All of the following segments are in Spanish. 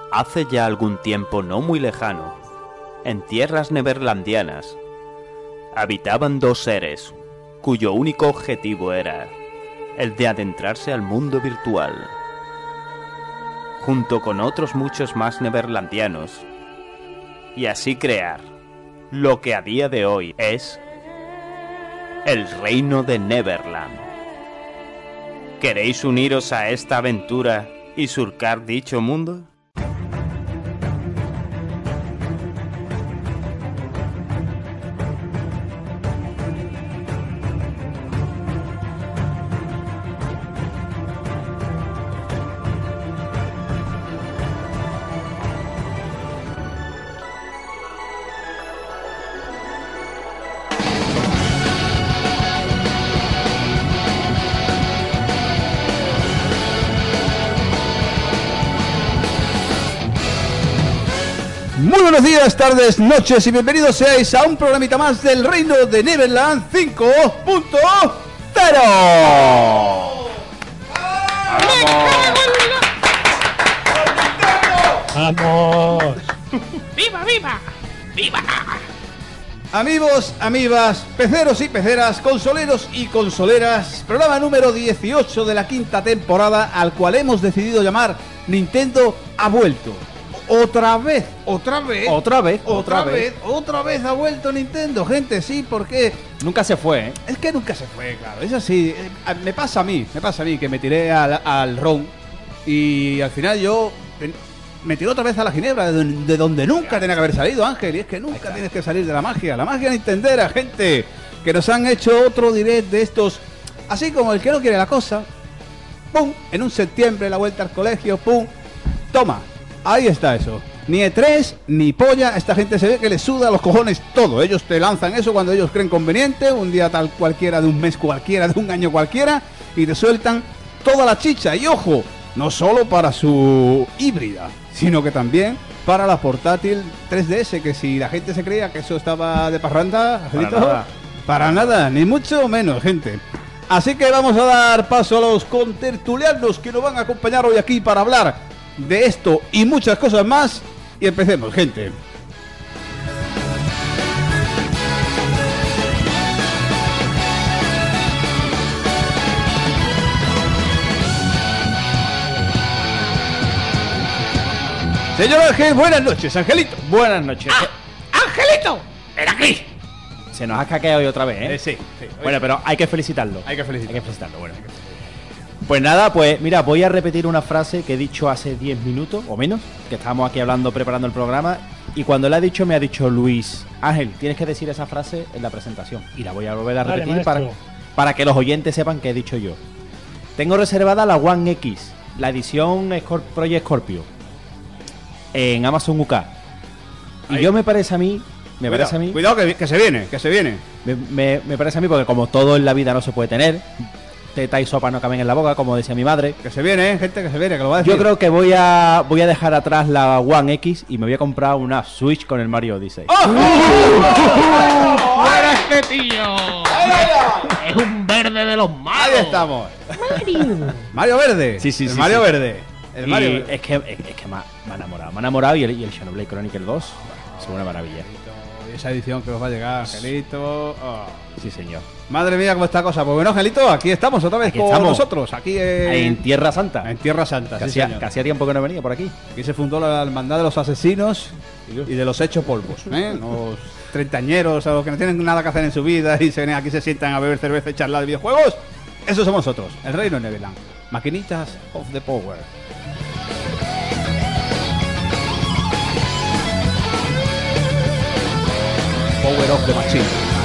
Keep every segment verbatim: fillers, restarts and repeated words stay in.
Hace ya algún tiempo no muy lejano, en tierras neverlandianas, habitaban dos seres cuyo único objetivo era el de adentrarse al mundo virtual. Junto con otros muchos más neverlandianos, y así crear lo que a día de hoy es el reino de Neverland. ¿Queréis uniros a esta aventura y surcar dicho mundo? Muy buenos días, tardes, noches y bienvenidos seáis a un programita más del Reino de Neverland cinco punto cero. ¡Vamos! ¡Vamos! ¡Viva, viva! ¡Viva! Amigos, amigas, peceros y peceras, consoleros y consoleras, programa número dieciocho de la quinta temporada, al cual hemos decidido llamar Nintendo ha vuelto. Otra vez, otra vez, Otra vez, otra vez, otra vez ha vuelto Nintendo, gente, sí, porque Nunca se fue, ¿eh? es que nunca se fue, claro, es así, eh, me pasa a mí, me pasa a mí, que me tiré al, al ron y al final yo eh, me tiré otra vez a la ginebra, de, de donde nunca tenía que haber salido, Ángel, y es que nunca tienes que salir de la magia, la magia nintendera, gente, que nos han hecho otro direct de estos, así como el que no quiere la cosa, pum, en un septiembre la vuelta al colegio, pum, toma. Ahí está eso. Ni E tres, ni polla. Esta gente se ve que les suda los cojones todo. Ellos te lanzan eso cuando ellos creen conveniente. Un día tal cualquiera, de un mes cualquiera, de un año cualquiera. Y te sueltan toda la chicha. Y ojo, no solo para su híbrida, sino que también para la portátil tres D S. Que si la gente se creía que eso estaba de parranda, Para Angelito, nada. para nada, ni mucho menos, gente. Así que vamos a dar paso a los contertulianos que nos van a acompañar hoy aquí para hablar de esto y muchas cosas más. Y empecemos, gente. Señor Ángel, buenas noches, Angelito. Buenas noches. ¡Ah! ¡Angelito! ¡Ven aquí! Se nos ha caqueado hoy otra vez, ¿eh? Eh, sí, sí. Bueno, pero hay que felicitarlo. Hay que felicitarlo. Hay que felicitarlo, bueno. Pues nada, pues mira, voy a repetir una frase que he dicho hace diez minutos o menos, que estábamos aquí hablando, preparando el programa, y cuando la he dicho me ha dicho Luis, Ángel, tienes que decir esa frase en la presentación, y la voy a volver a Dale, repetir para, maestro. para que los oyentes sepan que he dicho yo. Tengo reservada la One X, la edición Scor- Project Scorpio, en Amazon U K. Y Ahí. yo me parece a mí, me Cuidado, parece a mí, Cuidado que, que se viene, que se viene. me, me- me parece a mí porque como todo en la vida no se puede tener, teta y sopa no caben en la boca, como decía mi madre. Que se viene, eh, gente, que se viene, que lo va a decir. Yo creo que voy a voy a dejar atrás la One X y me voy a comprar una Switch con el Mario Odyssey. ¡Fuera este tío! ¡Es un verde de los malos! Ahí estamos. Mario Verde. Sí, sí, el sí, Mario sí. Verde. El Y Mario Verde. es que es, es que me ha, me ha enamorado, me ha enamorado y el, y el Xenoblade Chronicle dos es una maravilla. Y esa edición que nos va a llegar, Angelito. Oh. Sí, señor. Madre mía, cómo está cosa. Pues bueno, Angelito, aquí estamos otra vez Aquí con estamos. nosotros. Aquí en, En Tierra Santa. en Tierra Santa. que, Sí, hacía, señor. que hacía tiempo que no venía por aquí. Aquí se fundó la hermandad de los asesinos y de los hechos polvos. ¿eh? Los treintañeros, a los que no tienen nada que hacer en su vida y se, aquí se sientan a beber cerveza y charlar de videojuegos. Esos somos nosotros, el Reino de Neverland. Maquinitas of the Power. Power of the Machine.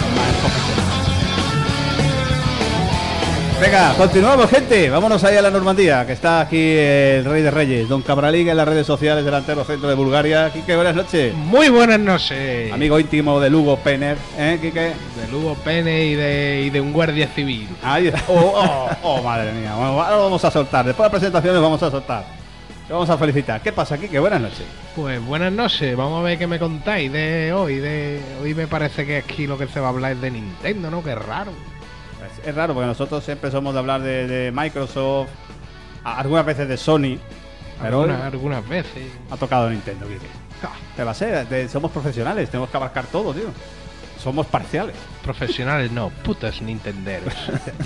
Venga, continuamos, gente. Vámonos ahí a la Normandía, que está aquí el Rey de Reyes, Don Cabraliga, en las redes sociales, delantero centro de Bulgaria. Quique, buenas noches. Muy buenas noches. Amigo íntimo de Lugo Penner, ¿eh, Quique? De Lugo Pene y de, y de un guardia civil. Ahí está. Oh, oh, oh, madre mía. Bueno, ahora lo vamos a soltar. Después de la presentación lo vamos a soltar. Lo vamos a felicitar. ¿Qué pasa, Quique? Buenas noches. Pues buenas noches. Vamos a ver qué me contáis de hoy. De hoy me parece que aquí lo que se va a hablar es de Nintendo, ¿no? Qué raro. Es, es raro porque nosotros siempre somos de hablar de, de Microsoft, a- algunas veces de Sony. Pero Algunas, algunas veces. ha tocado Nintendo, Quique. ¿Qué va a ser? Te- somos profesionales, tenemos que abarcar todo, tío. Somos parciales. Profesionales no, putas nintenderos.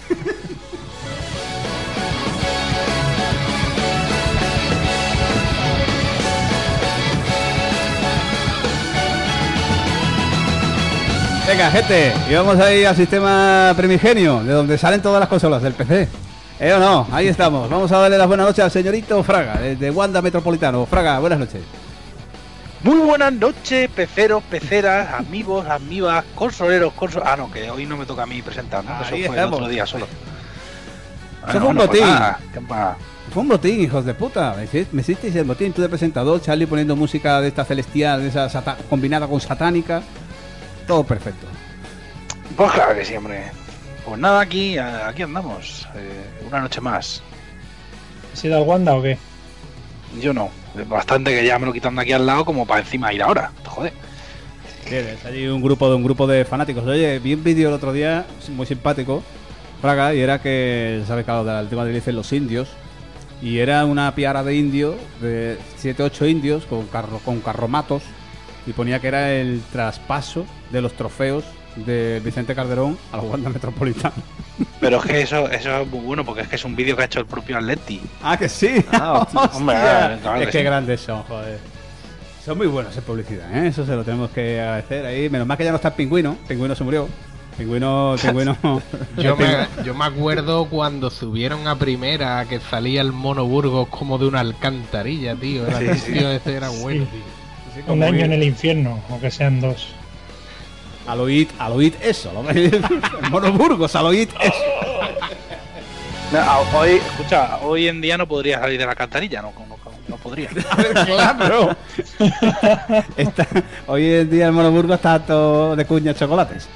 Venga, gente, y vamos ahí al sistema primigenio, de donde salen todas las consolas del P C. ¿Eh o no? Ahí estamos. Vamos a darle las buenas noches al señorito Fraga, desde Wanda Metropolitano. Fraga, buenas noches. Muy buenas noches, peceros, peceras, amigos, amibas, consoleros, consol... Ah, no, que hoy no me toca a mí presentar, ¿no? Ahí Eso fue estamos. el otro día solo. Eso fue un botín. pues nada, ¿qué más? Fue un botín, hijos de puta. Me hici- me hicisteis el botín, tú de presentador, Charlie poniendo música de esta celestial, de esa sata- combinada con satánica. Todo perfecto. Pues claro que sí, hombre. Pues nada, aquí, aquí andamos. Eh, una noche más. ¿Has ido al Wanda o qué? Yo no. Bastante que ya me lo quitan de aquí al lado como para encima ir ahora. Joder. Tienes allí un grupo de un grupo de fanáticos. Oye, vi un vídeo el otro día, muy simpático, Fraga, y era que, ¿sabes? Claro, del tema de dicen los indios. Y era una piara de indios, de siete ocho indios, con, carro, con carromatos, y ponía que era el traspaso de los trofeos de Vicente Calderón a la Wanda Metropolitana. Pero es que eso, eso es muy bueno porque es que es un vídeo que ha hecho el propio Atleti. Ah, que sí. Ah, hostia. Hombre, claro es que que sí. grandes son, joder. Son muy buenos en publicidad, ¿eh? Eso se lo tenemos que agradecer ahí. Menos mal que ya no está el Pingüino. Pingüino se murió. Pingüino, Pingüino. Yo me, yo me acuerdo cuando subieron a primera que salía el Mono Burgos como de una alcantarilla, tío. El Sí, anuncio sí. ese era bueno, Sí. tío. Sí, Un como año que- en el infierno, o que sean dos. Al oír, al oír eso. Lo el Mono Burgos, al oír eso. No, a- hoy, escucha, hoy en día no podría salir de la alcantarilla, no, no, no podría. Claro. Está- hoy en día el Mono Burgos está todo de cuña de chocolates.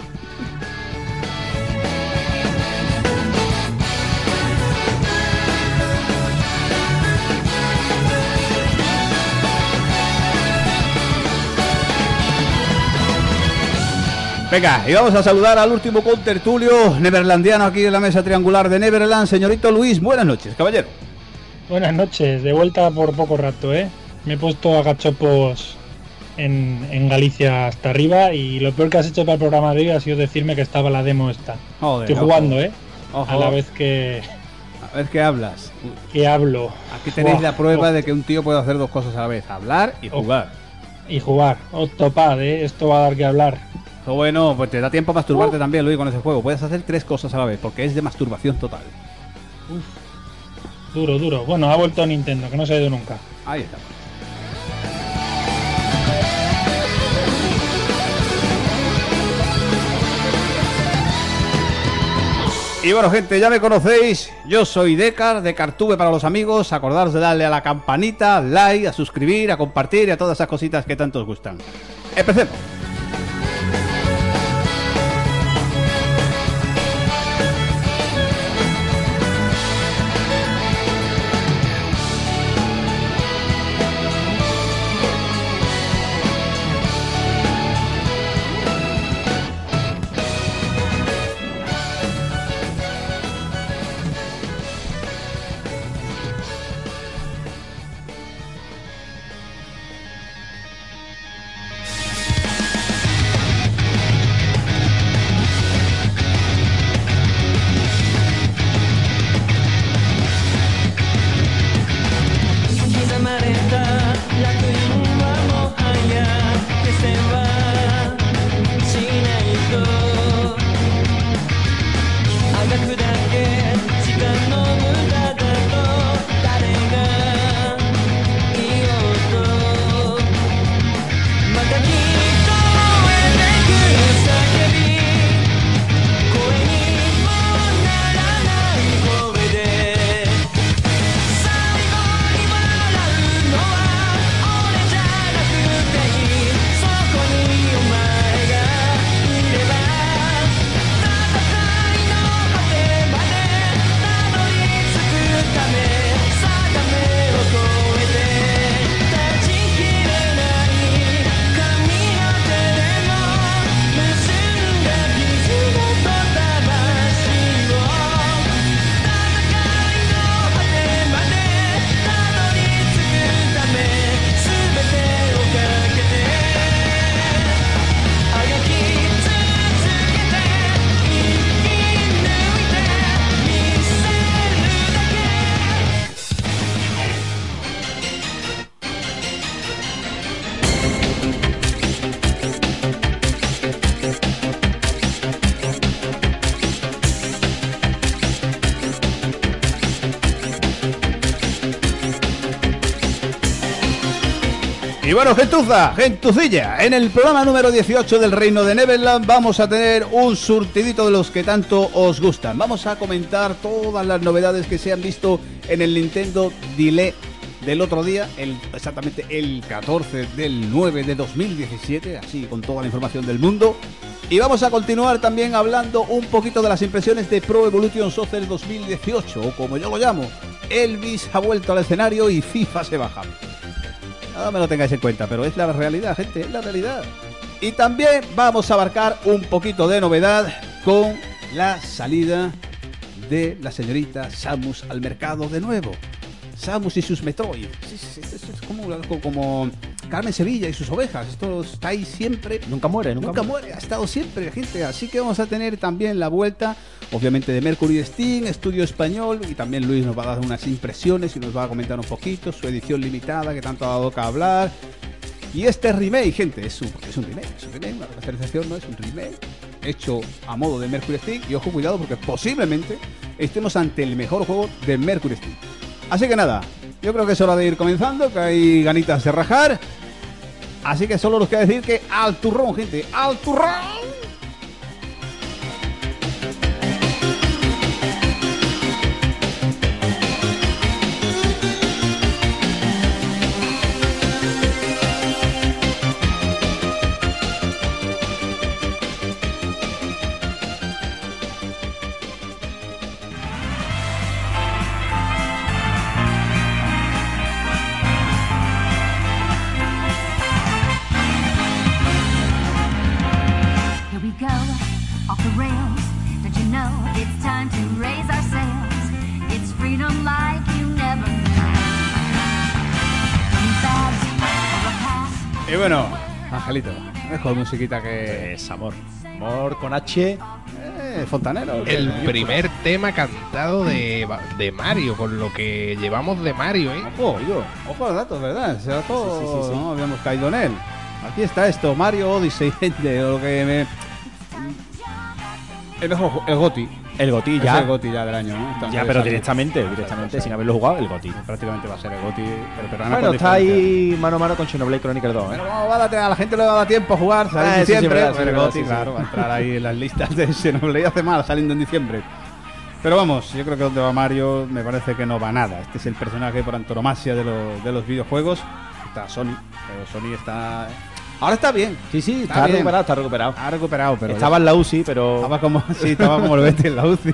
Venga, y vamos a saludar al último contertulio neverlandiano aquí en la mesa triangular de Neverland, señorito Luis. Buenas noches, caballero. Buenas noches, de vuelta por poco rato, ¿eh? Me he puesto a gachopos en, en Galicia hasta arriba y lo peor que has hecho para el programa de hoy ha sido decirme que estaba la demo esta. Joder, Estoy ojo. jugando, ¿eh? Ojo. A la vez que, A ver qué hablas. que hablo. Aquí tenéis Buah, la prueba oh, de que un tío puede hacer dos cosas a la vez, hablar y Oh. jugar. Y jugar. Octopad, ¿eh? Esto va a dar que hablar. Pero bueno, pues te da tiempo a masturbarte también, Luis, con ese juego. Puedes hacer tres cosas a la vez, porque es de masturbación total. Duro, duro. Bueno, ha vuelto a Nintendo, que no se ha ido nunca. Ahí está. Y bueno, gente, ya me conocéis. Yo soy Decar, de Cartube para los amigos. Acordaros de darle a la campanita, al like, a suscribir, a compartir y a todas esas cositas que tanto os gustan. Empecemos. Y bueno, gentuza, gentucilla, en el programa número dieciocho del Reino de Neverland vamos a tener un surtidito de los que tanto os gustan. Vamos a comentar todas las novedades que se han visto en el Nintendo Direct del otro día, el, exactamente el catorce del nueve de dos mil diecisiete, así con toda la información del mundo. Y vamos a continuar también hablando un poquito de las impresiones de Pro Evolution Soccer dos mil dieciocho, o como yo lo llamo, Elvis ha vuelto al escenario y FIFA se baja. No me lo tengáis en cuenta, pero es la realidad, gente, es la realidad. Y también vamos a abarcar un poquito de novedad con la salida de la señorita Samus al mercado de nuevo. Samus y sus Metroid. Es, es, es, es como, como Carmen Sevilla y sus ovejas. Esto está ahí siempre. Nunca muere, nunca, nunca muere. Ha estado siempre, gente. Así que vamos a tener también la vuelta, obviamente, de Mercury Steam, estudio español. Y también Luis nos va a dar unas impresiones y nos va a comentar un poquito su edición limitada que tanto ha dado que hablar. Y este remake, gente, es un, es un remake. Es un remake, una remasterización, no es un remake. Hecho a modo de Mercury Steam. Y ojo, cuidado, porque posiblemente estemos ante el mejor juego de Mercury Steam. Así que nada, yo creo que es hora de ir comenzando, que hay ganitas de rajar. Así que solo nos queda decir que al turrón, gente, al turrón. Y bueno, Angelito, mejor musiquita que... Es amor. Amor con H. Eh, fontanero. El primer tema cantado de, de Mario, con lo que llevamos de Mario, ¿eh? Ojo, ojo, ojo a los datos, ¿verdad? Se da todo, sí, sí, sí, sí. No habíamos caído en él. Aquí está esto, Mario Odyssey, gente, lo que me... El mejor, el GOTY. El GOTY ya. Es el GOTY ya del año, ¿no? Entonces, ya, pero directamente, directamente, sí, sin haberlo jugado, el GOTY. Prácticamente va a ser el GOTY. Pero, pero bueno, está ahí mano a mano con Xenoblade Chronicles dos, ¿eh? Pero no, va a, a la gente le va a dar tiempo a jugar, sale ah, en diciembre. Sí, sí, el GOTY, sí, claro, sí. va a entrar ahí en las listas de Xenoblade hace mal, saliendo en diciembre. Pero vamos, yo creo que donde va Mario me parece que no va nada. Este es el personaje por antonomasia de, lo, de los videojuegos. Está Sony, pero Sony está... Ahora está bien. Sí, sí, está, está recuperado, está recuperado. Ha recuperado, pero... Estaba en la U C I, pero... Estaba como... Sí, estaba como el Betty en la U C I.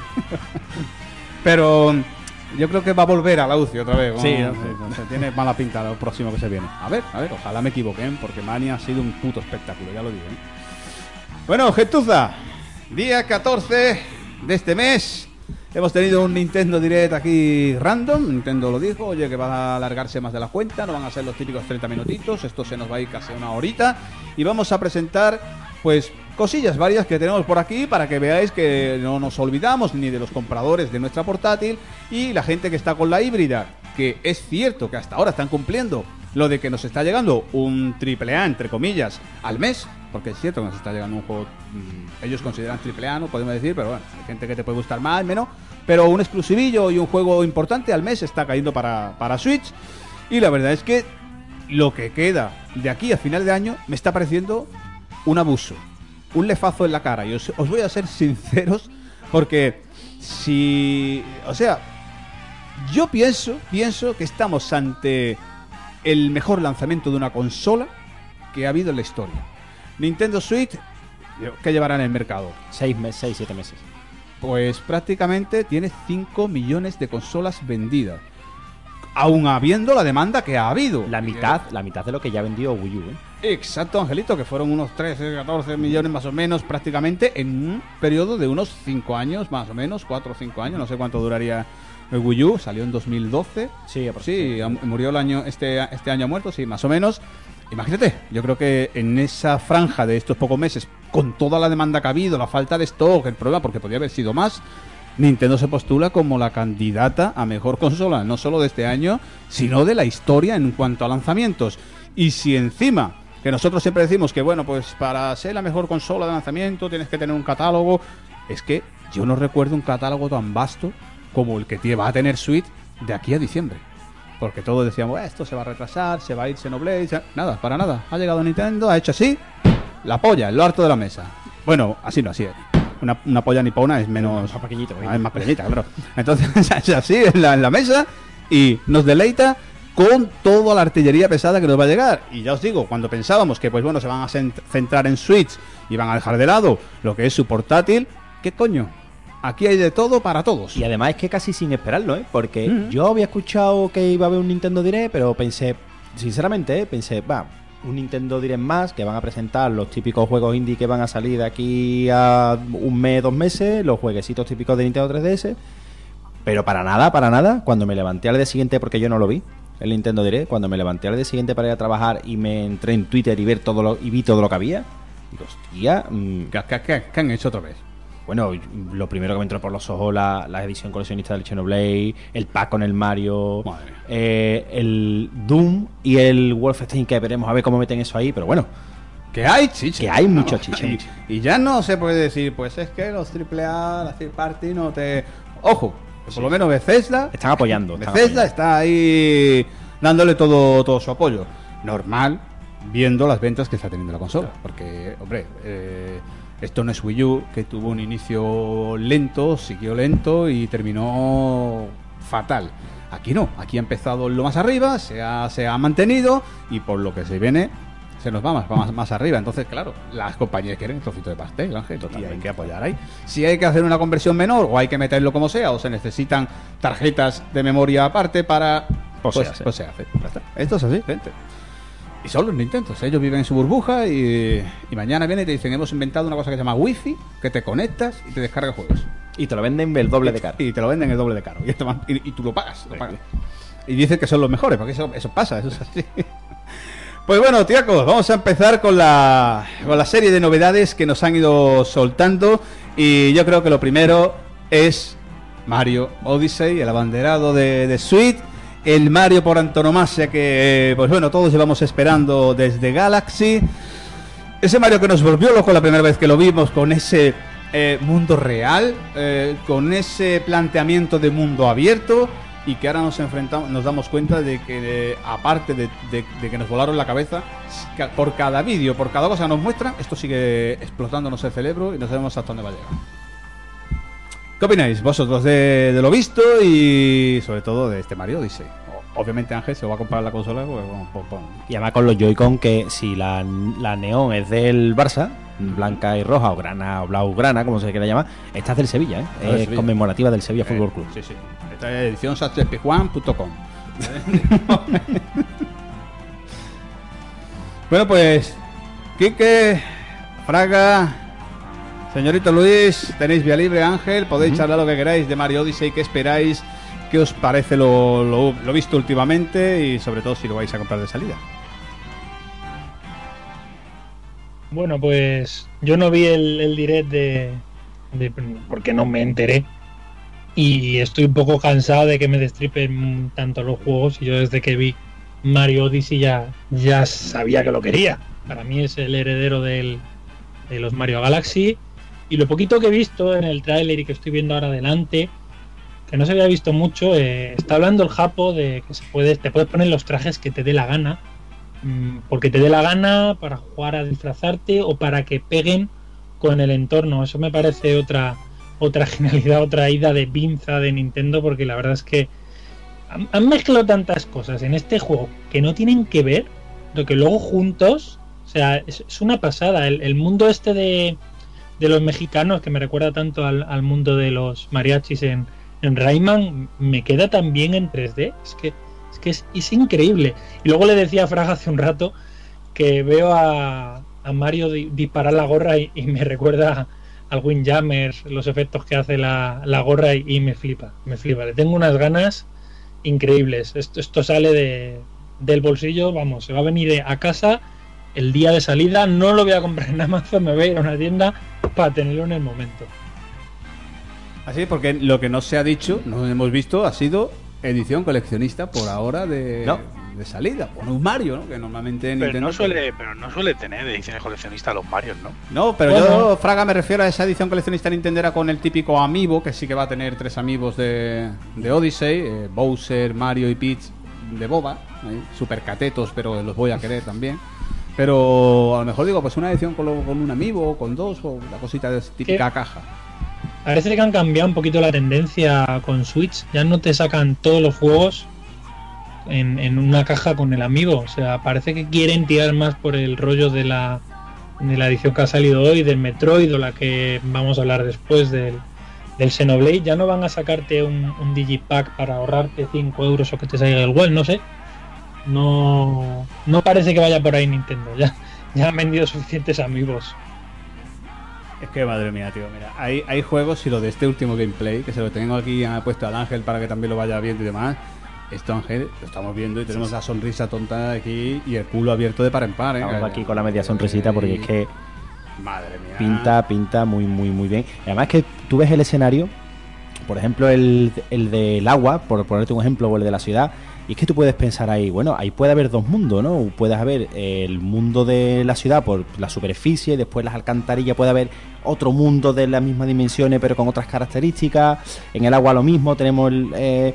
Pero yo creo que va a volver a la U C I otra vez. Sí, no, no, no, se tiene mala pinta lo próximo que se viene. A ver, a ver, ojalá me equivoquen, porque Mania ha sido un puto espectáculo, ya lo digo, ¿eh? Bueno, gentuza, día catorce de este mes... Hemos tenido un Nintendo Direct aquí random. Nintendo lo dijo, oye, que va a alargarse más de la cuenta. No van a ser los típicos treinta minutitos. Esto se nos va a ir casi una horita. Y vamos a presentar, pues, cosillas varias que tenemos por aquí para que veáis que no nos olvidamos ni de los compradores de nuestra portátil y la gente que está con la híbrida. Que es cierto que hasta ahora están cumpliendo lo de que nos está llegando un triple A, entre comillas, al mes. Porque es cierto que nos está llegando un juego, mmm, ellos consideran triple A, no podemos decir, pero bueno, hay gente que te puede gustar más, menos, pero un exclusivillo y un juego importante al mes está cayendo para, para Switch. Y la verdad es que lo que queda de aquí a final de año me está pareciendo un abuso, un lefazo en la cara. Y os, os voy a ser sinceros, porque si... O sea, yo pienso, pienso que estamos ante el mejor lanzamiento de una consola que ha habido en la historia. Nintendo Switch, ¿qué llevará en el mercado? Seis meses, seis, siete meses. Pues prácticamente tiene cinco millones de consolas vendidas. Aún habiendo la demanda que ha habido. La mitad, la mitad de lo que ya vendió Wii U, ¿eh? Exacto, Angelito, que fueron unos trece, catorce millones más o menos prácticamente en un periodo de unos cinco años, más o menos, cuatro o cinco años, no sé cuánto duraría el Wii U, salió en dos mil doce. Sí, sí, murió el año este este año muerto, sí, más o menos. Imagínate, yo creo que en esa franja de estos pocos meses, con toda la demanda que ha habido, la falta de stock, el problema, porque podría haber sido más, Nintendo se postula como la candidata a mejor consola, no solo de este año, sino de la historia en cuanto a lanzamientos. Y si encima, que nosotros siempre decimos que, bueno, pues para ser la mejor consola de lanzamiento tienes que tener un catálogo, es que yo no recuerdo un catálogo tan vasto como el que va a tener Switch de aquí a diciembre. porque todos decíamos, esto se va a retrasar, se va a ir Xenoblade, se... nada, para nada. Ha llegado Nintendo, ha hecho así, la polla, en lo harto de la mesa. Bueno, así no, así es. Una, una polla nipona es menos... Más pequeñito, Ah, es más pequeñita, claro. Entonces, es así en la, en la mesa y nos deleita con toda la artillería pesada que nos va a llegar. Y ya os digo, cuando pensábamos que, pues bueno, se van a centrar en Switch y van a dejar de lado lo que es su portátil, ¿qué coño? Aquí hay de todo para todos. Y además es que casi sin esperarlo, ¿eh? Porque Mm. yo había escuchado que iba a haber un Nintendo Direct, pero pensé, sinceramente, ¿eh? pensé, va, un Nintendo Direct más, que van a presentar los típicos juegos indie que van a salir de aquí a un mes, dos meses, los jueguecitos típicos de Nintendo tres D S. Pero para nada, para nada, cuando me levanté al día siguiente, porque yo no lo vi, el Nintendo Direct, cuando me levanté al día siguiente para ir a trabajar y me entré en Twitter y ver todo lo, y vi todo lo que había, digo, hostia, mmm, ¿Qué, qué, qué- qué han hecho otra vez? bueno, lo primero que me entró por los ojos, la, la edición coleccionista del Xenoblade, el pack con el Mario, Madre mía. eh, el Doom y el Wolfenstein, que veremos a ver cómo meten eso ahí, pero bueno, Que hay chicha. que hay mucho chicha. Y, mucho. y ya no se puede decir, pues es que los triple A, las third party no te... Ojo, que por lo menos Bethesda... Están apoyando. están Bethesda apoyando. está ahí dándole todo, todo su apoyo. Normal, viendo las ventas que está teniendo la consola. Porque, hombre, eh, esto no es Wii U, que tuvo un inicio lento, siguió lento y terminó fatal. Aquí no, aquí ha empezado lo más arriba, se ha, se ha mantenido y por lo que se viene se nos va más, va más, más arriba. Entonces, claro, las compañías quieren un trocito de pastel, Ángel, y Totalmente. hay que apoyar ahí. Si hay que hacer una conversión menor o hay que meterlo como sea o se necesitan tarjetas de memoria aparte para... Pues se hace. pues se hace. Ya está. Esto es así, gente. Y son los Nintendo, ellos viven en su burbuja y, y mañana viene y te dicen, hemos inventado una cosa que se llama Wi-Fi, que te conectas y te descarga juegos. Y te lo venden el doble de caro. Y te lo venden el doble de caro. Y, esto va- y- y tú lo pagas, lo pagas. Y dicen que son los mejores, porque eso, eso pasa, eso es así. Pues bueno, tiacos, vamos a empezar con la, con la serie de novedades que nos han ido soltando. Y yo creo que lo primero es Mario Odyssey, el abanderado de, de Switch. El Mario por antonomasia que, pues bueno, todos llevamos esperando desde Galaxy. Ese Mario que nos volvió loco la primera vez que lo vimos, con ese eh, mundo real, eh, con ese planteamiento de mundo abierto, y que ahora nos enfrentamos, nos damos cuenta de que, eh, aparte de, de- de que nos volaron la cabeza, ca- por cada vídeo, por cada cosa que nos muestran, esto sigue explotándonos el cerebro y no sabemos hasta dónde va a llegar. ¿Qué opináis vosotros de, de lo visto y sobre todo de este Mario Odyssey? O- Obviamente Ángel se va a comprar la consola, pues, bueno, pues, bueno. Y además con los Joy-Con, que si la, la neón es del Barça, blanca y roja, o grana o blaugrana, como se quiera llamar, esta es del Sevilla, ¿eh? Ah, del Es Sevilla. conmemorativa del Sevilla Eh, Fútbol Club. Sí, sí. Esta es edición sachepijuan punto com. Bueno, pues Quique, Fraga, señorito Luis, tenéis vía libre, Ángel, podéis Ujú. charlar lo que queráis de Mario Odyssey, qué esperáis, qué os parece lo, lo, lo visto últimamente y sobre todo si lo vais a comprar de salida. Bueno, pues yo no vi el, el direct de, de- porque no me enteré. Y estoy un poco cansado de que me destripen tanto los juegos. Y yo desde que vi Mario Odyssey ya, ya sabía que lo quería. Para mí es el heredero del, de los Mario Galaxy. Y lo poquito que he visto en el tráiler y que estoy viendo ahora adelante, que no se había visto mucho, eh, está hablando el Japo de que se puede, te puedes poner los trajes que te dé la gana. Mm, porque te dé la gana para jugar a disfrazarte o para que peguen con el entorno. Eso me parece otra otra genialidad, otra ida de pinza de Nintendo, porque la verdad es que han, han mezclado tantas cosas en este juego que no tienen que ver, lo que luego juntos, o sea, es, es una pasada. El, el mundo este de, de los mexicanos, que me recuerda tanto al, al mundo de los mariachis en, en Rayman, me queda también en tres D. Es que es, que es, es increíble. Y luego le decía a Fraga hace un rato que veo a, a Mario di- disparar la gorra y, y me recuerda al Windjammer, los efectos que hace la, la gorra y, y me flipa, me flipa. Le tengo unas ganas increíbles. Esto, esto sale de, del bolsillo, vamos, se va a venir a casa el día de salida. No lo voy a comprar en Amazon, me voy a ir a una tienda para tenerlo en el momento. Así, porque lo que no se ha dicho, no hemos visto, ha sido edición coleccionista por ahora de, No. de salida. Bueno, un Mario, ¿no? Que normalmente Pero Nintendo... no suele, pero no suele tener ediciones coleccionistas los Marios, ¿no? No, pero Bueno. yo, Fraga, me refiero a esa edición coleccionista nintendera con el típico amiibo, que sí que va a tener tres amigos de, de Odyssey, eh, Bowser, Mario y Peach de boba, ¿eh? Super catetos, pero los voy a querer también. Pero a lo mejor digo, pues una edición con, lo, con un amiibo, o con dos, o la cosita de típica ¿Qué? caja. Parece que han cambiado un poquito la tendencia con Switch. Ya no te sacan todos los juegos en, en una caja con el amiibo. O sea, parece que quieren tirar más por el rollo de la, de la edición que ha salido hoy, del Metroid, o la que vamos a hablar después del, del Xenoblade. Ya no van a sacarte un, un Digipack para ahorrarte cinco euros o que te salga el Well, no sé. No, no parece que vaya por ahí Nintendo. Ya, ya han vendido suficientes amigos. Es que madre mía, tío, mira, hay, hay juegos y lo de este último gameplay, que se lo tengo aquí, han puesto al Ángel para que también lo vaya viendo y demás. Esto, Ángel, lo estamos viendo y tenemos la sonrisa tonta aquí y el culo abierto de par en par, ¿eh? Estamos aquí con la media sonrisita porque es que Madre mía. pinta, pinta muy, muy, muy bien. Y además que tú ves el escenario, por ejemplo, el, el del agua, por ponerte un ejemplo, o el de la ciudad, y es que tú puedes pensar ahí, bueno, ahí puede haber dos mundos, ¿no? Puedes haber el mundo de la ciudad por la superficie, después las alcantarillas, puede haber otro mundo de las mismas dimensiones pero con otras características. En el agua lo mismo, tenemos el, eh,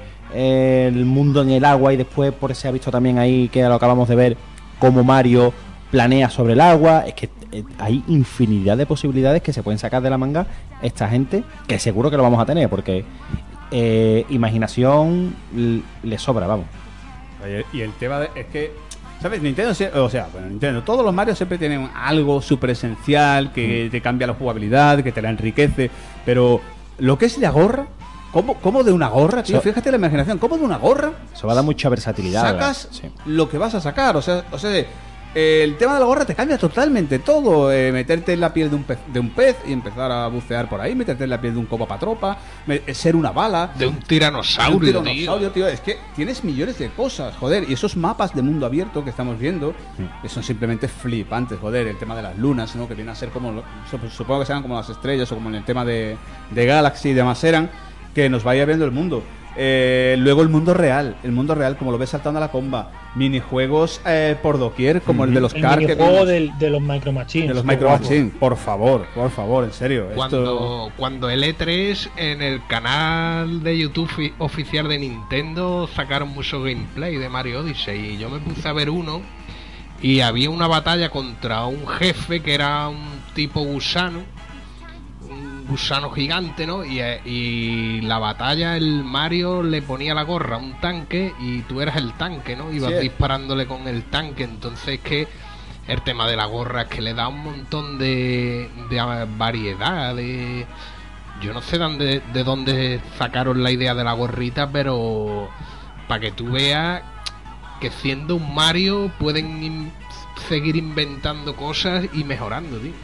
el mundo en el agua y después por se ha visto también ahí, que lo acabamos de ver, cómo Mario planea sobre el agua. Es que eh, hay infinidad de posibilidades que se pueden sacar de la manga esta gente, que seguro que lo vamos a tener porque eh, imaginación le sobra, vamos. Oye, y el tema de, es que, ¿sabes? Nintendo, o sea, bueno, Nintendo, todos los Mario siempre tienen algo súper esencial que mm. te cambia la jugabilidad, que te la enriquece, pero lo que es la gorra, ¿cómo, cómo de una gorra, tío? So, fíjate la imaginación, ¿cómo de una gorra? Eso va a dar mucha versatilidad. Sacas sí. lo que vas a sacar, o sea, o sea, el tema de la gorra te cambia totalmente todo. Eh, meterte en la piel de un pez, de un pez y empezar a bucear por ahí, meterte en la piel de un copapatropa, ser una bala, de un tiranosaurio, de un tiranosaurio tío. tío. Es que tienes millones de cosas, joder. Y esos mapas de mundo abierto que estamos viendo, que son simplemente flipantes, joder. El tema de las lunas, ¿no? Que viene a ser como, supongo que sean como las estrellas o como en el tema de, de Galaxy y demás eran, que nos vaya viendo el mundo. Eh, luego el mundo real, el mundo real como lo ves saltando a la comba, minijuegos eh, por doquier como mm-hmm. el de los el car minijuego de, de los Micro Machines, de los Micro Machines, por favor, por favor, en serio. Cuando, esto... cuando el E tres en el canal de YouTube oficial de Nintendo sacaron mucho gameplay de Mario Odyssey y yo me puse a ver uno y había una batalla contra un jefe que era un tipo gusano, gusano gigante, ¿no? Y, y la batalla, el Mario le ponía la gorra a un tanque y tú eras el tanque, ¿no? Ibas sí. disparándole con el tanque. Entonces que el tema de la gorra es que le da un montón de, de variedad, de... Yo no sé dónde, de dónde sacaron la idea de la gorrita, pero para que tú veas que siendo un Mario pueden in- seguir inventando cosas y mejorando, tío.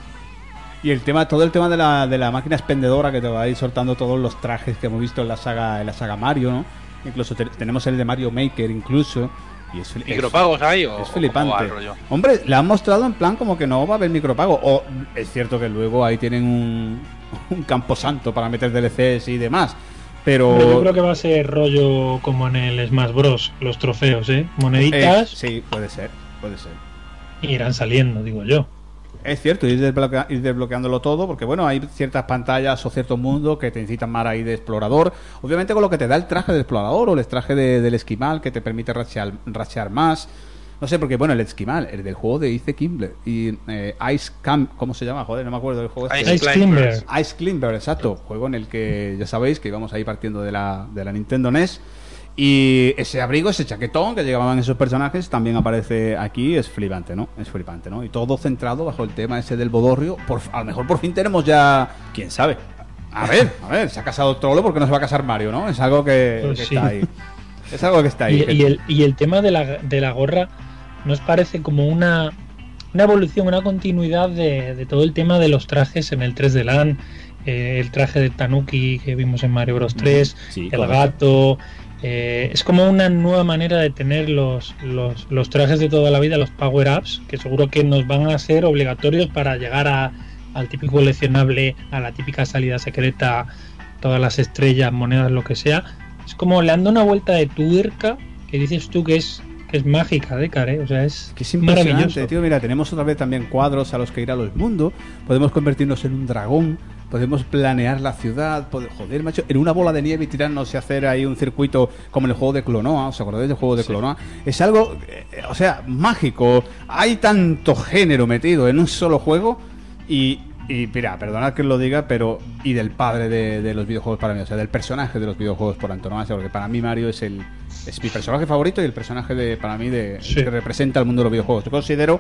Y el tema, todo el tema de la, de la máquina expendedora que te va a ir soltando todos los trajes que hemos visto en la saga, en la saga Mario, ¿no? Incluso te, tenemos el de Mario Maker incluso. Y es, ¿Micropagos hay o es flipante? Hombre, le han mostrado en plan como que no va a haber micropago. O es cierto que luego ahí tienen un, un camposanto para meter D L Cs y demás. Pero... Pero yo creo que va a ser rollo como en el Smash Bros. Los trofeos, ¿eh? Moneditas. Eh, sí, puede ser, puede ser. Y irán saliendo, digo yo. Es cierto, ir, desbloquea- ir desbloqueándolo todo, porque bueno, hay ciertas pantallas o ciertos mundos que te necesitan más ahí de explorador. Obviamente con lo que te da el traje del explorador o el traje de, del esquimal, que te permite rachear, rachear más. No sé, porque bueno, el esquimal, el del juego de Ice Climber y eh, Ice Camp, ¿cómo se llama? Joder, no me acuerdo del juego. Ice, Ice Climber. Ice Climber, exacto. Juego en el que ya sabéis que íbamos ahí partiendo de la, de la Nintendo N E S. Y ese abrigo, ese chaquetón que llevaban esos personajes también aparece aquí, es flipante, ¿no? Es flipante, ¿no? Y todo centrado bajo el tema ese del bodorrio. Por, a lo mejor por fin tenemos ya... ¿Quién sabe? A ver, a ver, se ha casado Trollo porque no se va a casar Mario, ¿no? Es algo que, pues que sí. está ahí. Es algo que está ahí. Y, y, el, y el tema de la, de la gorra nos parece como una, una evolución, una continuidad de, de todo el tema de los trajes en el tres D Land. Eh, el traje de Tanuki que vimos en Mario Bros tres, sí, el correcto. gato... Eh, es como una nueva manera de tener los, los, los trajes de toda la vida, los power-ups, que seguro que nos van a ser obligatorios para llegar a, al típico coleccionable, a la típica salida secreta, todas las estrellas, monedas, lo que sea. Es como le anda una vuelta de tuerca que dices tú que es que es mágica, Decar, ¿eh? O sea, es, que es impresionante, maravilloso. tío. Mira, tenemos otra vez también cuadros a los que ir a los mundos. Podemos convertirnos en un dragón podemos planear la ciudad, pode- joder, macho, en una bola de nieve y tirarnos y hacer ahí un circuito como en el juego de Clonoa, ¿os acordáis del juego de Clonoa? Es algo, eh, o sea, mágico. Hay tanto género metido en un solo juego y, y mira, perdonad que os lo diga, pero y del padre de, de los videojuegos para mí, o sea, del personaje de los videojuegos por antonomasia, porque para mí Mario es el es mi personaje favorito y el personaje de para mí de Sí. que representa el mundo de los videojuegos. Yo considero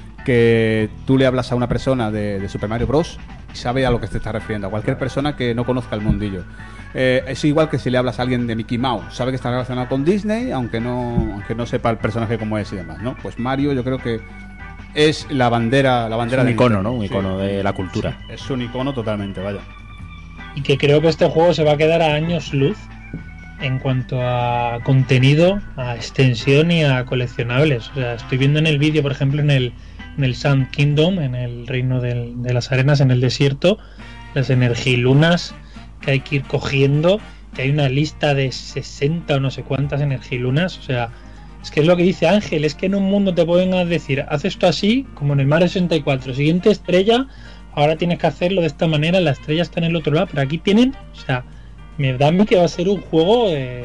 que tú le hablas a una persona de, de Super Mario Bros. Y sabe a lo que te está refiriendo, a cualquier persona que no conozca el mundillo. Eh, es igual que si le hablas a alguien de Mickey Mouse, sabe que está relacionado con Disney, aunque no, aunque no sepa el personaje cómo es y demás, ¿no? Pues Mario yo creo que es la bandera, la bandera un de icono, Nintendo. ¿no? Un icono de la cultura. Sí, es un icono totalmente, vaya. Y que creo que este juego se va a quedar a años luz en cuanto a contenido, a extensión y a coleccionables. O sea, estoy viendo en el vídeo, por ejemplo, en el, en el Sand Kingdom, en el reino del- de las arenas, en el desierto, las energilunas que hay que ir cogiendo, que hay una lista de sesenta o no sé cuántas energilunas. O sea, es que es lo que dice Ángel, es que en un mundo te pueden decir, haz esto así, como en el Mario sesenta y cuatro, siguiente estrella, ahora tienes que hacerlo de esta manera, la estrella está en el otro lado, pero aquí tienen, o sea, me da a mí que va a ser un juego eh,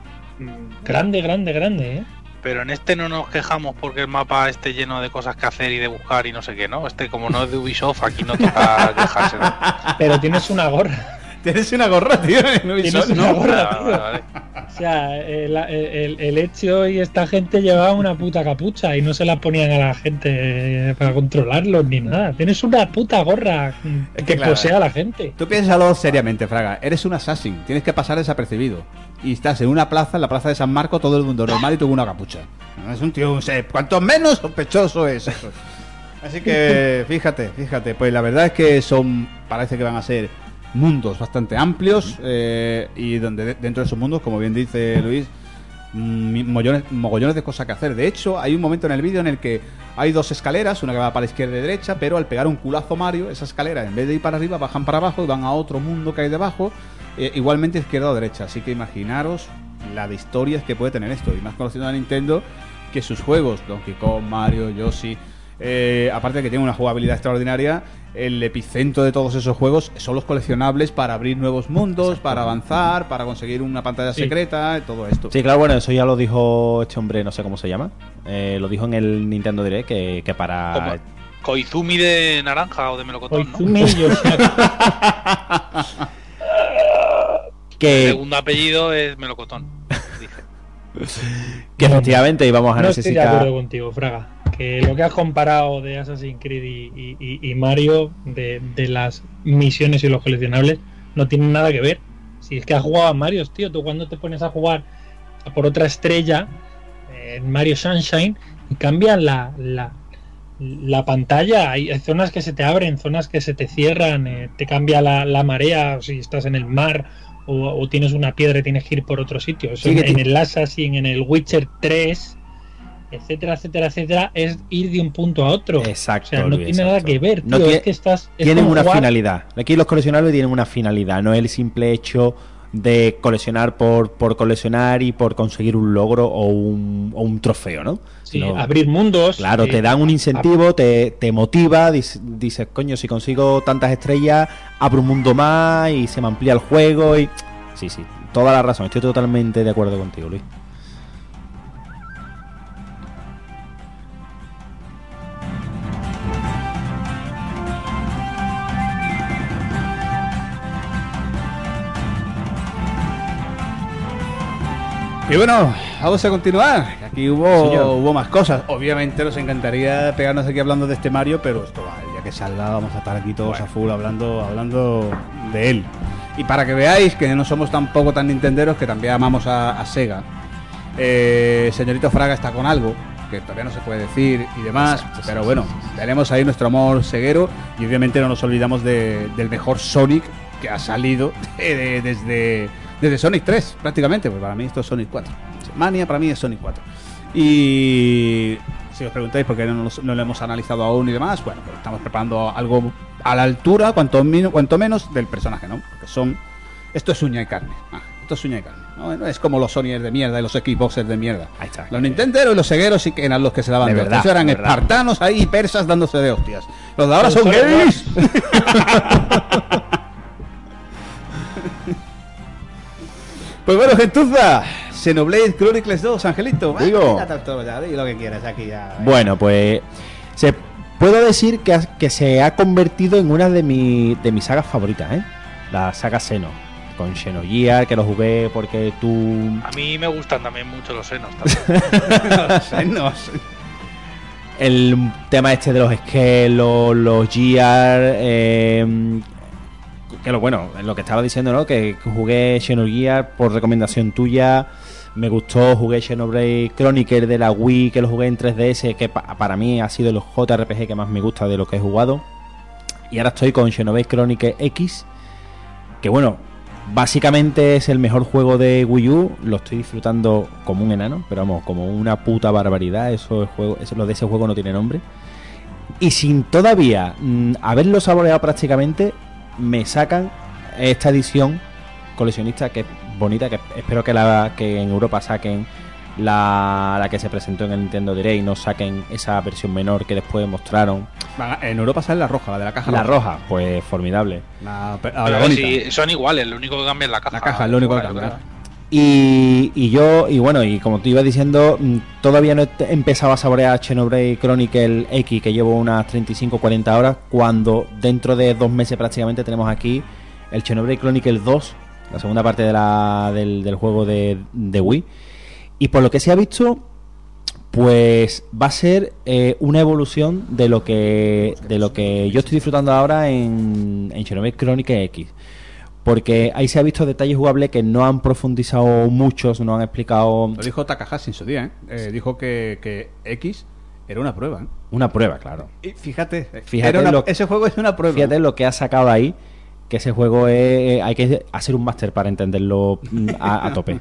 mm, grande, grande, grande, ¿eh? Pero en este no nos quejamos porque el mapa esté lleno de cosas que hacer y de buscar y no sé qué, ¿no? Este, como no es de Ubisoft, aquí no toca quejarse, ¿no? Pero tienes una gorra, Tienes una gorra, tío, en Ubisoft, tienes una ¿no? gorra, Vale, tío. vale. O sea, el, el, el hecho y esta gente llevaba una puta capucha y no se la ponían a la gente para controlarlos ni nada. Tienes una puta gorra mm, Es que que claro, posee a la gente. Tú piénsalo seriamente, Fraga. Eres un assassin, tienes que pasar desapercibido. Y estás en una plaza, en la plaza de San Marco, todo el mundo normal y tú con una capucha. No, es un tío, no sé, cuanto menos sospechoso es eso. Así que, fíjate, fíjate, pues la verdad es que son, parece que van a ser mundos bastante amplios eh, y donde de- dentro de esos mundos, como bien dice Luis, mm, mollones, mogollones de cosas que hacer. De hecho, hay un momento en el vídeo en el que hay dos escaleras, una que va para la izquierda y derecha, pero al pegar un culazo Mario, esa escalera, en vez de ir para arriba, bajan para abajo y van a otro mundo que hay debajo, eh, igualmente izquierda o derecha. Así que imaginaros la de historias que puede tener esto. Y más conocido a Nintendo, que sus juegos, Donkey Kong, Mario, Yoshi, eh, aparte de que tiene una jugabilidad extraordinaria, el epicentro de todos esos juegos son los coleccionables para abrir nuevos mundos, para avanzar, para conseguir una pantalla Sí. secreta, todo esto. Sí, claro, bueno, eso ya lo dijo este hombre, no sé cómo se llama. Eh, lo dijo en el Nintendo Direct que, que para. Como Koizumi de naranja o de melocotón, ¿no? Koizumi Yoshida. El Que, segundo apellido es melocotón, dice. que efectivamente íbamos a No estoy de acuerdo necesitar. contigo, Fraga. Que lo que has comparado de Assassin's Creed y, y- y- y Mario, de, de las misiones y los coleccionables, no tienen nada que ver. Si es que has jugado a Mario, tío, tú cuando te pones a jugar a por otra estrella eh, en Mario Sunshine y cambian la, la, la pantalla, hay, hay zonas que se te abren, zonas que se te cierran, eh, te cambia la, la marea si estás en el mar o, o tienes una piedra y tienes que ir por otro sitio. Eso Sí, que en, ti- en el Assassin, en el Witcher tres, etcétera, etcétera, etcétera, es ir de un punto a otro. Exacto, O sea, no Luis, tiene nada exacto. que ver, tío. No tie- es que estás. es Tienen como una jugar- finalidad. Aquí los coleccionables tienen una finalidad, no es el simple hecho de coleccionar por, por coleccionar y por conseguir un logro o un, o un trofeo, ¿no? Sí, Sino- abrir mundos. Claro, eh, te dan un incentivo, te, te motiva, dices, dices, coño, si consigo tantas estrellas, abro un mundo más y se me amplía el juego y... Sí, sí, toda la razón, estoy totalmente de acuerdo contigo, Luis. Y bueno, vamos a continuar. Aquí hubo, Señor. hubo más cosas. Obviamente nos encantaría pegarnos aquí hablando de este Mario, pero esto va, el día que salga vamos a estar aquí todos a full hablando, hablando de él. Y para que veáis que no somos tampoco tan nintenderos, que también amamos a, a Sega. Eh, señorito Fraga está con algo que todavía no se puede decir y demás, Exacto, pero sí, bueno, sí, sí, sí. tenemos ahí nuestro amor ceguero y obviamente no nos olvidamos de- del mejor Sonic que ha salido de- de- desde, desde Sonic tres prácticamente, pues para mí esto es Sonic cuatro. Mania para mí es Sonic cuatro. Y si os preguntáis por qué no, nos- no lo hemos analizado aún y demás, bueno, pues estamos preparando algo a la altura, cuanto, min- cuanto menos, del personaje, ¿no? Porque son... Esto es uña y carne. Ah, esto es uña y carne. ¿no? No es como los Sonyers de mierda y los Xboxers de mierda. Ahí está. Los Nintenderos y los cegueros sí que eran los que se daban De de verdad, hostias. Eran de verdad. espartanos ahí, persas dándose de hostias. Los de ahora Los son Sonic gays. Pues bueno, gentuza, Xenoblade Chronicles dos, Angelito. Digo. Ah, ya todo, ya, di lo que quieras aquí ya. Bueno, pues se, puedo decir que, ha- que se ha convertido en una de, mi, de mis sagas favoritas, ¿eh? La saga Xeno. Con Xenogears, que lo jugué porque tú... A mí me gustan también mucho los senos. También. Senos. El tema este de los Skelos, los Gears, eh, que lo bueno, lo que estaba diciendo, ¿no? Que jugué Xenogears por recomendación tuya, me gustó, jugué Xenoblade Chronicles de la Wii, que lo jugué en tres D S, que pa- para mí ha sido el J R P G que más me gusta de lo que he jugado. Y ahora estoy con Xenoblade Chronicles X, que bueno, básicamente es el mejor juego de Wii U, lo estoy disfrutando como un enano, pero vamos, como una puta barbaridad, eso, el juego, eso lo de ese juego no tiene nombre. Y sin todavía mm, haberlo saboreado prácticamente, me sacan esta edición coleccionista que es bonita, que espero que la que en Europa saquen la, la que se presentó en el Nintendo Direct y no saquen esa versión menor que después mostraron. En Europa sale la roja, la de la caja La roja, pues formidable. La, la, Pero la bonita. si son iguales, lo único que cambia es la caja. La caja es lo único que Bueno, cambia. Y, y yo, y bueno, y como te iba diciendo, mm, todavía no he te- empezado a saborear Xenoblade Chronicles X, que llevo unas treinta y cinco cuarenta horas, cuando dentro de dos meses prácticamente tenemos aquí el Xenoblade Chronicles dos, la segunda parte de la, del, del juego de, de Wii. Y por lo que se ha visto, pues va a ser eh, una evolución de lo que de lo que yo estoy disfrutando ahora en, en Xenoblade Chronicles X. Porque ahí se ha visto detalles jugables que no han profundizado muchos, no han explicado. Lo dijo Takahashi en su día, ¿eh? Eh, dijo que, que X era una prueba, ¿eh? Una prueba, claro. Y fíjate, Fíjate era una- lo- ese juego es una prueba. Fíjate lo que ha sacado ahí, que ese juego es, hay que hacer un máster para entenderlo mm, a, a tope.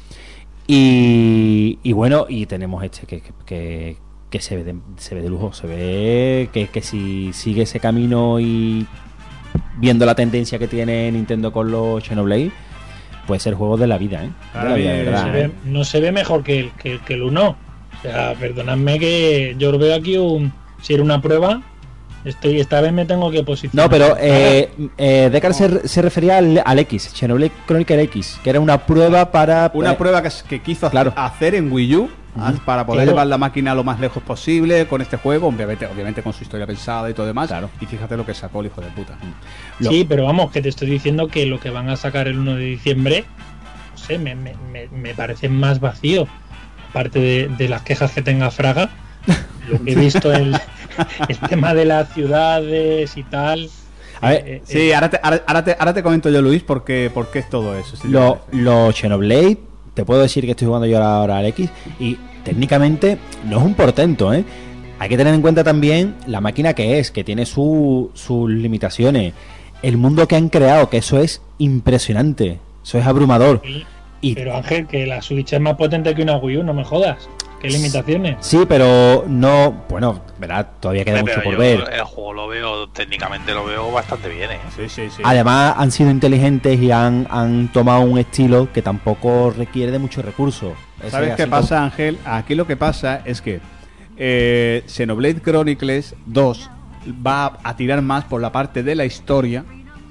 Y, y bueno, y tenemos este que, que, que, que se ve de, se ve de lujo, se ve que, que si sigue ese camino y viendo la tendencia que tiene Nintendo con los Xenoblade, puede ser juego de la vida, ¿eh? De la vida, de Ahora verdad, Se ¿eh? ve- no se ve mejor que el, que, que el uno. O sea, perdonadme que yo veo aquí un. Si era una prueba, estoy esta vez me tengo que posicionar. No, pero eh, eh, Deckard se, se refería al, al X, Xenoblade Chronicles X, que era una prueba para... Una eh, prueba que, que quiso Claro. hacer en Wii U ah, para poder Claro. llevar la máquina lo más lejos posible con este juego, obviamente, obviamente con su historia pensada y todo demás. Claro. Y fíjate lo que sacó el hijo de puta. lo- Sí, pero vamos, que te estoy diciendo que lo que van a sacar el uno de diciembre, no sé, me, me, me, me parece más vacío. Aparte de, de las quejas que tenga Fraga, lo que he visto el, el tema de las ciudades y tal. A ver, eh, Sí, eh, ahora te, ahora, ahora te, ahora te comento yo, Luis, por qué, por qué es todo eso. si te Lo- parece. Los Xenoblade, te puedo decir que estoy jugando yo ahora al X y técnicamente no es un portento, ¿eh? Hay que tener en cuenta también la máquina que es, que tiene su- sus limitaciones, el mundo que han creado, que eso es impresionante, eso es abrumador. sí, Y, pero Ángel, que la Switch es más potente que una Wii U, no me jodas. ¿Qué limitaciones? sí, pero no, bueno, verá, todavía queda Pero mucho por yo ver. El juego lo veo, técnicamente lo veo bastante bien, ¿eh? Sí, sí, sí. Además han sido inteligentes y han, han tomado un estilo que tampoco requiere de muchos recursos. Ese ¿Sabes qué así pasa, Ángel? Aquí lo que pasa es que eh, Xenoblade Chronicles dos va a tirar más por la parte de la historia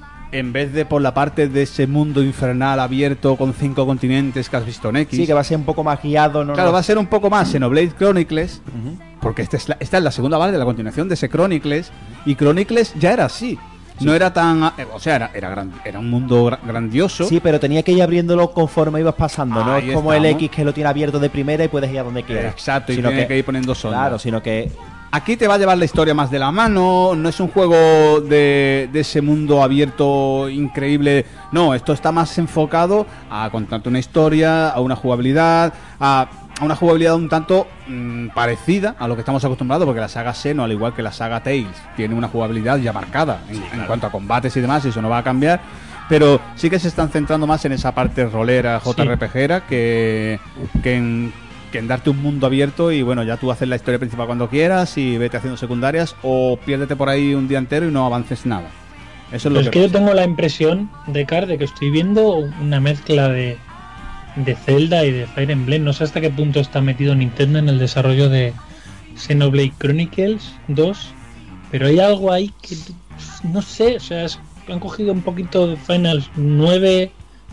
en vez de por la parte de ese mundo infernal abierto con cinco continentes que has visto en como- X. Sí, que va a ser un poco más guiado, ¿no? Claro, no- va a ser un poco más Xenoblade Chronicles, Ujú. porque esta es, la, esta es la segunda parte de la continuación de ese Chronicles, y Chronicles ya era así. No era tan... eh, O sea, era, era, gran- era un mundo gra- grandioso. Sí, pero tenía que ir abriéndolo conforme ibas pasando, ¿no? Ahí Es como estamos. el X que lo tiene abierto de primera y puedes ir a donde quieras. Exacto, y Sino tiene que ir poniendo sondas. Claro, sino que Aquí te va a llevar la historia más de la mano, no es un juego de, de ese mundo abierto increíble, no, esto está más enfocado a contarte una historia, a una jugabilidad, a, a una jugabilidad un tanto mm, parecida a lo que estamos acostumbrados, porque la saga Xeno, al igual que la saga Tales, tiene una jugabilidad ya marcada en, en cuanto a combates y demás, y eso no va a cambiar, pero sí que se están centrando más en esa parte rolera, J R P G que, que en que en darte un mundo abierto y bueno, ya tú haces la historia principal cuando quieras y vete haciendo secundarias o piérdete por ahí un día entero y no avances nada. Eso es Pero lo es que, que yo pasa. tengo la impresión, de Car, de que estoy viendo una mezcla de, de Zelda y de Fire Emblem. No sé hasta qué punto está metido Nintendo en el desarrollo de Xenoblade Chronicles dos, pero hay algo ahí que no sé, o sea, es- han cogido un poquito de Final nueve,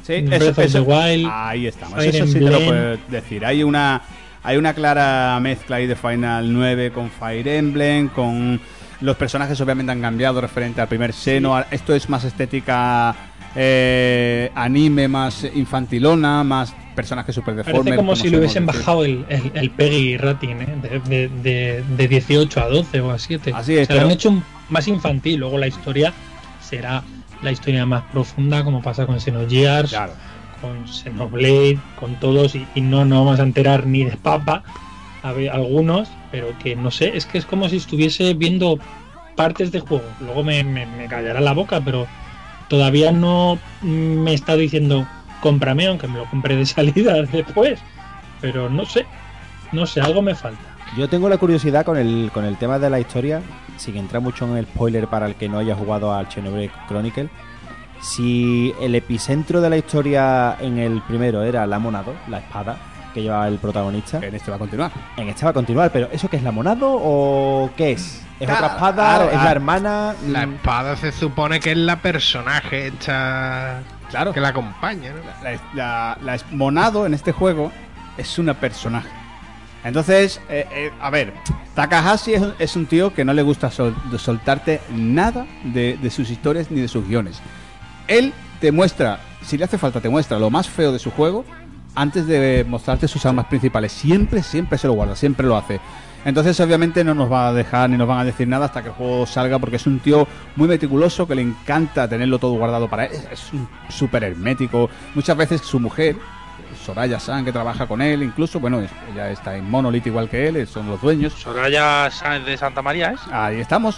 Sí, Breath eso, of eso- the Wild, ahí estamos. Fire Eso sí te lo Emblem. puedo decir. Hay una, hay una clara mezcla ahí de Final nueve con Fire Emblem, con los personajes obviamente han cambiado referente al primer Xeno. Esto es más estética eh, anime, más infantilona, más personajes super deformes. Parece como si le hubiesen decir. bajado el, el, el Peggy rating, ¿eh? de, de, de, de dieciocho a doce o a siete. Así es, Se lo pero- han hecho un- más infantil. Luego la historia será la historia más profunda, como pasa con Xenogears, Claro. con Xenoblade, con todos. Y, y no nos vamos a enterar ni de papa a ver, algunos, pero que no sé, es que es como si estuviese viendo partes de juego. Luego me, me, me callará la boca, pero todavía no me está diciendo cómprame, aunque me lo compré de salida después. Pero no sé, no sé, algo me falta. Yo tengo la curiosidad con el, con el tema de la historia, sin entrar mucho en el spoiler para el que no haya jugado al Xenoblade Chronicle. Si el epicentro de la historia en el primero era la Monado, la espada que llevaba el protagonista, En este va a continuar. en este va a continuar, pero ¿eso qué es, la Monado o qué es? ¿Es otra espada? Claro, ¿Es ah, la hermana? La Mm, espada se supone que es la personaje esta Claro. que la acompaña, ¿no? La, la- la es- Monado en este juego es una personaje. Entonces, eh, eh, a ver, Takahashi es, un- es un tío que no le gusta sol- de soltarte nada de, de sus historias ni de sus guiones. Él te muestra, si le hace falta, te muestra lo más feo de su juego antes de mostrarte sus armas principales. Siempre, siempre se lo guarda, siempre lo hace. Entonces, obviamente, no nos va a dejar ni nos van a decir nada hasta que el juego salga, porque es un tío muy meticuloso, que le encanta tenerlo todo guardado para él. Es, es un súper hermético. Muchas veces su mujer, Soraya-san, que trabaja con él, incluso, bueno, es- ella está en Monolith igual que él, son los dueños. Soraya Sáenz de Santa María es. Ahí estamos.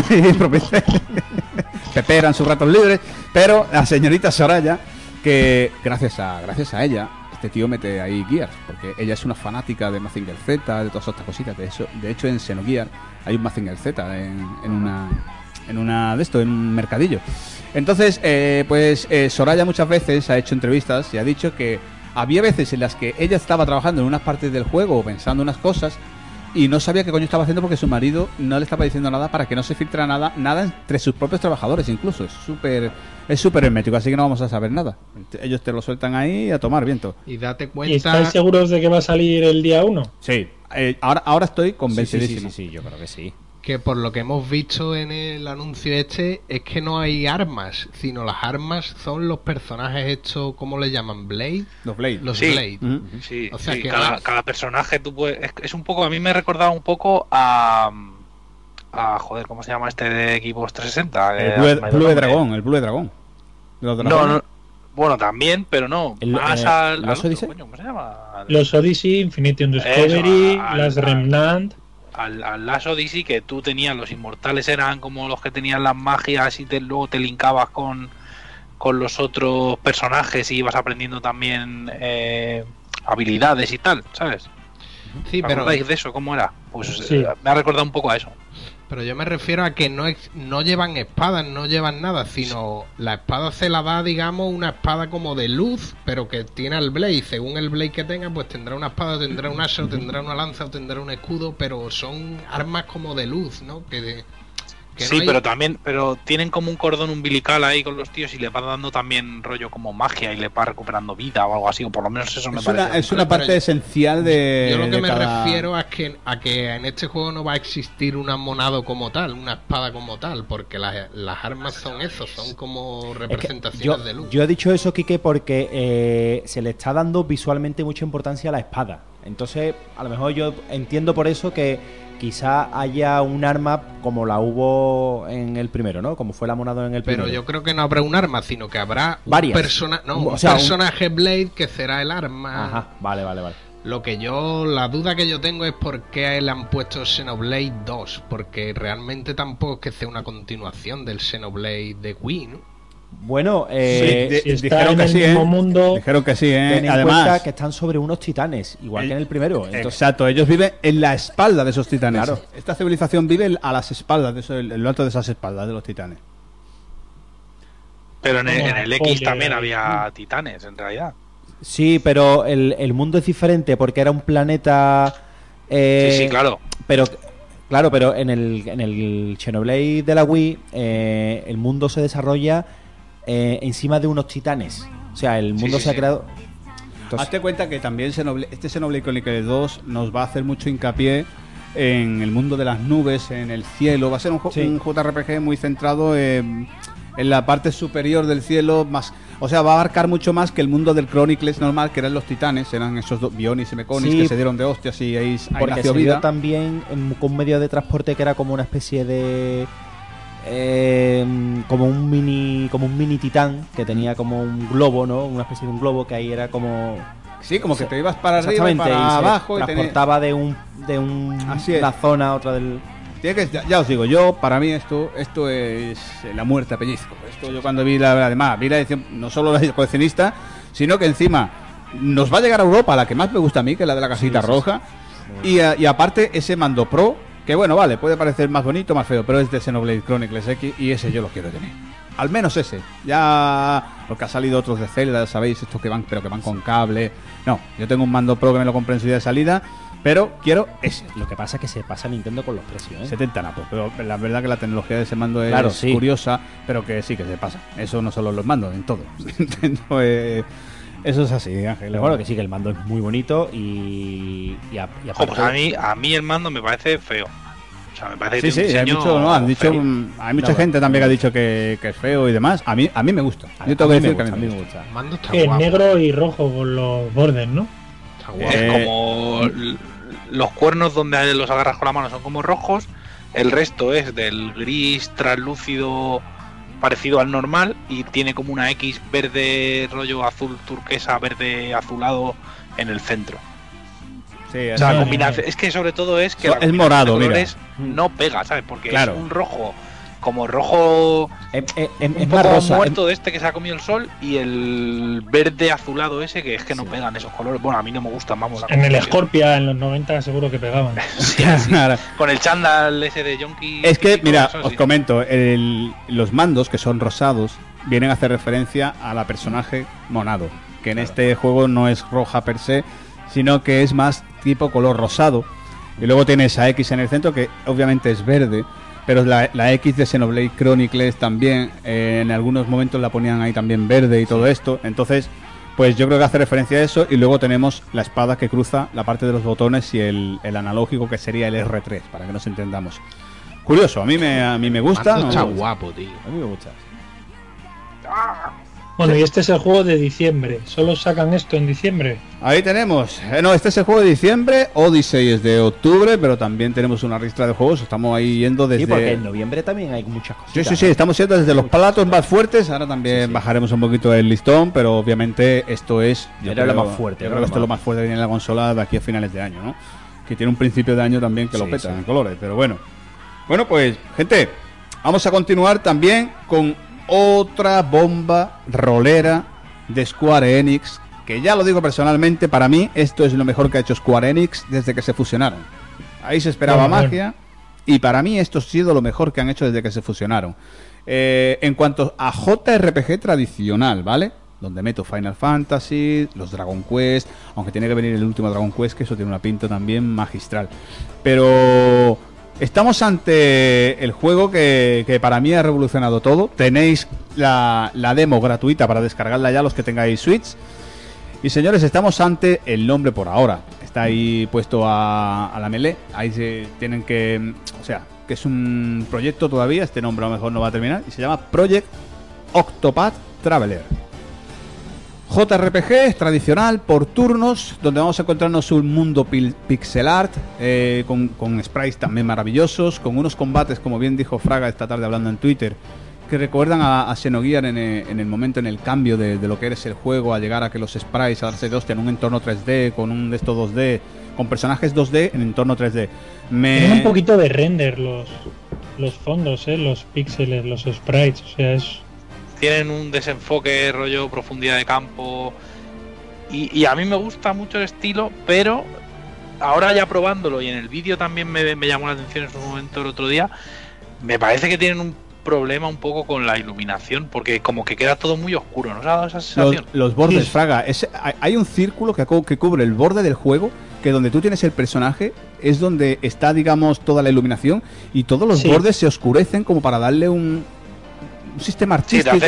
Pepera en sus ratos libres. Pero la señorita Soraya, que gracias a gracias a ella, este tío mete ahí Gears, porque ella es una fanática de Mazinger Z, de todas estas cositas. De hecho, de hecho en Xenogear hay un Mazinger Z en, en una en una de esto, en un mercadillo. Entonces, eh, pues eh, Soraya muchas veces ha hecho entrevistas y ha dicho que había veces en las que ella estaba trabajando en unas partes del juego o pensando unas cosas y no sabía qué coño estaba haciendo porque su marido no le estaba diciendo nada para que no se filtrara nada, nada entre sus propios trabajadores incluso. Es súper es súper hermético, así que no vamos a saber nada. Ellos te lo sueltan ahí a tomar viento. Y date ¿Y cuenta. estáis seguros de que va a salir el día uno? Sí, eh, ahora, ahora estoy sí, sí, sí, convencidísimo. sí, sí, yo creo que sí. Que por lo que hemos visto en el anuncio este es que no hay armas, sino las armas son los personajes estos, ¿cómo le llaman? ¿Blade? Los Blade. Los Sí. Blade. Ujú. Sí, O sea sí, que cada, ahora- cada personaje tú puedes, es, es un poco, a mí me recordaba un poco a, a joder, ¿cómo se llama este de Xbox trescientos sesenta? El Eh, Blue, me da Blue nombre. Dragon, el Blue Dragon. De los No, dragones. no, bueno, también, pero no, El- más eh, al, ¿los al otro, Odyssey? coño, ¿cómo se llama? Al, Los Odyssey, Infinity on Discovery, Eso, al- las al- Remnant. al, al Last Odyssey, que tú tenías, los inmortales eran como los que tenían las magias y te, luego te linkabas con, con los otros personajes y ibas aprendiendo también eh, habilidades y tal, ¿sabes? Sí, ¿Os pero, acordáis de eso? ¿Cómo era? Pues Sí. eh, me ha recordado un poco a eso. pero yo me refiero a que no, ex- no llevan espadas, no llevan nada, sino la espada se la da, digamos, una espada como de luz, pero que tiene el Blade. Según el Blade que tenga, pues tendrá una espada, tendrá un asa, o tendrá una lanza, o tendrá un escudo, pero son armas como de luz, ¿no? Que, de- que no Sí, hay- pero también, pero tienen como un cordón umbilical ahí con los tíos y le va dando también rollo como magia y le va recuperando vida o algo así, o por lo menos eso me Es parece. una, es una Pero parte yo- esencial de. Yo lo que de me cada- refiero es que, a que en este juego no va a existir una monado como tal, una espada como tal, porque las, las armas son eso, son como Es que representaciones yo, de luz. yo he dicho eso, Quique, porque eh, se le está dando visualmente mucha importancia a la espada. Entonces, a lo mejor yo entiendo por eso que quizá haya un arma como la hubo en el primero, ¿no? Como fue la monada en el Pero primero. yo creo que no habrá un arma, sino que habrá Varias. un, persona no, O un sea, un- personaje Blade que será el arma. Ajá, vale, vale, vale. Lo que yo, la duda que yo tengo es por qué le han puesto Xenoblade dos, porque realmente tampoco es que sea una continuación del Xenoblade de Wii, ¿no? Bueno, eh, Sí, de- Si está dijeron en que el sí, mismo ¿eh? mundo, Dijeron que sí, ¿eh? ten en Además. cuenta que están sobre unos titanes, igual que en el primero. Entonces, Exacto, ellos viven en la espalda de esos titanes. Claro. Esta civilización vive a las espaldas, de eso, en lo alto de esas espaldas de los titanes. Pero en el, Como en el X spoiler también ahí. había titanes, en realidad. sí, pero el, el mundo es diferente porque era un planeta. eh, sí, sí, claro. Pero, claro, pero en el, en el Xenoblade de la Wii, eh, el mundo se desarrolla eh, encima de unos titanes. O sea, el mundo sí, se ha sí. creado... Entonces, Hazte cuenta que también Xenoblade- este Xenoblade Chronicles dos nos va a hacer mucho hincapié en el mundo de las nubes, en el cielo. Va a ser un, jo- Sí. un J R P G muy centrado en, en la parte superior del cielo, más, o sea, va a abarcar mucho más que el mundo del Chronicles normal, que eran los titanes, eran esos dos Bionis y Meconis Sí. que se dieron de hostias y ahí, ahí porque nació se vio vida. también en- con un medio de transporte que era como una especie de... eh, como un mini como un mini titán que tenía como un globo, ¿no? Una especie de un globo que ahí era como... Sí, como que te ibas para arriba, Exactamente, para y se abajo y tenés- transportaba de un de un, Así es. una zona a otra del... Tiene que, ya, ya os digo, yo, para mí esto esto es eh, la muerte a pellizco. Esto yo cuando vi la, además, vi la edición, no solo la coleccionista, sino que encima nos va a llegar a Europa, la que más me gusta a mí, que es la de la casita Sí, sí, roja. Y, a- y aparte ese mando Pro, que bueno, vale, puede parecer más bonito, más feo, pero es de Xenoblade Chronicles X y ese yo lo quiero tener. Al menos ese. Ya, porque ha salido otros de Zelda, sabéis, estos que van, pero que van con cable. No, yo tengo un mando Pro que me lo compré en su día de salida, pero quiero ese. Lo que pasa es que se pasa Nintendo con los precios, ¿eh? setenta napos, pero la verdad que la tecnología de ese mando es Claro, sí. curiosa, pero que sí que se pasa. Eso no solo en los mandos, en todo. Nintendo, eh, eso es así, Ángel. Pero bueno, que sí, que el mando es muy bonito y, y, a- y Jo, aparte... pues a mí, a mí el mando me parece feo. O sea, me parece Sí, que sí, tiene un hay diseño mucho, no, han dicho, feo. mm, hay mucha No, gente bueno, también que ha no. dicho que, que es feo y demás. A mí, a mí me gusta. a- Yo a tengo que mí me decir que gusta, a mí me gusta. El mando está Que guapo. negro y rojo con los bordes, ¿no? Está guapo. Es Eh, como l- los cuernos donde los agarras con la mano son como rojos, el resto es del gris translúcido parecido al normal y tiene como una X verde rollo azul turquesa, verde azulado en el centro. Sí, O así sea, la no, combinación, es que sobre todo es que So- la es combinación morado, de mira. colores no pega, ¿sabes? Porque Claro. es un rojo como rojo Es, es- es- un es más poco rosa. muerto de este que se ha comido el sol y el verde azulado ese que es que no pegan esos colores. Bueno, a mí no me gustan, vamos. la En el combinación. Scorpia en los noventa seguro que pegaban. Sí, sí. Claro. Con el chándal ese de Yonki. Es que, típico, mira, eso os sí. comento, el- los mandos que son rosados vienen a hacer referencia a la personaje monado, que en este juego no es roja per se, sino que es más tipo color rosado. Y luego tiene esa X en el centro que obviamente es verde, pero la, la X de Xenoblade Chronicles también, eh, en algunos momentos la ponían ahí también verde y todo esto. Entonces, pues yo creo que hace referencia a eso. Y luego tenemos la espada que cruza la parte de los botones y el, el analógico que sería el R tres, para que nos entendamos. Curioso, a mí me, a mí me gusta. Mando ¿no? está guapo, tío. A mí me gusta. Bueno, y este es el juego de diciembre. ¿Solo sacan esto en diciembre? Ahí tenemos. Eh, no, este es el juego de diciembre. Odyssey es de octubre, pero también tenemos una ristra de juegos. Estamos ahí yendo desde. Sí, porque en noviembre también hay muchas cosas. Sí, sí, sí, estamos yendo desde los platos más fuertes. Ahora también Sí, sí. bajaremos un poquito el listón, pero obviamente esto es. Era lo más fuerte, Yo era creo lo que esto es lo más- más fuerte que viene en la consola de aquí a finales de año, ¿no? Que tiene un principio de año también que lo Sí, peta sí. en colores, pero bueno. Bueno, pues, gente, vamos a continuar también con otra bomba rolera de Square Enix, que ya lo digo personalmente, para mí esto es lo mejor que ha hecho Square Enix desde que se fusionaron. Ahí se esperaba Bueno, bueno. magia, y para mí esto ha sido lo mejor que han hecho desde que se fusionaron. Eh, en cuanto a J R P G tradicional, ¿vale? Donde meto Final Fantasy, los Dragon Quest, aunque tiene que venir el último Dragon Quest, que eso tiene una pinta también magistral. Pero estamos ante el juego que, que para mí ha revolucionado todo. Tenéis la, la demo gratuita para descargarla ya los que tengáis Switch. Y señores, estamos ante el nombre por ahora. Está ahí puesto a, a la melee. Ahí se tienen que... O sea, que es un proyecto todavía. Este nombre a lo mejor no va a terminar. Y se llama Project Octopath Traveler. J R P G tradicional por turnos, donde vamos a encontrarnos un mundo pil- pixel art, eh, con, con sprites también maravillosos, con unos combates, como bien dijo Fraga esta tarde hablando en Twitter, que recuerdan a, a Xenogears en, eh, en el momento, en el cambio de, de lo que eres el juego, a llegar a que los sprites, a darse de hostia en un entorno tres D, con un de estos dos D, con personajes dos D en entorno tres D. Tienen Me... un poquito de render los, los fondos, ¿eh? Los píxeles, los sprites. O sea, es... Tienen un desenfoque, rollo profundidad de campo. Y, y a mí me gusta mucho el estilo, pero ahora ya probándolo y en el vídeo también me, me llamó la atención en su momento el otro día, me parece que tienen un problema un poco con la iluminación, porque como que queda todo muy oscuro, ¿no os ha dado esa Los, sensación? los bordes, Sí. Fraga. Es- hay- hay un círculo que, co- que cubre el borde del juego, que donde tú tienes el personaje es donde está, digamos, toda la iluminación, y todos los Sí. bordes se oscurecen como para darle un, un sistema Sí, te artístico. hace,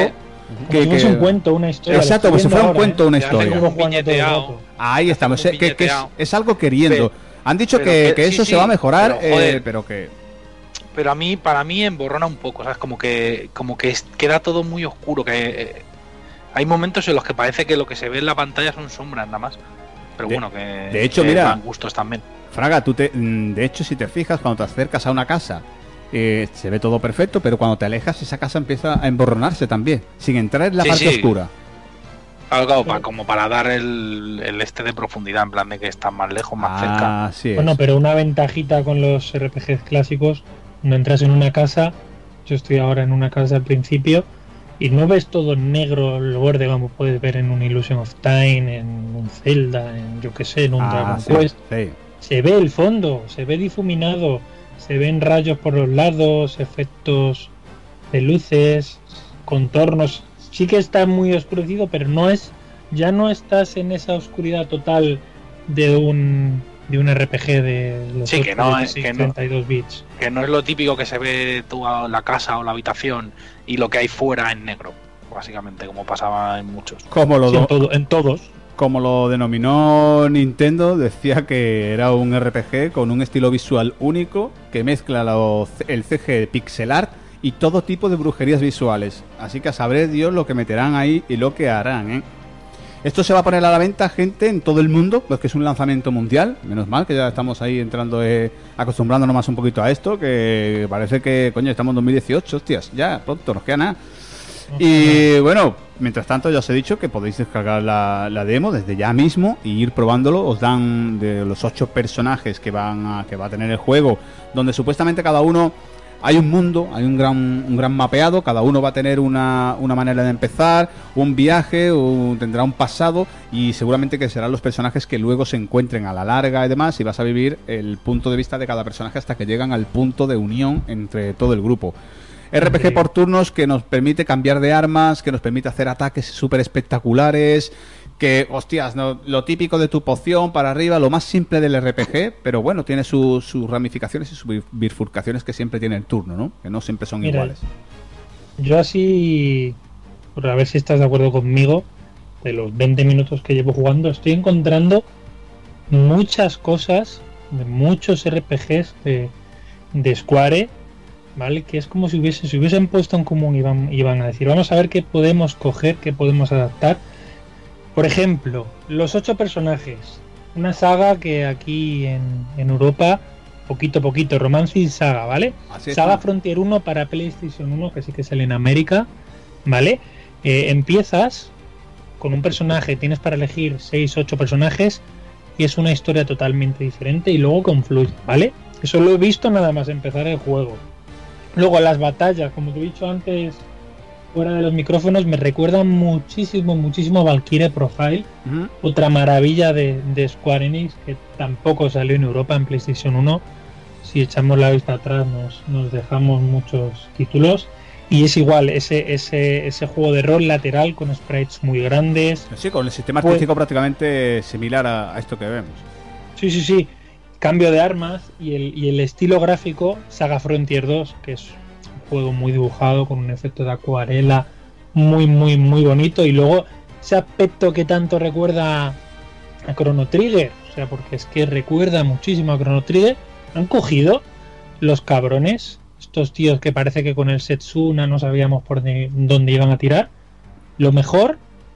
Como si fuese un cuento, una historia. Exacto, lo como si estoy fuera un viendo cuento, ahora, una Te hacen historia. un Jugando todo el viñeteado. rato. Ahí estamos, Hacen un que, que es, viñeteado. es algo queriendo. Pero- Han dicho pero que, que- que sí, eso sí, se va a mejorar, pero, joder. eh, pero que... Pero a mí, para mí, emborrona un poco, ¿sabes? Como que, como que es- queda todo muy oscuro, que eh, hay momentos en los que parece que lo que se ve en la pantalla son sombras nada más. Pero De- bueno, que, de hecho, que mira- dan gustos también. Fraga, tú te, mm, de hecho, si te fijas, cuando te acercas a una casa, eh, se ve todo perfecto, pero cuando te alejas, esa casa empieza a emborronarse también, sin entrar en la Sí, parte sí. oscura. Claro, claro, pa- como para dar el, el este de profundidad, en plan de que estás más lejos, más cerca. Ah, así es. Bueno, pero una ventajita con los R P Gs clásicos, cuando entras en una casa, yo estoy ahora en una casa al principio, y no ves todo negro el borde como puedes ver en un Illusion of Time, en un Zelda, en yo que sé, en un Ah, Dragon sí, Quest. sí. Se ve el fondo, se ve difuminado, se ven rayos por los lados, efectos de luces, contornos. Sí que está muy oscurecido, pero no es, ya no estás en esa oscuridad total de un de un R P G de los Sí, que no es- que no- treinta y dos bits. Que no es lo típico que se ve toda la casa o la habitación y lo que hay fuera en negro, básicamente, como pasaba en muchos. Como lo, Sí, en, do- todo, en todos. como lo denominó Nintendo, decía que era un R P G con un estilo visual único que mezcla lo- el C G pixel art y todo tipo de brujerías visuales. Así que a saber Dios lo que meterán ahí y lo que harán, ¿eh? Esto se va a poner a la venta, gente, en todo el mundo, porque es un lanzamiento mundial. Menos mal que ya estamos ahí entrando, eh, acostumbrándonos más un poquito a esto, que parece que, coño, estamos en dos mil dieciocho, hostias, ya, pronto, nos queda nada. Y bueno, mientras tanto ya os he dicho que podéis descargar la, la demo desde ya mismo y ir probándolo. Os dan de los ocho personajes que van a, que va a tener el juego, donde supuestamente cada uno hay un mundo, hay un gran un gran mapeado, cada uno va a tener una, una manera de empezar, un viaje, un- tendrá un pasado y seguramente que serán los personajes que luego se encuentren a la larga y demás y vas a vivir el punto de vista de cada personaje hasta que llegan al punto de unión entre todo el grupo. R P G por turnos que nos permite cambiar de armas, que nos permite hacer ataques súper espectaculares, que, hostias, no, lo típico de tu poción para arriba, lo más simple del R P G, pero bueno, tiene su- sus ramificaciones y sus bif- bifurcaciones que siempre tiene el turno, ¿no? Que no siempre son Mira, iguales. Yo así, por a ver si estás de acuerdo conmigo, de los veinte minutos que llevo jugando, estoy encontrando muchas cosas de muchos R P Gs de, de Square, ¿vale? Que es como si hubiese, si hubiesen puesto en común y iban, iban a decir, vamos a ver qué podemos coger, qué podemos adaptar. Por ejemplo, los ocho personajes, una saga que aquí en, en Europa, poquito a poquito, Romance y Saga, ¿vale? Así es, Saga ¿no? Frontier uno para PlayStation uno, que sí que sale en América, ¿vale? Eh, empiezas con un personaje, tienes para elegir seis ocho personajes y es una historia totalmente diferente y luego confluye, ¿vale? Eso lo he visto nada más empezar el juego. Luego las batallas, como te he dicho antes, fuera de los micrófonos, me recuerdan muchísimo, muchísimo a Valkyrie Profile, Ujú. otra maravilla de, de Square Enix que tampoco salió en Europa en PlayStation uno. Si echamos la vista atrás nos, nos dejamos muchos títulos y es igual, ese, ese, ese juego de rol lateral con sprites muy grandes. Sí, con el sistema Pues- artístico prácticamente similar a, a esto que vemos. Sí, sí, sí. Cambio de armas y el, y el estilo gráfico Saga Frontier dos, que es un juego muy dibujado con un efecto de acuarela muy, muy, muy bonito. Y luego ese aspecto que tanto recuerda a Chrono Trigger, o sea, porque es que recuerda muchísimo a Chrono Trigger. Han cogido los cabrones, estos tíos que parece que con el Setsuna no sabíamos por de- dónde iban a tirar. Lo mejor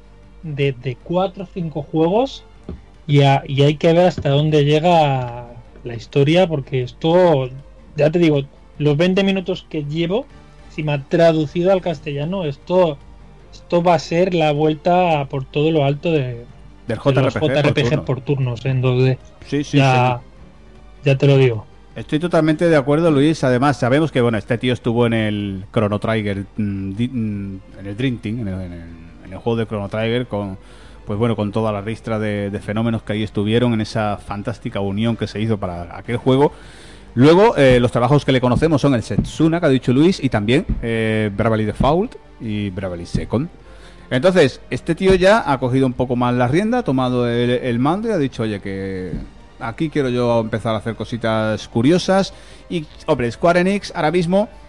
de, de cuatro o cinco juegos y, a- y hay que ver hasta dónde llega la historia, porque esto, ya te digo, los veinte minutos que llevo, si me ha traducido al castellano, esto esto va a ser la vuelta por todo lo alto de, Del de J R los P G. J R P G por por, turno. turnos en dos D. Sí, sí, ya, sí. ya te lo digo. Estoy totalmente de acuerdo, Luis. Además, sabemos que bueno, este tío estuvo en el Chrono Trigger, mm, di- mm, en el Dream Team, en el, en el- en el juego de Chrono Trigger, con pues bueno, con toda la ristra de, de fenómenos que ahí estuvieron en esa fantástica unión que se hizo para aquel juego. Luego, eh, los trabajos que le conocemos son el Setsuna, que ha dicho Luis, y también eh, Bravely Default y Bravely Second. Entonces, este tío ya ha cogido un poco más la rienda, ha tomado el, el mando y ha dicho, oye, que aquí quiero yo empezar a hacer cositas curiosas. Y, hombre, Square Enix ahora mismo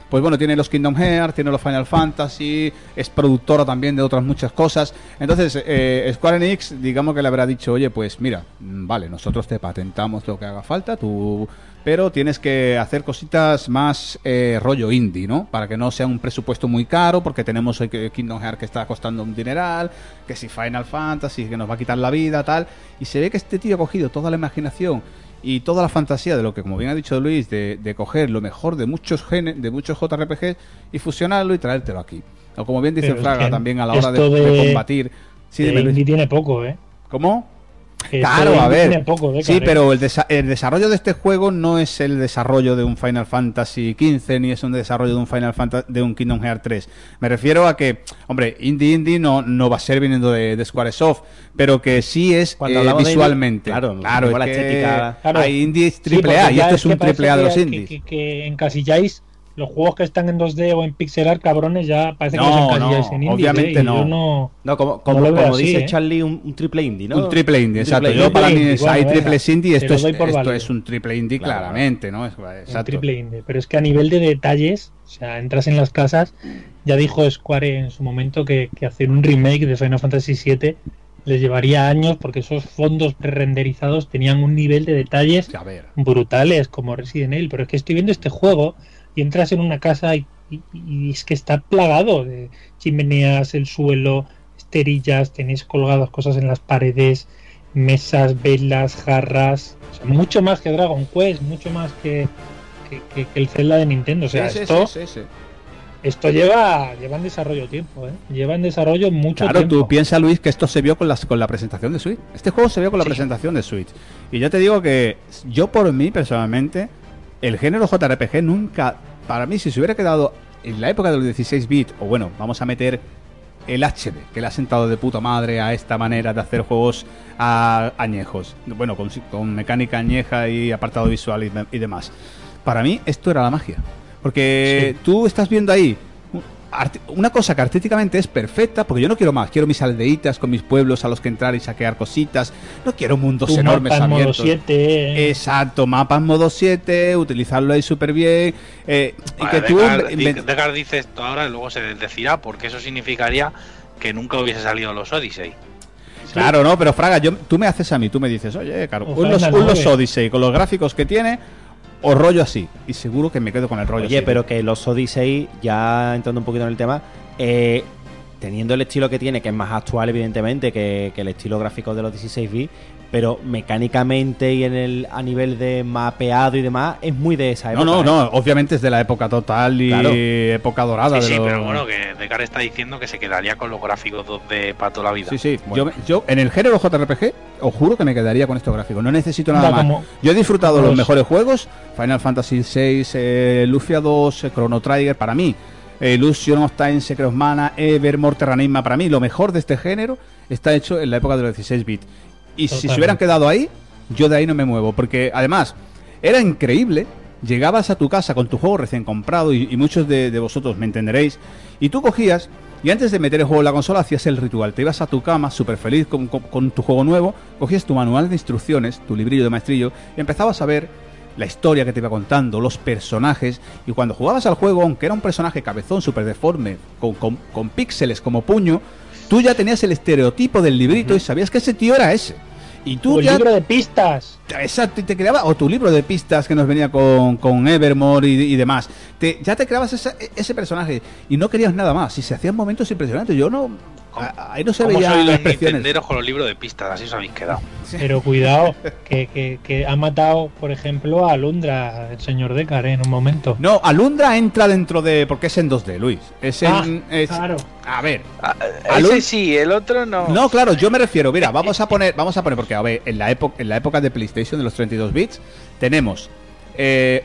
pues bueno, tiene los Kingdom Hearts, tiene los Final Fantasy, es productora también de otras muchas cosas. Entonces, eh, Square Enix, digamos que le habrá dicho, oye, pues mira, vale, nosotros te patentamos lo que haga falta, tú... pero tienes que hacer cositas más eh, rollo indie, ¿no? Para que no sea un presupuesto muy caro, porque tenemos el Kingdom Hearts que está costando un dineral, que si Final Fantasy, que nos va a quitar la vida, tal. Y se ve que este tío ha cogido toda la imaginación y toda la fantasía de lo que, como bien ha dicho Luis, de, de coger lo mejor de muchos genes, de muchos J R P Gs y fusionarlo y traértelo aquí. O como bien dice Pero Fraga, también a la hora de, esto de de- combatir. Sí, de dime, Luis. indie tiene poco, ¿eh? ¿Cómo? Esto Claro, de a indie ver. tiene poco, ¿eh, Sí, Karen? pero el, desa- el desarrollo de este juego no es el desarrollo de un Final Fantasy quince ni es un desarrollo de un Final Fantasy de un Kingdom Hearts tres. Me refiero a que, hombre, indie indie no no va a ser viniendo de, de Squaresoft, pero que sí es Cuando eh, hablamos de visualmente. indie, claro, claro, como es la que estética. Claro. hay indies Sí, triple porque A y ya esto es un que parece triple A de los que- indies. Que, que encasilláis los juegos que están en dos D o en pixel art, cabrones, ya parece que No, los encasilláis no, en indie. obviamente ¿eh? Y no. Yo no... No, como, como, lo veo como así, dice ¿eh? Charlie, un, un triple indie, ¿no? Un triple indie, Un exacto. triple Yo indie. para mí indie, es, bueno, hay venga, triples indie, te esto lo es, doy por esto válido. es un triple indie Claro, claramente, ¿no? Es, Un exacto. triple indie. Pero es que a nivel de detalles, o sea, entras en las casas, ya dijo Square en su momento que, que hacer un remake de Final Fantasy siete les llevaría años porque esos fondos pre-renderizados tenían un nivel de detalles A ver. brutales como Resident Evil. Pero es que estoy viendo este juego y entras en una casa y, y- y es que está plagado de chimeneas, el suelo, esterillas, tenéis colgadas cosas en las paredes, mesas, velas, jarras, o sea, mucho más que Dragon Quest, mucho más que, que, que- que el Zelda de Nintendo. O sea, Sí, sí, esto, sí, sí, sí. esto lleva, lleva en desarrollo tiempo, ¿eh? Lleva en desarrollo mucho Claro, tiempo. tú piensas, Luis, que esto se vio con, las, con la presentación de Switch. Este juego se vio con la Sí. presentación de Switch. Y yo te digo que yo por mí, personalmente, el género J R P G nunca, para mí, si se hubiera quedado en la época de los dieciséis bits, o bueno, vamos a meter el H D, que le ha sentado de puta madre a esta manera de hacer juegos a, añejos. Bueno, con, con mecánica añeja y apartado visual y, y demás. Para mí, esto era la magia. Porque Sí. tú estás viendo ahí arti- una cosa que artísticamente es perfecta, porque yo no quiero más, quiero mis aldeitas con mis pueblos a los que entrar y saquear cositas, no quiero mundos Tu enormes mapa en modo abiertos. siete, Exacto, mapas modo siete, utilizarlo ahí súper bien, eh, y Vale, que tú Deckard, inven- Deckard dice esto ahora y luego se decirá porque eso significaría que nunca hubiese salido los Odyssey. Claro, no, pero Fraga, yo, tú me haces a mí, tú me dices, oye, claro, O un los, Final un los nueve. Odyssey con los gráficos que tiene, o rollo así, y seguro que me quedo con el rollo Oye, así. pero que los Odyssey, ya entrando un poquito en el tema, eh, teniendo el estilo que tiene, que es más actual, evidentemente, que, que el estilo gráfico de los dieciséis bits, pero mecánicamente y en el a nivel de mapeado y demás, es muy de esa No, época. no, ¿eh? no, obviamente es de la época total y Claro. época dorada. Sí, de sí, los- pero bueno, que Deckard está diciendo que se quedaría con los gráficos dos D para toda la vida. Sí, sí. Bueno. Yo, yo, en el género J R P G, os juro que me quedaría con estos gráficos. No necesito nada Da más. como- Yo he disfrutado como los los- mejores juegos: Final Fantasy seis, eh, Lufia dos, eh, Chrono Trigger. Para mí, eh, Illusion of Time, Secret of Mana, Evermore, Terranigma. Para mí, lo mejor de este género está hecho en la época de los dieciséis bits. Y si se Totalmente. hubieran quedado ahí, yo de ahí no me muevo. Porque además, era increíble. Llegabas a tu casa con tu juego recién comprado, y, y muchos de, de vosotros me entenderéis, y tú cogías, y antes de meter el juego en la consola hacías el ritual. Te ibas a tu cama súper feliz con, con- con tu juego nuevo, cogías tu manual de instrucciones, tu librillo de maestrillo, y empezabas a ver la historia que te iba contando, los personajes, y cuando jugabas al juego, aunque era un personaje cabezón, súper deforme, con, con, con píxeles como puño, tú ya tenías el estereotipo del librito y sabías que ese tío era ese. Y tú O el ya... libro de pistas. Exacto, y te creaba, o tu libro de pistas que nos venía con, con Evermore y, y demás. Te, ya te creabas esa- ese personaje y no querías nada más. Y se hacían momentos impresionantes. Yo no. a- Ahí no se ¿Cómo veía sois los expresiones. nintenderos con los libros de pistas? Así os habéis quedado. Pero cuidado, que, que, que ha matado, por ejemplo, a Alundra, el señor Deckard, ¿eh? En un momento. No, Alundra entra dentro de. Porque es en dos D, Luis. Es en. Ah, es- claro. A ver. Ah, Alun- ese sí, el otro no. No, claro, yo me refiero, mira, vamos a poner, vamos a poner, porque a ver, en la época, en la época de PlayStation de los treinta y dos bits, tenemos eh,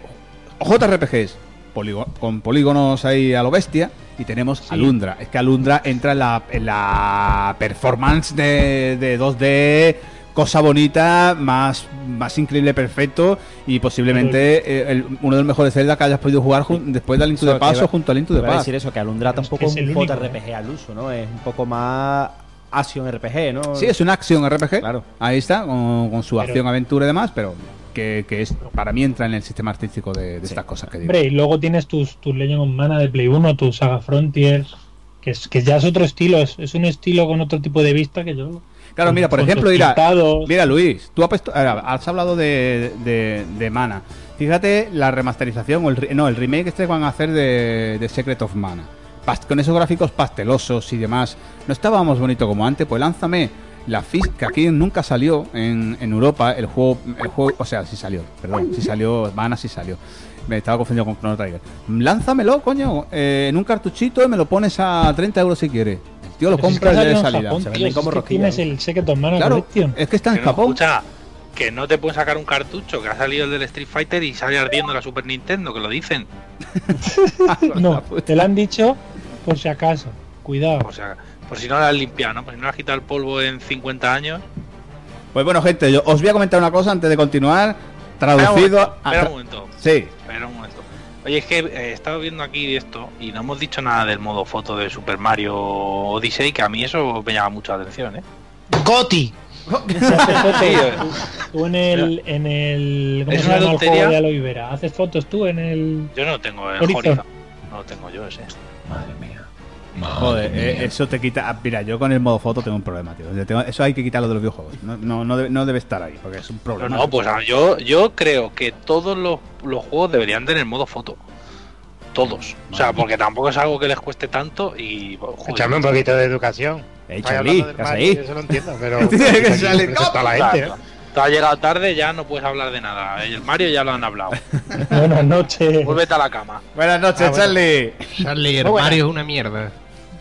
J R P Gs polígo- con polígonos ahí a lo bestia, y tenemos Alundra. Es que Alundra entra en la, en la performance de, de dos D, cosa bonita, más, más increíble, perfecto, y posiblemente eh, el- uno de los mejores Zelda que hayas podido jugar jun- después del Link to Eso the que Past iba- o junto al Link to the Iba a Past. decir eso, que Alundra Pero es tampoco que es es un el único, J R P G al uso, ¿no? Es un poco más acción R P G, ¿no? Sí, es una acción R P G. Claro. Ahí está, con, con su Pero- acción, aventura y demás, pero que, que es para mí entra en el sistema artístico de, de estas cosas que digo. Hombre, y luego tienes tus, tus Legend of Mana de Play uno, tu Saga Frontier, que, es, que ya es otro estilo, es, es un estilo con otro tipo de vista que yo... Claro, mira, por con ejemplo, tus mira, pintados. mira Luis, tú has, puesto- ahora, has hablado de, de, de Mana. Fíjate la remasterización, o el, re- no, el remake este que van a hacer de, de Secret of Mana. Pas- con esos gráficos pastelosos y demás. No estábamos bonito como antes, pues lánzame la fis que aquí nunca salió en, en Europa, el juego, el juego, o sea, sí salió, perdón, sí salió, Mana sí salió. Me estaba confundiendo con Chrono Trigger. Lánzamelo, coño, eh, en un cartuchito y me lo pones a treinta euros si quieres. El tío lo Pero si es que compra ha el día de salido en salida. Japón, Se tío, venden si como es que rosquillas, tienes el Secret of Mana Claro, Collection. es que está en Que no, Japón. escucha, que no te pueden sacar un cartucho, que ha salido el del Street Fighter y sale ardiendo la Super Nintendo, que lo dicen. No, te lo han dicho por si acaso. Cuidado. O sea, por si no la has limpiado, ¿no? Por si no le has quitado el polvo en cincuenta años. Pues bueno, gente, yo os voy a comentar una cosa antes de continuar. Traducido a... Espera tra- un momento. Sí, Espera un momento. Oye, es que eh, he estado viendo aquí esto y no hemos dicho nada del modo foto de Super Mario Odyssey, que a mí eso me llama mucho la atención, ¿eh? Goti. Se hace fotos. Sí, eh. Tú en el, en el ¿cómo Es se una llama el tontería. juego de aloe vera? ¿Haces fotos tú en el...? Yo no tengo el Horizon. Horizon. No lo tengo yo ese. Madre mía. joder, eh, eso te quita... ah, Mira, yo con el modo foto tengo un problema, tío. Yo tengo- Eso hay que quitarlo de los videojuegos. No, no, no, debe, no debe estar ahí, porque es un No, problema. no, pues ah, yo, yo creo que todos los, los juegos deberían tener modo foto. Todos. O sea, porque tampoco es algo que les cueste tanto y... joder. Échame un poquito de educación. Eh, Estáis Charlie, hablando del ¿qué haces Mario, ahí? Yo se lo entiendo, pero... Tiene que aquí salir- representa a la Claro, gente, ¿eh? Te has llegado tarde, ya no puedes hablar de nada. El Mario ya lo han hablado. Buenas noches. Vuélvete a la cama. Buenas noches, Ah, bueno. Charlie. Charlie, el Muy buena. Mario es una mierda.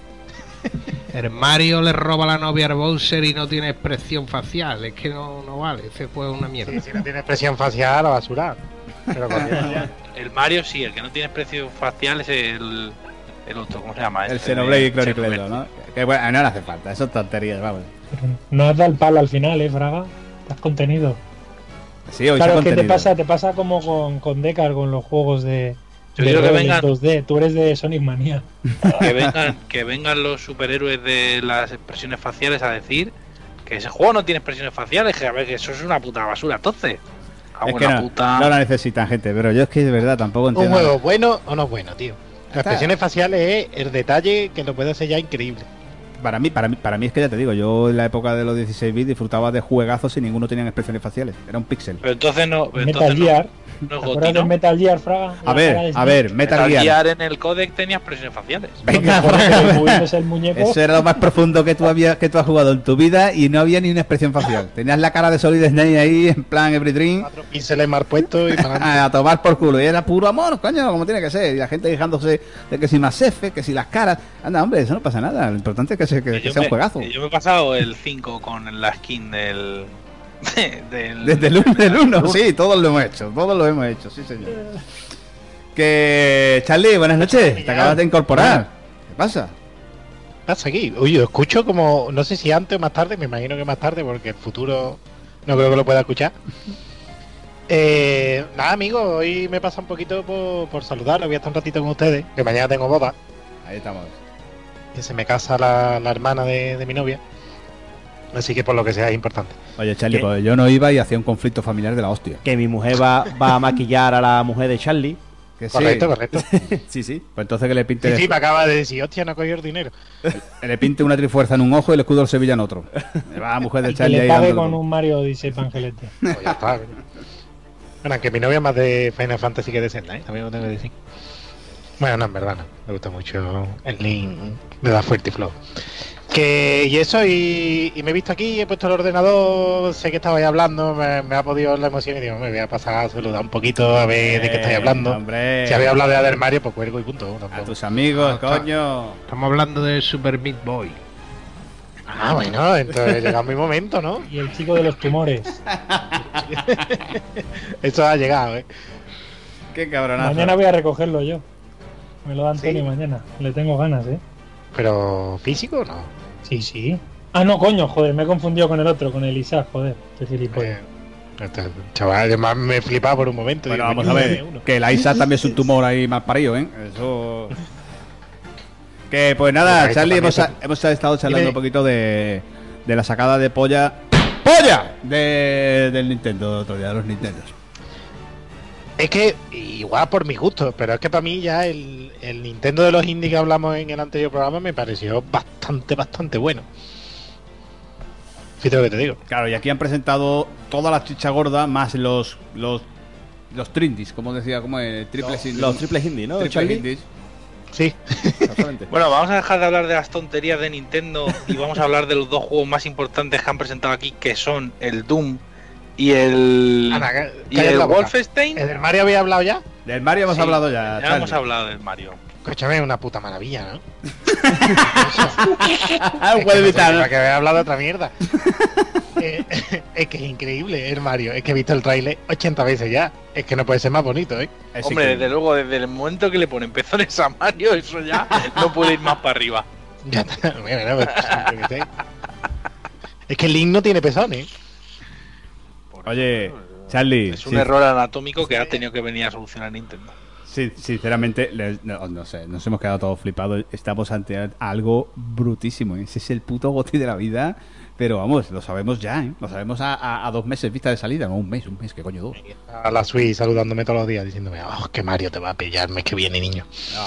El Mario le roba la novia al Bowser y no tiene expresión facial. Es que no, no vale. Ese juego es una mierda. Sí, si no tiene expresión facial, a basura. Pero cualquier- El Mario sí, el que no tiene expresión facial es el, el otro, ¿cómo se llama? El Este, Xenoblade de- Chronicles, Xenoblade. ¿no? Que bueno, no le hace falta, eso es tonterías, vamos. No has dado el palo al final, ¿eh, Fraga? Te has contenido. Sí, hoy Claro, se ha es que te contenido. pasa, te pasa como con, con Decar, con los juegos de, Yo de quiero que Rebels vengan- dos D. Tú eres de Sonic Mania. Que vengan, que vengan los superhéroes de las expresiones faciales a decir que ese juego no tiene expresiones faciales, que a ver, que eso es una puta basura, entonces. Cago Es en que la no, puta. no la necesitan, gente, pero yo es que de verdad tampoco ¿Un entiendo. juego bueno o no bueno, tío? Las Está. expresiones faciales es el detalle que lo puede hacer ya increíble. Para mí, para mí, para mí es que ya te digo, yo en la época de los dieciséis bits disfrutaba de juegazos y ninguno tenía expresiones faciales, era un píxel. Pero entonces no, pero Metal entonces no, Gear. no ¿Te es acuerdas Goti, del ¿no? Metal Gear, Fraga? A La cara ver, de a Snake. ver, Metal Metal Gear. Gear en el codec tenía expresiones faciales. Venga, Porque Fraga. moviéndose el muñeco. Eso era lo más profundo que tú habías que tú has jugado en tu vida y no había ni una expresión facial. Tenías la cara de Solid Snake ahí en plan Every Dream. Cuatro píxeles mal puestos y para adelante. A tomar por culo. Y era puro amor, coño, como tiene que ser. Y la gente quejándose de que si más F, que si las caras. Anda, hombre, eso no pasa nada. Lo importante es que, se- que- que yo sea un me- juegazo. Yo me he pasado el cinco con la skin del. de- del Desde el uno, del uno, sí, todos lo hemos hecho. Todos lo hemos hecho, sí, señor. Que, Charlie, buenas noches. Te acabas de incorporar. ¿Qué pasa? ¿Qué pasa aquí? Uy, yo escucho como, no sé si antes o más tarde, me imagino que más tarde porque el futuro no creo que lo pueda escuchar. Eh, nada, amigos, hoy me pasa un poquito por, por saludaros, voy a estar un ratito con ustedes, que mañana tengo boda, Ahí estamos. que se me casa la, la hermana de, de mi novia. Así que por lo que sea es importante. Oye, Charlie, ¿Qué? pues yo no iba y hacía un conflicto familiar de la hostia. Que mi mujer va, va a maquillar a la mujer de Charlie. Que sí. Correcto, correcto. Sí, sí. Pues entonces que le pinte, Sí, el sí, escu- me acaba de decir, hostia, no he cogido el dinero. le pinte una trifuerza en un ojo y el escudo del Sevilla en otro. Le va la mujer del Y que Charlie le ahí pague dándole con todo. un Mario Odyssey Pangelete. Pues ya está. Bueno, aunque mi novia es más de Final Fantasy que de Zelda, ¿eh? También lo tengo que decir. Bueno, no, en verdad no. Me gusta mucho el Link de la Fuerte Flow. Que, y eso, y, y me he visto aquí, he puesto el ordenador, sé que estabais hablando, me, me ha podido la emoción y digo, me voy a pasar a saludar un poquito a ver de qué estáis hablando. Eh, Hombre, Si habéis hablado de Ader Mario, pues cuelgo y punto. a tampoco. tus amigos, Ah, coño. Estamos hablando de Super Meat Boy. Ah, bueno, entonces llega mi momento, ¿no? Y el chico de los tumores. Eso ha llegado, ¿eh? Qué cabronazo. Mañana voy a recogerlo yo. Me lo da ¿Sí? Antonio mañana. Le tengo ganas, ¿eh? Pero físico, ¿no? Sí, sí. Ah, no, coño, joder, me he confundido con el otro, con el Isaac, joder. Qué gilipollas. Eh, este, chaval, además me flipaba por un momento. Bueno, digo, vamos a coño, ver, uno. que la Isa también es un tumor ahí más parido, ¿eh? Eso... Que pues nada, Pues Charlie, esto hemos, también hemos estado charlando Dime. un poquito de, de la sacada de polla... ¡Polla! De, del Nintendo, otro día, de los Nintendos. Es que, igual por mi gusto, pero es que para mí ya el, el Nintendo de los indies que hablamos en el anterior programa me pareció bastante, bastante bueno. Fíjate lo que te digo. Claro, y aquí han presentado toda la chicha gorda más los los los trindis, como decía, como el triple Los, indie. los triples indie, ¿no? Triple Charlie? indies. Sí. Exactamente. Bueno, vamos a dejar de hablar de las tonterías de Nintendo y vamos a hablar de los dos juegos más importantes que han presentado aquí, que son el Doom y el Ana, cá- y cállate el la boca. Wolfenstein. ¿El del Mario había hablado ya? Del Mario hemos Sí, hablado ya. Ya Charlie. hemos hablado del Mario. Escúchame, es una puta maravilla, ¿no? Ah, Es puede que no sé, evitar, ¿no? para que había hablado de otra mierda. Eh, es que es increíble el Mario. Es que he visto el tráiler ochenta veces ya. Es que no puede ser más bonito, ¿eh? Es Hombre, increíble. desde luego, desde el momento que le ponen pezones a Mario, eso ya no puede ir más para arriba. Ya está. Bueno, no, pues, yo qué sé. Es que el Link no tiene pezones. Oye, Charlie, Es un sí, error anatómico que ha tenido que venir a solucionar Nintendo. sí, sinceramente, le- no, no sé, nos hemos quedado todos flipados. Estamos ante algo brutísimo, ¿eh? Ese es el puto goti de la vida. Pero vamos, lo sabemos ya, ¿eh? Lo sabemos a, a- a dos meses vista de salida, no un mes, un mes, ¿qué coño dos? A la Switch saludándome todos los días diciéndome, oh, que Mario te va a pillar el mes que viene, niño.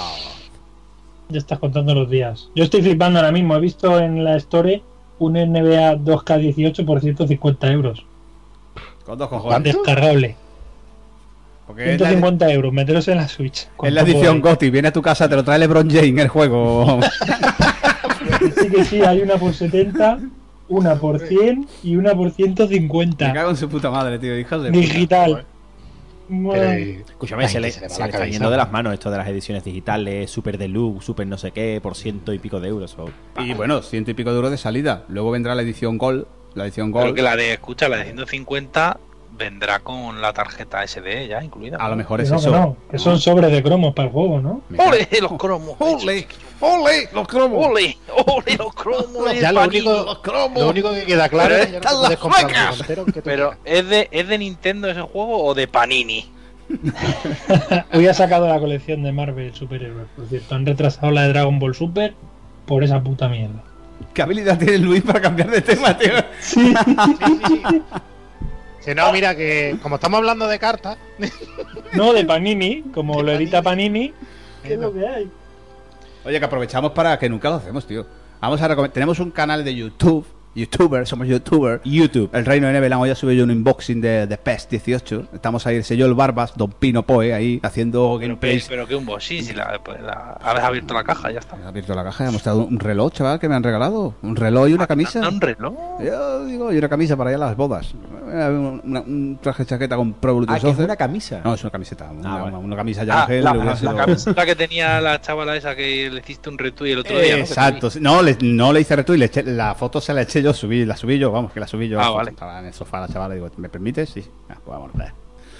Ya estás contando los días. Yo estoy flipando ahora mismo. He visto en la Store un N B A dos K dieciocho por ciento cincuenta euros. Con dos cojones. ¿Cuánto? Descargable. Porque es ciento la, cincuenta euros. Meteros en la Switch. es Con la todo edición ahí. Goti, viene a tu casa, te lo trae LeBron James el juego. Sí que sí, hay una por setenta, una por cien y una por ciento Me cincuenta. cago en su puta madre, tío, hijos de puta. Digital. Pero, Bueno, eh, Escúchame, la se le, gente se va le la está cabeza. yendo de las manos esto de las ediciones digitales, super deluxe, super no sé qué, por ciento y pico de euros. o- Y bueno, ciento y pico de euros de salida. Luego vendrá la edición Gold. La edición Creo Gold. que la de, escucha, la de ciento cincuenta vendrá con la tarjeta S D ya incluida. A lo mejor que es no, que eso. no, que son sobres de cromos para el juego, ¿no? Me cago- ¡Ole los cromos! ¡Ole! ¡Ole! ¡Los cromos! ¡Ole! ¡Ole los cromos! Ya el lo Panini! único, lo único que queda claro Pero es que ya están no te puedes las comprar un huecas. juego entero que tú Pero quieras. ¿es de, ¿es de Nintendo ese juego o de Panini? Hoy ha sacado la colección de Marvel superhéroes, por cierto. Han retrasado la de Dragon Ball Super por esa puta mierda. ¿Qué habilidad tiene Luis para cambiar de tema, tío? Sí. Sí, sí, sí. Si no, mira que como estamos hablando de cartas, No, de Panini, como De lo edita Panini. Panini. ¿Qué es lo que hay? Oye, que aprovechamos para que nunca lo hacemos, tío. Vamos a recomendar. Tenemos un canal de YouTube. YouTuber, somos YouTuber. YouTube. El Reino de Neverland, hoy ya subí yo un unboxing de, de P E S dieciocho. Estamos ahí, el señor el Barbas, Don Pino Poe, ahí haciendo Pero que, gameplays. pero que un boss, sí, si la, pues la- has abierto la caja, ya está. He abierto la caja y he mostrado un reloj, chaval, que me han regalado. Un reloj y una camisa. ¿Un reloj? Yo digo, y una camisa para ir a las bodas. Una- una- un traje de chaqueta con Pro Bluetooth Ah, que es doce. una camisa. No, es una camiseta. Una, bueno. una camisa ya Ah, Ángel. la, le hubiera la sido- camiseta que tenía la chavala esa que le hiciste un retweet el otro día, ¿no? Que Exacto. te vi. No, le, no le hice retweet, le eché- la foto se la eché yo, subí, la subí yo, vamos, que la subí yo. Ah, la foto. vale. Estaba en el sofá la chavala, digo, ¿me permites? Sí. Ah, pues vamos a ver.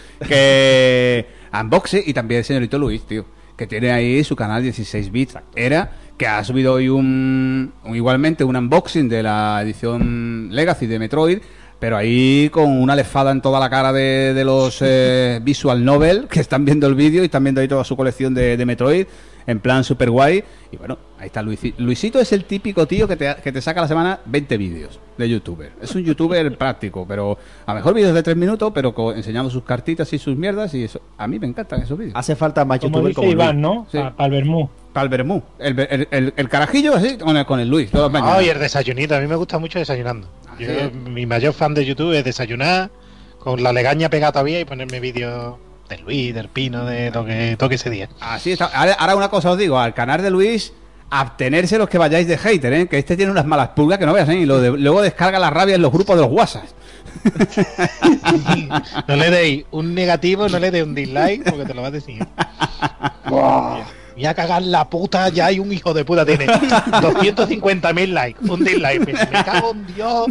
Que unboxing y también el señorito Luis, tío, que tiene ahí su canal dieciséis bits. Era que ha subido hoy un, un- igualmente un unboxing de la edición Legacy de Metroid, pero ahí con una lefada en toda la cara de, de los eh, Visual Novel que están viendo el vídeo y están viendo ahí toda su colección de, de Metroid en plan super guay. Y bueno, ahí está Luisito. Luisito es el típico tío que te, que te saca a la semana veinte vídeos de youtuber. Es un youtuber práctico, pero a lo mejor vídeos de tres minutos, pero co- enseñando sus cartitas y sus mierdas. Y eso, a mí me encantan esos vídeos. Hace falta más Como youtuber dice como Iván, Luis. ¿no? Sí. Para el Bermú. Para el Bermú. El, el, el- el carajillo así con el, con el Luis. Todas las mañanas. ay, el desayunito, a mí me gusta mucho desayunando. Ah, Yo, ¿sí? mi mayor fan de YouTube es desayunar con la legaña pegada todavía y ponerme vídeos de Luis, del Pino, de lo que toque ese día. Así está. Ahora, ahora una cosa os digo, al canal de Luis, abstenerse los que vayáis de hater, ¿eh? Que este tiene unas malas pulgas que no veas, ¿eh? Y lo de- luego descarga la rabia en los grupos de los WhatsApp. No le deis un negativo, no le deis un dislike porque te lo vas a decir. Voy a cagar la puta, ya hay un hijo de puta, tiene doscientos cincuenta mil likes, un dislike. Me, me cago en Dios.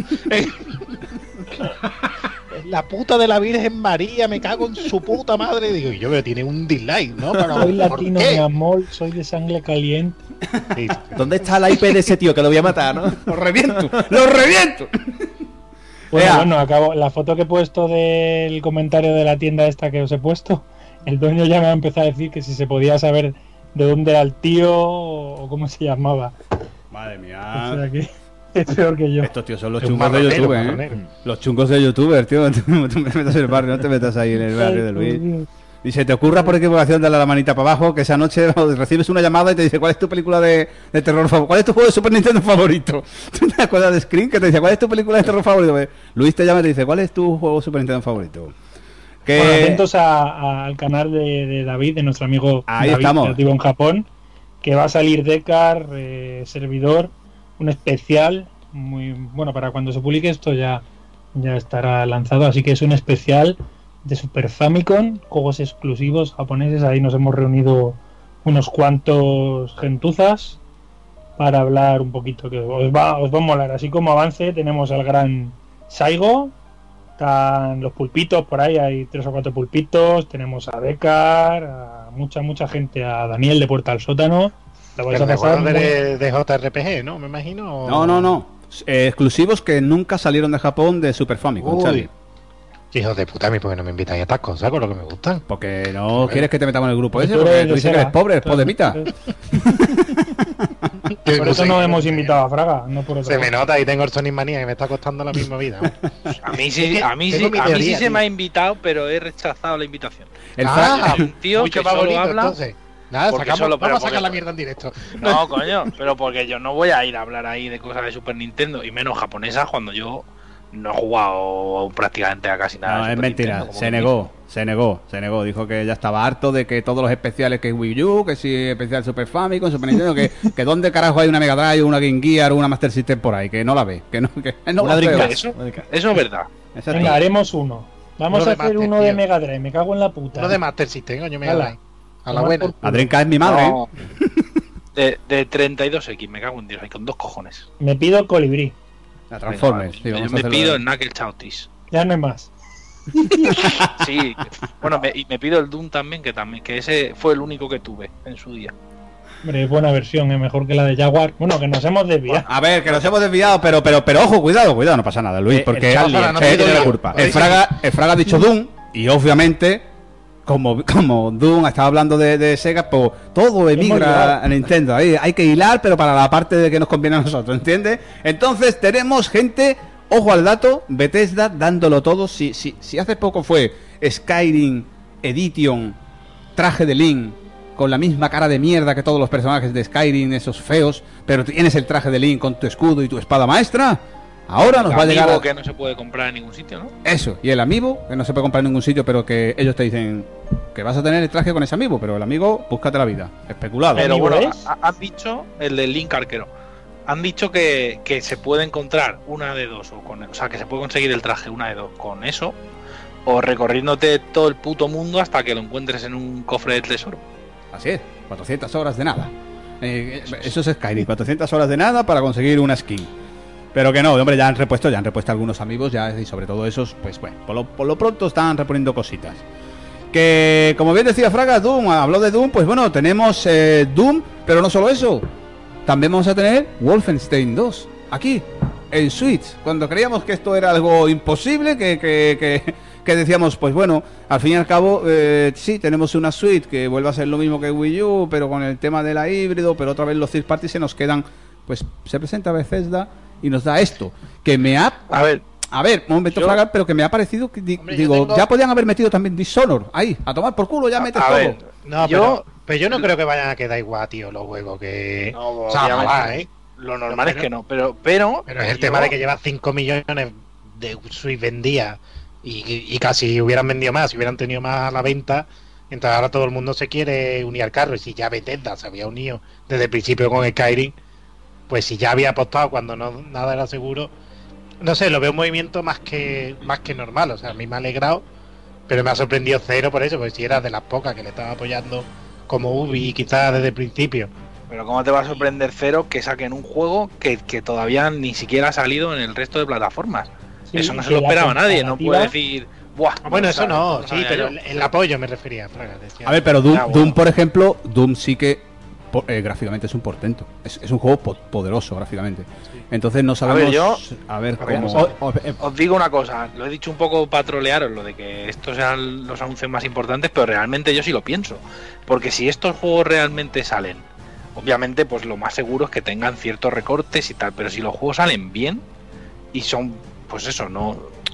La puta de la Virgen María, me cago en su puta madre. Digo, yo veo, tiene un dislike, ¿no? Pero, Soy ¿por latino, qué? mi amor, soy de sangre caliente. Sí, ¿Dónde está la I P de ese tío que lo voy a matar, no? ¡Los reviento! ¡Los reviento! Bueno, Ea. bueno, acabo. La foto que he puesto del comentario de la tienda esta que os he puesto, el dueño ya me ha empezado a decir que si se podía saber de dónde era el tío o cómo se llamaba. Madre O mía. sea que es peor que yo. Estos tíos son los Es un chungos de marronero, YouTube, ¿eh? marronero. Los chungos de YouTuber, tío. Tú me metas en el barrio, no te metas ahí en el barrio de Luis. Y se te ocurra por equivocación darle la manita para abajo, que esa noche recibes una llamada y te dice, ¿cuál es tu película de, de terror favorito? ¿Cuál es tu juego de Super Nintendo favorito? ¿Tú te acuerdas de Screen que te dice, ¿cuál es tu película de terror favorito? Pues, Luis te llama y te dice, ¿cuál es tu juego de Super Nintendo favorito? Que... Bueno, atentos a- a- al canal de, de David, de nuestro amigo Ahí David, estamos. creativo en Japón, que va a salir Decar, eh, servidor, un especial, muy bueno, para cuando se publique esto ya, ya estará lanzado, así que es un especial de Super Famicom, juegos exclusivos japoneses. Ahí nos hemos reunido unos cuantos gentuzas para hablar un poquito, que os va, os va a molar. Así como avance, tenemos al gran Saigo, están los pulpitos por ahí, hay tres o cuatro pulpitos, tenemos a Decar, a mucha, mucha gente, a Daniel de Puerta al Sótano. La vais a Pero de pasar juegos muy- de, de J R P G, ¿no? Me imagino. o- No, no, no. Eh, exclusivos que nunca salieron de Japón de Super Famicom, Uy. Charlie. Hijos de puta, a mí porque no me invitáis a estas cosas con lo que me gustan. Porque no quieres que te metamos en el grupo Porque ese, tú porque eres tú de dices que Sega. eres pobre, eres Tú podemita. eres- Por eso no hemos invitado a Fraga, no por otra Se me cosa. nota y tengo el Sonic Manía que me está costando la misma vida. A mí sí, a mí sí, Tengo mi a mí sí teoría, se tío. me ha invitado, pero he rechazado la invitación. El Ah, Fra- un tío mucho que más solo bonito, habla- entonces. Nada, Porque sacamos, solo- pero vamos a sacar porque- la mierda en directo. No, coño, pero porque yo no voy a ir a hablar ahí de cosas de Super Nintendo y menos japonesas cuando yo no he jugado prácticamente a casi nada. No, de es Super mentira, Nintendo, como se que negó, se negó, se negó. Dijo que ya estaba harto de que todos los especiales que es Wii U, que si especial Super Famicom, Super Nintendo, que, que dónde carajo hay una Mega Drive, una Game Gear o una Master System por ahí, que no la ve, que no, que no Una la veo. Dreamcast. Eso, eso es verdad. Exacto. Venga, haremos uno. Vamos Uno a de hacer Master, uno de tío. Mega Drive, me cago en la puta. Uno de Master System, coño, me Hala. da a la Tomar buena. por culo. La Dreamcast es mi madre. No, de, de treinta y dos equis, me cago en Dios, ahí con dos cojones. Me pido colibrí, La Transformers. Venga, sí, yo vamos a me hacerlo. pido el Knuckle Chautis. ya no hay más. Sí, bueno, me- y me pido el Doom también, que también, que ese fue el único que tuve en su día. Hombre, es buena versión, es mejor que la de Jaguar. Bueno, que nos hemos desviado. A ver, que nos hemos desviado, pero pero pero ojo, cuidado, cuidado, no pasa nada, Luis, Eh, porque el Charlie, Charlie, el no Che te tiene digo la yo. culpa. Lo El dice Fraga, el Fraga ha dicho Doom y obviamente como como Doom estaba hablando de, de Sega, pues todo emigra liado. a Nintendo. Ahí hay que hilar, pero para la parte de que nos conviene a nosotros, ¿entiendes? Entonces tenemos gente, ojo al dato, Bethesda dándolo todo. Si si si hace poco fue Skyrim Edition, traje de Link con la misma cara de mierda que todos los personajes de Skyrim, esos feos, pero tienes el traje de Link con tu escudo y tu espada maestra. Ahora nos El va a llegar amiibo a... que no se puede comprar en ningún sitio, ¿no? Eso, y el amiibo, que no se puede comprar en ningún sitio, pero que ellos te dicen que vas a tener el traje con ese amiibo, pero el amigo, búscate la vida. Especulado. Pero amiibo bueno, es? ha- han dicho, el del Link Arquero, han dicho que, que se puede encontrar una de dos, o, con, o sea, que se puede conseguir el traje una de dos con eso, o recorriéndote todo el puto mundo hasta que lo encuentres en un cofre de tesoro. Así es, cuatrocientas horas de nada. Eh, eso es Skyrim, cuatrocientas horas de nada para conseguir una skin. Pero que no, hombre, ya han repuesto, ya han repuesto algunos amigos, ya, y sobre todo esos, pues bueno, por lo, por lo pronto están reponiendo cositas. Que, como bien decía Fraga, Doom, habló de Doom, pues bueno, tenemos eh, Doom, pero no solo eso, también vamos a tener Wolfenstein dos, aquí, en Switch, cuando creíamos que esto era algo imposible, que, que, que, que decíamos, pues bueno, al fin y al cabo, eh, sí, tenemos una Switch que vuelve a ser lo mismo que Wii U, pero con el tema de la híbrido, pero otra vez los third parties se nos quedan, pues se presenta Bethesda y nos da esto, que me ha... A ver, A ver, un momento Yo- Fraga, pero que me ha parecido, que di- Hombre, yo digo, tengo- ya podían haber metido también Dishonor, ahí, a tomar por culo, ya metes a todo. ver, No, yo, pero, pero yo no creo que vayan a quedar igual, tío, los juegos que... No, o sea, obviamente. ojalá, ¿eh? lo normal es que no, pero, pero, Pero es el yo- tema de que llevan cinco millones de Switch vendidas y, y casi hubieran vendido más, si hubieran tenido más a la venta. Entonces ahora todo el mundo se quiere unir al carro. Y si ya Bethesda se había unido desde el principio con Skyrim, pues si ya había apostado cuando no nada era seguro, no sé, lo veo un movimiento más que más que normal. O sea, a mí me ha alegrado, pero me ha sorprendido cero por eso, porque si era de las pocas que le estaba apoyando como Ubi, quizás desde el principio. Pero ¿cómo te va a sorprender cero que saquen un juego que, que todavía ni siquiera ha salido en el resto de plataformas? Sí, Eso no se que lo la esperaba nadie, no comparativa- puede decir... Buah, Ah, bueno, o eso sea, no, esto sí, sabía pero yo". el, el apoyo me refería, Fraga, decía. A ver, pero Doom, Ya, bueno. Doom, por ejemplo, Doom sí que po- eh, gráficamente es un portento. Es, es un juego po- poderoso gráficamente. Entonces no sabemos... ver, yo- a ver a ver, cómo... o- O- o- eh, Os digo una cosa, lo he dicho un poco para trolearos, lo de que estos sean los anuncios más importantes, pero realmente yo sí lo pienso. Porque si estos juegos realmente salen, obviamente pues lo más seguro es que tengan ciertos recortes y tal, pero si los juegos salen bien y son, pues eso, no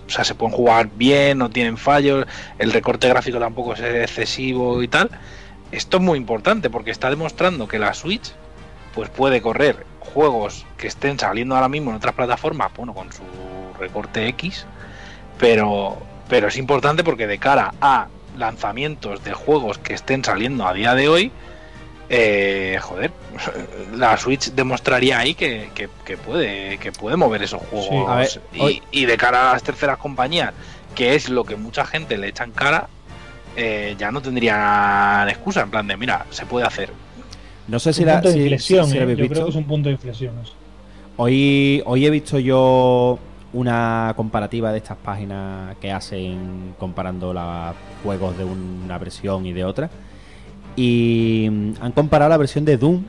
o sea, se pueden jugar bien, no tienen fallos, el recorte gráfico tampoco es excesivo y tal. Esto es muy importante porque está demostrando que la Switch pues puede correr juegos que estén saliendo ahora mismo en otras plataformas, bueno, con su recorte X, pero, pero es importante porque de cara a lanzamientos de juegos que estén saliendo a día de hoy, eh, joder, la Switch demostraría ahí que, que, que puede que puede mover esos juegos. Sí, a ver, y, hoy... y de cara a las terceras compañías, que es lo que mucha gente le echa en cara, eh, ya no tendrían excusa, en plan de, mira, se puede hacer. No sé si un la, punto de si, inflexión, si, si ¿eh? la habéis Yo visto. creo que es un punto de inflexión eso. Hoy, hoy he visto yo una comparativa de estas páginas que hacen comparando los juegos de una versión y de otra. Y han comparado la versión de Doom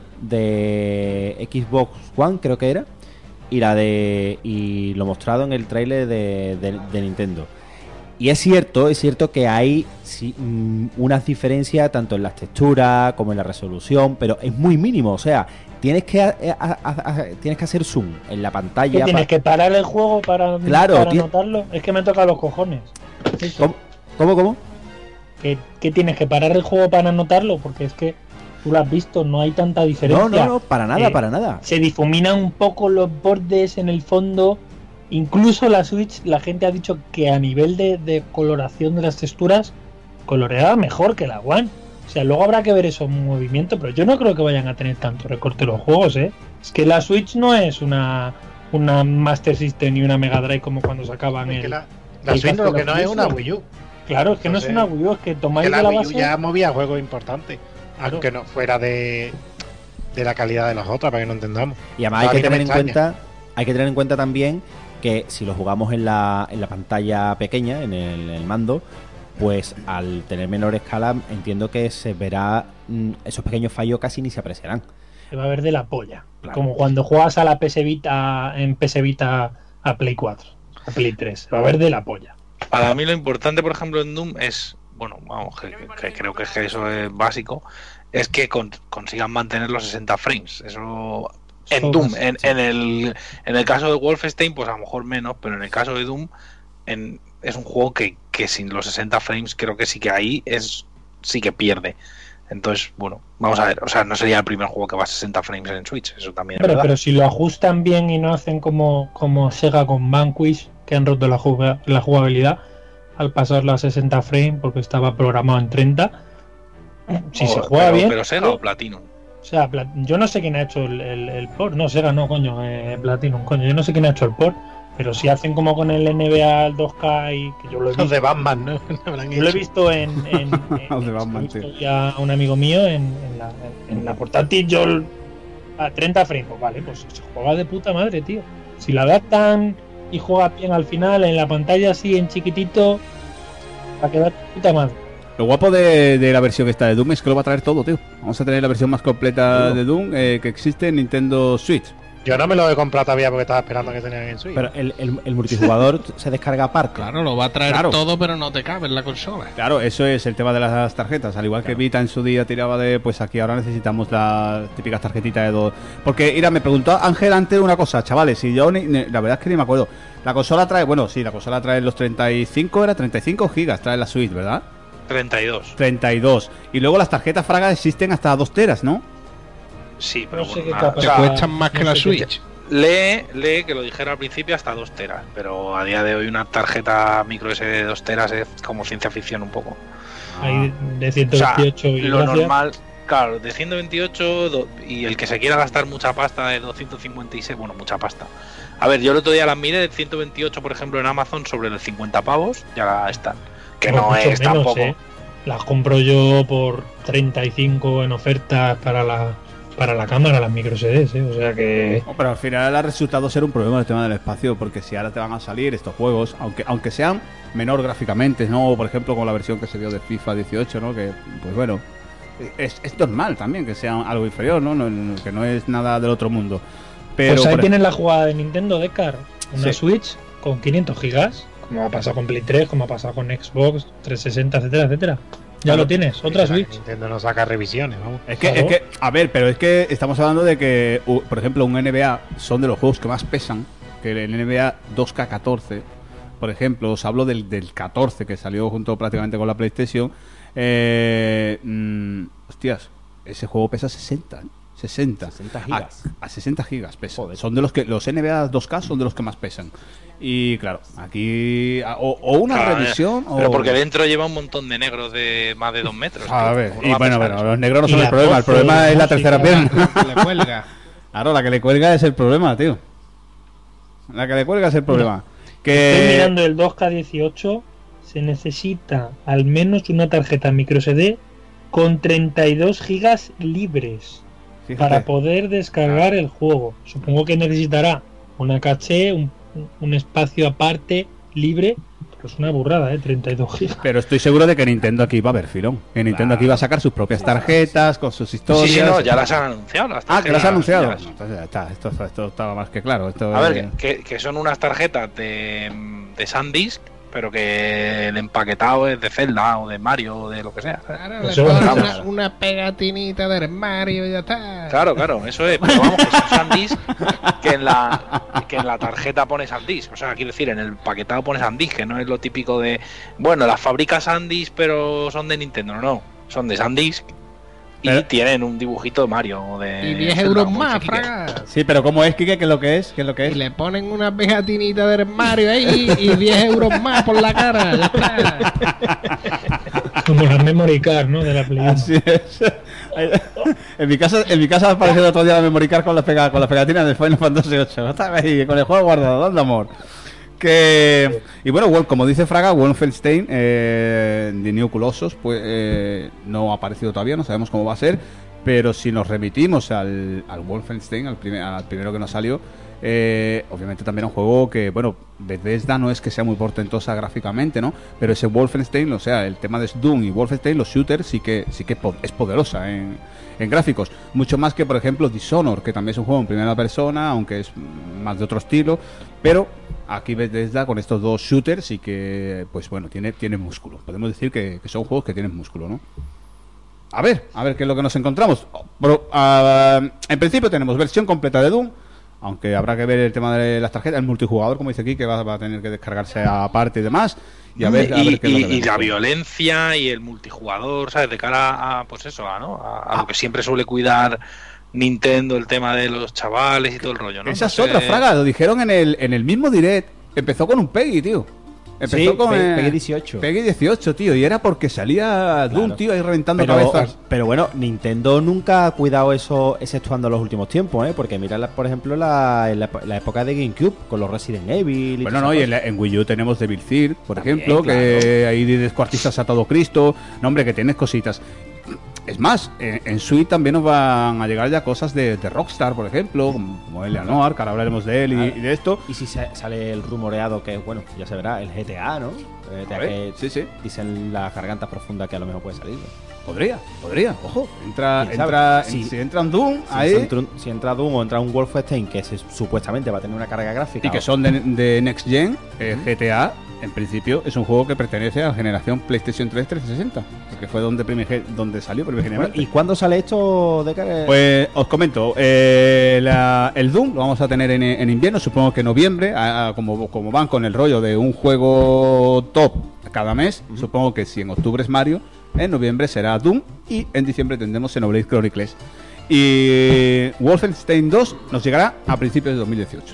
de Xbox One, creo que era, y la de y lo mostrado en el tráiler de, de, de Nintendo. Y es cierto, es cierto que hay sí, unas diferencias tanto en las texturas como en la resolución, pero es muy mínimo. O sea, tienes que a, a, a, a, tienes que hacer zoom en la pantalla. ¿Qué tienes pa... que parar el juego para, claro, para tiene... notarlo? Es que me toca los cojones. ¿Cómo? ¿Cómo? ¿Cómo? ¿Que, que tienes que parar el juego para notarlo? Porque es que tú lo has visto, no hay tanta diferencia. No, no, no, para nada, eh, para nada. Se difuminan un poco los bordes en el fondo. Incluso la Switch, la gente ha dicho que a nivel de, de coloración de las texturas, coloreaba mejor que la One. O sea, luego habrá que ver esos movimientos, pero yo no creo que vayan a tener tanto recorte los juegos, ¿eh? Es que la Switch no es una, una Master System ni una Mega Drive como cuando sacaban es el... que la, la Switch lo que no es una Wii U. Claro, es que Entonces, no es una Wii U, es que tomáis que la, de la Wii U base... ya movía juegos importantes, Claro. aunque no fuera de, de la calidad de las otras, para que no entendamos. Y además hay que tener en cuenta, hay que tener en cuenta también que si lo jugamos en la, en la pantalla pequeña, en el, en el mando, pues al tener menor escala entiendo que se verá mmm, esos pequeños fallos casi ni se apreciarán. Se va a ver de la polla. Claro. Como cuando juegas a la P S Vita en P S Vita a Play cuatro, a Play tres. Se va a ver de la polla. Para mí lo importante, por ejemplo, en Doom es, bueno, vamos, que, que creo que eso es básico, es que con, consigan mantener los sesenta frames. Eso... En Doom, en, en, el, en el caso de Wolfenstein, pues a lo mejor menos, pero en el caso de Doom, en, es un juego que, que sin los sesenta frames creo que sí que ahí es sí que pierde. Entonces, bueno, vamos a ver, o sea, no sería el primer juego que va a sesenta frames en Switch, eso también es pero, verdad. Pero si lo ajustan bien y no hacen como, como Sega con Vanquish, que han roto la, jug la jugabilidad al pasarlo a sesenta frames porque estaba programado en treinta, si oh, se juega pero, bien... Pero Sega o Platinum. O sea, yo no sé quién ha hecho el, el, el port. No, Sega no, coño, eh, Platinum, coño. Yo no sé quién ha hecho el port. Pero si hacen como con el N B A dos K y que yo lo he visto. Los de Batman, ¿no? Yo lo he visto en. en, en Los de Batman, he visto ya a un amigo mío en, en, la, en la portátil. Yo a treinta frames, pues vale, pues se juega de puta madre, tío. Si la adaptan y juega bien al final en la pantalla así en chiquitito, va a quedar de puta madre. Lo guapo de, de la versión esta de Doom es que lo va a traer todo, tío. Vamos a tener la versión más completa ¿Todo? de Doom eh, que existe en Nintendo Switch. Yo no me lo he comprado todavía porque estaba esperando a que tenían en Switch. Pero el, el, el multijugador se descarga aparte. Claro, lo va a traer Claro. todo, pero no te cabe en la consola. Claro, eso es el tema de las tarjetas. Al igual que Vita en su día tiraba de, pues aquí ahora necesitamos las típicas tarjetitas de dos. Porque, mira, me preguntó Ángel antes una cosa, chavales, y yo ni, ni, la verdad es que ni me acuerdo. La consola trae, bueno, sí, la consola trae los treinta y cinco, era treinta y cinco gigas, trae la Switch, ¿verdad? treinta y dos. treinta y dos. Y luego las tarjetas Fraga existen hasta dos teras, ¿no? Sí, pero No sé bueno, qué nada, capa- o Te sea, cuestan más que no la sé qué- Switch. lee, lee que lo dijera al principio hasta dos teras, pero a día de hoy una tarjeta micro S D de dos teras es como ciencia ficción un poco. Hay de O ciento sea, veintiocho y lo gracias. normal, claro, de ciento veintiocho do- y el que se quiera gastar mucha pasta de doscientos cincuenta y seis, bueno, mucha pasta. A ver, yo el otro día las miré de ciento veintiocho, por ejemplo, en Amazon sobre los cincuenta pavos, ya están. Que Pues no mucho es menos, tampoco. ¿eh? Las compro yo por treinta y cinco en ofertas para la para la cámara, las micro S Ds, ¿eh? O sea que... No, pero al final ha resultado ser un problema el tema del espacio, porque si ahora te van a salir estos juegos, aunque aunque sean menor gráficamente, ¿no? Por ejemplo, con la versión que se dio de FIFA dieciocho, ¿no? Que, pues bueno, es, es normal también que sea algo inferior, ¿no? No, no, que no es nada del otro mundo. Pero pues ahí por- tienes la jugada de Nintendo, Dekar. Una Sí. Switch con quinientos gigas, como ha pasado con Play tres, como ha pasado con Xbox trescientos sesenta, etcétera, etcétera. Ya Claro. lo tienes, otra Será que Switch. Nintendo no saca revisiones, vamos. Es que, Claro. es que, a ver, pero es que estamos hablando de que, u- por ejemplo, un N B A son de los juegos que más pesan, que el N B A dos K catorce por ejemplo, os hablo del, del catorce, que salió junto prácticamente con la PlayStation. Eh, mmm, hostias, ese juego pesa sesenta, ¿eh? sesenta. sesenta gigas. A, a sesenta gigas pesa. Joder. Son de los que los N B A dos K son de los que más pesan. Y claro, aquí o, o una Claro, revisión o... Pero porque dentro lleva un montón de negros de más de dos metros. A tío. ver, ¿Cómo no y va a bueno, pesar bueno, eso? los negros no Y son el la problema, el voz, problema la es la música. tercera pierna. Le cuelga. Claro, la que le cuelga es el problema, tío. La que le cuelga es el problema. Estoy Que mirando el dos K dieciocho. Se necesita al menos una tarjeta micro S D con treinta y dos gigas libres fíjate, para poder descargar el juego. Supongo que necesitará una caché, un, un espacio aparte libre. Pero es una burrada, ¿eh? treinta y dos gigas. pero estoy seguro de que Nintendo aquí va a haber filón. Que Nintendo aquí va a sacar sus propias tarjetas con sus historias. Sí, sí, no, ya las han anunciado. Las Ah, que las tarjetas, ha anunciado. ya No, las- entonces ya está, esto, esto estaba más que claro. Esto, A ver, eh, que, que son unas tarjetas de, de SanDisk, pero que el empaquetado es de Zelda o de Mario o de lo que sea. Claro, le Eso, pones vamos. una, una pegatinita del Mario y ya está. Claro, claro, eso es. Pero vamos, que son SanDisk que en la que en la tarjeta pone SanDisk. O sea, quiero decir, en el paquetado pone SanDisk, que no es lo típico de. Bueno, las fabrica SanDisk, pero son de Nintendo. No, no. Son de SanDisk y Pero- tienen un dibujito de Mario o de. Y diez Zelda, euros como más, dice Quique. fraga. Sí, pero ¿cómo es, Kike? ¿Qué es lo que es? ¿Qué es lo que Y es? le ponen una pegatinita del Mario ahí y diez euros más por la cara. Ya está. Como las memory card, ¿no? De la Play uno. Así es. En mi casa, en mi casa ha aparecido otro día la memory card con las pega, con las pegatinas de Final Fantasy ocho. Estaba ahí con el juego guardado, dando amor. Que y bueno, Wol- como dice Fraga, Wolfenstein eh, The New Colossus pues eh, no ha aparecido todavía, no sabemos cómo va a ser, pero si nos remitimos al, al Wolfenstein, al, primer, al primero que nos salió, eh, obviamente también un juego que, bueno, Bethesda no es que sea muy portentosa gráficamente, ¿no? Pero ese Wolfenstein, o sea, el tema de Doom y Wolfenstein, los shooters, sí que sí que po- es poderosa en, en gráficos. Mucho más que, por ejemplo, Dishonored, que también es un juego en primera persona, aunque es más de otro estilo. Pero aquí Bethesda, con estos dos shooters, sí que, pues bueno, tiene, tiene músculo. Podemos decir que, que son juegos que tienen músculo, ¿no? A ver, a ver qué es lo que nos encontramos. Pero, ah, en principio tenemos versión completa de Doom, aunque habrá que ver el tema de las tarjetas, el multijugador, como dice aquí, que va, va a tener que descargarse aparte y demás. Y a ver, a y, ver qué es lo y- que y vemos. la violencia y el multijugador, ¿sabes? De cara a, pues eso, a, ¿no? a, a lo que siempre suele cuidar Nintendo, el tema de los chavales y todo el rollo, ¿no? Esa No es sé- otra, Fraga, lo dijeron en el, en el mismo direct. Empezó con un Peggy, tío. Empezó Sí, con Pe- eh, Peggy dieciocho. Peggy dieciocho, tío. Y era porque salía Doom, Claro. tío, ahí reventando Pero, cabezas. pero bueno, Nintendo nunca ha cuidado eso, exceptuando los últimos tiempos, ¿eh? Porque mira, la- por ejemplo, la, en la, la época de GameCube, con los Resident Evil y Bueno, todas no, y esas en, la- en Wii U tenemos Devil Third, por También, ejemplo, que claro. ahí descuartizas a todo Cristo. No, hombre, que tienes cositas. Es más, en, en Switch también nos van a llegar ya cosas de, de Rockstar, por ejemplo, como, como Eleanor, que ahora hablaremos de él y, Claro. y de esto. Y si sa- sale el rumoreado que, bueno, ya se verá, el G T A, ¿no? El G T A A ver, que sí, sí. dicen las gargantas profundas que a lo mejor puede salir. ¿no? Podría, podría, ojo. Entra, ¿Quién sabe? entra, Sí. si entra en Doom, Si, ahí, entra, un- si entra Doom o entra un Wolfenstein que se- supuestamente va a tener una carga gráfica. y que o- son de, de Next Gen, eh, G T A, en principio, es un juego que pertenece a la generación PlayStation tres trescientos sesenta, porque fue donde, primige- donde salió Bueno, primigeniamente. ¿y cuándo sale esto de cara? Pues os comento, eh, la- el Doom lo vamos a tener en, en invierno, supongo que en noviembre, a- a- como, como van con el rollo de un juego top cada mes, supongo que si en octubre es Mario, en noviembre será Doom y en diciembre tendremos Xenoblade Chronicles. Y Wolfenstein dos nos llegará a principios de dos mil dieciocho.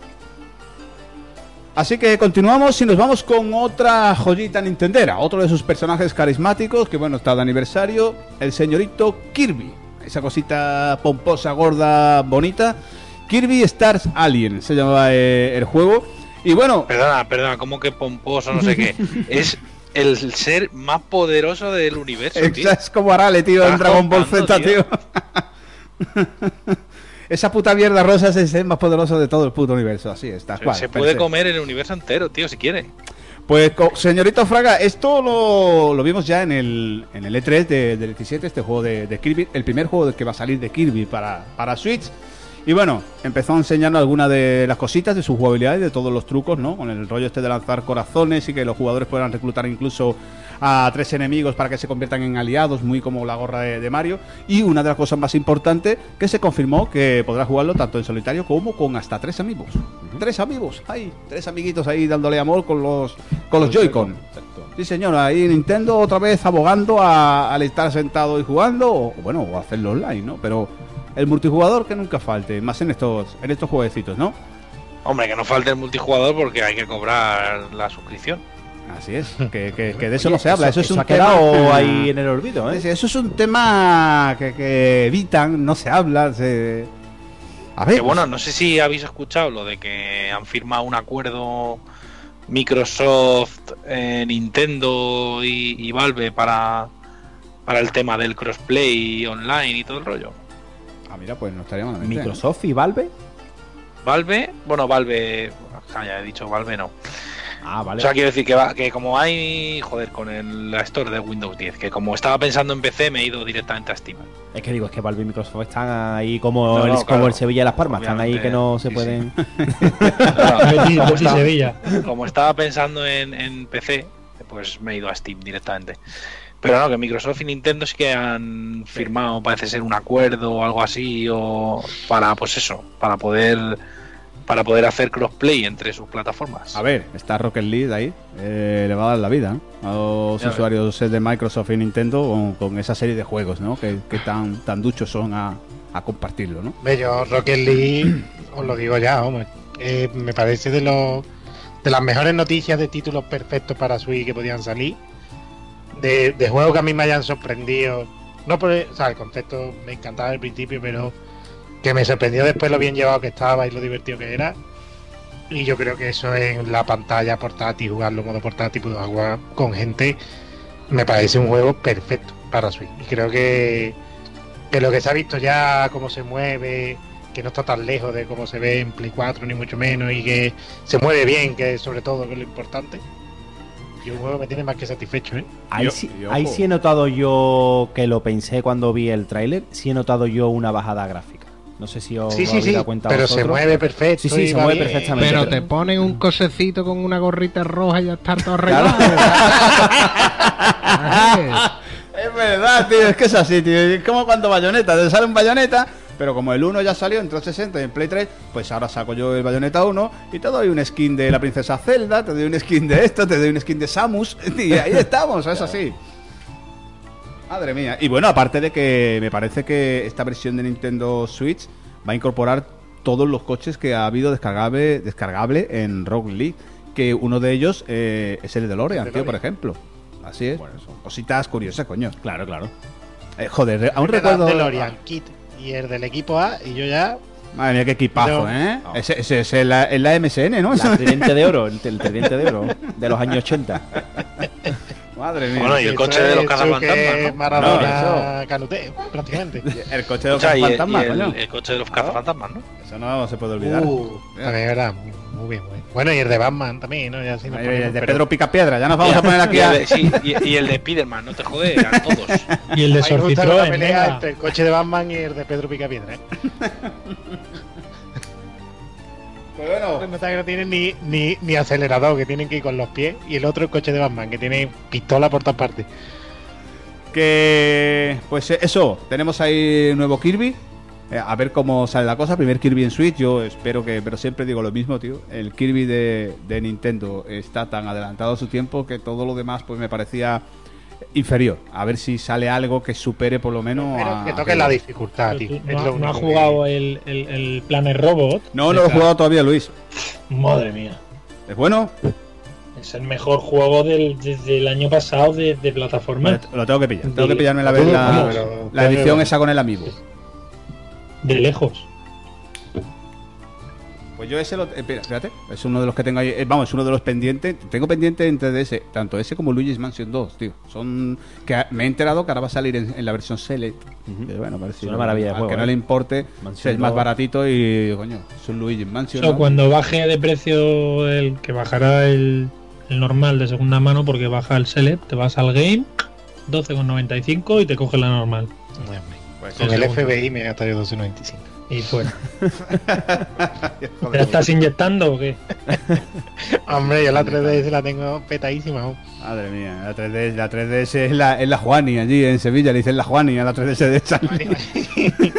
Así que continuamos y nos vamos con otra joyita nintendera, otro de sus personajes carismáticos, que bueno, está de aniversario, el señorito Kirby. Esa cosita pomposa, gorda, bonita. Kirby Stars Alien se llamaba eh, el juego. Y bueno, Perdona, perdona, como que pomposo, no sé qué. Es el ser más poderoso del universo, tío. es como Arale, tío, en Estás Dragon Ball contando, Z, tío. tío. Esa puta mierda rosa es el ser más poderoso de todo el puto universo, así está. Se, se puede comer el universo entero, tío, si quiere. Pues, co- señorito Fraga, esto lo, lo vimos ya en el, en el E tres de, del diecisiete, este juego de, de Kirby, el primer juego que va a salir de Kirby para, para Switch. Y bueno, empezó a enseñarnos algunas de las cositas de su jugabilidad y de todos los trucos, ¿no? Con el rollo este de lanzar corazones y que los jugadores puedan reclutar incluso a tres enemigos para que se conviertan en aliados, muy como la gorra de, de Mario. Y una de las cosas más importantes, que se confirmó que podrá jugarlo tanto en solitario como con hasta tres amigos. Uh-huh. Tres amigos, ahí, tres amiguitos ahí dándole amor con los con los Joy-Con. Sí, señor, ahí Nintendo otra vez abogando a, al estar sentado y jugando, o bueno, o hacerlo online, ¿no? Pero el multijugador que nunca falte, más en estos en estos jueguecitos, ¿no? Hombre, que no falte el multijugador porque hay que cobrar la suscripción. Así es, que, que, que de eso no se habla, eso, eso es eso un ha quedado tema ahí en el olvido, ¿eh? Eso es un tema que, que evitan, no se habla, se... A ver, que bueno, no sé si habéis escuchado lo de que han firmado un acuerdo Microsoft, eh, Nintendo y, y Valve para, para el tema del crossplay online y todo el rollo. Ah, mira, pues no estaría malamente. Microsoft y Valve. Valve, bueno, Valve, ah, ya he dicho Valve no. Ah, vale. O sea, quiero decir que, va, que como hay, joder, con el, la Store de Windows diez, que como estaba pensando en P C, me he ido directamente a Steam. Es que digo, es que Valve y Microsoft están ahí como, no, no, el, como claro, el Sevilla y Las Palmas, están ahí que no se sí, pueden... Sí. Claro, Betis, como, Betis estaba, Sevilla. como estaba pensando en, en P C, pues me he ido a Steam directamente. Pero no, que Microsoft y Nintendo sí que han firmado, parece ser un acuerdo o algo así, o para, pues eso, para poder... para poder hacer crossplay entre sus plataformas. A ver, está Rocket League ahí, eh, le va a dar la vida, ¿eh? A los ya usuarios de Microsoft y Nintendo con, con esa serie de juegos, ¿no? Que, que tan, tan duchos son a, a compartirlo, ¿no? Yo Rocket League, os lo digo ya, hombre, eh, me parece de los de las mejores noticias de títulos perfectos para Switch que podían salir, de, de juegos que a mí me hayan sorprendido, no por el, o sea, el concepto me encantaba al principio, pero que me sorprendió después lo bien llevado que estaba y lo divertido que era. Y yo creo que eso en la pantalla portátil, jugarlo en modo portátil, jugar con gente, me parece un juego perfecto para Switch. Y creo que, que lo que se ha visto ya, cómo se mueve, que no está tan lejos de cómo se ve en Play cuatro, ni mucho menos, y que se mueve bien, que sobre todo que es lo importante. Y un juego me tiene más que satisfecho, ¿eh? Ahí, Yo- sí, yo- ahí sí he notado yo, que lo pensé cuando vi el tráiler, sí he notado yo una bajada gráfica. No sé si os Sí, lo sí, habéis sí, dado cuenta pero se vosotros. mueve perfecto. Sí, sí, y se va mueve bien. perfectamente. Pero pero- te ponen un cosecito con una gorrita roja y ya está todo Claro. arreglado. Es verdad, tío, es que es así, tío. Es como cuando Bayonetta, te sale un Bayonetta, pero como el uno ya salió en trescientos sesenta y en Play tres, pues ahora saco yo el Bayonetta uno y te doy un skin de la princesa Zelda, te doy un skin de esto, te doy un skin de Samus, y ahí estamos, es así. Madre mía. Y bueno, aparte de que me parece que esta versión de Nintendo Switch va a incorporar todos los coches que ha habido descargable, descargable en Rocket League, que uno de ellos eh, es el de DeLorean, tío, por ejemplo. Así es. Bueno, son cositas curiosas, coño. Claro, claro. Eh, joder, aún Me da recuerdo... DeLorean, Kit y el del equipo A, y yo ya. Madre mía, qué equipazo, No. ¿eh? Ese, ese es el- la, la M S N, ¿no? La tridente de oro, el, el tridente de oro de los años ochenta. Madre mía. Bueno, y el Eso coche de los es cazafantasmas, Chuque ¿no? Maradona, No, Canute, prácticamente. El coche de O los sea, y, el, fantasmas, y el- coño. el coche de los cazafantasmas, ¿no? Eso no se puede olvidar. Uh, también era muy, muy bien, muy bien. Bueno, y el de Batman también, ¿no? Ya sí nos Ahí, ponemos, el de pero- Pedro Picapiedra, ya nos vamos a poner aquí Y a... el de, sí, y, y el de Spiderman, no te jode, a todos. Y el de Ahí me gusta la Sorcitroen, pelea venga. entre el coche de Batman y el de Pedro Picapiedra, ¿eh? Pues bueno, Se nota que no tienen ni, ni, ni acelerador, que tienen que ir con los pies. Y el otro, el coche de Batman, que tiene pistola por todas partes. que... Pues eh, eso, tenemos ahí un nuevo Kirby. Eh, a ver cómo sale la cosa. Primer Kirby en Switch, yo espero que... Pero siempre digo lo mismo, tío. El Kirby de, de Nintendo está tan adelantado a su tiempo que todo lo demás pues me parecía inferior. A ver si sale algo que supere por lo menos Pero a... que toque la dificultad, Pero tío. tú Es no, lo no único has que- jugado el, el, el Planet Robot. No, no lo he jugado todavía, Luis. Madre mía. ¿Es bueno? Es el mejor juego del, desde el año pasado de, de plataforma. Vale, lo tengo que pillar. Tengo que De- pillarme la, vez la, Vamos, pero- la edición esa con el amiibo. De lejos. Pues yo ese lo... eh, espera, espérate. Es uno de los que tengo ahí... eh, vamos, es uno de los pendientes. Tengo pendiente entre de ese. Tanto ese como Luigi's Mansion dos, tío. Son... Que a- me he enterado que ahora va a salir en, en la versión Select. Ujú. Que bueno, parece... Es una maravilla de al juego, que no ¿eh? le importe, Mansion es más dos. baratito y... Coño, es un Luigi's Mansion, Eso, ¿no? cuando baje de precio el que bajará el, el normal de segunda mano porque baja el Select, te vas al game, doce con noventa y cinco y te coge la normal. Muy bien. Pues Con el F B I me he gastado yo doce noventa y cinco. Y fuera. ¿Te la estás inyectando o qué? Hombre, yo la tres D S la tengo petadísima aún. Madre mía, la tres D S, la tres D S es la, es la Juani allí en Sevilla, le dicen la Juani a la tres D S de Charlie.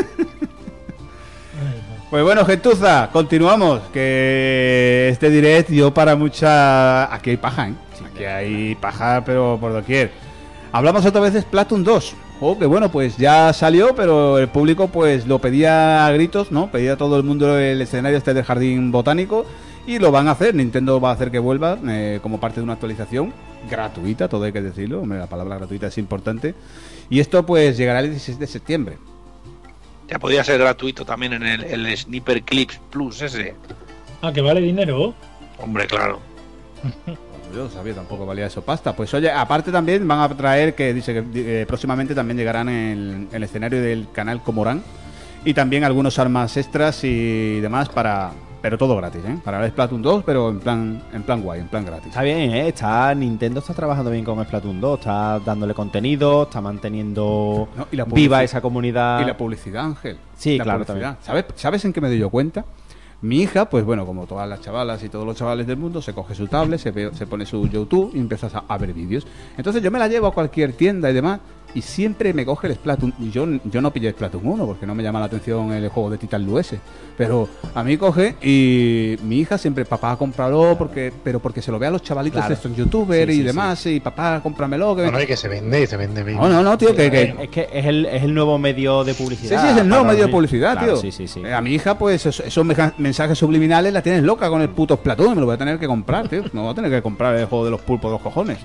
Pues bueno, gentuza, continuamos. Que este direct dio para mucha... Aquí hay paja, ¿eh? Aquí hay paja, pero por doquier. Hablamos otra vez de Splatoon dos. Oh, que bueno, pues ya salió, pero el público pues lo pedía a gritos, ¿no? Pedía a todo el mundo el escenario este del jardín botánico. Y lo van a hacer, Nintendo va a hacer que vuelva eh, como parte de una actualización gratuita, todo hay que decirlo. Hombre, la palabra gratuita es importante. Y esto pues llegará el dieciséis de septiembre. Ya podía ser gratuito también en el, el Sniper Clips Plus ese. Ah, que vale dinero. Hombre, claro. Yo no sabía, tampoco valía eso pasta. Pues oye, aparte también van a traer, que dice que eh, próximamente también llegarán en el, el escenario del canal Comorán. Y también algunos armas extras y demás para... Pero todo gratis, ¿eh? Para el Splatoon dos, pero en plan en plan guay, en plan gratis. Está bien, ¿eh? Está, Nintendo está trabajando bien con Splatoon dos. Está dándole contenido, está manteniendo No, y la viva publici- esa comunidad. Y la publicidad, Ángel. Sí, La claro, publicidad. también. ¿Sabes, ¿Sabes en qué me doy yo cuenta? Mi hija, pues bueno, como todas las chavalas y todos los chavales del mundo, se coge su tablet, se, ve- se pone su YouTube y empiezas a, a ver vídeos. Entonces yo me la llevo a cualquier tienda y demás y siempre me coge el Splatoon. Y yo, yo no pillé Splatoon uno porque no me llama la atención el juego de Titan Lu ese. Pero a mí coge y mi hija siempre, papá, cómpralo, porque, pero porque se lo ve a los chavalitos Claro. estos youtubers Sí, y sí, demás, y papá, cómpramelo. Que... No, no, y que se vende, y se vende bien. No, no, no, tío, que... que... Es que es el, es el nuevo medio de Sí, publicidad. sí, es el nuevo para medio de los- publicidad, Claro, tío. Sí, sí, sí. Eh, a mi hija, pues, esos, esos meja- mensajes subliminales la tienes loca con el puto Splatoon. Me lo voy a tener que comprar, tío. Me voy a tener que comprar el juego de los pulpos de los cojones.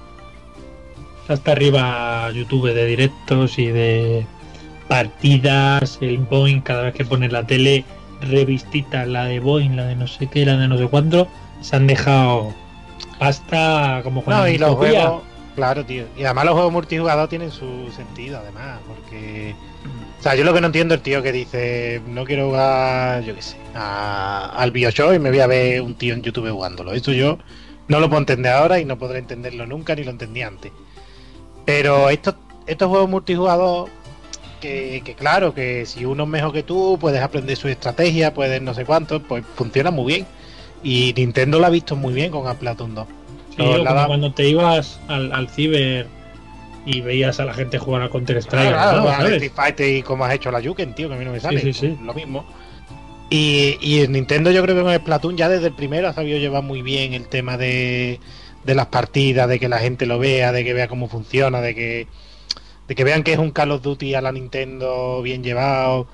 Hasta arriba YouTube de directos y de partidas, el Boeing, cada vez que pone la tele, revistitas, la de Boeing, la de no sé qué, la de no sé cuánto, se han dejado pasta como con No, el y los Utopía. juegos, claro, tío. Y además los juegos multijugador tienen su sentido, además, porque... O sea, yo lo que no entiendo es el tío que dice, no quiero jugar, yo qué sé, a- al Bioshock y me voy a ver un tío en YouTube jugándolo. Eso yo no lo puedo entender ahora y no podré entenderlo nunca, ni lo entendí antes. Pero estos, estos juegos multijugador, que, que claro, que si uno es mejor que tú, puedes aprender su estrategia, puedes no sé cuánto, pues funciona muy bien. Y Nintendo lo ha visto muy bien con Splatoon dos. Sí, No, o la como da- cuando te ibas al, al ciber y veías a la gente jugar a Counter Strike, Claro, claro, ¿no? al ¿Sabes? Street Fighter y como has hecho la Yuken, tío, que a mí no me sale. Sí, sí, sí. Lo mismo. Y, y en Nintendo yo creo que con el Splatoon ya desde el primero ha sabido llevar muy bien el tema de, de las partidas, de que la gente lo vea, de que vea cómo funciona, de que, de que vean que es un Call of Duty a la Nintendo bien llevado.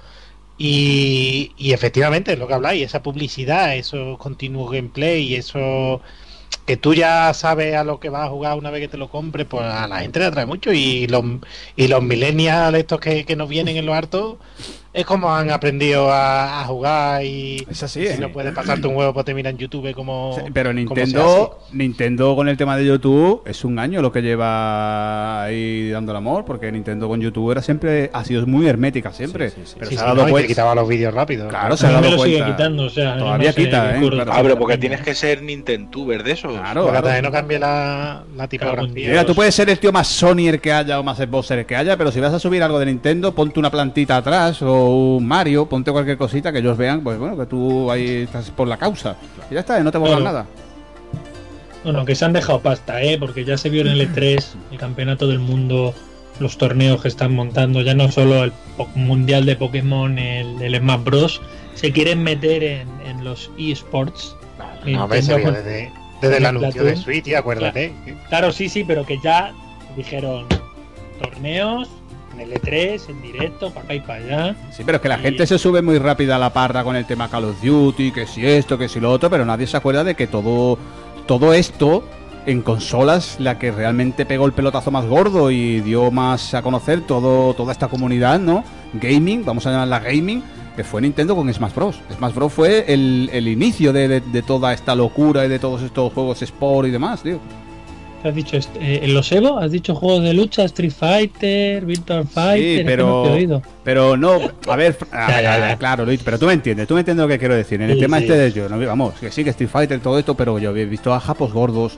Y, y efectivamente es lo que habláis, esa publicidad, esos continuos gameplay y eso que tú ya sabes a lo que vas a jugar una vez que te lo compres, pues a la gente le atrae mucho. Y los, y los millennials estos que, que nos vienen en los hartos es como han aprendido a, a jugar y Es así, si ¿eh? no puedes pasarte un juego pues te miran en YouTube como Sí, pero como se Nintendo, Nintendo con el tema de YouTube es un año lo que lleva ahí dando el amor, porque Nintendo con YouTube era siempre, ha sido muy hermética siempre. Sí, sí, sí. Pero Sí, se sí, ha dado no, y te cuenta. quitaba los vídeos rápido. Claro, A se ha mí me dado lo sigue cuenta. quitando, o sea, yo Todavía no sé quita, qué ¿eh? curro Claro. Ah, pero tiene. porque tienes que ser Nintentuber de esos. Claro, Porque hasta claro. que no cambie la, la tipografía. Mira, tú puedes ser el tío más Sonyer que haya o más Xboxer que haya, pero si vas a subir algo de Nintendo, ponte una plantita atrás o un Mario, ponte cualquier cosita que ellos vean, pues bueno, que tú ahí estás por la causa. Y ya está, y no te borras Claro. nada. Bueno, que se han dejado pasta, ¿eh? Porque ya se vio en el E tres, el campeonato del mundo, los torneos que están montando, ya no solo el po- mundial de Pokémon, el, el Smash Bros. Se quieren meter en, en los eSports. No, hombre, se Nintendo vio con- desde, desde el con anuncio de Splatoon. Switch, tío, acuérdate. Claro, sí, sí, pero que ya dijeron torneos en el E tres, en directo, para acá y para allá. Sí, pero es que la Y- gente se sube muy rápida a la parra con el tema Call of Duty, que si esto, que si lo otro, pero nadie se acuerda de que todo, todo esto en consolas, la que realmente pegó el pelotazo más gordo y dio más a conocer todo, toda esta comunidad, ¿no? Gaming, vamos a llamarla gaming, que fue Nintendo con Smash Bros. Smash Bros fue el, el inicio de, de- de toda esta locura y de todos estos juegos Sport y demás, tío. ¿Qué has dicho? Eh, ¿En los Evo? ¿Has dicho juegos de lucha? Street Fighter, Virtual Fighter. Sí, es que pero, no te he oído. pero no, a ver, a Ya, ver, ya, a ver, ya. claro, Luis, pero tú me entiendes, tú me entiendes lo que quiero decir. En el Sí, tema sí. este de yo, no, vamos, que sí que Street Fighter, todo esto, pero yo he visto a japos gordos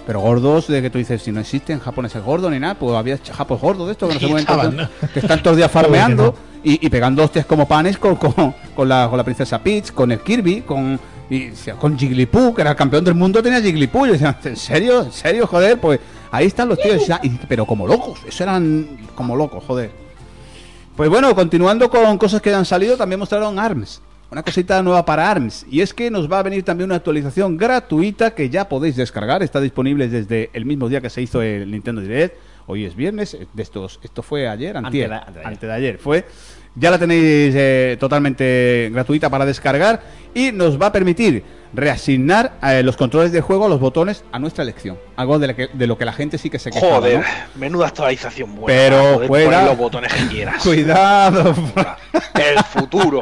pero gordos de que tú dices, si no existen japoneses gordos ni nada, pues había japos gordos de estos que no se mueven estaban, tanto, ¿no? que están todos los días farmeando Uy, que y, y pegando hostias como panes con, con, con la, con la princesa Peach, con el Kirby, con, y, o sea, con Jigglypuff, que era el campeón del mundo, tenía Jigglypuff. Y decían, ¿en serio? ¿En serio? Joder, pues ahí están los tíos, y, pero como locos, eso eran como locos, joder. Pues bueno, continuando con cosas que han salido, también mostraron ARMS. Una cosita nueva para ARMS. Y es que nos va a venir también una actualización gratuita que ya podéis descargar. Está disponible desde el mismo día que se hizo el Nintendo Direct. Hoy es viernes. De estos, esto fue ayer, antier, Ante de- ante de ayer. antes de ayer fue. Ya la tenéis eh, totalmente gratuita para descargar. Y nos va a permitir reasignar eh, los controles de juego a los botones a nuestra elección. Algo de, la que- de lo que la gente sí que se quejaba, Joder, ¿no? menuda actualización buena. Pero para poder fuera- poner los botones que quieras. Cuidado. El futuro.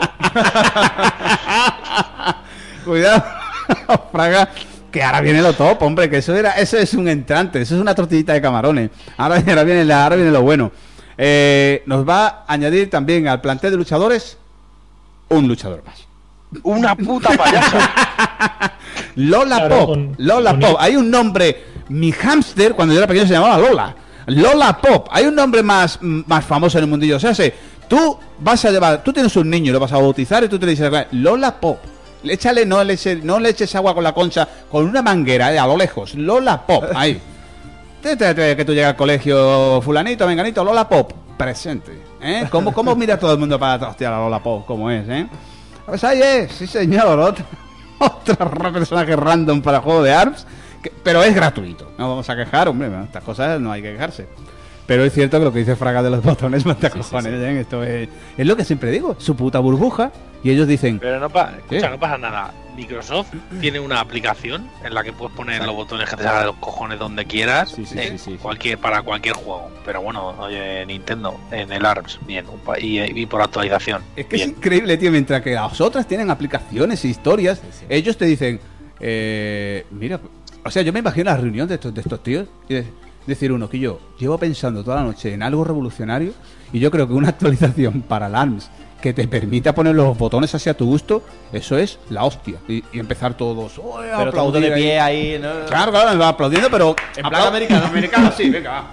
Cuidado, Fraga, que ahora viene lo top, hombre, que eso era, eso es un entrante, eso es una tortillita de camarones. Ahora, ahora viene la, ahora viene lo bueno. Eh, nos va a añadir también al plantel de luchadores un luchador más. Una puta payasa. Lola Claro, Pop, con- Lola con- Pop. Hay un nombre, mi hámster cuando yo era pequeño se llamaba Lola. Lola Pop. Hay un nombre más, más famoso en el mundillo. O sea, sé, tú vas a llevar, tú tienes un niño, lo vas a bautizar y tú te le dices, Lola Pop. Échale, no le eches, no le eches agua con la concha, con una manguera, eh, a lo lejos. Lola Pop, ahí. Te- te- te- Que tú llegas al colegio, fulanito, venganito, Lola Pop, presente. ¿Eh? ¿Cómo, cómo mira todo el mundo para hostia, la Lola Pop? ¿Cómo es, eh? Pues ahí es, sí señor, otro, otro personaje random para el juego de ARMS, que- pero es gratuito. No vamos a quejar, hombre, bueno, estas cosas no hay que quejarse. Pero es cierto que lo que dice Fraga de los botones mata Sí, sí, cojones, sí. ¿eh? Esto es, es lo que siempre digo, su puta burbuja, y ellos dicen, Pero no, pa- escucha, ¿Qué? no pasa nada. Microsoft tiene una aplicación en la que puedes poner los botones que te salgan de los cojones donde quieras, Sí, sí, en sí, sí. cualquier, para cualquier juego. Pero bueno, oye, Nintendo, en el ARMS, bien, un pa- y, y por actualización. es que es bien. increíble, tío, mientras que las otras tienen aplicaciones e historias, Sí, sí. ellos te dicen, eh, mira, o sea, yo me imagino la reunión de estos, de estos tíos y de- decir uno que yo llevo pensando toda la noche en algo revolucionario y yo creo que una actualización para el ARMS que te permita poner los botones hacia tu gusto, eso es la hostia. Y, y empezar todos, "Oh, a Pero todo aplaudir de ahí". pie ahí, ¿no? Claro, claro, me va aplaudiendo, pero En plan aplau- americano. americano, sí, venga, va.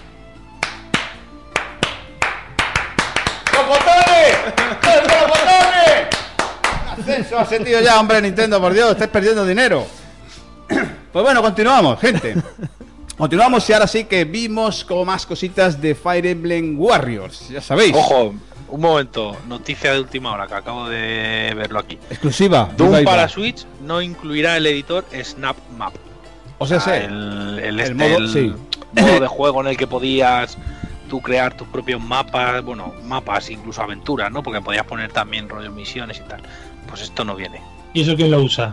¡Los botones! ¡Los botones! Ascenso, has sentido ya, hombre, Nintendo, por Dios, estáis perdiendo dinero. Pues bueno, continuamos, gente. Continuamos y ahora sí que vimos como más cositas de Fire Emblem Warriors, ya sabéis. Ojo, un momento, noticia de última hora que acabo de verlo aquí. Exclusiva. Doom Iba, iba. para Switch no incluirá el editor Snap Map. O sea, O sea, sí. el, el, el este, modo- el sí. modo de juego en el que podías tú crear tus propios mapas, bueno, mapas, incluso aventuras, ¿no? Porque podías poner también rollo misiones y tal. Pues esto no viene. ¿Y eso quién lo usa?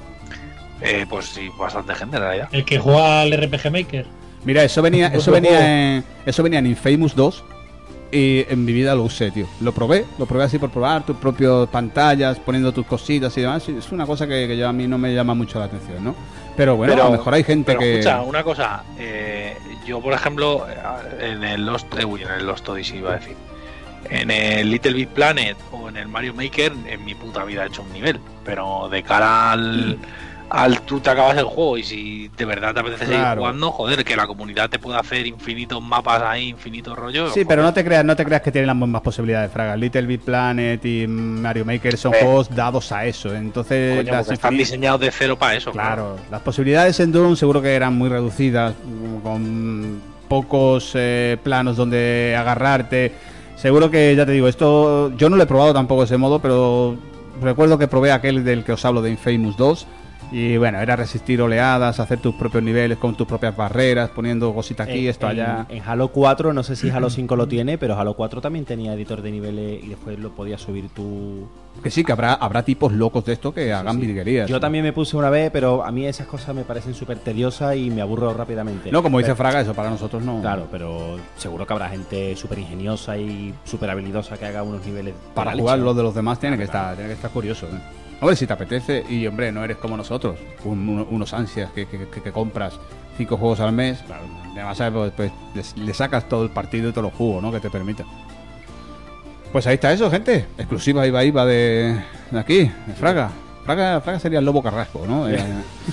Eh, pues sí, bastante gente en realidad. ¿El que juega al R P G Maker? Mira, eso venía, eso Otro venía juego. en, eso venía en Infamous dos y en mi vida lo usé, tío. Lo probé, lo probé así por probar tus propias pantallas, poniendo tus cositas y demás. y es una cosa que, que yo a mí no me llama mucho la atención, ¿no? Pero bueno, a lo mejor hay gente pero que escucha, una cosa, eh, yo por ejemplo, en el Lost, eh, uy, en el Lost Odyssey iba a decir, en el Little Big Planet o en el Mario Maker, en mi puta vida he hecho un nivel, pero de cara al, al tú te acabas el juego y si de verdad te apetece seguir Claro. jugando, joder, que la comunidad te pueda hacer infinitos mapas ahí, infinitos rollos. Sí, pero no te creas, no te creas que tienen las mismas posibilidades, Fraga. Little Big Planet y Mario Maker son Eh. juegos dados a eso. Entonces, Coño, las porque están infinitas- diseñados de cero para eso. Claro, las posibilidades en Doom seguro que eran muy reducidas, con pocos eh, planos donde agarrarte. Seguro que, ya te digo, esto yo no lo he probado tampoco ese modo, pero recuerdo que probé aquel del que os hablo de Infamous dos. Y bueno, era resistir oleadas, hacer tus propios niveles con tus propias barreras, poniendo cositas aquí, En- esto en, allá. En Halo cuatro, no sé si Halo cinco lo tiene, pero Halo cuatro también tenía editor de niveles y después lo podías subir tú. Que sí, que habrá, habrá tipos locos de esto que hagan sí. virguerías. Yo también me puse una vez, pero a mí esas cosas me parecen súper tediosas y me aburro rápidamente. No, como dice Pero- Fraga, eso para nosotros no. Claro, pero seguro que habrá gente súper ingeniosa y súper habilidosa que haga unos niveles de Para la jugar leche, lo ¿no? de los demás tiene que estar, tiene que estar curioso, ¿eh? Hombre, si te apetece, y hombre, no eres como nosotros, un- uno- unos ansias que, que- que- que compras cinco juegos al mes, además pues, pues, les- le sacas todo el partido y todos los jugos, ¿no? Que te permita. Pues ahí está eso, gente. Exclusiva Iba Iba de, de aquí, de Fraga. Fraga, Fraga sería el lobo carrasco, ¿no? Eh,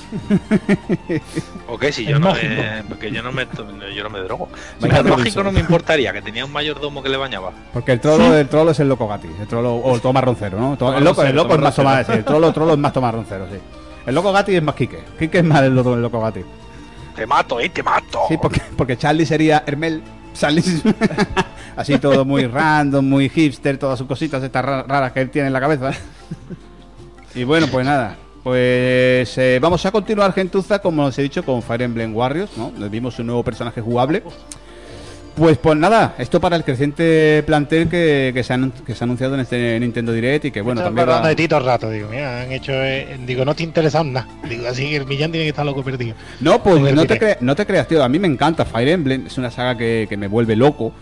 ¿O qué? Si El yo no mágico. me, porque yo no me, yo no me drogo. Si Vaya el mágico Robinson. no me importaría, que tenía un mayordomo que le bañaba. porque el trolo, el trolo es el loco Gatti, el trolo, o el Tomás Roncero, ¿no? To- El loco, el loco es más Tomás, sí, el trolo, el trolo es más Tomás Roncero, sí. El loco Gatti es más Quique. Quique es más el loco, el loco Gatti. Te mato, eh, te mato. Sí, porque, porque Charlie sería Hermel. Charlie. Así todo muy random, muy hipster, todas sus cositas estas ra- raras que él tiene en la cabeza. Y bueno, pues nada. Pues eh, vamos a continuar, gentuza, como os he dicho, con Fire Emblem Warriors, ¿no? Nos vimos un nuevo personaje jugable. Pues pues nada, esto para el creciente plantel que, que, se, ha, anun- que se ha anunciado en este Nintendo Direct y que bueno, Estoy también acordando va... de ti todo el rato, digo, mira, han hecho, eh, digo, no te interesa nada. Digo, así que el Millán tiene que estar loco perdido. No, pues Joder, no te, diré. cre- no te creas, tío. A mí me encanta Fire Emblem. Es una saga que, que me vuelve loco.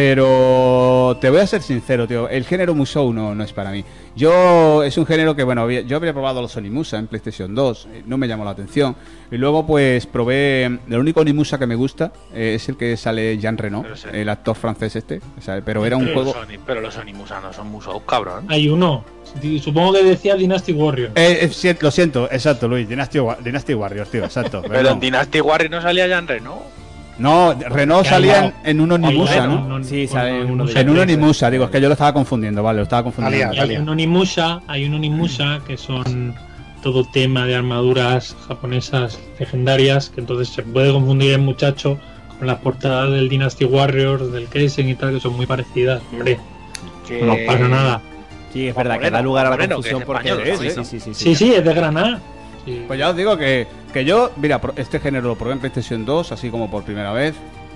Pero te voy a ser sincero, tío. El género Musou no, no es para mí. Yo, es un género que, bueno, había- yo habría probado los Onimusa en PlayStation dos. eh, No me llamó la atención. Y luego, pues, probé... El único Onimusa que me gusta eh, es el que sale Jean Reno, Pero sí. el actor francés este. O sea, pero era un Pero juego... los Oni- Pero los Onimusa no son Musou, cabrón. Hay uno. Di- Supongo que decía Dynasty Warrior. Eh, eh, sí, lo siento, exacto, Luis. Dynasty, Wa- Dynasty Warriors, tío, exacto. Pero no. en Dynasty Warriors no salía Jan Reno. No, Renault Que salía hay- en, en un Onimusa, Hay ¿no? un- un- Sí, un- sale un- uno de un- En un Sí, Onimusa, sí. digo, es que yo lo estaba confundiendo, vale, lo estaba confundiendo. Salía, Hay un Onimusha, hay un Onimusha que son todo tema de armaduras japonesas legendarias, que entonces se puede confundir el muchacho con las portadas del Dynasty Warriors, del Keisen y tal, que son muy parecidas. Hombre, Que... no pasa nada. Sí, es Juan verdad que Moreno, da lugar a la Juan Moreno, confusión que es porque español, sí, ¿no? sí, sí, sí, Sí, sí, es de Granada. Sí. Pues ya os digo que, que yo, mira, pro- este género lo probé en PlayStation dos, así como por primera vez.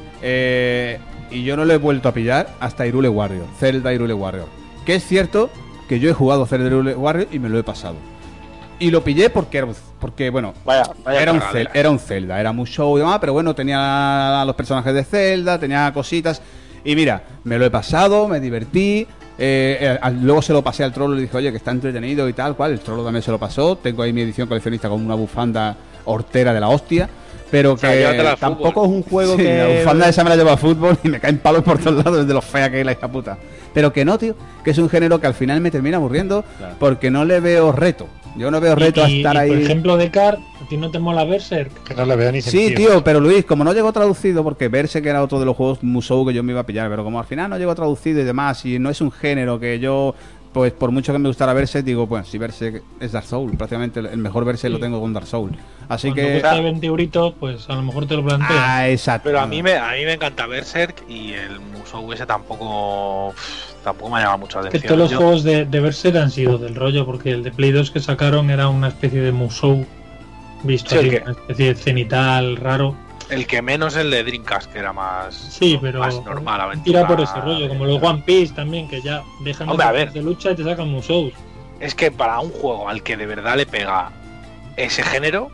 eh, y yo no lo he vuelto a pillar hasta Hyrule Warrior, Zelda Hyrule Warrior. Que es cierto que yo he jugado Zelda Hyrule Warrior y me lo he pasado. Y lo pillé porque era un- porque bueno, Vaya, vaya era un, cagadera. Zel- era un Zelda, era muy show y demás, pero bueno, tenía a los personajes de Zelda, tenía cositas. Y mira, me lo he pasado, me divertí. eh, eh, al- luego se lo pasé al trolo y le dije, oye, que está entretenido y tal cual. El trolo también se lo pasó. Tengo ahí mi edición coleccionista con una bufanda hortera de la hostia. Pero O sea, que llévatela al Tampoco fútbol. es un juego Sí, que... la bufanda esa me la llevo a fútbol y me caen palos por todos lados desde lo fea que es la hija puta. Pero que no, tío, que es un género que al final me termina aburriendo Claro. porque no le veo reto. Yo no veo reto a Y- y- estar y, ahí. Por ejemplo, de Car, ¿a ti no te mola Berserk? Que no le veo ni Sí, sentido. tío, pero Luis, como no llegó traducido, porque verse que era otro de los juegos Musou que yo me iba a pillar, pero como al final no llegó traducido y demás, y no es un género que yo, pues por mucho que me gustara verse, digo, pues si verse es Dark Soul, prácticamente el mejor verse lo Sí. tengo con Dark Soul. Así Cuando que... cuesta veinte euritos, pues a lo mejor te lo planteas. Ah, exacto. Pero a mí me a mí me encanta Berserk y el Musou ese tampoco pff, tampoco me ha llamado mucho la que atención. todos los Yo- juegos de, de Berserk han sido del rollo, porque el de Play dos que sacaron era una especie de Musou, visto Sí, el así, que- una especie de cenital raro. el que menos el de Dreamcast, que era más Sí, pero más normal, aventura. tira por ese rollo, como los One Piece también, que ya dejan Hombre, a de, ver. de lucha y te sacan Musous. Es que para un juego al que de verdad le pega ese género,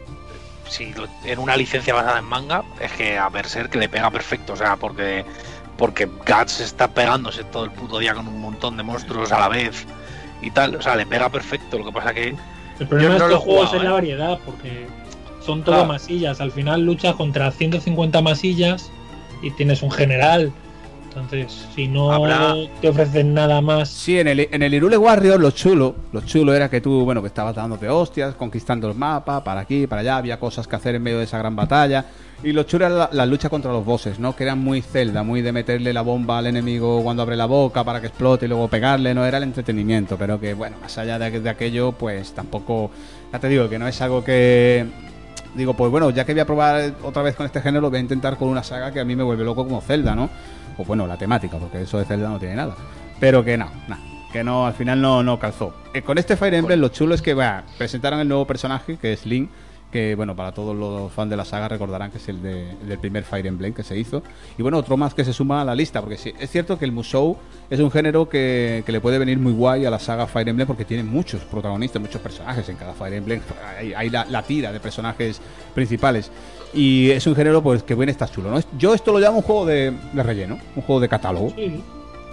si lo- en una licencia basada en manga, es que a Berserk le pega perfecto, o sea, porque porque Guts está pegándose todo el puto día con un montón de monstruos a la vez y tal, o sea, le pega perfecto. Lo que pasa que El problema Yo de no lo estos he juegos jugado, es la ¿eh? variedad, porque son todo Claro. masillas. Al final luchas contra ciento cincuenta masillas y tienes un general. Entonces, si no Habrá- te ofrecen nada más, Sí, en el, en el Hyrule Warrior lo chulo, lo chulo era que tú, bueno, que estabas dándote hostias, conquistando el mapa, para aquí, para allá, había cosas que hacer en medio de esa gran batalla. Y lo chulo era la, la lucha contra los bosses, ¿no? Que eran muy Zelda, muy de meterle la bomba al enemigo cuando abre la boca para que explote y luego pegarle, no era el entretenimiento, pero que, bueno, más allá de, de aquello, pues tampoco, ya te digo, que no es algo que... Digo, pues bueno, ya que voy a probar otra vez con este género, voy a intentar con una saga que a mí me vuelve loco como Zelda, ¿no? O bueno, la temática, porque eso de Zelda no tiene nada. Pero que no, nada. Que no, al final no, no calzó. Eh, con este Fire Emblem lo chulo es que bah, presentaron el nuevo personaje, que es Link, que bueno, para todos los fans de la saga recordarán que es el, de, el del primer Fire Emblem que se hizo. Y bueno, otro más que se suma a la lista, porque sí, es cierto que el Musou es un género que, que le puede venir muy guay a la saga Fire Emblem porque tiene muchos protagonistas, muchos personajes en cada Fire Emblem. Hay, hay la, la tira de personajes principales. Y es un género pues que bueno, está chulo, ¿no? Es- Yo esto lo llamo un juego de, de relleno, un juego de catálogo. sí.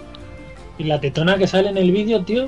Y la tetona que sale en el vídeo, tío.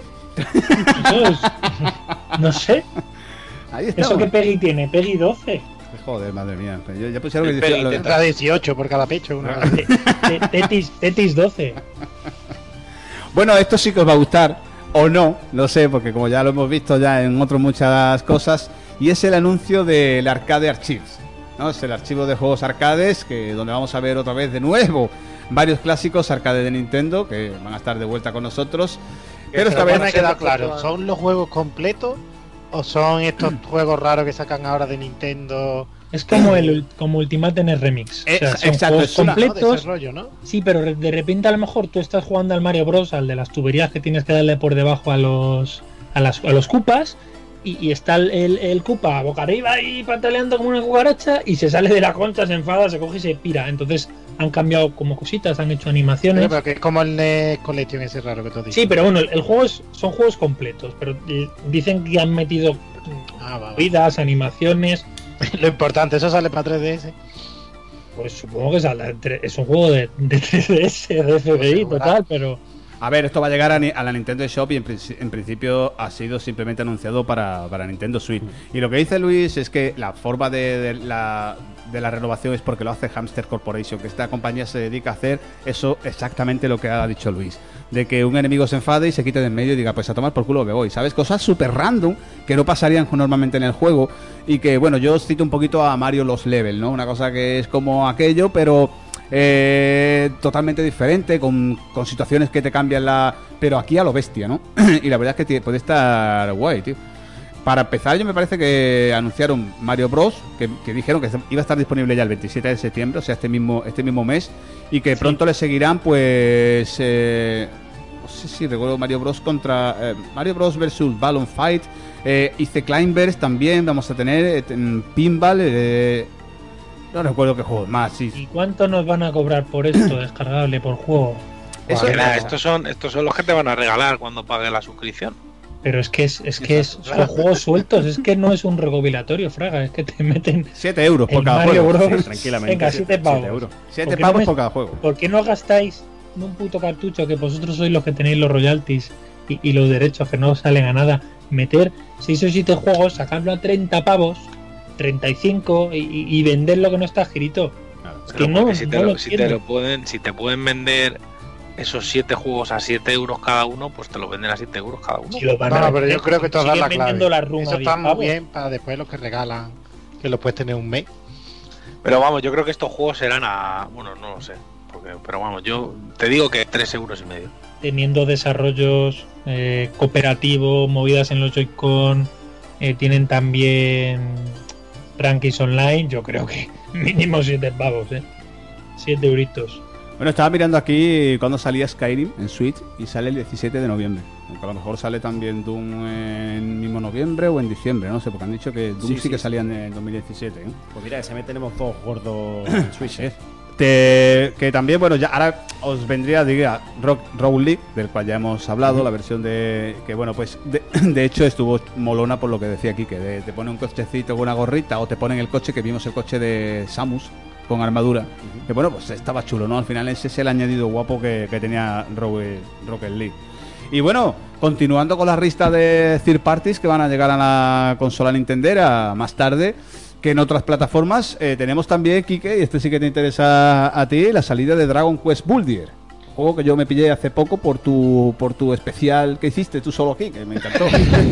Eso es- no sé. Ahí está. ¿Eso qué Peggy tiene? Peggy doce. Joder, madre mía. Ya, ya pusieron que El decía- Peggy lo- Tendrá dieciocho por cada pecho. Una... Te- te- Tetis, Tetis doce. Bueno, esto sí que os va a gustar o no, no sé, porque como ya lo hemos visto ya en otras muchas cosas, y es el anuncio del Arcade Archives, ¿no? Es el archivo de juegos arcades, que donde vamos a ver otra vez de nuevo varios clásicos arcade de Nintendo, que van a estar de vuelta con nosotros. Pero esta vez me ha quedado claro, ¿son los juegos completos o son estos juegos raros que sacan ahora de Nintendo? Es como el como Ultimate N Remix. Eh, o sea, son exacto, juegos es una- completos. ¿no? De ese rollo, ¿no? Sí, pero de repente a lo mejor tú estás jugando al Mario Bros, al de las tuberías que tienes que darle por debajo a los a las a los Koopas, y, y está el, el, el Koopa boca arriba y pataleando como una cucaracha y se sale de la concha, se enfada, se coge y se pira. Entonces han cambiado como cositas, han hecho animaciones. Pero, pero que es como el N E S Collection ese raro que tú dices. Sí, pero bueno, el, el juego es, son juegos completos, pero eh, dicen que han metido Ah, va, va. vidas, animaciones. Lo importante, eso sale para tres D S. Pues supongo que saldrá en tre- es un juego de, de tres D S, de F B I, Pues total, pero A ver, esto va a llegar a, ni- a la Nintendo Shop y en, princi- en principio ha sido simplemente anunciado para, para Nintendo Switch. Y lo que dice Luis es que la forma de, de la, de la renovación es porque lo hace Hamster Corporation, que esta compañía se dedica a hacer eso exactamente lo que ha dicho Luis. De que un enemigo se enfade y se quite de en medio y diga, pues a tomar por culo que voy, ¿sabes? Cosas súper random que no pasarían normalmente en el juego. Y que, bueno, yo os cito un poquito a Mario Los Level, ¿no? Una cosa que es como aquello, pero... Eh, totalmente diferente, con, con situaciones que te cambian la... Pero aquí a lo bestia, ¿no? Y la verdad es que tie- puede estar guay, tío. Para empezar, yo me parece que anunciaron Mario Bros, que, que dijeron que iba a estar disponible ya el veintisiete de septiembre, o sea, este mismo este mismo mes, y que pronto le seguirán, pues... Eh, no sé si recuerdo Mario Bros contra... Eh, Mario Bros versus Balloon Fight, eh, Ice Climbers también vamos a tener, eh, en Pinball... Eh, no recuerdo qué juego más, sí. ¿y cuánto nos van a cobrar por esto descargable por juego? Eso Que es- nada, estos son estos son los que te van a regalar cuando pagues la suscripción. Pero es que es, es que es, son juegos sueltos, es que no es un recopilatorio, Fraga, es que te meten siete euros por el cada Mario juego. Bros. Sí, tranquilamente. Venga, siete pavos. siete euros. siete ¿Por qué no pavos me- por cada juego. ¿Por qué no gastáis en un puto cartucho que vosotros sois los que tenéis los royalties y, y los derechos que no salen a nada? Meter seis o siete juegos, sacarlo a treinta pavos, treinta y cinco y, y, y vender lo que no está escrito. Es que Pero no, porque si, te no lo, lo si te entiendo. lo pueden, si te pueden vender esos siete juegos a siete euros cada uno, pues te los venden a siete euros cada uno. Si lo van No, a no, pero vender, yo creo que todas dan siguen la clave. vendiendo la run Eso a diez está muy pavos. bien para después los que regalan, que los puedes tener un mes. Pero vamos, yo creo que estos juegos serán a... Bueno, no lo sé. Porque, pero vamos, yo te digo que tres euros y medio. Teniendo desarrollos eh, cooperativos, movidas en los Joy-Con, eh, tienen también rankings online, yo creo que mínimo siete pavos, eh. siete euritos. Bueno, estaba mirando aquí cuando salía Skyrim en Switch y sale el diecisiete de noviembre. Aunque a lo mejor sale también Doom en mismo noviembre o en diciembre, no sé, porque han dicho que Doom sí, Sí, sí, que sí. salían en dos mil diecisiete. ¿eh? Pues mira, ese mes tenemos dos gordos en Switch, ¿eh? Te- que también, bueno, ya ahora os vendría, diga, Rock Road League, del cual ya hemos hablado, la versión de... Que bueno, pues de, de hecho estuvo molona por lo que decía aquí, que de- te pone un cochecito con una gorrita o te ponen el coche, que vimos el coche de Samus con armadura. Que bueno, pues estaba chulo, ¿no? Al final ese es el añadido guapo que, que tenía Rogue- Rocket League. Y bueno, continuando con la lista de third parties que van a llegar a la consola Nintendera más tarde, que en otras plataformas, eh, tenemos también, Kike, y este sí que te interesa a ti, la salida de Dragon Quest Builder. Juego que yo me pillé hace poco por tu por tu especial que hiciste tú solo aquí, que me encantó.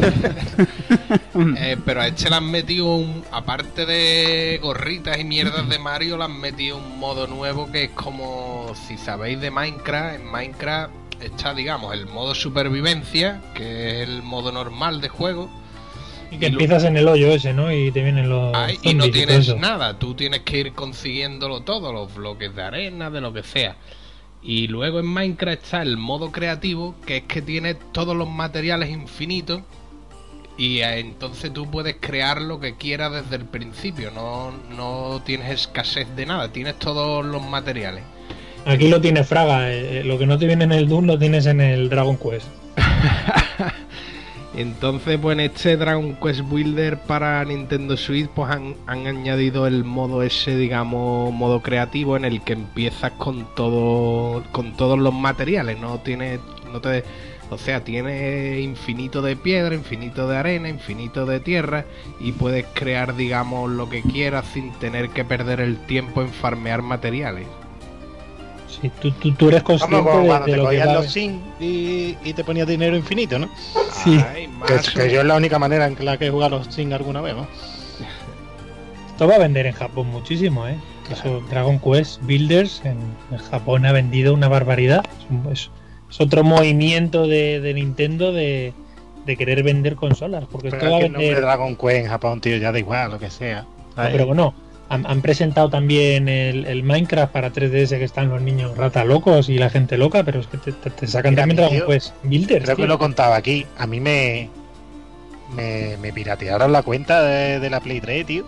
Eh, pero a este le han metido un, aparte de gorritas y mierdas de Mario, le han metido un modo nuevo que es como, si sabéis de Minecraft, en Minecraft está, digamos, el modo supervivencia, que es el modo normal de juego. Y que Y lo- empiezas en el hoyo ese, ¿no? Y te vienen los Ay, y no zombies todo tienes eso. nada, tú tienes que ir consiguiéndolo todo, los bloques de arena, de lo que sea. Y luego en Minecraft está el modo creativo, que es que tienes todos los materiales infinitos y eh, entonces tú puedes crear lo que quieras desde el principio, no, no tienes escasez de nada, tienes todos los materiales. Aquí lo tienes Fraga, eh, lo que no te viene en el Doom lo tienes en el Dragon Quest. Entonces, pues en este Dragon Quest Builder para Nintendo Switch, pues han, han añadido el modo ese, digamos, modo creativo, en el que empiezas con todo, con todos los materiales, no tiene, no te, o sea, tiene infinito de piedra, infinito de arena, infinito de tierra, y puedes crear, digamos, lo que quieras sin tener que perder el tiempo en farmear materiales. sí, tú, tú, tú eres consciente Vamos, como de, cuando de te lo que cogías va a los haber. Sims y, y te ponías dinero infinito, ¿no? Sí. Ay, Que, macho. que yo es la única manera en la que he jugado los Sims alguna vez, ¿no? Esto va a vender en Japón muchísimo, ¿eh? Eso, Dragon Quest Builders en, en Japón ha vendido una barbaridad. Es, un- es- es otro movimiento de, de Nintendo de, de querer vender consolas, porque Pero esto va a es que el nombre de vender. Dragon Quest en Japón, tío, ya da igual, lo que sea. No, pero bueno, han, han presentado también el, el Minecraft para tres D S, que están los niños rata locos y la gente loca, pero es que te, te- te sacan Mira, también mi Dragon tío, Quest Builders. Creo que tío. lo contaba aquí. A mí me, me, me piratearon la cuenta de, de la Play tres, tío.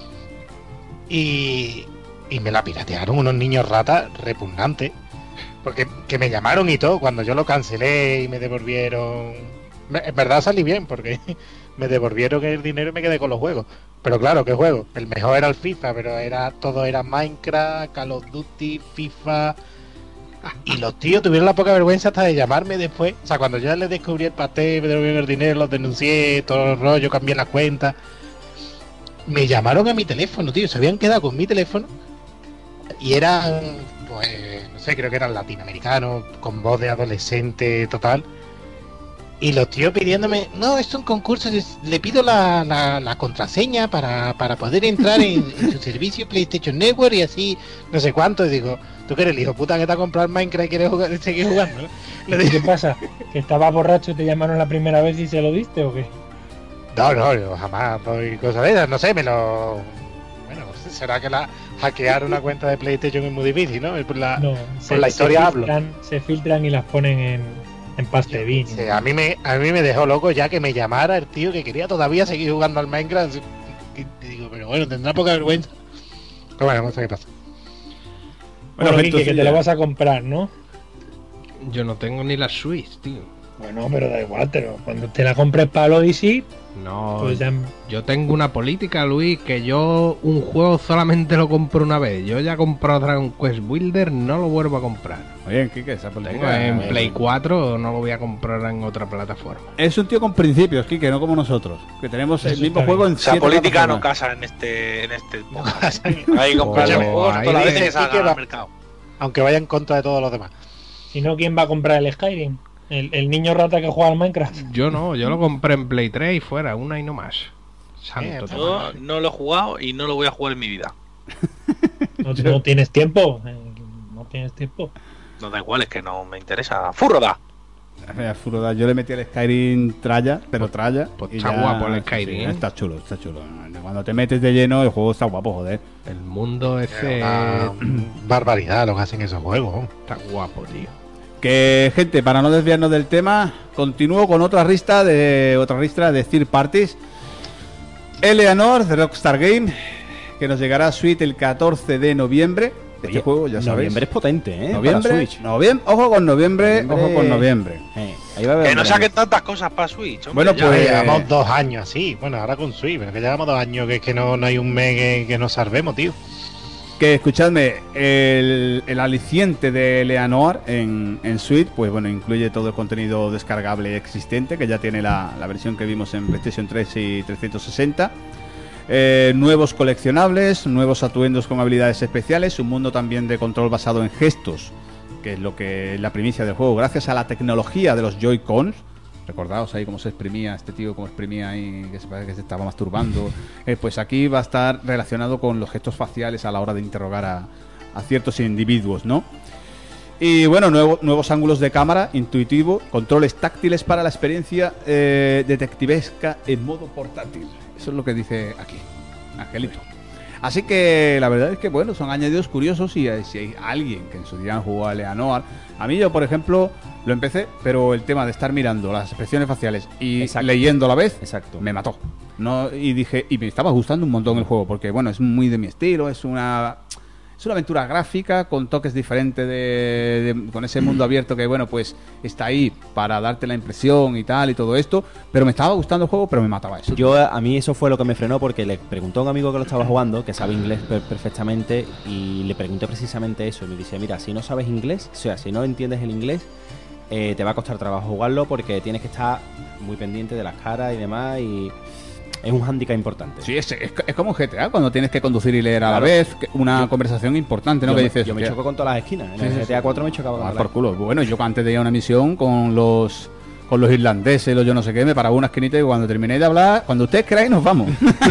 Y, y me la piratearon unos niños ratas repugnantes. Porque que me llamaron y todo. Cuando yo lo cancelé y me devolvieron. me- En verdad salí bien, porque me devolvieron el dinero y me quedé con los juegos. Pero claro, ¿qué juego? El mejor era el FIFA, pero era todo era Minecraft, Call of Duty, FIFA. Y los tíos tuvieron la poca vergüenza hasta de llamarme después. O sea, cuando yo ya les descubrí el pastel, me devolvieron el dinero, los denuncié, todo el rollo, cambié la cuenta. Me llamaron a mi teléfono, tío. Se habían quedado con mi teléfono. Y eran, pues, no sé, creo que eran latinoamericanos, con voz de adolescente total. Y los tíos pidiéndome, no, es un concurso, les- le pido la, la- la contraseña para, para poder entrar en, en su servicio PlayStation Network y así, no sé cuánto. Y digo, tú que eres el hijo puta que te ha comprado el Minecraft y quieres jugar- seguir jugando, ¿no? Le ¿Qué digo, pasa? ¿Que estaba borracho y te llamaron la primera vez y se lo diste o qué? no, no, yo jamás doy cosas de esas, no sé, me lo... Bueno, será que la hackear una cuenta de PlayStation es muy difícil, ¿no? Por la, No, por la historia hablo. filtran, se filtran y las ponen en, en pasta de vino. Sí, a mí me a mí me dejó loco ya que me llamara el tío que quería todavía seguir jugando al Minecraft. Y digo, pero bueno, tendrá poca vergüenza. Pero bueno, no sé qué pasa. Bueno, Quique, entonces que te ya- lo vas a comprar, ¿no? Yo no tengo ni la Switch, tío. Bueno, pero da igual, pero cuando te la compres para el Odyssey, No, pues ya... yo tengo una política, Luis, que yo un juego solamente lo compro una vez. Yo ya he comprado Dragon Quest Builder, no lo vuelvo a comprar. Oye, Kike, esa Tengo política... en Play cuatro, no lo voy a comprar en otra plataforma. Es un tío con principios, Kike, no como nosotros. Que tenemos el Eso mismo está juego bien. en O sea, siete política no plataformas. casa en este en este podcast. Ahí comprar Oh, los juegos ahí todas las viene veces Quique, al va. mercado. Aunque vaya en contra de todos los demás. Si no, ¿quién va a comprar el Skyrim? El, el niño rata que juega al Minecraft. Yo no, yo lo compré en Play tres y fuera, una y no más. Santo Eh, Tomás. Yo no lo he jugado y no lo voy a jugar en mi vida. No, no tienes tiempo. eh, No tienes tiempo. No da igual, es que no me interesa. ¡Furroda! Mira, Furoda, yo le metí el Skyrim tralla, pero tralla. pues y está ya- guapo el sí, Skyrim, sí, ¿eh? está chulo, está chulo. Cuando te metes de lleno, el juego está guapo, joder. El mundo ese Una barbaridad lo que hacen esos juegos. está guapo, tío. Que, gente, para no desviarnos del tema, continúo con otra lista de otra lista de third parties. Eleanor de Rockstar Game, que nos llegará a Switch el catorce de noviembre. Este Oye, juego, ya sabéis. Noviembre es potente, ¿eh? Noviembre, Para Switch. noviem- ojo con noviembre, Noviembre. ojo con noviembre. Eh, ahí va a haber Que no un saquen verano. tantas cosas para Switch. hombre, Bueno, ya. pues- Eh, llevamos dos años así. Bueno, ahora con Switch, pero que llevamos dos años que es que no, no hay un mes que, que nos salvemos, tío. Que escuchadme, el, el aliciente de Eleanor en, en Switch, pues bueno, incluye todo el contenido descargable existente, que ya tiene la, la versión que vimos en PlayStation tres y trescientos sesenta. Eh, nuevos coleccionables, nuevos atuendos con habilidades especiales, un mundo también de control basado en gestos, que es lo que es la primicia del juego, gracias a la tecnología de los Joy-Cons. Recordaos ahí cómo se exprimía este tío, cómo exprimía ahí, que se parece que se estaba masturbando. Eh, pues aquí va a estar relacionado con los gestos faciales a la hora de interrogar a, a ciertos individuos, ¿no? Y bueno, nuevo- nuevos ángulos de cámara, intuitivo, controles táctiles para la experiencia eh, detectivesca en modo portátil. Eso es lo que dice aquí, Angelito. Así que la verdad es que bueno, son añadidos curiosos y eh, si hay alguien que en su día jugó a Eleanor, a mí yo por ejemplo lo empecé, pero el tema de estar mirando las expresiones faciales y Exacto. leyendo a la vez Exacto. me mató. No, y dije, y me estaba gustando un montón el juego, porque bueno, es muy de mi estilo, es una es una aventura gráfica con toques diferentes de, de- con ese mundo abierto que bueno, pues está ahí para darte la impresión y tal y todo esto, pero me estaba gustando el juego, pero me mataba eso. Yo, a mí eso fue lo que me frenó porque le preguntó a un amigo que lo estaba jugando, que sabe inglés per- perfectamente, y le pregunté precisamente eso. Y me dice, mira, si no sabes inglés, o sea, si no entiendes el inglés, eh, te va a costar trabajo jugarlo porque tienes que estar muy pendiente de las caras y demás. Y es un hándicap importante. Sí, es, es, es como un G T A, cuando tienes que conducir y leer a la Claro. vez, que- una Yo- conversación importante, ¿no? Yo, que me, dices, yo me "Hostia, choco con todas las esquinas. En Sí, el sí, G T A sí. cuatro me chocaba con ah, todas por las- culo". Bueno, yo antes de ir a una misión con los con los irlandeses, los yo no sé qué, me paraba una esquinita y cuando terminé de hablar, cuando ustedes queráis, nos vamos.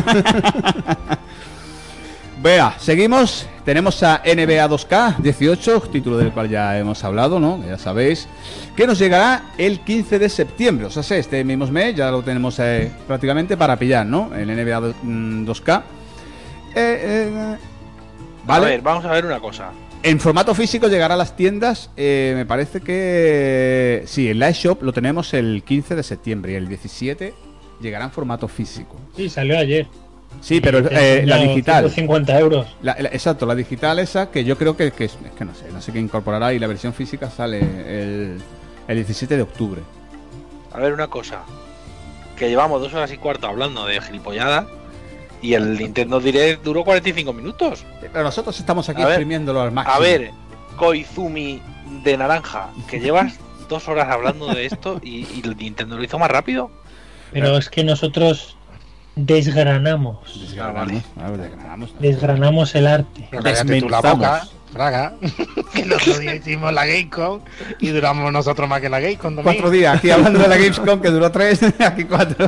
Vea, seguimos. Tenemos a N B A dos K dieciocho, título del cual ya hemos hablado, ¿no? Ya sabéis. Que nos llegará el quince de septiembre. O sea, sí, este mismo mes ya lo tenemos eh, prácticamente para pillar, ¿no? El N B A dos K. Eh, eh, vale. A ver, vamos a ver una cosa. En formato físico llegará a las tiendas. eh, me parece que. Sí, el Live Shop lo tenemos el quince de septiembre y el diecisiete llegará en formato físico. Sí, salió ayer. Sí, pero Y te eh, han la enseñado digital. ciento cincuenta euros. La- la- exacto, la digital esa que yo creo que, que es, es que no sé, no sé qué incorporará y la versión física sale el, el diecisiete de octubre. A ver una cosa. Que llevamos dos horas y cuarto hablando de gilipolladas y el Nintendo Direct duró cuarenta y cinco minutos. Pero nosotros estamos aquí A ver, exprimiéndolo al máximo. A ver, Koizumi de naranja, que llevas dos horas hablando de esto y, y el Nintendo lo hizo más rápido. Pero es que nosotros desgranamos. Desgranamos, a ver, desgranamos. Desgranamos el arte. Pero cállate tú la boca, Desmentamos. Fraga, que el otro día hicimos la Gamecom y duramos nosotros más que la Gamecom también. Cuatro días aquí hablando de la Gamescom que duró tres, aquí cuatro.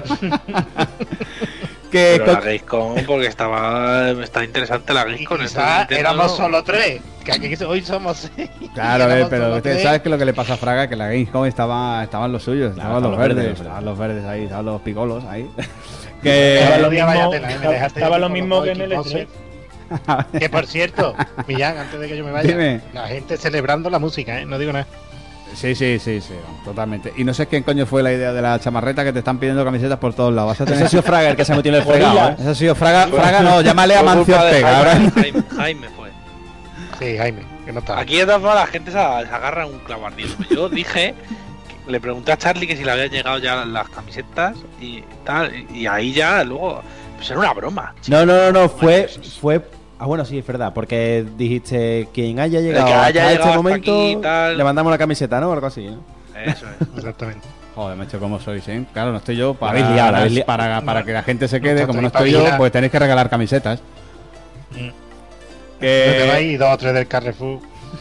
que Pero la Gamescom, porque estaba, está interesante la Y Gamescom. quizás entonces Nintendo éramos no- solo tres, que aquí hoy somos seis. Claro, a Y ver, éramos pero solo usted tres. sabe que lo que le pasa a Fraga, que la Gamescom estaba, estaban los suyos, estaban estaban los los verdes, verdes, estaban los verdes ahí, estaban los picolos ahí. Estaba que Estaba lo lo mismo, vaya tela, ¿eh? Me estaba- dejaste estaba aquí lo con mismo los que en el E Xboxes. tres. Que por cierto, Millán, antes de que yo me vaya, Dime. la gente celebrando la música, ¿eh? No digo nada. sí, sí, sí, sí, totalmente. Y no sé quién coño fue la idea de la chamarreta que te están pidiendo camisetas por todos lados. Vas a Ese tener ha sido Fraga el que se ha metido en el fregado, ¿eh? Eso ha sido Fraga, Fraga no, llámale a Fue Mancio culpa de Ortega. Jaime, ahora. Jaime, Jaime fue. Sí, Jaime, que no está. Aquí de todas formas la gente se, se agarra en un clavo ardiendo. Yo dije, que- le pregunté a Charlie que si le habían llegado ya las camisetas y tal, y, y ahí ya luego, pues era una broma. No, no, no, no, fue, Bueno, eso- fue... Ah, bueno, sí, es verdad, porque dijiste, quien haya llegado que haya hasta llegado este hasta momento, aquí y tal. le mandamos la camiseta, ¿no? O algo así, ¿no? Eso es. Exactamente. Joder, macho, ¿cómo sois, eh? Claro, no estoy yo La para, habéis liado, la habéis liado. para, para que la gente se No quede. está Como no todo estoy yo, espabilado. pues tenéis que regalar camisetas. Mm. Que- No te vais y dos o tres del Carrefour.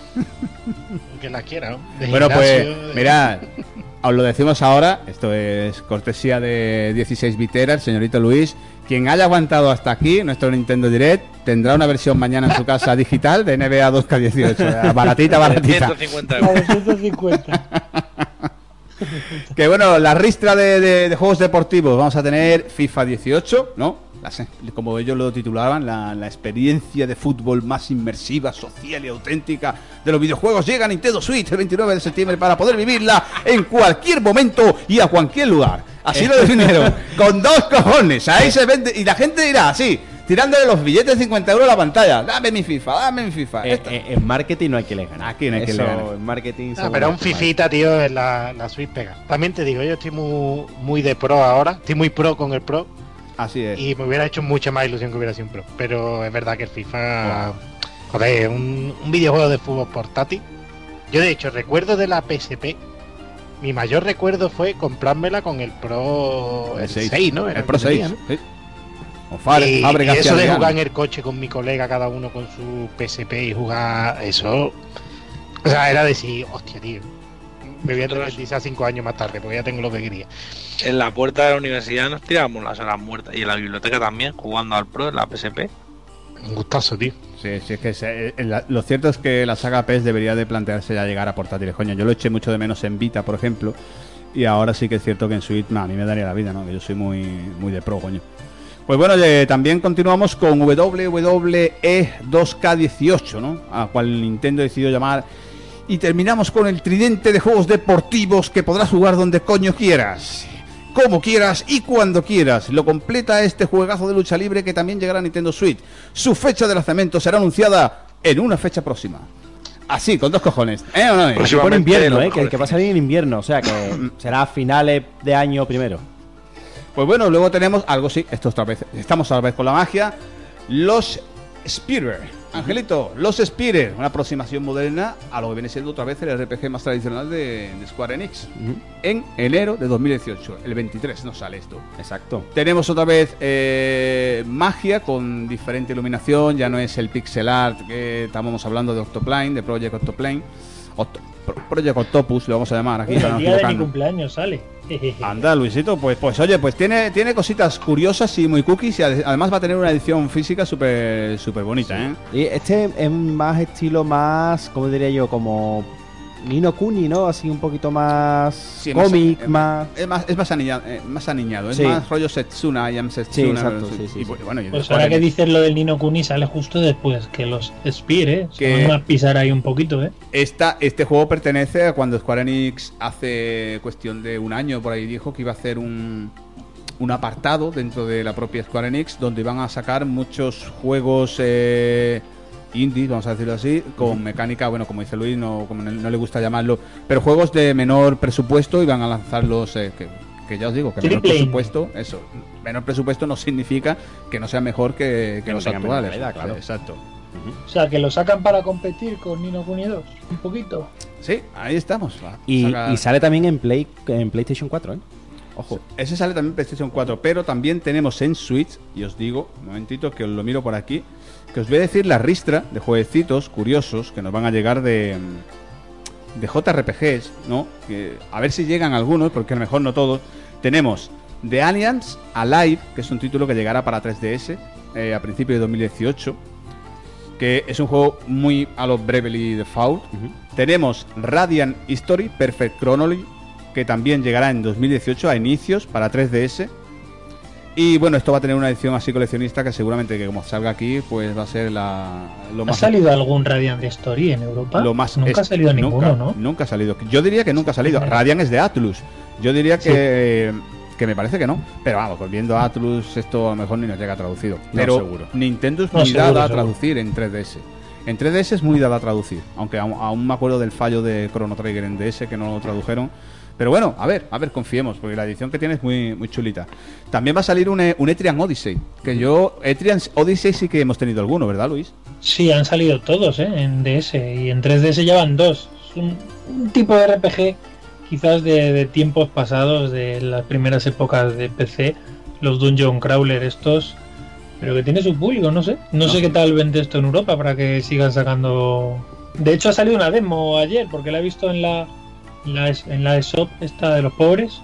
Que la quiera, ¿no? De Bueno, pues, gimnasio, de- mirad, os lo decimos ahora. Esto es cortesía de dieciséis bitera, el señorito Luis. Quien haya aguantado hasta aquí, nuestro Nintendo Direct, tendrá una versión mañana en su casa digital de N B A dos K dieciocho. Baratita, baratita. ciento cincuenta La euros. de ciento cincuenta. Que bueno, la ristra de, de- de juegos deportivos. Vamos a tener FIFA dieciocho, ¿no? Las- como ellos lo titulaban, la, la experiencia de fútbol más inmersiva, social y auténtica de los videojuegos llega a Nintendo Switch el veintinueve de septiembre para poder vivirla en cualquier momento y a cualquier lugar. Así lo definieron, con dos cojones. Ahí se vende y la gente dirá así, tirándole los billetes de cincuenta euros a la pantalla. Dame mi FIFA, dame mi FIFA. Eh, Esta- eh, en marketing no hay que le ganar. Aquí no hay que Eso, le ganar. en marketing... Ah, seguro pero un que vale. fifita, tío, en la, la Switch pega. También te digo, yo estoy muy, muy de pro ahora. Estoy muy pro con el pro. Así es. Y me hubiera hecho mucha más ilusión que hubiera sido un pro. Pero es verdad que el FIFA... Joder, un, un videojuego de fútbol portátil. Yo de hecho recuerdo de la P S P. Mi mayor recuerdo fue comprármela con el Pro el seis, ¿no? Era El Pro que tenía, seis. ¿no? Sí. O Fare- Y, Fábricas y eso de Adriano. jugar en el coche con mi colega, cada uno con su P S P y jugar eso. O sea, era decir, hostia, tío. Me voy a independizar cinco años más tarde porque ya tengo lo que quería. En la puerta de la universidad nos tirábamos las horas muertas y en la biblioteca también, jugando al Pro en la P S P. Un gustazo, tío. Sí, sí, es que se- eh, la- lo cierto es que la saga P E S debería de plantearse ya llegar a portátiles, coño. Yo lo eché mucho de menos en Vita, por ejemplo, y ahora sí que es cierto que en Switch, nah, a mí me daría la vida, ¿no? Que yo soy muy, muy de pro, coño. Pues bueno, eh, también continuamos con W W E dos K dieciocho, ¿no? A cual Nintendo decidió llamar. Y terminamos con el tridente de juegos deportivos que podrás jugar donde coño quieras, como quieras y cuando quieras. Lo completa este juegazo de lucha libre que también llegará a Nintendo Switch. Su fecha de lanzamiento será anunciada en una fecha próxima. Así, con dos cojones. ¿Eh o no? eh? Pues Se pone invierno, los ¿eh? Que, que va a salir en invierno, o sea que será a finales de año primero. Pues bueno, luego tenemos algo, sí, esto otra vez. Estamos otra vez con la magia. Los Speeder. Angelito, Los Spires, una aproximación moderna a lo que viene siendo otra vez el R P G más tradicional de, de Square Enix. Uh-huh. En enero de dos mil dieciocho, el veintitrés nos sale esto. Exacto. Tenemos otra vez eh, magia con diferente iluminación, ya no es el pixel art que estábamos hablando de Octoplane, de Project Octoplane. Octo, Project Octopus, lo vamos a llamar aquí. Pues el día de mi cumpleaños sale. Anda, Luisito, pues, pues oye, pues tiene, tiene cositas curiosas y muy cookies y además va a tener una edición física súper súper bonita, sí. ¿eh? Y este es más estilo más, ¿cómo diría yo? Como Ni no Kuni, ¿no? Así un poquito más sí, cómic, más... Es más, es más, aniñado, eh, más aniñado, es sí. más rollo Setsuna, I am Setsuna. Sí, exacto, sí, sí, y, sí. Bueno, y pues ahora que dices lo del Ni no Kuni sale justo después que los Spire, que vamos a pisar ahí un poquito, ¿eh? Esta, este juego pertenece a cuando Square Enix hace cuestión de un año, por ahí dijo que iba a hacer un... un apartado dentro de la propia Square Enix donde iban a sacar muchos juegos eh, indies, vamos a decirlo así, con uh-huh. mecánica, bueno, como dice Luis, no, como no, no le gusta llamarlo, pero juegos de menor presupuesto y van a lanzarlos, eh, que, que ya os digo, que menor presupuesto, eso, menor presupuesto no significa que no sea mejor que, que, que los no actuales. Calidad, claro. Exacto. Uh-huh. O sea, que lo sacan para competir con Ni no Kuni dos, un poquito. Sí, ahí estamos. Y, sacar... y sale también en Play en PlayStation cuatro, ¿eh? Ojo, ese sale también en PlayStation cuatro, pero también tenemos en Switch, y os digo, un momentito que os lo miro por aquí, que os voy a decir la ristra de jueguecitos curiosos que nos van a llegar de, de J R P Gs, ¿no? Que, a ver si llegan algunos, porque a lo mejor no todos. Tenemos The Alliance Alive, que es un título que llegará para tres D S eh, a principios de dos mil dieciocho, que es un juego muy a lo Bravely Default. Uh-huh. Tenemos Radiant History Perfect Chronology, que también llegará en dos mil dieciocho a inicios para tres D S. Y bueno, esto va a tener una edición así coleccionista que seguramente que como salga aquí, pues va a ser la lo más... ¿Ha salido algún Radiant Story en Europa? Lo más nunca es, ha salido ninguno, nunca, ¿no? Nunca ha salido. Yo diría que nunca ha salido. Radiant es de Atlus. Yo diría que, sí. que me parece que no. Pero vamos, volviendo a Atlus, esto a lo mejor ni nos llega traducido. Pero no, seguro. Nintendo es muy no, dada seguro, a traducir seguro. En tres D S. En tres D S es muy dada a traducir. Aunque aún, aún me acuerdo del fallo de Chrono Trigger en D S que no lo tradujeron. Pero bueno, a ver, a ver, confiemos, porque la edición que tiene es muy, muy chulita. También va a salir un, un Etrian Odyssey, que yo, Etrian Odyssey sí que hemos tenido alguno, ¿verdad, Luis? Sí, han salido todos, ¿eh? En D S, y en tres D S ya van dos. Es un, un tipo de R P G, quizás de, de tiempos pasados, de las primeras épocas de P C, los Dungeon Crawler estos, pero que tiene su público, no sé. No, no sé qué tal vende esto en Europa para que sigan sacando... De hecho ha salido una demo ayer, porque la he visto en la... La es, en la shop esta de los pobres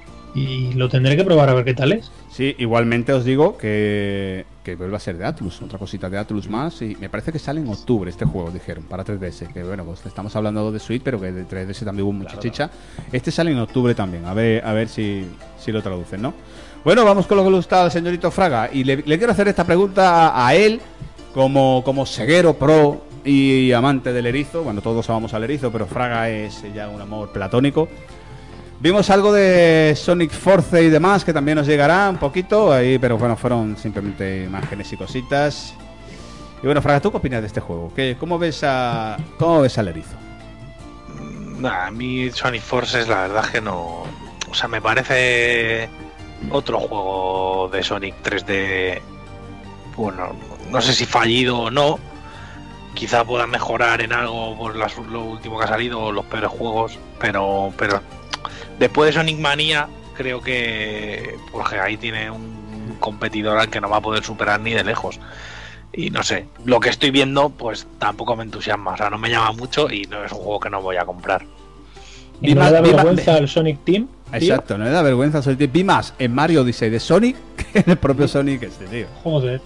y lo tendré que probar a ver qué tal es. Sí, igualmente os digo que, que vuelve a ser de Atlus, otra cosita de Atlus más, y me parece que sale en octubre este juego, dijeron, para tres D S, que bueno, pues estamos hablando de Switch, pero que de tres D S también hubo mucha claro, chicha. Claro. Este sale en octubre también, a ver a ver si, si lo traducen, ¿no? Bueno, vamos con lo que le gusta al señorito Fraga, y le, le quiero hacer esta pregunta a, a él, como, como ceguero pro y amante del erizo. Bueno, todos amamos al erizo, pero Fraga es ya un amor platónico. Vimos algo de Sonic Force y demás, que también nos llegará un poquito ahí, pero bueno, fueron simplemente imágenes y cositas. Y bueno, Fraga, ¿tú qué opinas de este juego? ¿Qué, cómo ves a cómo ves al erizo? Nah, a mí Sonic Force es la verdad que no... O sea, me parece otro juego de Sonic tres D... Bueno, no sé si fallido o no. Quizá pueda mejorar en algo por las, lo último que ha salido o los peores juegos, pero pero después de Sonic Mania creo que porque ahí tiene un competidor al que no va a poder superar ni de lejos. Y no sé, lo que estoy viendo pues tampoco me entusiasma, o sea, no me llama mucho y no es un juego que no voy a comprar. ¿Y no le da vergüenza al Sonic Team? Exacto, no le da vergüenza al Sonic Team. Vi más en Mario Odyssey de Sonic que en el propio Sonic este, tío. Joder.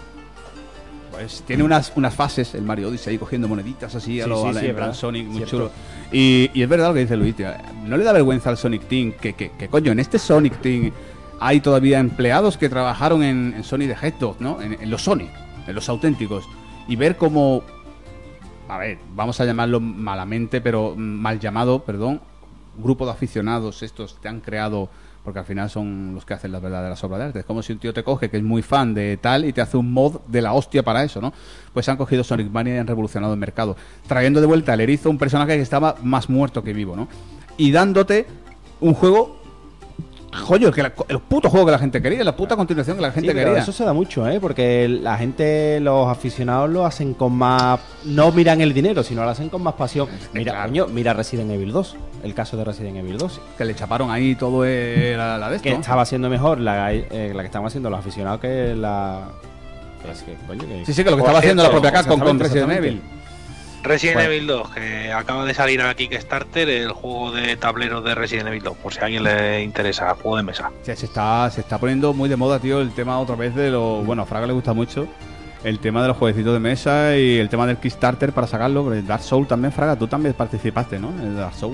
Pues tiene unas, unas fases, el Mario Odyssey, ahí cogiendo moneditas así, a sí, lo sí, a la, sí, en plan verdad. Sonic, muy Cierto. chulo. Y, y es verdad lo que dice Luis, tío. No le da vergüenza al Sonic Team, que, que, que coño, en este Sonic Team hay todavía empleados que trabajaron en, en Sonic the Hedgehog, ¿no? En, en los Sonic, en los auténticos. Y ver cómo, a ver, vamos a llamarlo malamente, pero mal llamado, perdón, grupo de aficionados estos te han creado... Porque al final son los que hacen las verdaderas obras de arte. Es como si un tío te coge que es muy fan de tal y te hace un mod de la hostia para eso, ¿no? Pues han cogido Sonic Mania y han revolucionado el mercado, trayendo de vuelta al erizo, un personaje que estaba más muerto que vivo, ¿no? Y dándote un juego Joder, que la- el puto juego que la gente quería, la puta continuación que la Sí, gente pero quería. eso se da mucho, ¿eh? Porque la gente, los aficionados lo hacen con más... No miran el dinero, sino lo hacen con más pasión. Mira, claro. coño, mira Resident Evil dos. El caso de Resident Evil dos. Que le chaparon ahí todo eh, la, la de esto. Que estaba siendo mejor la, eh, la que estaban haciendo los aficionados que la... que es que, coño, que- Sí, sí, que lo que Por estaba haciendo la cierto, propia Capcom con exactamente, Resident exactamente. Evil. Resident Bueno. Evil dos, que acaba de salir a Kickstarter, el juego de tableros de Resident Evil dos, por si a alguien le interesa, juego de mesa. O sea, se está, se está poniendo muy de moda, tío, el tema otra vez de lo... Bueno, a Fraga le gusta mucho el tema de los jueguecitos de mesa y el tema del Kickstarter para sacarlo. Pero el Dark Souls también, Fraga, tú también participaste, ¿no? En el Dark Souls.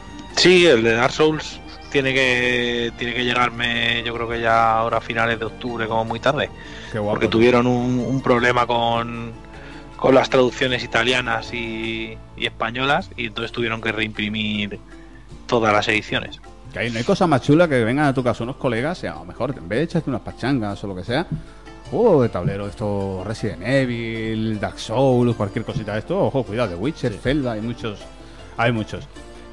Sí, el de Dark Souls tiene que tiene que llegarme, yo creo que ya ahora a finales de octubre, como muy tarde, Qué guapo. porque tuvieron un, un problema con, con las traducciones italianas y, y españolas, y entonces tuvieron que reimprimir todas las ediciones. Que hay, no hay cosa más chula que vengan a tu casa unos colegas y a lo mejor en vez de echarte unas pachangas o lo que sea, juego de tablero, esto Resident Evil, Dark Souls, cualquier cosita de esto, ojo, cuidado, de Witcher, Zelda, hay muchos, hay muchos.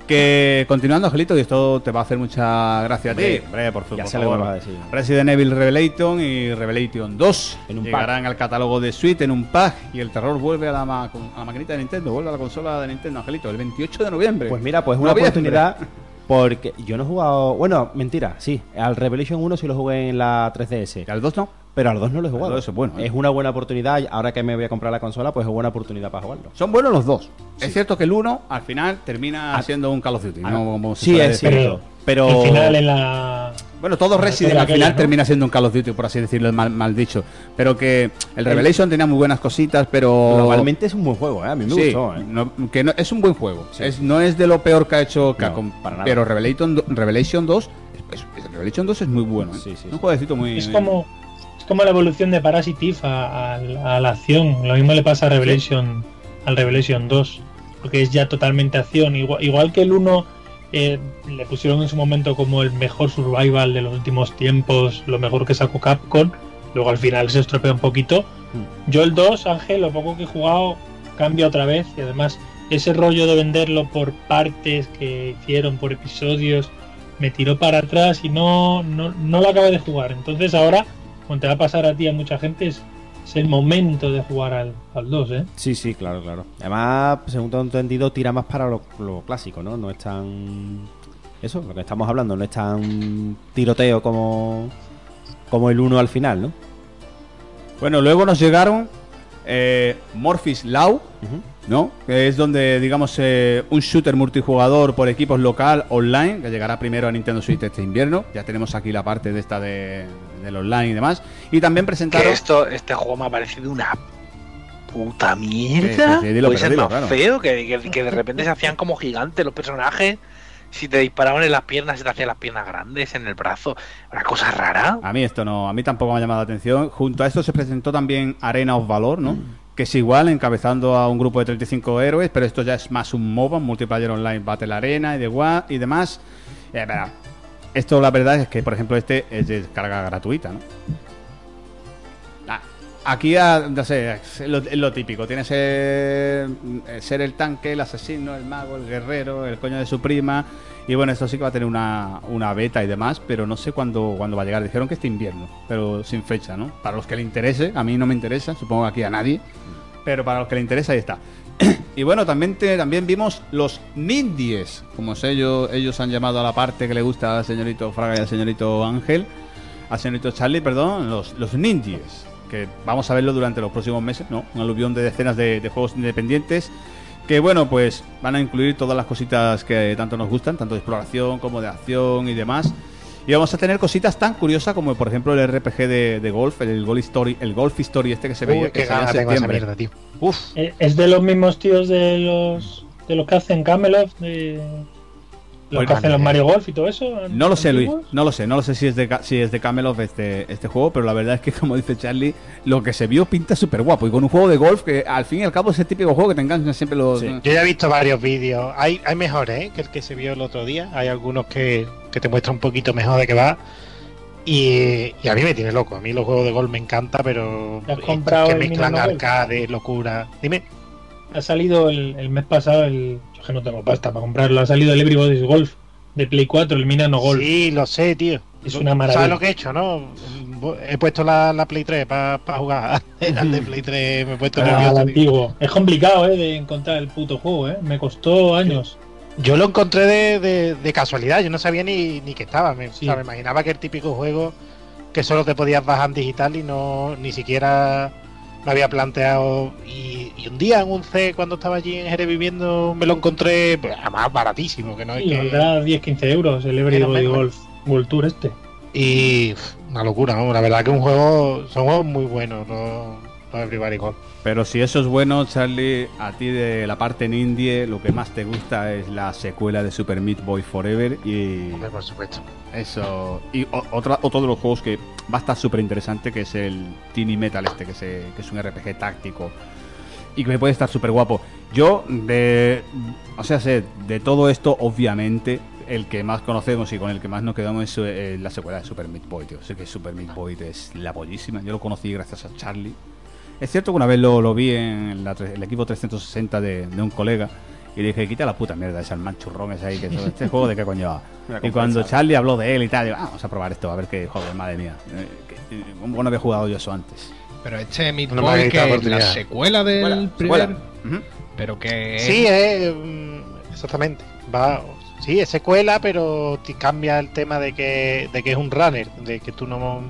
Que continuando, Angelito, y esto te va a hacer mucha gracia a ti. Hombre, Hombre, por, ya por sé lo que favor. me vas a decir. Resident Evil Revelation y Revelation dos En un llegarán al catálogo de Switch en un pack y el terror vuelve a la, ma- a la maquinita de Nintendo, vuelve a la consola de Nintendo, Angelito, el veintiocho de noviembre. Pues mira, pues una Noviembre. oportunidad. Porque yo no he jugado... Bueno, mentira, sí. Al Revelation uno sí lo jugué en la tres D S. ¿Y al dos no? Pero al dos no lo he jugado. dos es bueno, ¿eh? Es una buena oportunidad. Ahora que me voy a comprar la consola, pues es buena oportunidad para jugarlo. Son buenos los dos. Es cierto que el uno al final termina Ah. siendo un Call of Duty, Ah, ¿no? Como se sí, suele es decir. cierto. Pero... Al final en la... Bueno, todo Ah, Resident toda al final aquella, ¿no? termina siendo un Call of Duty, por así decirlo, mal, mal dicho. Pero que el Revelation tenía muy buenas cositas, pero... Globalmente es un buen juego, ¿eh? A mí me Sí, gustó, ¿eh? no- que no- es un buen juego. Sí. Es, no es de lo peor que ha hecho Capcom, para nada. pero Revelation, do- Revelation dos es, es- Revelation dos es muy bueno, ¿eh? Sí, sí, un sí. jueguecito muy... Es como, es como la evolución de Parasitive a, a- a la acción. Lo mismo le pasa a Revelation, al Revelation dos, porque es ya totalmente acción. Igual, igual que el uno eh, le pusieron en su momento como el mejor survival de los últimos tiempos, lo mejor que sacó Capcom. Luego al final se estropea un poquito. Yo el dos, Ángel, lo poco que he jugado, cambia otra vez. Y además ese rollo de venderlo por partes que hicieron, por episodios, me tiró para atrás y no, no, no lo acabé de jugar. Entonces ahora, como te va a pasar a ti y a mucha gente, es, es el momento de jugar al, al dos, ¿eh? Sí, sí, claro, claro. Además, según tengo entendido, tira más para lo, lo clásico, ¿no? No es tan... Eso, lo que estamos hablando, no es tan tiroteo como, como el uno al final, ¿no? Bueno, luego nos llegaron eh, Morphis Law, Ujú. ¿no? Que es donde, digamos, eh, un shooter multijugador por equipos local, online, que llegará primero a Nintendo Switch este invierno. Ya tenemos aquí la parte de esta de, del online y demás. Y también presentaron... Que esto, este juego me ha parecido una puta mierda. Sí, sí, sí, dilo, Puede pero ser dilo, más claro. feo, que, que, que de repente se hacían como gigantes los personajes. Si te disparaban en las piernas, se te hacían las piernas grandes, en el brazo. Una cosa rara. A mí esto no, a mí tampoco me ha llamado la atención. Junto a esto se presentó también Arena of Valor, ¿no? Que es igual, encabezando a un grupo de treinta y cinco héroes, pero esto ya es más un MOBA, un Multiplayer Online Battle Arena y, de gua- y demás. Eh, verá, esto la verdad es que, por ejemplo, este es de descarga gratuita, ¿no? Ah, aquí, ah, no sé, es lo, es lo típico. Tienes ser, ser el tanque, el asesino, el mago, el guerrero, el coño de su prima. Y bueno, esto sí que va a tener una, una beta y demás, pero no sé cuándo, cuándo va a llegar. Dijeron que este invierno, pero sin fecha, ¿no? Para los que le interese, a mí no me interesa, supongo que aquí a nadie, pero para los que le interesa, ahí está. Y bueno, también, te- también vimos los Nindies, como sé yo, ellos han llamado a la parte que le gusta al señorito Fraga y al señorito Ángel, al señorito Charlie, perdón, los, los Nindies, que vamos a verlo durante los próximos meses, ¿no? Un aluvión de decenas de, de juegos independientes que, bueno, pues van a incluir todas las cositas que tanto nos gustan, tanto de exploración como de acción y demás. Y vamos a tener cositas tan curiosas como, por ejemplo, el R P G de, de golf, el Golf Story, el Golf Story este que se veía Uy, que qué salía en ganas tengo de esa septiembre. mierda, tío. Uf. Eh, Es de los mismos tíos de los de los que hacen Camelot, de los Pues que hacen los vale. Mario Golf y todo eso. No lo sé, Luis, antiguos. no lo sé, no lo sé si es de Ca- si es de Camelot este, este juego, pero la verdad es que, como dice Charlie, lo que se vio pinta súper guapo. Y con un juego de golf que al fin y al cabo es el típico juego que te enganchan siempre los... Sí. Yo ya he visto varios vídeos. Hay, hay mejores, ¿eh? Que el que se vio el otro día. Hay algunos que, que te muestran un poquito mejor de qué va. Y, y a mí me tiene loco. A mí los juegos de golf me encanta, pero ¿Te has estos comprado que el mezclan Mini Nobel? arcade, locura. Dime. Ha salido el, el mes pasado, el, yo que no tengo pasta para comprarlo, ha salido el Everybody's Golf de Play cuatro, el Mina No Golf. Sí, lo sé, tío. Es una maravilla. ¿Sabes lo que he hecho, no? He puesto la, la Play tres para pa jugar. El de Play tres me he puesto Ah, nervioso, al tío. antiguo. Es complicado, eh, de encontrar el puto juego, eh. Me costó años. Yo lo encontré de, de, de casualidad, yo no sabía ni, ni que estaba. Me, Sí. o sea, me imaginaba que el típico juego que solo te podías bajar en digital y no ni siquiera me había planteado. Y, y un día en un C, cuando estaba allí en Jerez viviendo, me lo encontré, pues, además baratísimo, que no es Sí, que. valdrá diez quince euros el Everybody Menos, menos. Golf World Tour este. Y uf, una locura, ¿no? La verdad que un juego, son juegos muy buenos, los no Everybody Golf. Pero si eso es bueno, Charlie, a ti de la parte en indie, lo que más te gusta es la secuela de Super Meat Boy Forever y Hombre, por supuesto. eso. Y o- otra, otro de los juegos que va a estar súper interesante, que es el Tiny Metal este, que, se, que es un R P G táctico y que me puede estar súper guapo. Yo, de, o sea, sé, de todo esto, obviamente, el que más conocemos y con el que más nos quedamos es eh, la secuela de Super Meat Boy, tío. Sé que Super Meat Boy es la pollísima. Yo lo conocí gracias a Charlie. Es cierto que una vez lo, lo vi en la tre- el equipo trescientos sesenta de, de un colega y le dije, quita la puta mierda ese manchurrón ese ahí, que eso- este juego de qué coño va. Y cuando Charlie habló de él y tal, digo, ah, vamos a probar esto, a ver qué, joder, madre mía. Eh, que- eh, ¿Cómo no había jugado yo eso antes? Pero este Meat No me Boy, habéis que dado es la oportunidad. secuela del Secuela, primer. secuela. Ujú. Pero que. Sí, es, mm, exactamente. Va, sí, es secuela, pero te cambia el tema de que, de que es un runner, de que tú no.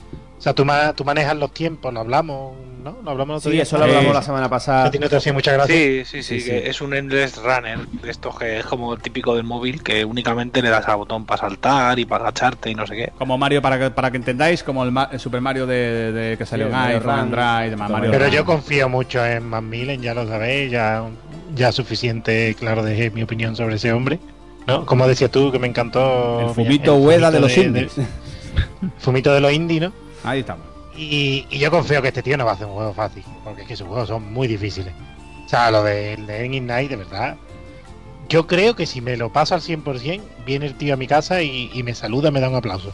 O sea, tú, ma- tú manejas los tiempos, lo hablamos, ¿no? Lo hablamos el otro Sí, día. eso lo hablamos Sí. la semana A pasada. ti no te hacía mucha gracia. Sí, sí, sí, Sí, que sí. es un endless runner de estos que es como el típico del móvil, que únicamente le das al botón para saltar y para agacharte y no sé qué. Como Mario, para que, para que entendáis, como el, Ma- el Super Mario de, de- que salió Sí, en Mario iPhone, Run. Android, demás, Mario Pero Run. yo confío mucho en Macmillan, ya lo sabéis, ya, ya suficiente, claro, dejé mi opinión sobre ese hombre. ¿No? Como decías tú, que me encantó. El fumito el Ueda de fumito los indies. Fumito de los indies, ¿no? Ahí estamos. Y, y yo confío que este tío no va a hacer un juego fácil, porque es que sus juegos son muy difíciles. O sea, lo del de Ending Night, de verdad. Yo creo que si me lo paso al cien por ciento, viene el tío a mi casa y, y me saluda, me da un aplauso.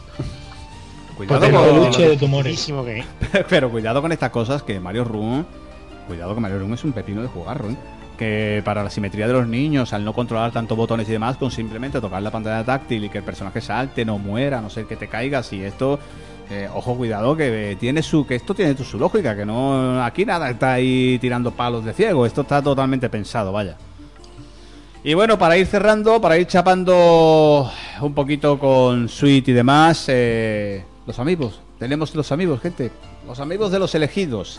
Cuidado Porque con- lo- peluche lo de tumores. dificilísimo que es. Pero cuidado con estas cosas, que Mario Run, cuidado que Mario Run es un pepino de jugar, Run. Que para la simetría de los niños, al no controlar tantos botones y demás, con simplemente tocar la pantalla táctil y que el personaje salte, no muera, no sé, que te caigas y esto, eh, ojo, cuidado, que eh, tiene su, que esto tiene su lógica, que no, aquí nada está ahí tirando palos de ciego, esto está totalmente pensado, vaya. Y bueno, para ir cerrando, para ir chapando un poquito con Sweet y demás, eh, los amigos. Tenemos los amigos, gente. Los amigos de los elegidos.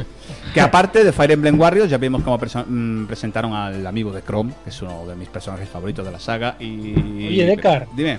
Que aparte de Fire Emblem Warriors, ya vimos cómo perso- mm, presentaron al amigo de Chrome, que es uno de mis personajes favoritos de la saga. Y... Oye, Deckard. Dime.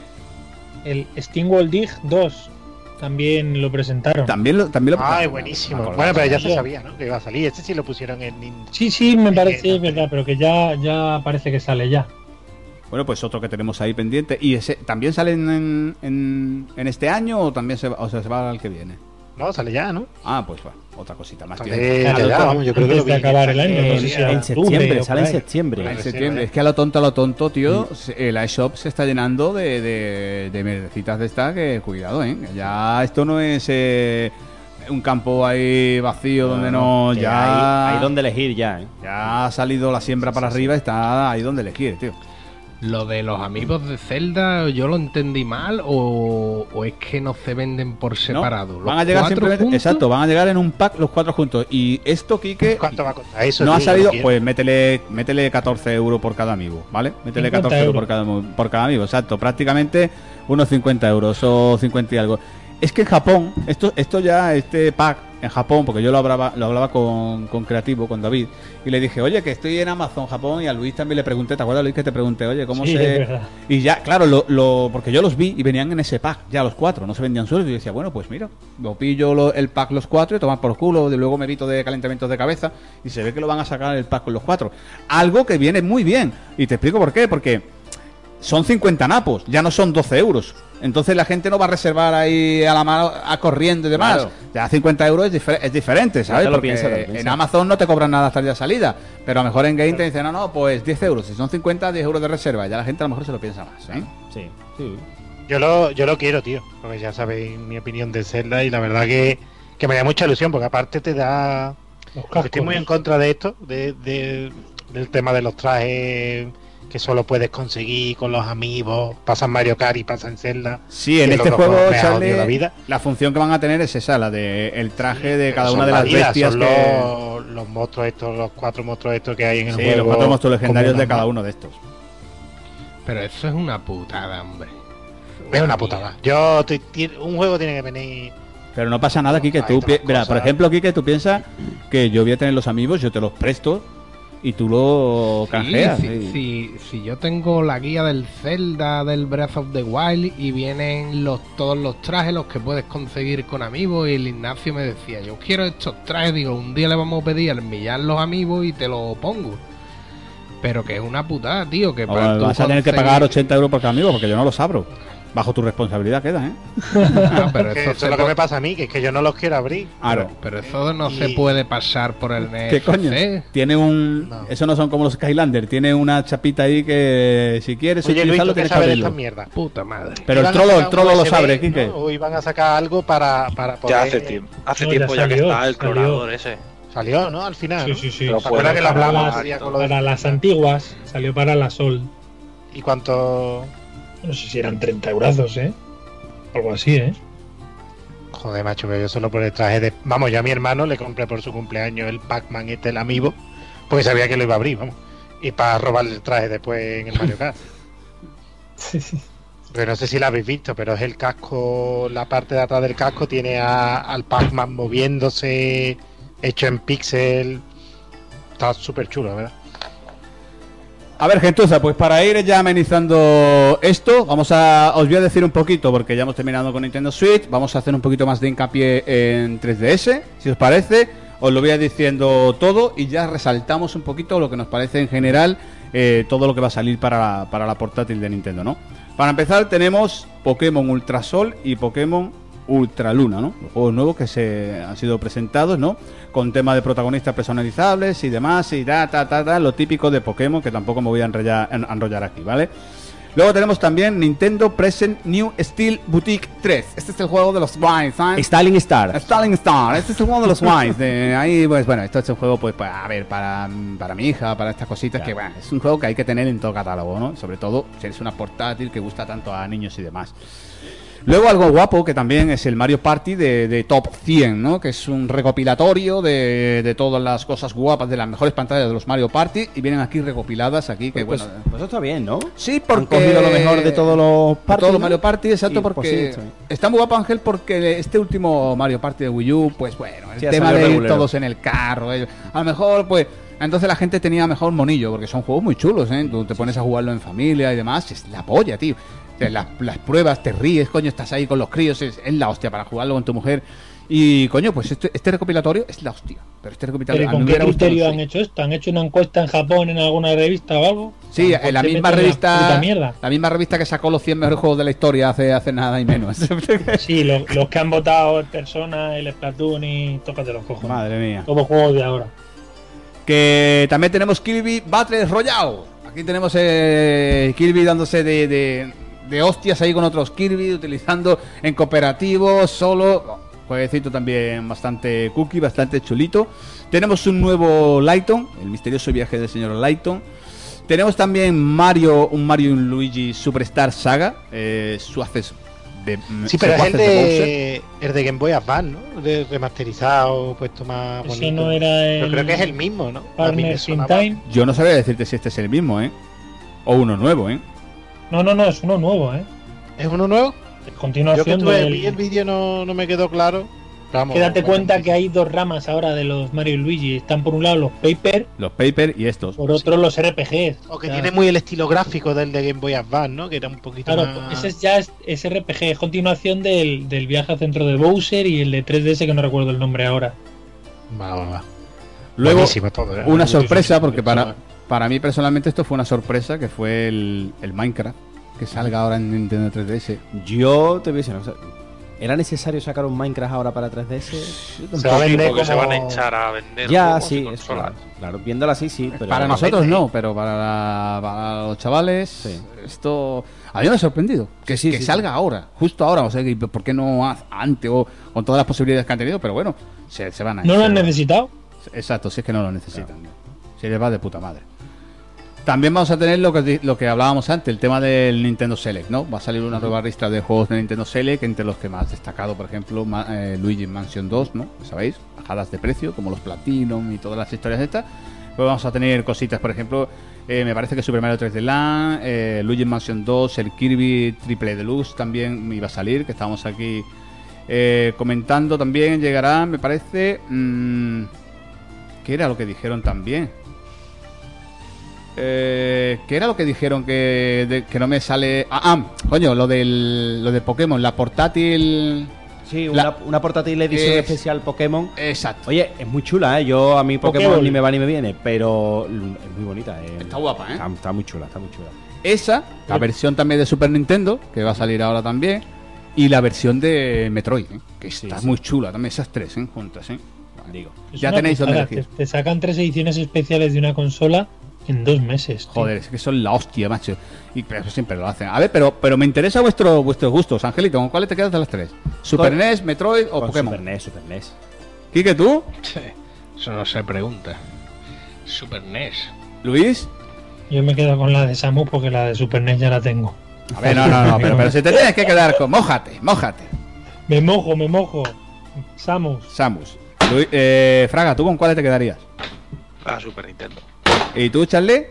El Steamworld Dig dos también lo presentaron. También lo, también lo Ay, me buenísimo. acordaba. Bueno, pero ya se Yo. sabía, ¿no? Que iba a salir. Este sí lo pusieron en Nintendo. Sí, sí, me Es parece, que- es verdad, pero que ya, ya parece que sale ya. Bueno, pues otro que tenemos ahí pendiente. ¿Y ese también sale en, en, en este año o también se va, o sea, se va al que viene? No, sale ya, ¿no? Ah, pues va, otra cosita más. Sale Tiene- ya, Claro, ya, vamos, yo creo que antes lo de vi. acabar el año, Eh, no sé si ya. era En septiembre, octubre o sale en por ahí. septiembre. En Sí, septiembre. sí, Es que a lo tonto, a lo tonto, tío, se- el iShop se está llenando de, de, de mierdecitas de esta que, cuidado, ¿eh? Ya esto no es eh, un campo ahí vacío donde no, que ya... Hay, hay donde elegir ya, ¿eh? Ya ha salido la siembra para arriba y está ahí donde elegir, tío. Lo de los amigos de Zelda, ¿yo lo entendí mal o, o es que no se venden por separado? No, ¿Los van a llegar cuatro simplemente... juntos? Exacto, van a llegar en un pack los cuatro juntos. Y esto, Quique... ¿Cuánto va a costar eso? No ha tío? salido, Yo lo quiero. pues métele, métele catorce euros por cada amigo, ¿vale? Métele cincuenta catorce euros por euros. cada, por cada amigo, exacto. Prácticamente unos cincuenta euros o cincuenta y algo. Es que en Japón, esto, esto ya, este pack en Japón, porque yo lo hablaba, lo hablaba con, con Creativo, con David, y le dije, oye, que estoy en Amazon Japón, y a Luis también le pregunté, ¿te acuerdas, Luis, que te pregunté, oye, cómo Sí, es se...? verdad. Y ya, claro, lo, lo, porque yo los vi y venían en ese pack, ya los cuatro, no se vendían solos, y yo decía, bueno, pues mira, lo pillo lo- el pack los cuatro y tomar por culo, de luego me evito de calentamientos de cabeza, y se ve que lo van a sacar el pack con los cuatro. Algo que viene muy bien, y te explico por qué, porque son cincuenta napos, ya no son doce euros. Entonces la gente no va a reservar ahí a la mano, a corriendo y demás. Claro. Ya cincuenta euros es, difer- es diferente, ¿sabes? te lo Porque piensas, te lo piensas. en Amazon no te cobran nada hasta el día de salida, pero a lo mejor en Game te dicen, no, no, pues diez euros. Si son cincuenta, diez euros de reserva. Ya la gente a lo mejor se lo piensa más, ¿eh? Sí, sí. Yo lo, yo lo quiero, tío. Porque ya sabéis mi opinión de Zelda y la verdad que, que me da mucha ilusión porque aparte te da... Los Porque estoy cascos. muy en contra de esto, de, de- del tema de los trajes que solo puedes conseguir con los amigos, pasan Mario Kart y pasan Zelda. Sí, en que este los dos juego me ha sale odiado la vida. la función que van a tener es esa, la de el traje de Pero cada son una de las válidas, bestias son que... los, los monstruos estos, los cuatro monstruos estos que hay en el Sí, juego. los cuatro monstruos legendarios como de cada normal. uno de estos. Pero eso es una putada, hombre. Es una putada. Yo te- ti- un juego tiene que venir. Pero no pasa nada, Kike. Hay Tú, otras pi- mira, por cosas. ejemplo, Kike, tú piensas que yo voy a tener los amigos, yo te los presto y tú lo Sí, canjeas. si, sí. si- si yo tengo la guía del Zelda, del Breath of the Wild y vienen los todos los trajes los que puedes conseguir con amigos y el Ignacio me decía, yo quiero estos trajes, digo, un día le vamos a pedir al Millán los amigos y te lo pongo. Pero que es una putada, tío, que para Ahora tú vas a tener que conseguir- pagar ochenta euros por cada amigo porque yo no los abro. Bajo tu responsabilidad queda, ¿eh? Ah, pero Que eso, eso se es lo que po- me pasa a mí, que es que yo no los quiero abrir. Claro. pero eso no Y- se puede pasar por el N F C. ¿Qué coño? Tiene un... No. Eso no son como los Skylander. Tiene una chapita ahí que si quieres Oye, Luis, utilizarlo ¿tú qué tienes que sabes de abrirlo. estas mierdas? Puta madre. Pero el Iban a trolo, sacar el un trolo lo U S B, sabe, ¿no? Kike. O iban a sacar algo para, para poder... Ya hace tiempo, hace No, ya tiempo ya, que salió, está el salió. clorador ese. Salió, ¿no? Al final. Sí, ¿no? sí, sí. Pero ¿Te acuerdas que lo Para hablamos la- ese día con lo de- Para las antiguas salió para la Sol. ¿Y cuánto...? No sé si eran treinta eurazos, ¿eh? Algo así, ¿eh? Joder, macho, que yo solo por el traje de... Vamos, yo a mi hermano le compré por su cumpleaños el Pac-Man este, el amiibo, porque sabía que lo iba a abrir, vamos. Y para robarle el traje después en el Mario Kart. Sí, sí. Pero no sé si lo habéis visto, pero es el casco, la parte de atrás del casco tiene a- al Pac-Man moviéndose, hecho en píxel. Está súper chulo, ¿verdad? A ver, gentuza, pues para ir ya amenizando esto, vamos a, os voy a decir un poquito, porque ya hemos terminado con Nintendo Switch, vamos a hacer un poquito más de hincapié en tres D S, si os parece, os lo voy a ir diciendo todo y ya resaltamos un poquito lo que nos parece en general, eh, todo lo que va a salir para, para la portátil de Nintendo, ¿no? Para empezar tenemos Pokémon Ultra Sol y Pokémon Ultra Luna, ¿no? Los juegos nuevos que se han sido presentados, ¿no? Con tema de protagonistas personalizables y demás, y ta, ta, ta, ta, lo típico de Pokémon, que tampoco me voy a enrollar, a enrollar aquí, ¿vale? Luego tenemos también Nintendo Present New Steel Boutique tres. Este es el juego de los Wines, ¿sabes? Styling Star. Stalin Star, este es el juego de los Wines. De ahí, pues bueno, esto es un juego, pues, para, a ver, para, para mi hija, para estas cositas, que bueno, es un juego que hay que tener en todo catálogo, ¿no? Sobre todo si eres una portátil que gusta tanto a niños y demás. Luego algo guapo que también es el Mario Party de, de Top cien, ¿no? Que es un recopilatorio de, de todas las cosas guapas de las mejores pantallas de los Mario Party y vienen aquí recopiladas aquí que Pues, bueno. pues eso está bien, ¿no? Sí, porque Han cogido lo mejor de todos los de parties, todos los ¿no? Mario Party, exacto, Y, pues, sí, porque está bien. está muy guapo, Ángel, porque este último Mario Party de Wii U, pues bueno, el Sí, ha tema salido de ir regulero. todos en el carro, eh, a lo mejor pues entonces la gente tenía mejor monillo, porque son juegos muy chulos, ¿eh? Tú te pones a jugarlo en familia y demás, es la polla, tío. Las, las pruebas, te ríes, coño, estás ahí con los críos, es, es la hostia para jugarlo con tu mujer. Y coño, pues este, este recopilatorio es la hostia. Pero este ¿Pero recopilatorio ¿y a mí con me qué hubiera gustado, criterio sí. han hecho esto? ¿Han hecho una encuesta en Japón en alguna revista o algo? Sí, ¿O en la te misma meten revista, puta mierda? la misma revista que sacó los cien mejores juegos de la historia hace, hace nada y menos. Sí, lo- los que han votado el Persona, el Splatoon y tócate los cojones. Madre mía. Todos juegos de ahora. Que también tenemos Kirby Battle Royale. Aquí tenemos eh, Kirby dándose de, de, de hostias ahí con otros Kirby, utilizando en cooperativo, solo. Jueguecito también bastante cookie, bastante chulito. Tenemos un nuevo Lighton, el misterioso viaje del señor Lighton. Tenemos también Mario, un Mario y un Luigi Superstar Saga. Eh, su haces de, Sí, pero es el secuaces de Bowser. de, el de Game Boy Advance, ¿no? De remasterizado, puesto más bonito. Ese no era el Pero creo que es el mismo, ¿no? A mí me Partners in sonaba. Time. Yo no sabría decirte si este es el mismo, ¿eh? O uno nuevo, ¿eh? No, no, no, es uno nuevo, ¿eh? ¿Es uno nuevo? Es Yo que continuación tuve, del... vi el vídeo no, no me quedó claro. Vamos, Que date bueno, cuenta sí. que hay dos ramas ahora de los Mario y Luigi. Están por un lado los Paper, Los Paper y estos. por otro los R P Gs. O que O sea, tiene muy el estilo gráfico del de Game Boy Advance, ¿no? Que era un poquito Claro, más... ese es ya es, es R P G, es continuación del, del viaje al centro de Bowser y el de tres D S que no recuerdo el nombre ahora. Va, va, va. Luego, Buenísimo todo, ¿eh? una Sí, sí, sorpresa, sí, porque sí, para, sí. para mí personalmente esto fue una sorpresa, que fue el, el Minecraft, que salga ahora en Nintendo tres D S. Yo te voy a decir, o sea, ¿era necesario sacar un Minecraft ahora para tres D S? Se va a vender Porque se como- van a echar a vender Ya, juegos sí, y es consolas. claro, claro, viéndolo así, sí. Pero para no nosotros vende. no, pero para, la- para los chavales, Sí. esto a mí me ha sorprendido. Que, Sí, que sí, salga ahora, justo ahora. O sea, que ¿por qué no haz- antes o con todas las posibilidades que han tenido? Pero bueno, se, se van a ¿No lo se- han necesitado? Exacto, si es que no lo necesitan. Se les va de puta madre. También vamos a tener lo que, lo que hablábamos antes, el tema del Nintendo Select, ¿no? Va a salir una nueva lista de juegos de Nintendo Select, entre los que más destacado, por ejemplo, ma, eh, Luigi Mansion dos, ¿no? ¿Sabéis? Bajadas de precio, como los Platinum y todas las historias estas. Pues vamos a tener cositas, por ejemplo, eh, me parece que Super Mario tres D Land, eh, Luigi Mansion dos, el Kirby Triple Deluxe también iba a salir, que estábamos aquí eh, comentando también, llegará, me parece... Mmm, ¿qué era lo que dijeron también? Eh, ¿Qué era lo que dijeron que, de, que no me sale? Ah, ah, coño, lo del lo de Pokémon, la portátil. Sí, la, una, una portátil edición es, especial Pokémon. Exacto. Oye, es muy chula, ¿eh? Yo a mí Pokémon, Pokémon ni me va ni me viene, pero es muy bonita. ¿eh? Está guapa, ¿eh? Está, está muy chula, está muy chula. Esa, la versión también de Super Nintendo, que va a salir ahora también, y la versión de Metroid, ¿eh? Que Sí, está sí. muy chula, también esas tres, ¿eh? Juntas, ¿eh? Digo. Es Ya una tenéis donde putada, elegir. Te, te sacan tres ediciones especiales de una consola en dos meses. tío. Joder, es que son la hostia, macho. Y pero eso siempre lo hacen. A ver, pero pero me interesa vuestro, vuestros gustos, Angelito. ¿Con cuáles te quedas de las tres? ¿Super Con- N E S, Metroid o Con Pokémon? Super N E S, Super N E S. ¿Quique, tú? Eso no se pregunta. Super N E S. ¿Luis? Yo me quedo con la de Samus porque la de Super N E S ya la tengo. A ver, no, no, no, pero, pero si te tienes que quedar con... Mójate, mójate. Me mojo, me mojo. Samus. Samus. Luis- eh, Fraga, ¿tú con cuáles te quedarías? La Super Nintendo. ¿Y tú, Charlie?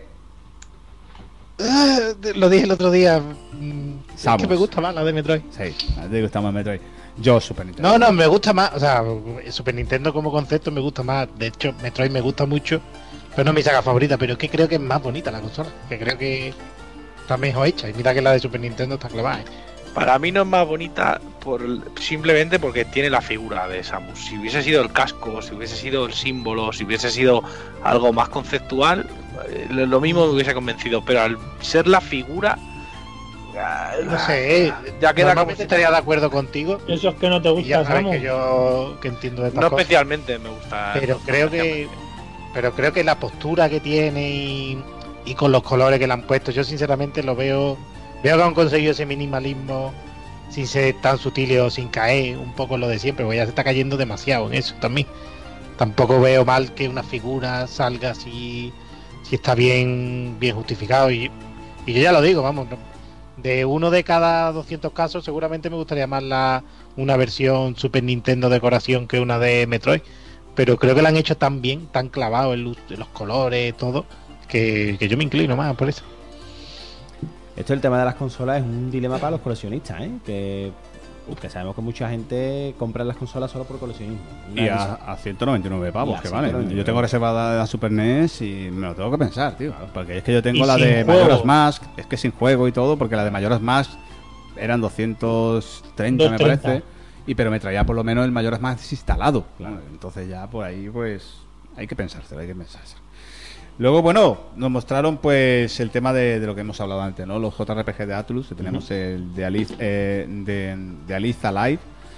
Ah, lo dije el otro día. mm, Es Samus. que me gusta más la de Metroid. Sí, a ti te gusta más Metroid. Yo, Super Nintendo. No, no, me gusta más. O sea, Super Nintendo como concepto me gusta más. De hecho, Metroid me gusta mucho. Pero no es mi saga favorita. Pero es que creo que es más bonita la consola. Que creo que está mejor hecha. Y mira que la de Super Nintendo está clavada. ¿eh? Para mí no es más bonita por simplemente porque tiene la figura de Samus. Si hubiese sido el casco, si hubiese sido el símbolo, si hubiese sido algo más conceptual, eh, lo lo mismo me hubiese convencido. Pero al ser la figura, ah, No sé, eh, ya queda como normalmente si- estaría de acuerdo contigo. Eso es que no te Y gusta, ya sabes Samus. que yo que entiendo de estas no cosas. especialmente me gusta. Pero no creo que especialmente. pero creo que la postura que tiene y, y con los colores que le han puesto, yo sinceramente lo veo veo que han conseguido ese minimalismo sin ser tan sutiles o sin caer un poco lo de siempre, porque ya se está cayendo demasiado en eso también. Tampoco veo mal que una figura salga si si está bien bien justificado y, y yo ya lo digo, vamos, no- de uno de cada doscientos casos seguramente me gustaría más la una versión Super Nintendo decoración que una de Metroid. Pero creo que la han hecho tan bien, tan clavado en, luz- en los colores, todo, que, que yo me inclino más por eso. Esto del tema de las consolas es un dilema para los coleccionistas, ¿eh? Que, que sabemos que mucha gente compra las consolas solo por coleccionismo. Una Y de mis- a, a ciento noventa y nueve pavos, Y a que vale. ciento noventa y nueve. Yo tengo reservada la Super N E S y me lo tengo que pensar, tío. Porque es que yo tengo Y la sin de juego. Majora's Mask, es que sin juego y todo, porque la de Majora's Mask eran doscientos treinta, me doscientos treinta. parece. Y pero me traía por lo menos el Majora's Mask instalado. Claro, entonces ya por ahí, pues, hay que pensárselo, hay que pensárselo. Luego, bueno, nos mostraron pues el tema de, de lo que hemos hablado antes, ¿no? Los J R P G de Atlus, que tenemos el de Alice, eh, de, de Alice Alive,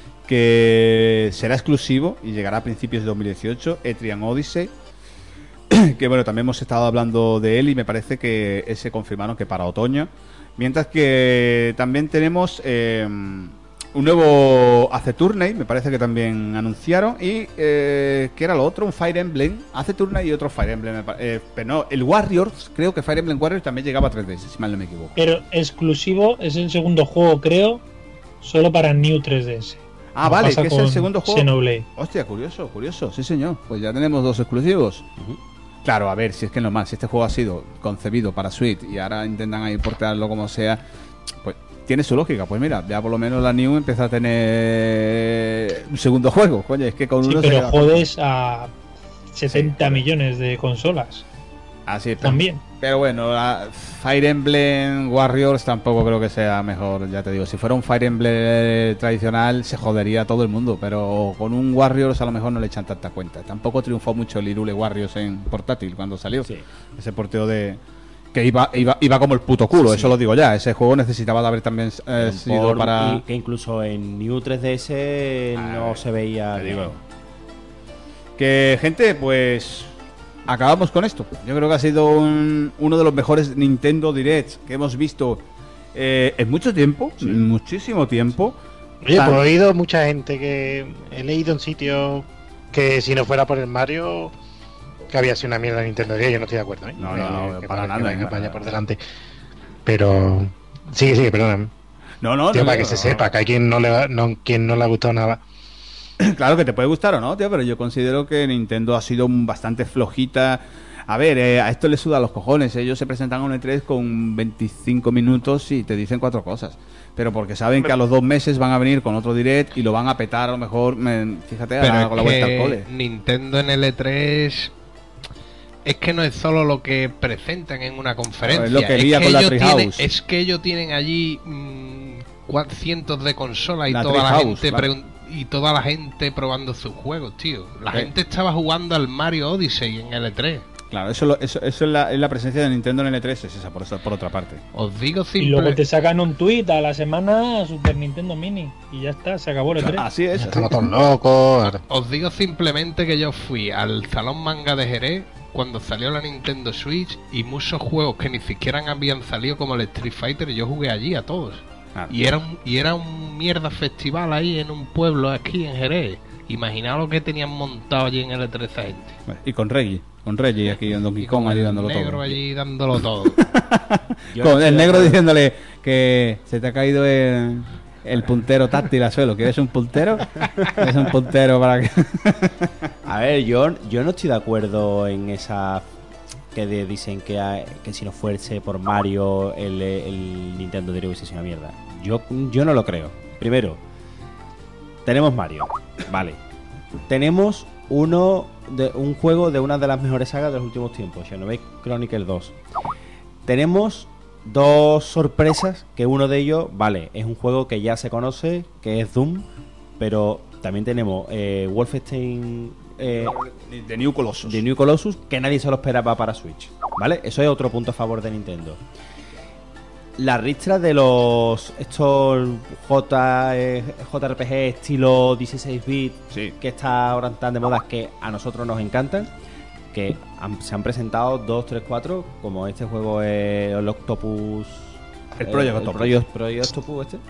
que será exclusivo y llegará a principios de dos mil dieciocho, Etrian Odyssey, que bueno, también hemos estado hablando de él y me parece que ese confirmaron que para otoño, mientras que también tenemos eh, un nuevo Ace-Tourney, me parece que también anunciaron, y eh, ¿qué era lo otro? Un Fire Emblem, Ace-Tourney y otro Fire Emblem, me pa- eh, pero no, el Warriors, creo que Fire Emblem Warriors también llegaba a tres D S, si mal no me equivoco. Pero exclusivo es el segundo juego, creo, solo para New tres D S. Ah, Como vale, pasa que es el con segundo juego. Xenoblade. Hostia, curioso, curioso, sí señor. Pues ya tenemos dos exclusivos. Claro, a ver, si es que es normal, si este juego ha sido concebido para Switch y ahora intentan ahí portarlo como sea, pues tiene su lógica. Pues mira, ya por lo menos la New empieza a tener un segundo juego. Coño, es que con Sí, uno se pero queda- jodes a setenta Sí, millones de consolas. Así es, También. Pero bueno, la Fire Emblem Warriors tampoco creo que sea mejor, ya te digo. Si fuera un Fire Emblem tradicional se jodería a todo el mundo, pero con un Warriors a lo mejor no le echan tanta cuenta. Tampoco triunfó mucho el Hyrule Warriors en portátil cuando salió. Sí. Ese porteo de... que iba, iba, iba como el puto culo, Sí, eso sí. lo digo ya. Ese juego necesitaba de haber también eh, Por- sido para... y que incluso en New tres D S no Ah, se veía. Te digo. Que gente, pues acabamos con esto. Yo creo que ha sido un- uno de los mejores Nintendo Directs que hemos visto eh, en mucho tiempo, en muchísimo tiempo. Oye, Tan- pues he oído mucha gente que he leído en sitios que si no fuera por el Mario, que había sido una mierda Nintendo Direct, yo no estoy de acuerdo, ¿eh? No, no, no, que, para que, nada, que venga para vaya nada. por delante. Pero sigue, sigue, perdóname. No, no, Tío, no, para no, que se no. sepa, que hay quien no le va, no, quien no le ha gustado nada. Claro que te puede gustar o no, tío, pero yo considero que Nintendo ha sido un- bastante flojita. A ver, eh, a esto le suda los cojones. Ellos se presentan a un E tres con veinticinco minutos y te dicen cuatro cosas. Pero porque saben que a los dos meses van a venir con otro direct y lo van a petar a lo mejor, me- fíjate, Pero a- es con la vuelta al que cole. Nintendo en el E tres es que no es solo lo que presentan en una conferencia. Es lo que lía con la ellos Treehouse. tienen, es que ellos tienen allí mm, cua- cientos de consolas y La toda la Treehouse, gente claro. pregun- y toda la gente probando sus juegos, tío. La Sí. gente estaba jugando al Mario Odyssey en el E tres. Claro, eso, lo- eso, eso es, la, es la presencia de Nintendo en el E tres, es esa, por, esa- por otra parte. Os digo Y luego simple, te sacan un tweet a la semana Super Nintendo Mini. Y ya está, se acabó el E tres. Así es. así. Estamos todos locos. os digo simplemente que yo fui al Salón Manga de Jerez cuando salió la Nintendo Switch y muchos juegos que ni siquiera habían salido como el Street Fighter, yo jugué allí a todos. Claro. Y era un, y era un mierda festival ahí en un pueblo aquí en Jerez. Imaginaos lo que tenían montado allí en el E tres esa gente. Y con Reggie, con Reggie aquí en Donkey Y Kong con allí el dándolo negro todo. allí dándolo todo. Yo Con estoy el de negro acuerdo. diciéndole que se te ha caído el, el puntero táctil al suelo. ¿Quieres un puntero? ¿Quieres un puntero para que...? A ver, yo, yo no estoy de acuerdo en esa que de- dicen que, hay- que si no fuese por Mario el, el Nintendo Direct hubiese sido una mierda. Yo, yo no lo creo. Primero, tenemos Mario, vale. Tenemos uno de, un juego de una de las mejores sagas de los últimos tiempos, Xenoblade Chronicles dos. Tenemos dos sorpresas, que uno de ellos, vale, es un juego que ya se conoce, que es Doom, pero también tenemos eh, Wolfenstein eh, De New Colossus. de New Colossus, que nadie se lo esperaba para Switch, ¿vale? Eso es otro punto a favor de Nintendo. La ristra de los estos J, eh, J R P G estilo dieciséis bit Sí. que está ahora tan de moda, que a nosotros nos encantan, que han- se han presentado dos, tres, cuatro, como este juego es el Octopus, El Project eh, Octopus. Project, Project Octopus este.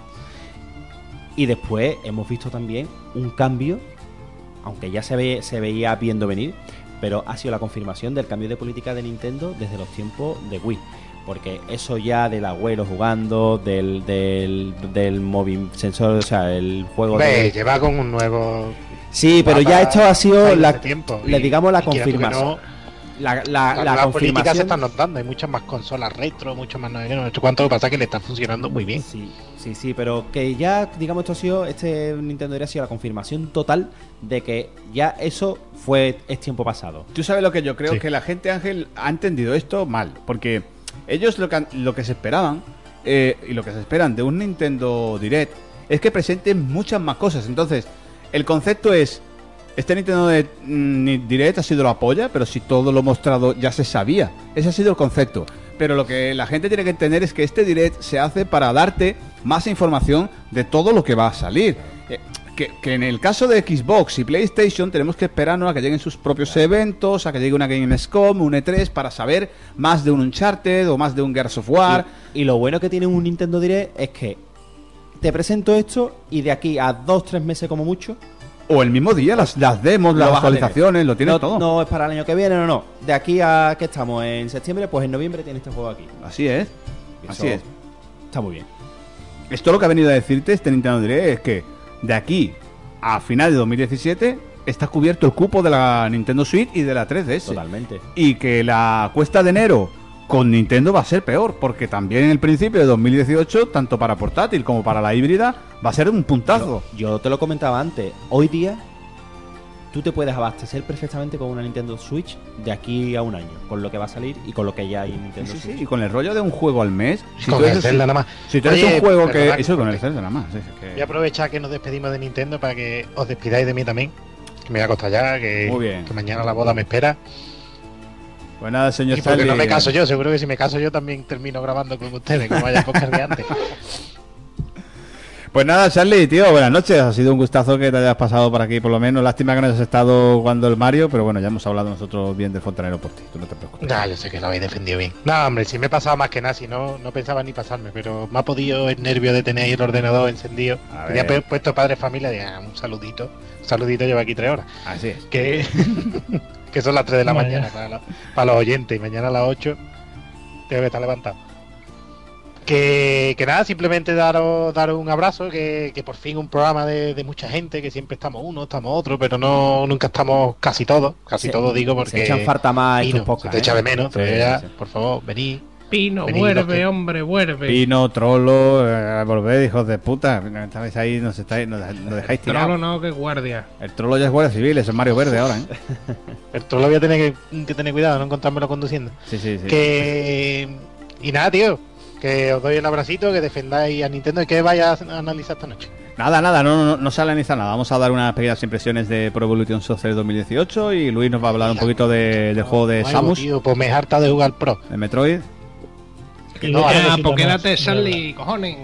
Y después hemos visto también un cambio, aunque ya se, ve, se veía viendo venir, pero ha sido la confirmación del cambio de política de Nintendo desde los tiempos de Wii. Porque eso ya del abuelo jugando, del, del, del móvil sensor, o sea, el juego Ve, de... lleva con un nuevo. Sí, pero mapa ya esto ha sido hace la, tiempo, le y- digamos la y quiera tú que confirmación. no, La, la, las la nuevas políticas se confirmación. están notando. Hay muchas más consolas retro, mucho más no sé qué, no sé cuánto. Lo que pasa es que le está funcionando muy bien. Sí, sí, sí, pero que ya, digamos, esto ha sido, este Nintendo Direct ha sido la confirmación total de que ya eso fue, es tiempo pasado. Tú sabes lo que yo creo, Sí. que la gente, Ángel, ha entendido esto mal. Porque ellos lo que, han- lo que se esperaban, eh, y lo que se esperan de un Nintendo Direct, es que presenten muchas más cosas. Entonces, el concepto es, este Nintendo de- mm, Direct ha sido la polla, pero si todo lo mostrado ya se sabía. Ese ha sido el concepto. Pero lo que la gente tiene que entender es que este Direct se hace para darte más información de todo lo que va a salir. Eh, Que, que en el caso de Xbox y PlayStation tenemos que esperarnos a que lleguen sus propios eventos, a que llegue una Gamescom, un E tres, para saber más de un Uncharted o más de un Gears of War. Y, y lo bueno que tiene un Nintendo Direct es que te presento esto y de aquí a dos, tres meses como mucho, O el mismo día, las, las demos, lo las vas a tener. actualizaciones, lo tienes no, todo. No es para el año que viene, no, no. De aquí a que estamos en septiembre, pues en noviembre tiene este juego aquí. Así es. Así Eso es. Está muy bien. Esto lo que ha venido a decirte este Nintendo Direct es que de aquí a final de dos mil diecisiete está cubierto el cupo de la Nintendo Switch y de la tres D S. Totalmente. Y que la cuesta de enero con Nintendo va a ser peor, porque también en el principio de dos mil dieciocho, tanto para portátil como para la híbrida, va a ser un puntazo. Yo te lo comentaba antes. Hoy día tú te puedes abastecer perfectamente con una Nintendo Switch de aquí a un año, con lo que va a salir y con lo que ya hay en Nintendo Sí, sí, Switch. y con el rollo de un juego al mes. Si Con tú el eres- Zelda nada más. Si tú eres Oye, un juego que... perdonad, Eso con el porque- Zelda nada más. sí, es que- Voy a aprovechar que nos despedimos de Nintendo para que os despidáis de mí también. Que me voy a acostar ya, que, Muy bien. que mañana la boda me espera. Pues nada, señor Y porque no Stanley, me caso yo, seguro que si me caso yo también termino grabando con ustedes, como vaya podcast de antes. Pues nada, Charlie, tío, buenas noches. Ha sido un gustazo que te hayas pasado por aquí, por lo menos. Lástima que no hayas estado jugando el Mario, pero bueno, ya hemos hablado nosotros bien del fontanero por ti. Tú no te preocupes. Ya, yo sé que lo habéis defendido bien. No, hombre, si me he pasado más que nada, si no, no pensaba ni pasarme, pero me ha podido el nervio de tener ahí el ordenador encendido. A Tenía ver. pu- puesto padre familia, y, ah, un saludito. Un saludito lleva aquí tres horas. Así es. Que, que son las tres de la Vaya. mañana para los, para los oyentes, y mañana a las ocho tengo que estar levantado. Que, que nada, simplemente daros, daros un abrazo, que, que por fin un programa de, de mucha gente, que siempre estamos uno, estamos otro, pero no nunca estamos casi todos, casi Se- todos digo Se porque echan falta más Pino, estos se podcasts. te echa ¿eh? de menos, Sí, pero ya, sí. por favor, venid. Pino, Vení, vuelve, los que- hombre, vuelve. Pino, Trollo, eh, volved, hijos de puta. Estabais ahí, nos, estáis, nos, nos dejáis Trollo tirados. no, que guardia. El Trollo ya es Guardia Civil, eso es Mario Verde ahora, ¿eh? El trolo voy a tener que, que tener cuidado, no encontrármelo conduciendo. Sí, sí, sí. Que y nada, tío, que os doy un abracito, que defendáis a Nintendo y que vayas a analizar esta noche. Nada, nada, no, no, no se analiza nada. Vamos a dar unas pequeñas impresiones de Pro Evolution Soccer dos mil dieciocho y Luis nos va a hablar un poquito de- del juego de Ay, Samus, tío, pues me harta de jugar Pro. de Metroid. Y no, luego ahora Ya, necesito pues más, quédate, de Charlie, cojones.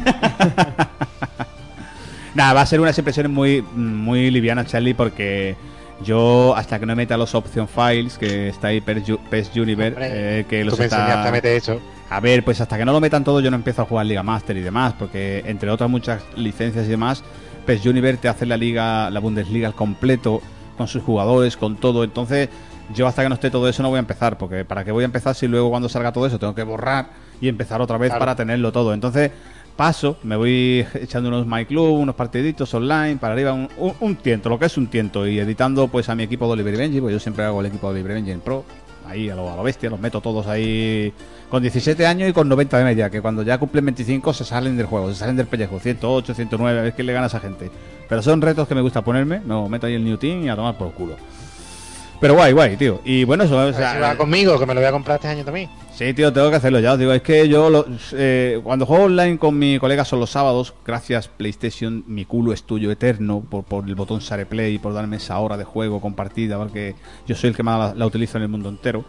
Nada, va a ser unas impresiones muy, muy livianas, Charlie, porque yo, hasta que no meta los option files, que está ahí P E S Universe, Hombre, eh, que Tú los me está... enseñaste a meter eso. A ver, pues hasta que no lo metan todo yo no empiezo a jugar Liga Master y demás, porque entre otras muchas licencias y demás, P E S Universe te hace la liga, la Bundesliga al completo, con sus jugadores, con todo. Entonces yo hasta que no esté todo eso no voy a empezar, porque ¿para qué voy a empezar si luego cuando salga todo eso tengo que borrar y empezar otra vez Claro. para tenerlo todo? Entonces paso, me voy echando unos My Club, unos partiditos online, para arriba, un, un, un tiento, lo que es un tiento, y editando pues a mi equipo de Oliver y Benji, pues yo siempre hago el equipo de Oliver y Benji en Pro, ahí a lo, a lo bestia, los meto todos ahí con diecisiete años y con noventa de media, que cuando ya cumplen veinticinco se salen del juego, se salen del pellejo, ciento ocho, ciento nueve, a ver quién le gana a esa gente. Pero son retos que me gusta ponerme, me meto ahí el New Team y a tomar por culo. Pero guay, guay, tío. Y bueno, eso, o A ver sea, si va conmigo, que me lo voy a comprar este año también. sí, tío, tengo que hacerlo ya. Os digo, es que yo lo- eh, cuando juego online con mi colega son los sábados. Gracias, PlayStation, mi culo es tuyo eterno por, por el botón Share Play, por darme esa hora de juego compartida, porque yo soy el que más la, la utilizo en el mundo entero.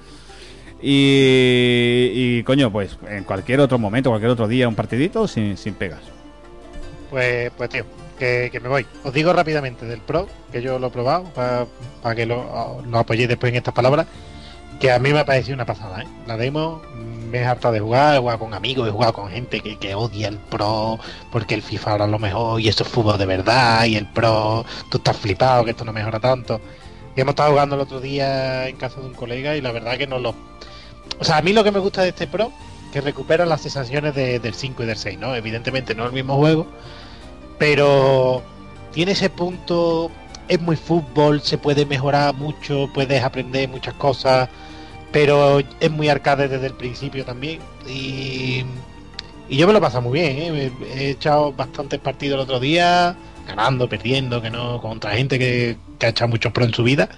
Y, y coño, pues en cualquier otro momento, cualquier otro día, un partidito sin, sin pegas. Pues, pues tío, que, que me voy. Os digo rápidamente del Pro, que yo lo he probado, para que lo, lo apoyéis después en estas palabras, que a mí me ha parecido una pasada, ¿eh? La demo me he hartado de jugar, he jugado con amigos, he jugado con gente que, que odia el Pro, porque el FIFA ahora es lo mejor, y eso es fútbol de verdad, y el Pro, tú estás flipado, que esto no mejora tanto. Y hemos estado jugando el otro día en casa de un colega, y la verdad que no lo... O sea, a mí lo que me gusta de este Pro, que recupera las sensaciones de- del cinco y del seis, ¿no? Evidentemente no es el mismo juego, pero tiene ese punto, es muy fútbol, se puede mejorar mucho, puedes aprender muchas cosas, pero es muy arcade desde el principio también. Y, y yo me lo he pasado muy bien, ¿eh? He echado bastantes partidos el otro día, ganando, perdiendo, que no, contra gente que, que ha echado muchos pro en su vida.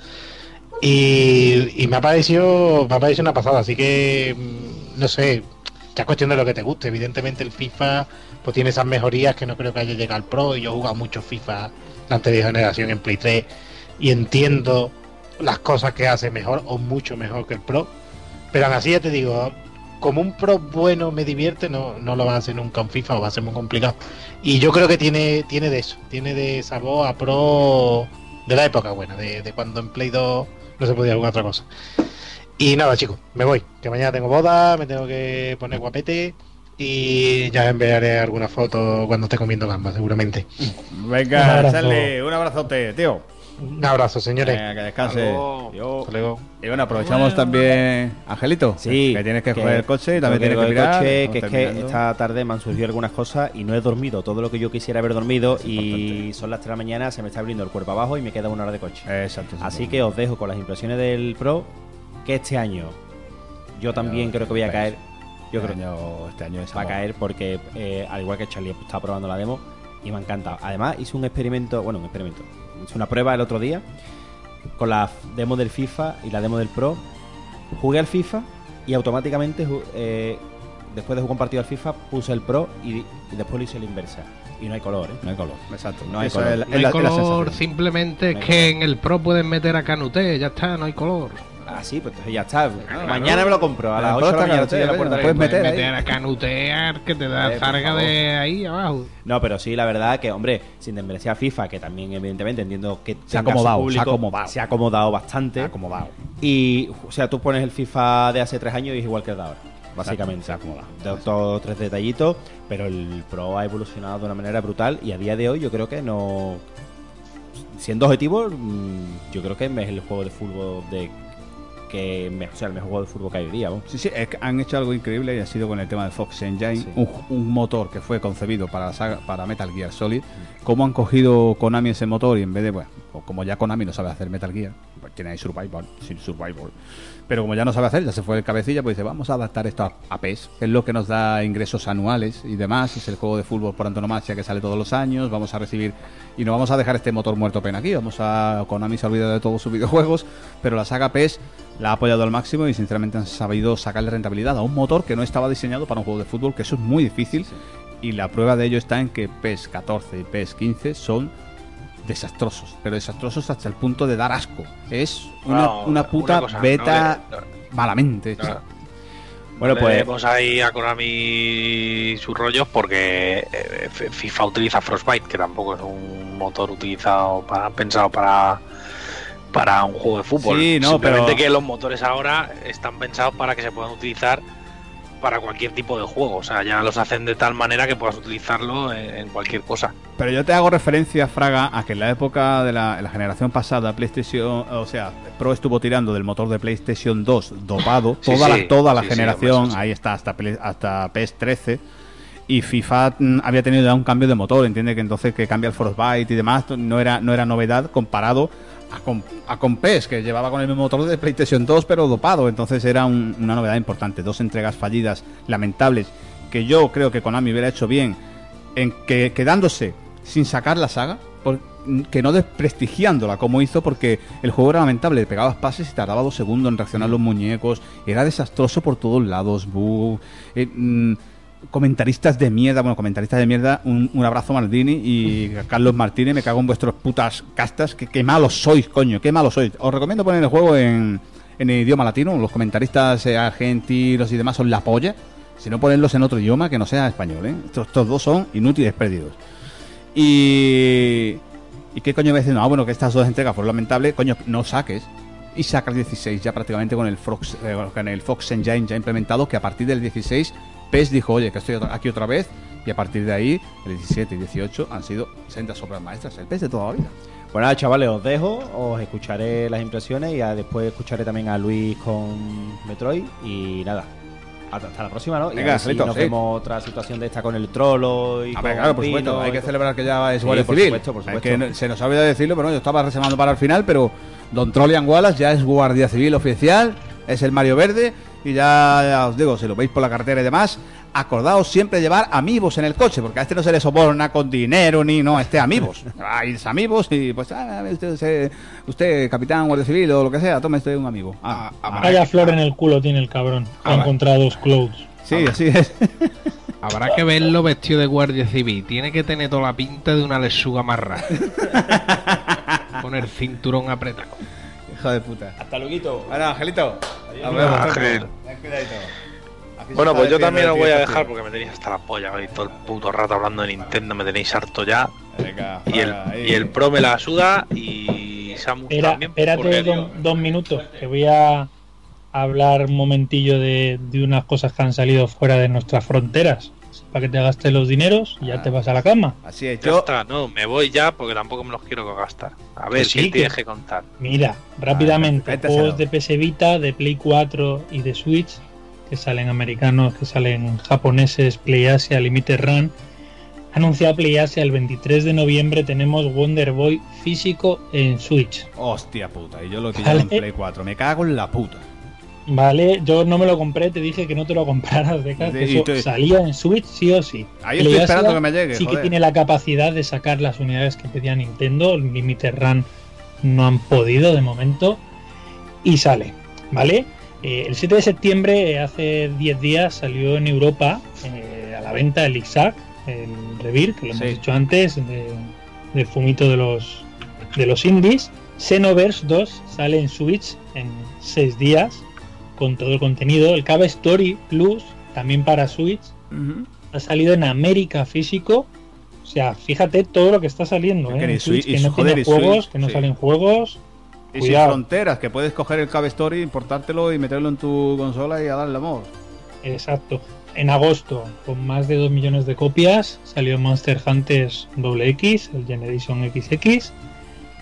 Y, y me ha parecido me ha parecido una pasada, así que mm, no sé, ya es cuestión de lo que te guste. Evidentemente el FIFA pues tiene esas mejorías que no creo que haya llegado al Pro, y yo he jugado mucho FIFA la anterior generación en Play tres y entiendo las cosas que hace mejor o mucho mejor que el Pro, pero aún así ya te digo, como un Pro bueno me divierte, no, no lo va a hacer nunca un FIFA, o va a ser muy complicado. Y yo creo que tiene, tiene de eso, tiene de sabor a Pro de la época buena, de, de cuando en Play dos no se podía jugar otra cosa. Y nada, chicos, me voy, que mañana tengo boda, me tengo que poner guapete y ya enviaré alguna foto cuando esté comiendo gambas, seguramente. Un Venga, abrazo. Charlie, un abrazote, tío. Un abrazo, señores. Venga, que descanse. Hasta luego. Yo- Hasta luego. Y bueno, aprovechamos también, Angelito, Sí, que tienes que coger el coche y también tengo tienes que coger el mirar. coche, Estamos que es que terminando. esta tarde me han surgido algunas cosas y no he dormido todo lo que yo quisiera haber dormido, Es y importante. son las tres de la mañana, se me está abriendo el cuerpo abajo y me queda una hora de coche. Exacto. Así que os dejo con las impresiones del Pro, que este año yo también creo que voy a ves. caer. Yo este creo año, este año es va a amor. caer porque, eh, al igual que Charlie, estaba probando la demo y me ha encantado. Además, hice un experimento, bueno, un experimento, hice una prueba el otro día con la demo del FIFA y la demo del Pro. Jugué al FIFA y automáticamente, ju- eh, después de jugar un partido al FIFA, puse el Pro y, y después lo hice la inversa. Y no hay color, ¿eh? No hay color, exacto. No hay Eso color. es la- No es hay la- es la color, sensación. simplemente No es hay que color. en el Pro pueden meter a Canuté, ya está, no hay color. Ah, sí, pues entonces ya está. Mañana me lo compro. A En las el ocho de Pro la mañana está estoy en la Canuté, puerta de puedes la- meter Pueden ahí. meter a Canutear que te da Eh, por zarga favor. de ahí abajo. No, pero sí, la verdad que, hombre, sin desmerecer a FIFA, que también evidentemente entiendo que Se ha tenga su acomodado, se ha público, acomodado. se ha acomodado bastante. acomodado. Y, o sea, tú pones el FIFA de hace tres años y es igual que el de ahora, básicamente. Se ha acomodado. Dos, dos, tres detallitos, pero el Pro ha evolucionado de una manera brutal y a día de hoy yo creo que no... siendo objetivo, mm, yo creo que es el juego de fútbol de que me, o sea, el mejor juego de fútbol que hay hoy día. ¿no? Sí, sí, es que han hecho algo increíble y ha sido con el tema de Fox Engine, Sí. un, un motor que fue concebido para la saga, para Metal Gear Solid. Cómo han cogido Konami ese motor y en vez de, bueno, como ya Konami no sabe hacer Metal Gear, pues tiene ahí Survival, sin Survival. Pero como ya no sabe hacer, ya se fue el cabecilla, pues dice, vamos a adaptar esto a, a P E S, que es lo que nos da ingresos anuales y demás, es el juego de fútbol por antonomasia que sale todos los años, vamos a recibir, y no vamos a dejar este motor muerto pena aquí, vamos a, Konami se ha olvidado de todos sus videojuegos, pero la saga P E S la ha apoyado al máximo y sinceramente han sabido sacarle rentabilidad a un motor que no estaba diseñado para un juego de fútbol, que eso es muy difícil, sí. Y la prueba de ello está en que P E S catorce y P E S quince son desastrosos, pero desastrosos hasta el punto de dar asco. Es una, No, una puta una cosa, beta no le- malamente hecha. No. Bueno, No pues- le demos ahí a Konami sus rollos porque eh, F- FIFA utiliza Frostbite, que tampoco es un motor utilizado para, pensado para para un juego de fútbol. Sí, no, Simplemente pero- que los motores ahora están pensados para que se puedan utilizar para cualquier tipo de juego. O sea, ya los hacen de tal manera que puedas utilizarlo en, en cualquier cosa. Pero yo te hago referencia, Fraga, a que en la época de la, en la generación pasada, PlayStation, o sea, Pro estuvo tirando del motor de PlayStation dos dopado, Sí, toda, sí, la, toda la sí, sí, generación, hombre, eso sí. ahí está, hasta, Play- hasta P E S trece, y FIFA mm, había tenido ya un cambio de motor, entiende que entonces que cambia el Frostbite y demás, no era, no era novedad comparado a con, a con P E S, que llevaba con el mismo motor de PlayStation dos, pero dopado, entonces era un- una novedad importante, dos entregas fallidas, lamentables, que yo creo que Konami hubiera hecho bien en que quedándose sin sacar la saga, por- que no desprestigiándola como hizo, porque el juego era lamentable, pegabas pases y tardaba dos segundos en reaccionar los muñecos, era desastroso por todos lados, bug, eh, mm, comentaristas de mierda, bueno, comentaristas de mierda, un, un abrazo Maldini y a Carlos Martínez, me cago en vuestras putas castas, que, que malos sois, coño, qué malos sois. Os recomiendo poner el juego en, en idioma latino, los comentaristas eh, argentinos y demás son la polla, si no ponerlos en otro idioma que no sea español, ¿eh? Estos, estos dos son inútiles perdidos. Y... ¿Y qué coño me dicen? Ah, bueno, que estas dos entregas fueron lamentables, coño, no saques. Y sacas dieciséis ya prácticamente con el Fox, eh, con el Fox Engine ya implementado, que a partir del dieciséis P E S dijo, oye, que estoy aquí otra vez, y a partir de ahí el diecisiete y dieciocho han sido sendas obras maestras, el P E S de toda la vida. Bueno, nada, chavales, os dejo, os escucharé las impresiones y a- después escucharé también a Luis con Metroid y nada. Hasta, hasta la próxima, ¿no? Y Venga, a ver si Angelito, nos sí. vemos otra situación de esta con el trolo y A con ver, claro, por Pino supuesto, hay y que con- celebrar que ya es Sí, Guardia por Civil. supuesto, por Es supuesto. que no- se nos ha olvidado decirlo, pero bueno, yo estaba reservando para el final, pero Don Trollian Wallace ya es Guardia Civil oficial, es el Mario Verde, y ya, ya os digo, si lo veis por la carretera y demás, acordaos siempre llevar amigos en el coche, porque a este no se le soborna con dinero ni no, este amigos. Hay amigos y pues, ah, usted, usted, usted, capitán, Guardia Civil o lo que sea, tome usted un amigo. Ah, ah, Vaya flor en el culo tiene el cabrón. Ha Ah, va. encontrado dos clouds. sí, así es. Habrá que verlo vestido de guardia civil. Tiene que tener toda la pinta de una lechuga amarrada. Con el cinturón apretado. Hijo de puta. Hasta luego. Bueno, Angelito. Nos vemos, vemos. Ángel. Ten cuidadito. Aquí Bueno, se pues yo está también os despidiendo voy a de ti, dejar tío. porque me tenéis hasta la polla hoy todo el puto rato hablando de Nintendo, me tenéis harto ya. Venga, Y el, Fraga, ahí. y el Pro me la suda y Samus Espera, también. espérate porque, do- tío, dos minutos, que voy a hablar un momentillo de, de unas cosas que han salido fuera de nuestras fronteras. Para que te gastes los dineros y ya Ah. te vas a la cama. Así es, ya yo. está, no, me voy ya porque tampoco me los quiero gastar. A ver, Que sí, ¿qué que- tienes que contar? Mira, rápidamente, vete, juegos sélo. de P S Vita, de Play cuatro y de Switch, que salen americanos, que salen japoneses, PlayAsia, Limited Run. Anunciado PlayAsia el veintitrés de noviembre, tenemos Wonder Boy físico en Switch. Hostia puta, y yo lo he pillado en Vale. Play cuatro. Me cago en la puta. Vale, yo no me lo compré, te dije que no te lo compraras, de que Y eso tú- salía en Switch sí o sí. Ahí estoy PlayAsia esperando que me llegue, Sí que joder. tiene la capacidad de sacar las unidades que pedía Nintendo, el Limited Run no han podido de momento, y sale, ¿vale? Eh, el siete de septiembre, eh, hace diez días, salió en Europa eh, a la venta el Ixac, el Revir, que lo Sí. hemos dicho antes, de- del fumito de los, de los indies. Xenoverse dos sale en Switch en seis días, con todo el contenido. El Cave Story Plus, también para Switch, Ujú. ha salido en América físico. O sea, fíjate todo lo que está saliendo, Es ¿eh? que ni En Switch, Switch- que no joder, tiene y juegos, Switch, que no sí. salen juegos. Y Cuidado. sin fronteras, que puedes coger el Cave Story, importártelo y meterlo en tu consola y a darle amor. Exacto. En agosto, con más de dos millones de copias, salió Monster Hunter Double X, el Generation X X.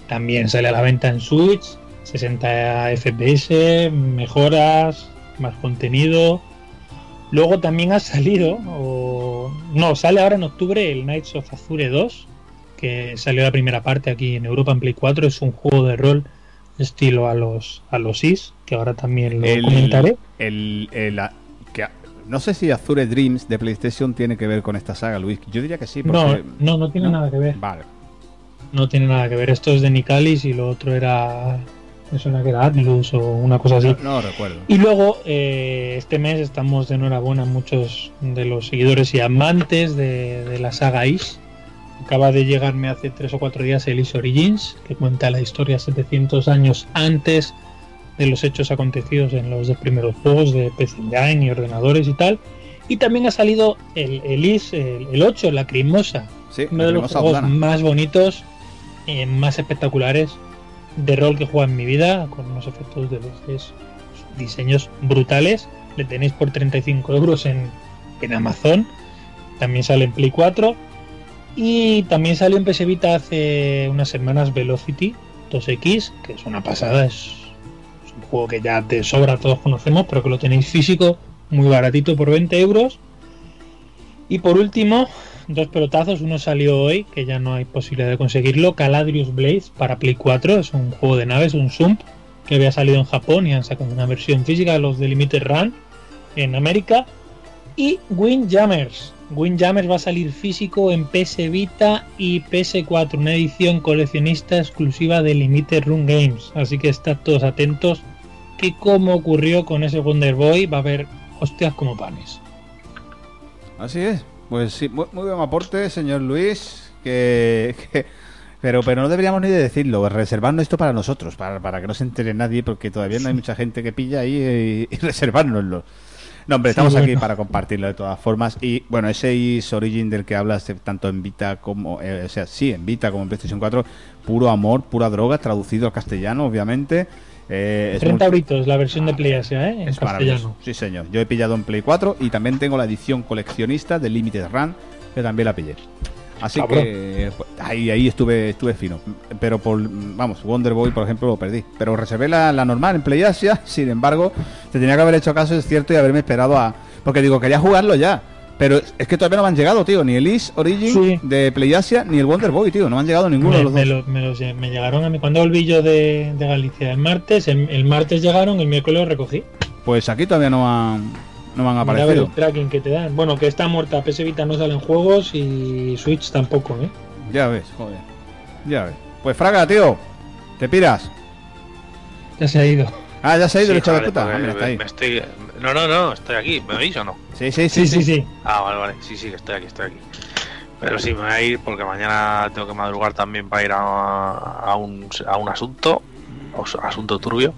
también sale a la venta en Switch, sesenta F P S, mejoras, más contenido. Luego también ha salido, o no, sale ahora en octubre el Knights of Azure dos, que salió la primera parte aquí en Europa en Play cuatro. Es un juego de rol estilo a los a los I S, que ahora también lo el, comentaré. El, el, el, que, no sé si Azure Dreams de PlayStation tiene que ver con esta saga, Luis. Yo diría que sí. Porque, no, no, no tiene ¿no? nada que ver. Vale. No tiene nada que ver. Esto es de Nicalis y lo otro era... Eso era que era Atlus o una cosa así. No, no recuerdo. Y luego, eh, este mes estamos de enhorabuena muchos de los seguidores y amantes de, de la saga I S. Acaba de llegarme hace tres o cuatro días el I S Origins, que cuenta la historia setecientos años antes de los hechos acontecidos en los dos primeros juegos de P C Engine y ordenadores y tal. Y también ha salido el, el I S, el, el ocho, la Crimosa, Sí, uno de los Lacrimosa juegos Botana. más bonitos, eh, más espectaculares de rol que he jugado en mi vida, con unos efectos de luces, diseños brutales. Le tenéis por treinta y cinco euros en, en Amazon. También sale en Play cuatro. Y también salió en P S Vita hace unas semanas Velocity dos X, que es una pasada. Es, es un juego que ya de sobra todos conocemos, pero que lo tenéis físico, muy baratito, por veinte euros. Y por último, dos pelotazos. Uno salió hoy, que ya no hay posibilidad de conseguirlo, Caladrius Blaze para Play cuatro. Es un juego de naves, un Sump, que había salido en Japón y han sacado una versión física de los de Limited Run en América. Y Windjammers. Windjammers va a salir físico en P S Vita y P S cuatro, una edición coleccionista exclusiva de Limited Run Games. Así que estad todos atentos, que como ocurrió con ese Wonder Boy, va a haber hostias como panes. Así es. Pues sí, muy, muy buen aporte, señor Luis. Que, que- pero, pero no deberíamos ni de decirlo. Reservarnos esto para nosotros, para, para que no se entere nadie, porque todavía no hay mucha gente que pilla ahí y, y reservárnoslo. No, hombre, estamos Sí, aquí bueno. para compartirlo de todas formas. Y bueno, ese I S Origin del que hablas, eh, tanto en Vita como, eh, o sea, sí, en Vita como en PlayStation cuatro, puro amor, pura droga, traducido al castellano, obviamente. Eh, es treinta multi- euritos la versión de Play Asia, ¿eh? En es maravilloso. castellano. Sí, señor. Yo he pillado en Play cuatro y también tengo la edición coleccionista de Limited Run, que también la pillé. Así Cabrón. que pues, ahí, ahí estuve estuve fino. Pero por, vamos, Wonder Boy, por ejemplo, lo perdí. Pero reservé la, la normal en Play Asia. Sin embargo, te tenía que haber hecho caso, es cierto, y haberme esperado a... Porque digo, quería jugarlo ya. Pero es que todavía no me han llegado, tío. Ni el I S Origin Sí. de Play Asia, ni el Wonder Boy, tío. No me han llegado ninguno de Me, los me dos. lo- me los lle- me llegaron a mí cuando volví yo de, de Galicia el martes. El, el martes llegaron, el miércoles los recogí. Pues aquí todavía no han, no me han Mira a ver aparecido. el tracking que te dan. Bueno, que está muerta. P S Vita no salen juegos y Switch tampoco, ¿eh? Ya ves, joder. Ya ves. Pues Fraga, tío. Te piras. Ya se ha ido. Ah, ya se ha ido Sí, el hijo de chavales, puta. porque Ah, mira, está ahí. me estoy... No, no, no, estoy aquí. ¿Me veis o no? Sí, sí, Sí, sí, sí. Ah, vale, vale. Sí, sí, que estoy aquí, estoy aquí. Pero sí, me voy a ir porque mañana tengo que madrugar también para ir a, a, un, a un asunto. O sea, asunto turbio.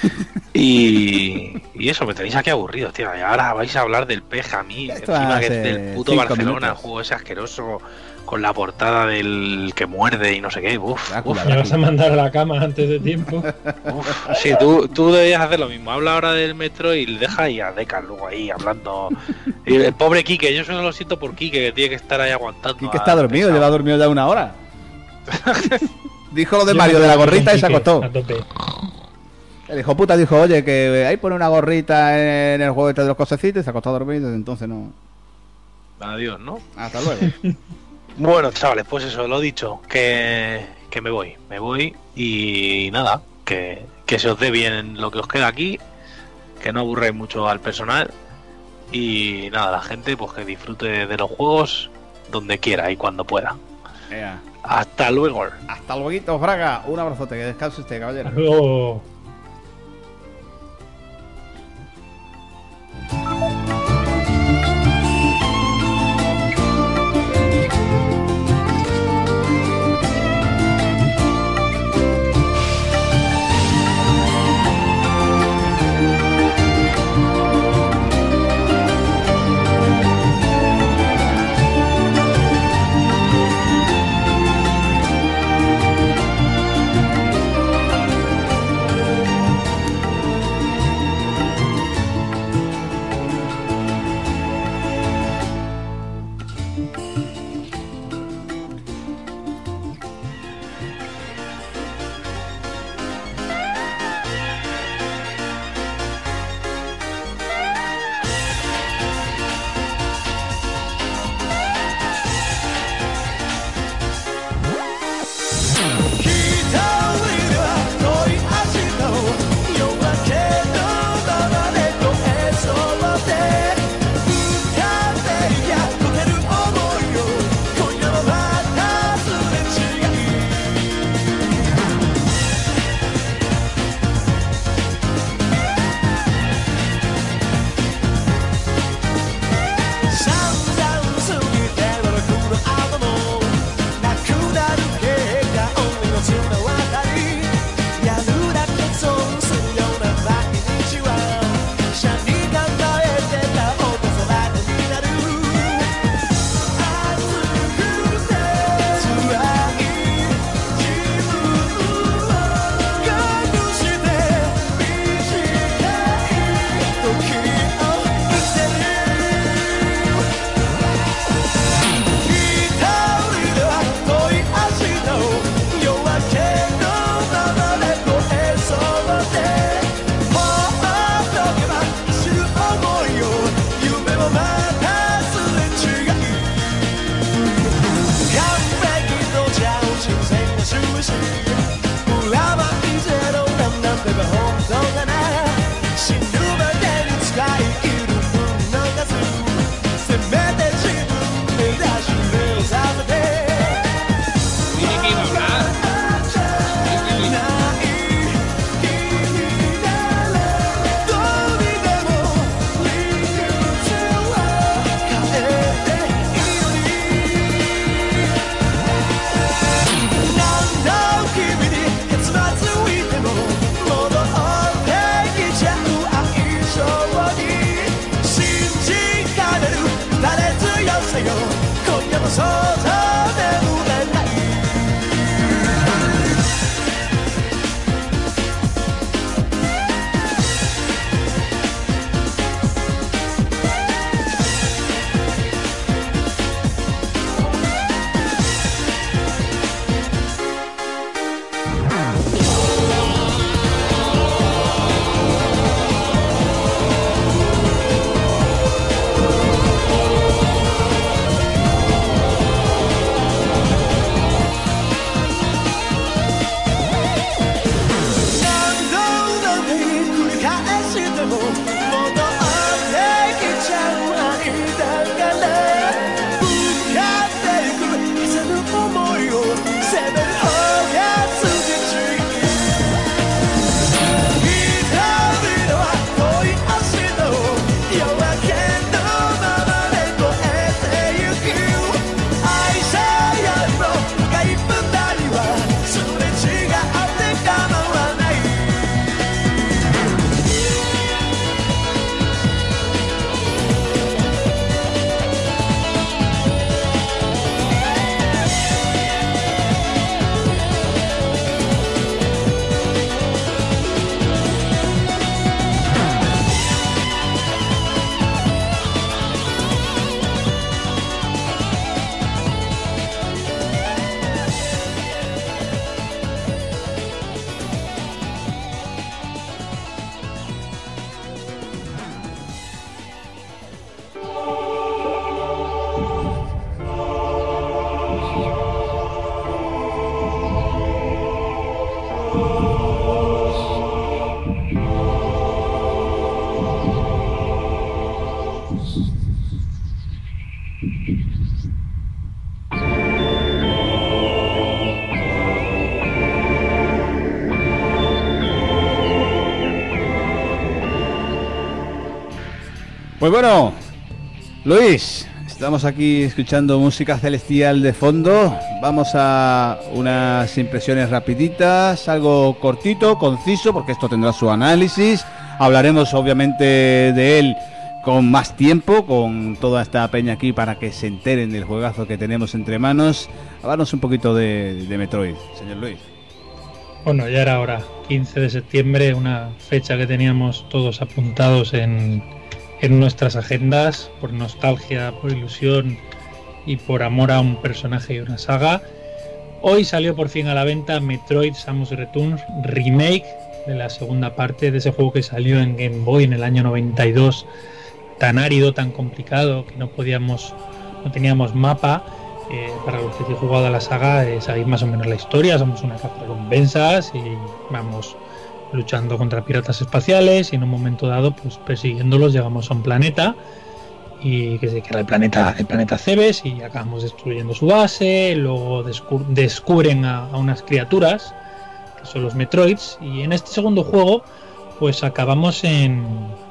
Y, y eso, me tenéis aquí aburrido, tío. Y ahora vais a hablar del P G A mí. Esto Encima hace que es del puto cinco Barcelona, minutos. el juego ese asqueroso. Con la portada del que muerde y no sé qué. Uf, Drácula, uf, Me vas a mandar a la cama antes de tiempo. uf. Sí, tú, tú deberías hacer lo mismo. Habla ahora del metro y deja ahí a Deca luego ahí hablando. Y el pobre Quique, yo solo lo siento por Quique, que tiene que estar ahí aguantando. Quique a- está dormido, pesado. lleva dormido ya una hora. Dijo lo de Yo Mario me de la quedo con gorrita y se Quique, acostó. a tope. El hijo puta dijo, oye, que ahí pone una gorrita en el juego este de los cosecitos y se acostó a dormir y desde entonces no. Adiós, ¿no? Hasta luego. Bueno, chavales, pues eso, lo dicho, que, que me voy, me voy y nada, que, que se os dé bien lo que os queda aquí, que no aburráis mucho al personal y nada, la gente pues que disfrute de los juegos donde quiera y cuando pueda. Ea. Hasta luego. Hasta luego, Fraga. Un abrazote, que descanse usted, caballero. Luego. Pues bueno, Luis, estamos aquí escuchando música celestial de fondo. Vamos a unas impresiones rapiditas, algo cortito, conciso, porque esto tendrá su análisis. Hablaremos obviamente de él con más tiempo, con toda esta peña aquí para que se enteren del juegazo que tenemos entre manos. Háblanos un poquito de, de Metroid, señor Luis. Bueno, ya era hora, quince de septiembre, una fecha que teníamos todos apuntados en, en nuestras agendas, por nostalgia, por ilusión y por amor a un personaje y una saga. Hoy salió por fin a la venta Metroid Samus Returns Remake, de la segunda parte de ese juego que salió en Game Boy en el año noventa y dos, tan árido, tan complicado, que no podíamos, no teníamos mapa. Eh, para los que he jugado a la saga, eh, sabéis más o menos la historia. Somos una cazarrecompensas y vamos luchando contra piratas espaciales, y en un momento dado, pues persiguiéndolos, llegamos a un planeta, y que se era el planeta el planeta Cebes, y acabamos destruyendo su base. Luego descu- descubren a, a unas criaturas que son los Metroids, y en este segundo juego pues acabamos en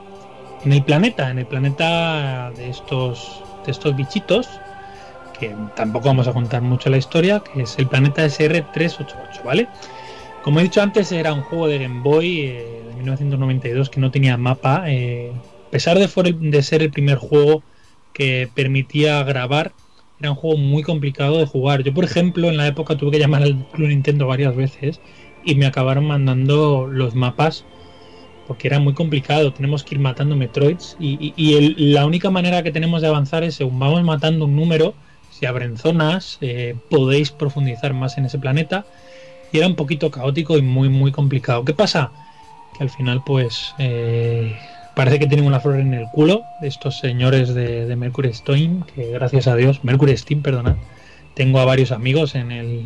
en el planeta en el planeta de estos de estos bichitos, que tampoco vamos a contar mucho la historia, que es el planeta S R trescientos ochenta y ocho, ¿vale? Como he dicho antes, era un juego de Game Boy eh, de mil novecientos noventa y dos que no tenía mapa. Eh, a pesar de, for el, de ser el primer juego que permitía grabar, era un juego muy complicado de jugar. Yo, por ejemplo, en la época tuve que llamar al Club Nintendo varias veces y me acabaron mandando los mapas porque era muy complicado. Tenemos que ir matando Metroids, y, y, y el, la única manera que tenemos de avanzar es, según vamos matando un número, se abren zonas, eh, podéis profundizar más en ese planeta, y era un poquito caótico y muy muy complicado. ¿Qué pasa? Que al final pues eh, parece que tienen una flor en el culo de estos señores de, de Mercury Steam, que gracias a Dios, Mercury Steam, perdona, tengo a varios amigos en el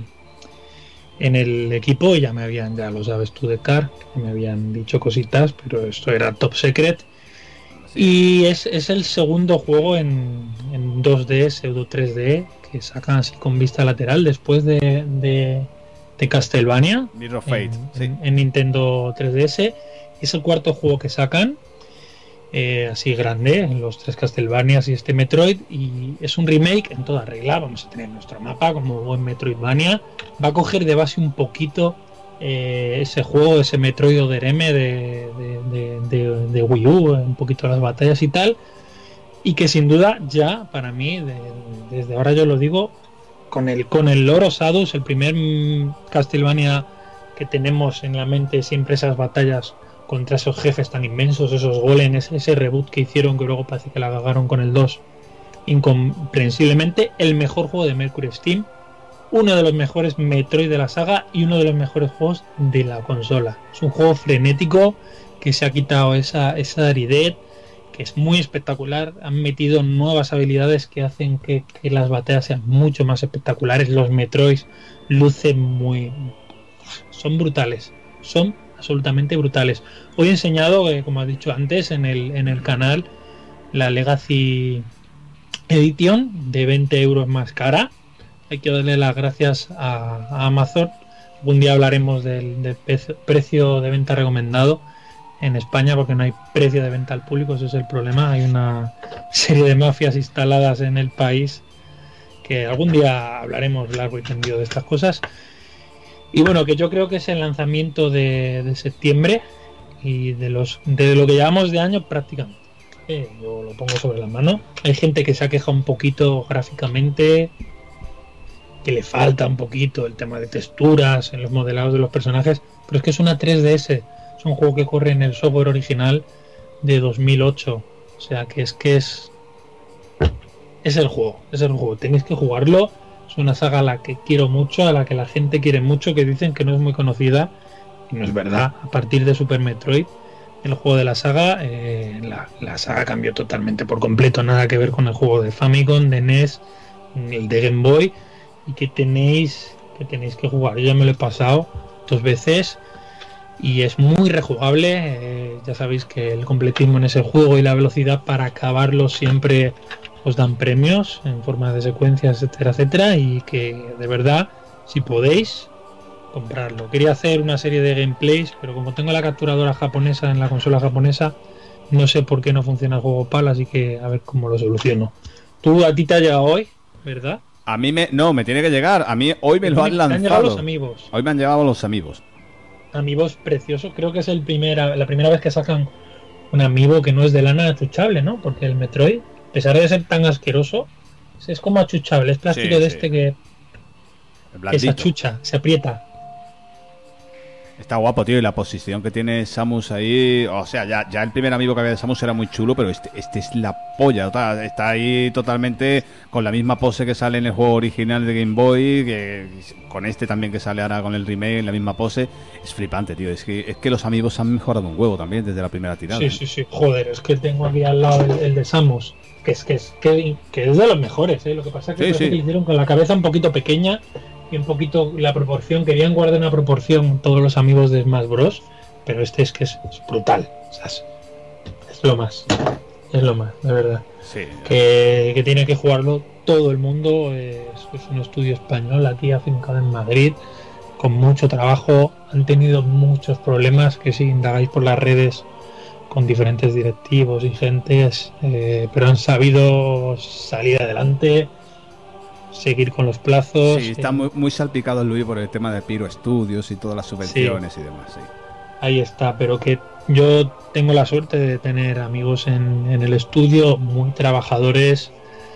en el equipo, y ya me habían, ya lo sabes tú de Car, que me habían dicho cositas, pero esto era top secret. Y es, es el segundo juego en, en dos D, pseudo tres D, que sacan así con vista lateral después de, de, de Castlevania Mirror of Fate, en, sí. en, en Nintendo tres D S. Es el cuarto juego que sacan, eh, así grande, los tres Castlevanias y este Metroid, y es un remake en toda regla. Vamos a tener nuestro mapa como buen Metroidvania. Va a coger de base un poquito Eh, ese juego, ese Metroid Other M de, de, de, de, de Wii U, un poquito las batallas y tal, y que sin duda ya, para mí, de, desde ahora yo lo digo, con el con el Lord of Shadows, el primer Castlevania que tenemos en la mente siempre, esas batallas contra esos jefes tan inmensos, esos golems, ese, ese reboot que hicieron, que luego parece que la cagaron con el dos, incomprensiblemente el mejor juego de Mercury Steam, uno de los mejores Metroid de la saga y uno de los mejores juegos de la consola. Es un juego frenético que se ha quitado esa, esa aridez, que es muy espectacular. Han metido nuevas habilidades que hacen que, que las batallas sean mucho más espectaculares. Los Metroids lucen muy... son brutales, son absolutamente brutales. Hoy he enseñado, eh, como has dicho antes, en el, en el canal, la Legacy Edition de veinte euros más cara. Hay que darle las gracias a, a Amazon. Algún día hablaremos del, del pe- precio de venta recomendado en España, porque no hay precio de venta al público, ese es el problema. Hay una serie de mafias instaladas en el país, que algún día hablaremos largo y tendido de estas cosas. Y bueno, que yo creo que es el lanzamiento de, de septiembre y de los de lo que llevamos de año prácticamente. Eh, yo lo pongo sobre la mano. Hay gente que se ha quejado un poquito gráficamente, que le falta un poquito el tema de texturas en los modelados de los personajes, pero es que es una tres D S, es un juego que corre en el software original de dos mil ocho, o sea que es que es es el juego, es el juego, tenéis que jugarlo. Es una saga a la que quiero mucho, a la que la gente quiere mucho, que dicen que no es muy conocida, y no es verdad. A partir de Super Metroid, el juego de la saga, eh, la, la saga cambió totalmente por completo, nada que ver con el juego de Famicom, de N E S, ni el de Game Boy, y que tenéis que tenéis que jugar. Yo ya me lo he pasado dos veces y es muy rejugable. Eh, ya sabéis que el completismo en ese juego y la velocidad para acabarlo siempre os dan premios en forma de secuencias, etcétera, etcétera, y que de verdad, si podéis, comprarlo. Quería hacer una serie de gameplays, pero como tengo la capturadora japonesa en la consola japonesa, no sé por qué no funciona el juego PAL, así que a ver cómo lo soluciono. Tú, a ti te ha llegado hoy, ¿verdad? A mí me... No, me tiene que llegar. A mí hoy me lo han lanzado. Me han llegado los amigos. Hoy me han llegado los amigos. Amigos preciosos. Creo que es el primera, la primera vez que sacan un amiibo que no es de lana achuchable, ¿no? Porque el Metroid, a pesar de ser tan asqueroso, es como achuchable. Es plástico Sí, de sí. este que, que se achucha, se aprieta. Está guapo, tío, y la posición que tiene Samus ahí, o sea, ya, ya el primer amigo que había de Samus era muy chulo, pero este, este es la polla, está, está ahí totalmente con la misma pose que sale en el juego original de Game Boy, que con este también que sale ahora con el remake, la misma pose. Es flipante, tío, es que, es que los amigos han mejorado un huevo también desde la primera tirada. Sí, sí, sí, joder, es que tengo aquí al lado el, el de Samus, que es que es, que, que es de los mejores, ¿eh? Lo que pasa es que, Sí, parece sí. que lo hicieron con la cabeza un poquito pequeña y un poquito la proporción, querían guardar una proporción todos los amigos de Smash Bros, pero este es que es, es brutal, o sea, es, es lo más, es lo más, de verdad. Sí. Que, que tiene que jugarlo todo el mundo. Es, es un estudio español aquí afincado en Madrid, con mucho trabajo. Han tenido muchos problemas que si indagáis por las redes con diferentes directivos y gentes, eh, pero han sabido salir adelante, seguir con los plazos. Sí, está eh, muy, muy salpicado el Luis por el tema de Piro Studios y todas las subvenciones y demás, sí. Ahí está, pero que yo tengo la suerte de tener amigos en, en el estudio muy trabajadores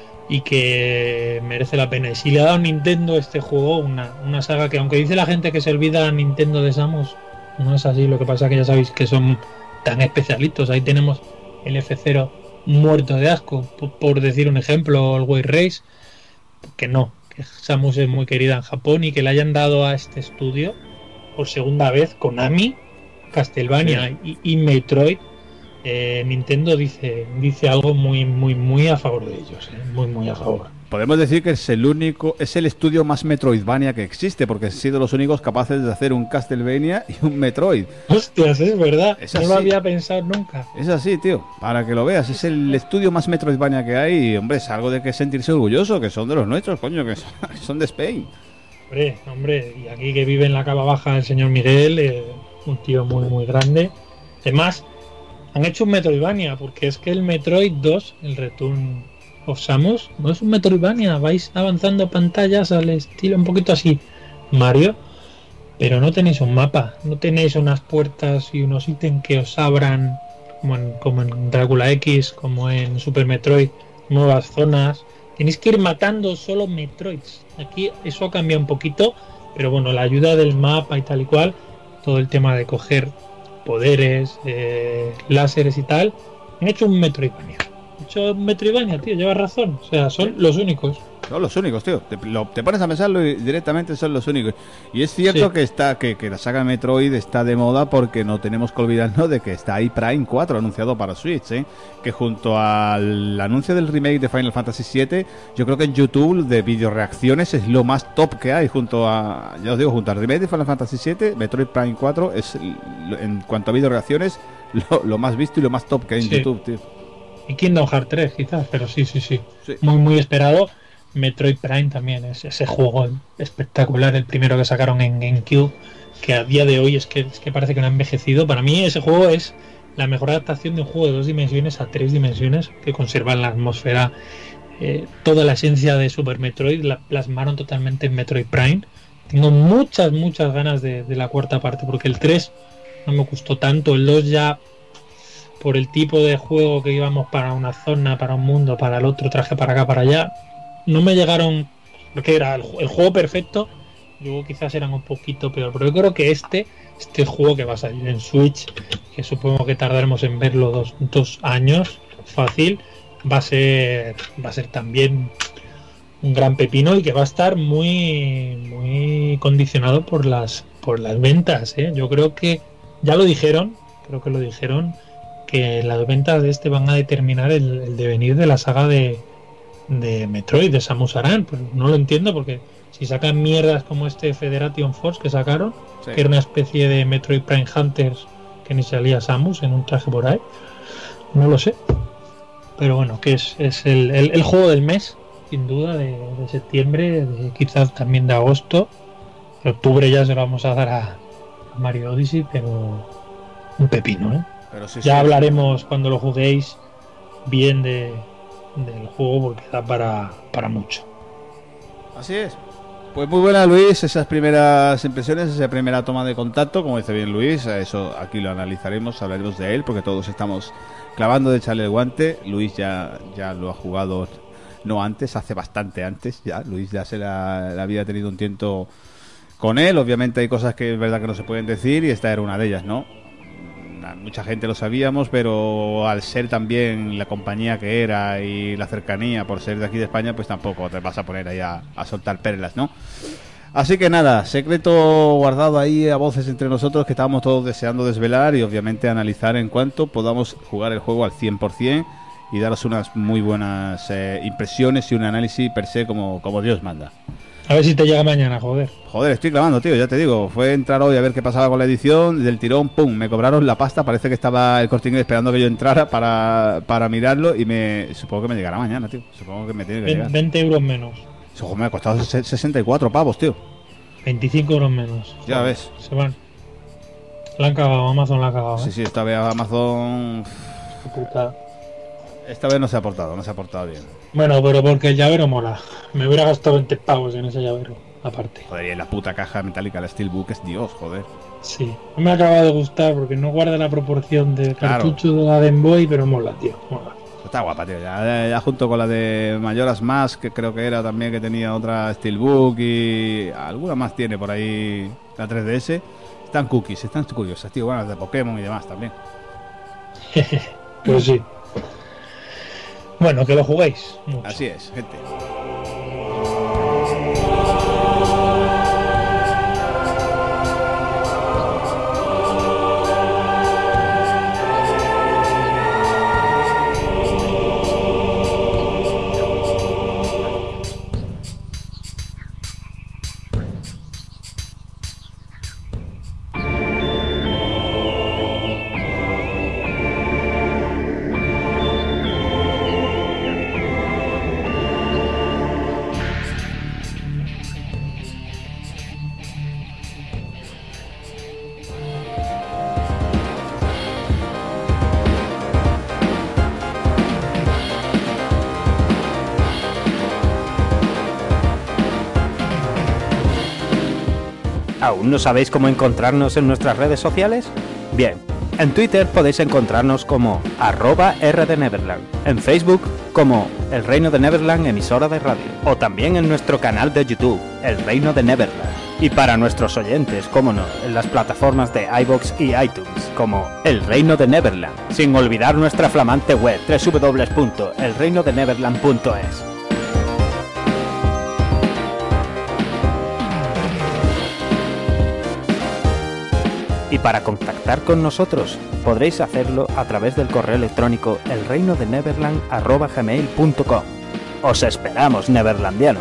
y que merece la pena. Y si le ha dado Nintendo este juego, una, una saga que, aunque dice la gente que se olvida Nintendo de Samus, no es así. Lo que pasa es que ya sabéis que son tan especialitos. Ahí tenemos el F cero muerto de asco, por, por decir un ejemplo, o el Way Race, que no, que Samus es muy querida en Japón y que le hayan dado a este estudio por segunda vez Konami, Castlevania sí. y, y Metroid. eh, Nintendo dice dice algo muy muy muy a favor de ellos, eh, muy muy a favor. Podemos decir que es el único, es el estudio más Metroidvania que existe, porque han sido los únicos capaces de hacer un Castlevania y un Metroid. Hostias, es verdad, es no lo había pensado nunca. Es así, tío, para que lo veas, es el estudio más Metroidvania que hay y, hombre, es algo de que sentirse orgulloso, que son de los nuestros, coño, que son, son de Spain. Hombre, hombre, y aquí que vive en la cava baja el señor Miguel, eh, un tío muy muy grande. Además, han hecho un Metroidvania, porque es que el Metroid dos, el Return of Samus, no es un Metroidvania, vais avanzando pantallas al estilo un poquito así Mario, pero no tenéis un mapa, no tenéis unas puertas y unos ítems que os abran como en, como en Drácula X, como en Super Metroid, nuevas zonas. Tenéis que ir matando solo Metroids. Aquí eso ha cambiado un poquito, pero bueno, la ayuda del mapa y tal y cual, todo el tema de coger poderes, eh, láseres y tal, han hecho un Metroidvania. Han hecho un Metroidvania, tío, llevas razón. O sea, son los únicos. Son los únicos, tío. Te, lo, te pones a pensarlo y directamente son los únicos. Y es cierto sí. que está que, que la saga Metroid está de moda porque no tenemos que olvidarnos de que está ahí Prime cuatro anunciado para Switch, ¿eh? Que junto al anuncio del remake de Final Fantasy siete, yo creo que en YouTube de video reacciones es lo más top que hay. Junto a, ya os digo, junto al remake de Final Fantasy siete, Metroid Prime cuatro es, en cuanto a video reacciones, lo, lo más visto y lo más top que hay en sí. YouTube, tío. Y Kingdom Hearts tres quizás, pero sí, sí, sí, sí. Muy, muy esperado. Metroid Prime también es ese juego espectacular, el primero que sacaron en GameCube, que a día de hoy es que, es que parece que no ha envejecido. Para mí ese juego es la mejor adaptación de un juego de dos dimensiones a tres dimensiones, que conservan la atmósfera, eh, toda la esencia de Super Metroid, la plasmaron totalmente en Metroid Prime. Tengo muchas, muchas ganas de, de la cuarta parte, porque el tres no me gustó tanto, el dos ya, por el tipo de juego que íbamos para una zona, para un mundo, para el otro, traje para acá, para allá, no me llegaron, porque era el, el juego perfecto. Luego quizás eran un poquito peor, pero yo creo que este este juego que va a salir en Switch, que supongo que tardaremos en verlo dos, dos años fácil, va a ser va a ser también un gran pepino, y que va a estar muy muy condicionado por las por las ventas, ¿eh? Yo creo que ya lo dijeron, creo que lo dijeron, que las ventas de este van a determinar el, el devenir de la saga de de Metroid, de Samus Aran. Pues no lo entiendo, porque si sacan mierdas como este Federation Force que sacaron, sí. que era una especie de Metroid Prime Hunters, que ni salía Samus en un traje por ahí, no lo sé, pero bueno, que es, es el, el, el juego del mes, sin duda, de, de septiembre, de, quizás también de agosto. De octubre ya se lo vamos a dar a, a Mario Odyssey, pero un pepino, ¿eh? Pero sí, ya sí, hablaremos sí. cuando lo juguéis bien de del juego, porque da para, para mucho. Así es. Pues muy buena, Luis, esas primeras impresiones, esa primera toma de contacto, como dice bien Luis, eso aquí lo analizaremos, hablaremos de él, porque todos estamos clavando de echarle el guante. Luis ya, ya lo ha jugado, no antes, hace bastante antes ya. Luis ya se la, la había tenido un tiempo con él. Obviamente hay cosas que es verdad que no se pueden decir, y esta era una de ellas, ¿no? Mucha gente lo sabíamos, pero al ser también la compañía que era y la cercanía por ser de aquí de España, pues tampoco te vas a poner ahí a, a soltar perlas, ¿no? Así que nada, secreto guardado ahí a voces entre nosotros, que estábamos todos deseando desvelar y obviamente analizar en cuanto podamos jugar el juego al cien por ciento y daros unas muy buenas eh, impresiones y un análisis per se como, como Dios manda. A ver si te llega mañana, joder. Joder, estoy clavando, tío, ya te digo. Fue entrar hoy a ver qué pasaba con la edición. Del tirón, pum, me cobraron la pasta. Parece que estaba el Corte Inglés esperando que yo entrara para, para mirarlo. Y me supongo que me llegará mañana, tío. Supongo que me tiene que llegar. veinte euros menos. Eso me ha costado sesenta y cuatro pavos, tío. veinticinco euros menos. Ya joder, ves. Se van. La han cagado, Amazon la ha cagado. ¿eh? Sí, sí, esta vez Amazon... Puta. Esta vez no se ha portado, no se ha portado bien. Bueno, pero porque el llavero mola. Me hubiera gastado veinte pavos en ese llavero, aparte. Joder, y en la puta caja metálica, la Steelbook es Dios, joder. Sí, no me ha acabado de gustar porque no guarda la proporción del cartucho claro. de la Game Boy, pero mola, tío, mola. Está guapa, tío. Ya, ya junto con la de Majora's Mask, que creo que era también, que tenía otra Steelbook, y alguna más tiene por ahí la tres D S. Están cookies, están curiosas, tío. Bueno, las de Pokémon y demás también. Pues sí. Bueno, que lo juguéis mucho. Así es, gente. ¿Aún no sabéis cómo encontrarnos en nuestras redes sociales? Bien, En Twitter podéis encontrarnos como arroba R de Neverland, en Facebook como El Reino de Neverland emisora de radio, o también en nuestro canal de YouTube, El Reino de Neverland. Y para nuestros oyentes, como no, en las plataformas de iVoox y iTunes, como El Reino de Neverland, sin olvidar nuestra flamante web doble u doble u doble u punto el reino de neverland punto es. Y para contactar con nosotros podréis hacerlo a través del correo electrónico elreinodeneverland arroba gmail punto com. Os esperamos, neverlandianos.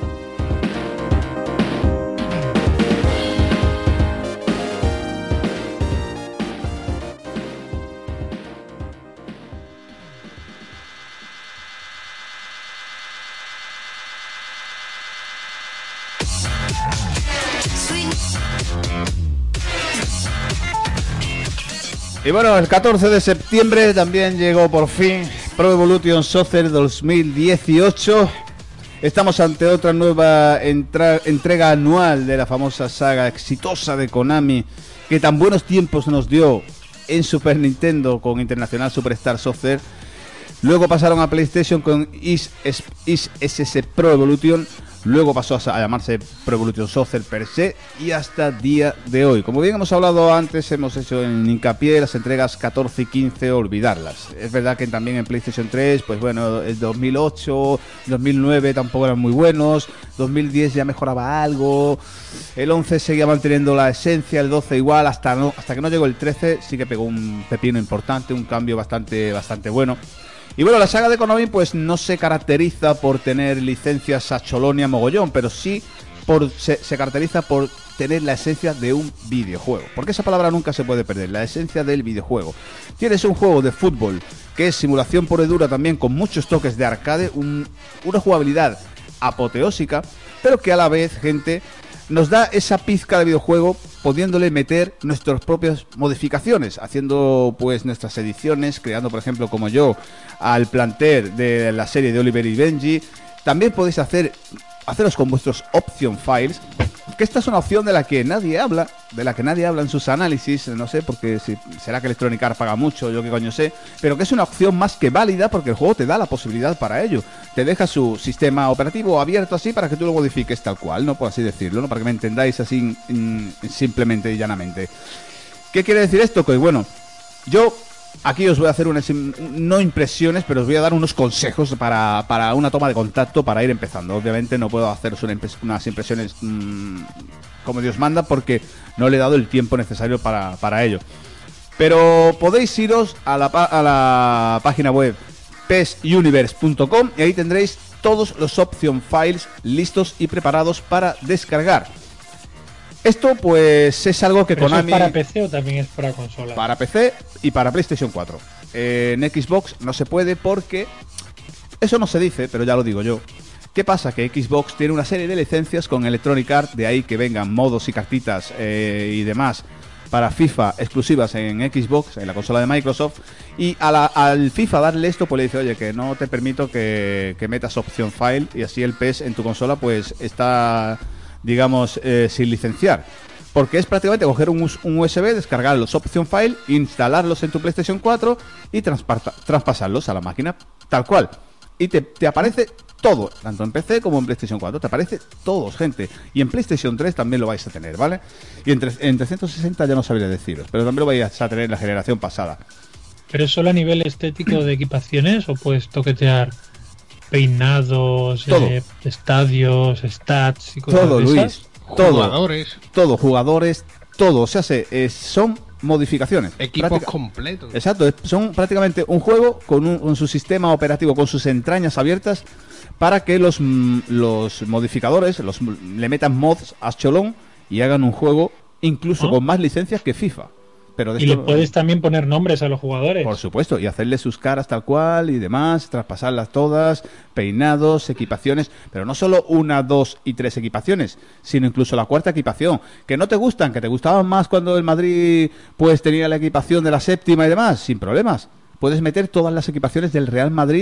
Y bueno, el catorce de septiembre también llegó por fin Pro Evolution Soccer dos mil dieciocho. Estamos ante otra nueva entra- entrega anual de la famosa saga exitosa de Konami, que tan buenos tiempos nos dio en Super Nintendo con International Superstar Soccer. Luego pasaron a PlayStation con Is, Is, Is S S Pro Evolution. Luego pasó a llamarse Pro Evolution Soccer per se y hasta día de hoy. Como bien hemos hablado antes, hemos hecho en hincapié las entregas catorce y quince, olvidarlas. Es verdad que también en PlayStation tres, pues bueno, el dos mil ocho, dos mil nueve tampoco eran muy buenos, dos mil diez ya mejoraba algo, el once seguía manteniendo la esencia, el doce igual, hasta no, hasta que no llegó el trece sí que pegó un pepino importante, un cambio bastante, bastante bueno. Y bueno, la saga de Konami pues no se caracteriza por tener licencias a Cholonia mogollón, pero sí por, se, se caracteriza por tener la esencia de un videojuego. Porque esa palabra nunca se puede perder, la esencia del videojuego. Tienes un juego de fútbol que es simulación pura y dura también, con muchos toques de arcade, un, una jugabilidad apoteósica, pero que a la vez, gente, nos da esa pizca de videojuego, pudiéndole meter nuestras propias modificaciones, haciendo pues nuestras ediciones, creando por ejemplo como yo al plantel de la serie de Oliver y Benji. También podéis hacer haceros con vuestros option files, que esta es una opción de la que nadie habla, de la que nadie habla en sus análisis, no sé, porque si, será que Electronic Arts paga mucho, yo qué coño sé, pero que es una opción más que válida porque el juego te da la posibilidad para ello. Te deja su sistema operativo abierto así para que tú lo modifiques tal cual, ¿no? Por así decirlo, ¿no? Para que me entendáis así mm, simplemente y llanamente. ¿Qué quiere decir esto? Que bueno, yo aquí os voy a hacer unas, no impresiones, pero os voy a dar unos consejos para, para una toma de contacto para ir empezando. Obviamente no puedo haceros una impres- unas impresiones mmm, como Dios manda porque no le he dado el tiempo necesario para, para ello. Pero podéis iros a la, a la página web P E S universe punto com y ahí tendréis todos los option files listos y preparados para descargar. Esto pues es algo que ¿Pero Konami... ¿Eso es para P C o también es para consola? Para P C y para PlayStation cuatro. Eh, en Xbox no se puede porque... Eso no se dice, pero ya lo digo yo. ¿Qué pasa? Que Xbox tiene una serie de licencias con Electronic Arts, de ahí que vengan modos y cartitas eh, y demás para FIFA exclusivas en Xbox, en la consola de Microsoft, y a la, al FIFA darle esto, pues le dice, oye, que no te permito que, que metas option file, y así el P E S en tu consola pues está, digamos, eh, sin licenciar. Porque es prácticamente coger un, un U S B, descargar los option file, instalarlos en tu PlayStation cuatro y traspasarlos a la máquina tal cual. Y te, te aparece todo, tanto en P C como en PlayStation cuatro, te aparece todos, gente. Y en PlayStation tres también lo vais a tener, ¿vale? Y en, en trescientos sesenta ya no sabría deciros, pero también lo vais a tener en la generación pasada. ¿Pero es solo a nivel estético de equipaciones o puedes toquetear peinados, eh, estadios, stats y cosas todo, de Luis, esas? todo, Jugadores. todo, jugadores, todo, o sea, se, eh, son modificaciones. Equipos Práctica- completos. Exacto, es- son prácticamente un juego con, un, con su sistema operativo, con sus entrañas abiertas, para que los, mm, los modificadores los, le metan mods a cholón y hagan un juego incluso ¿Ah? con más licencias que FIFA. Pero de Y esto le no- puedes también poner nombres a los jugadores. Por supuesto, y hacerle sus caras tal cual y demás, traspasarlas todas, peinados, equipaciones, pero no solo una, dos y tres equipaciones, sino incluso la cuarta equipación, que no te gustan, que te gustaban más cuando el Madrid pues tenía la equipación de la séptima y demás, sin problemas. Puedes meter todas las equipaciones del Real Madrid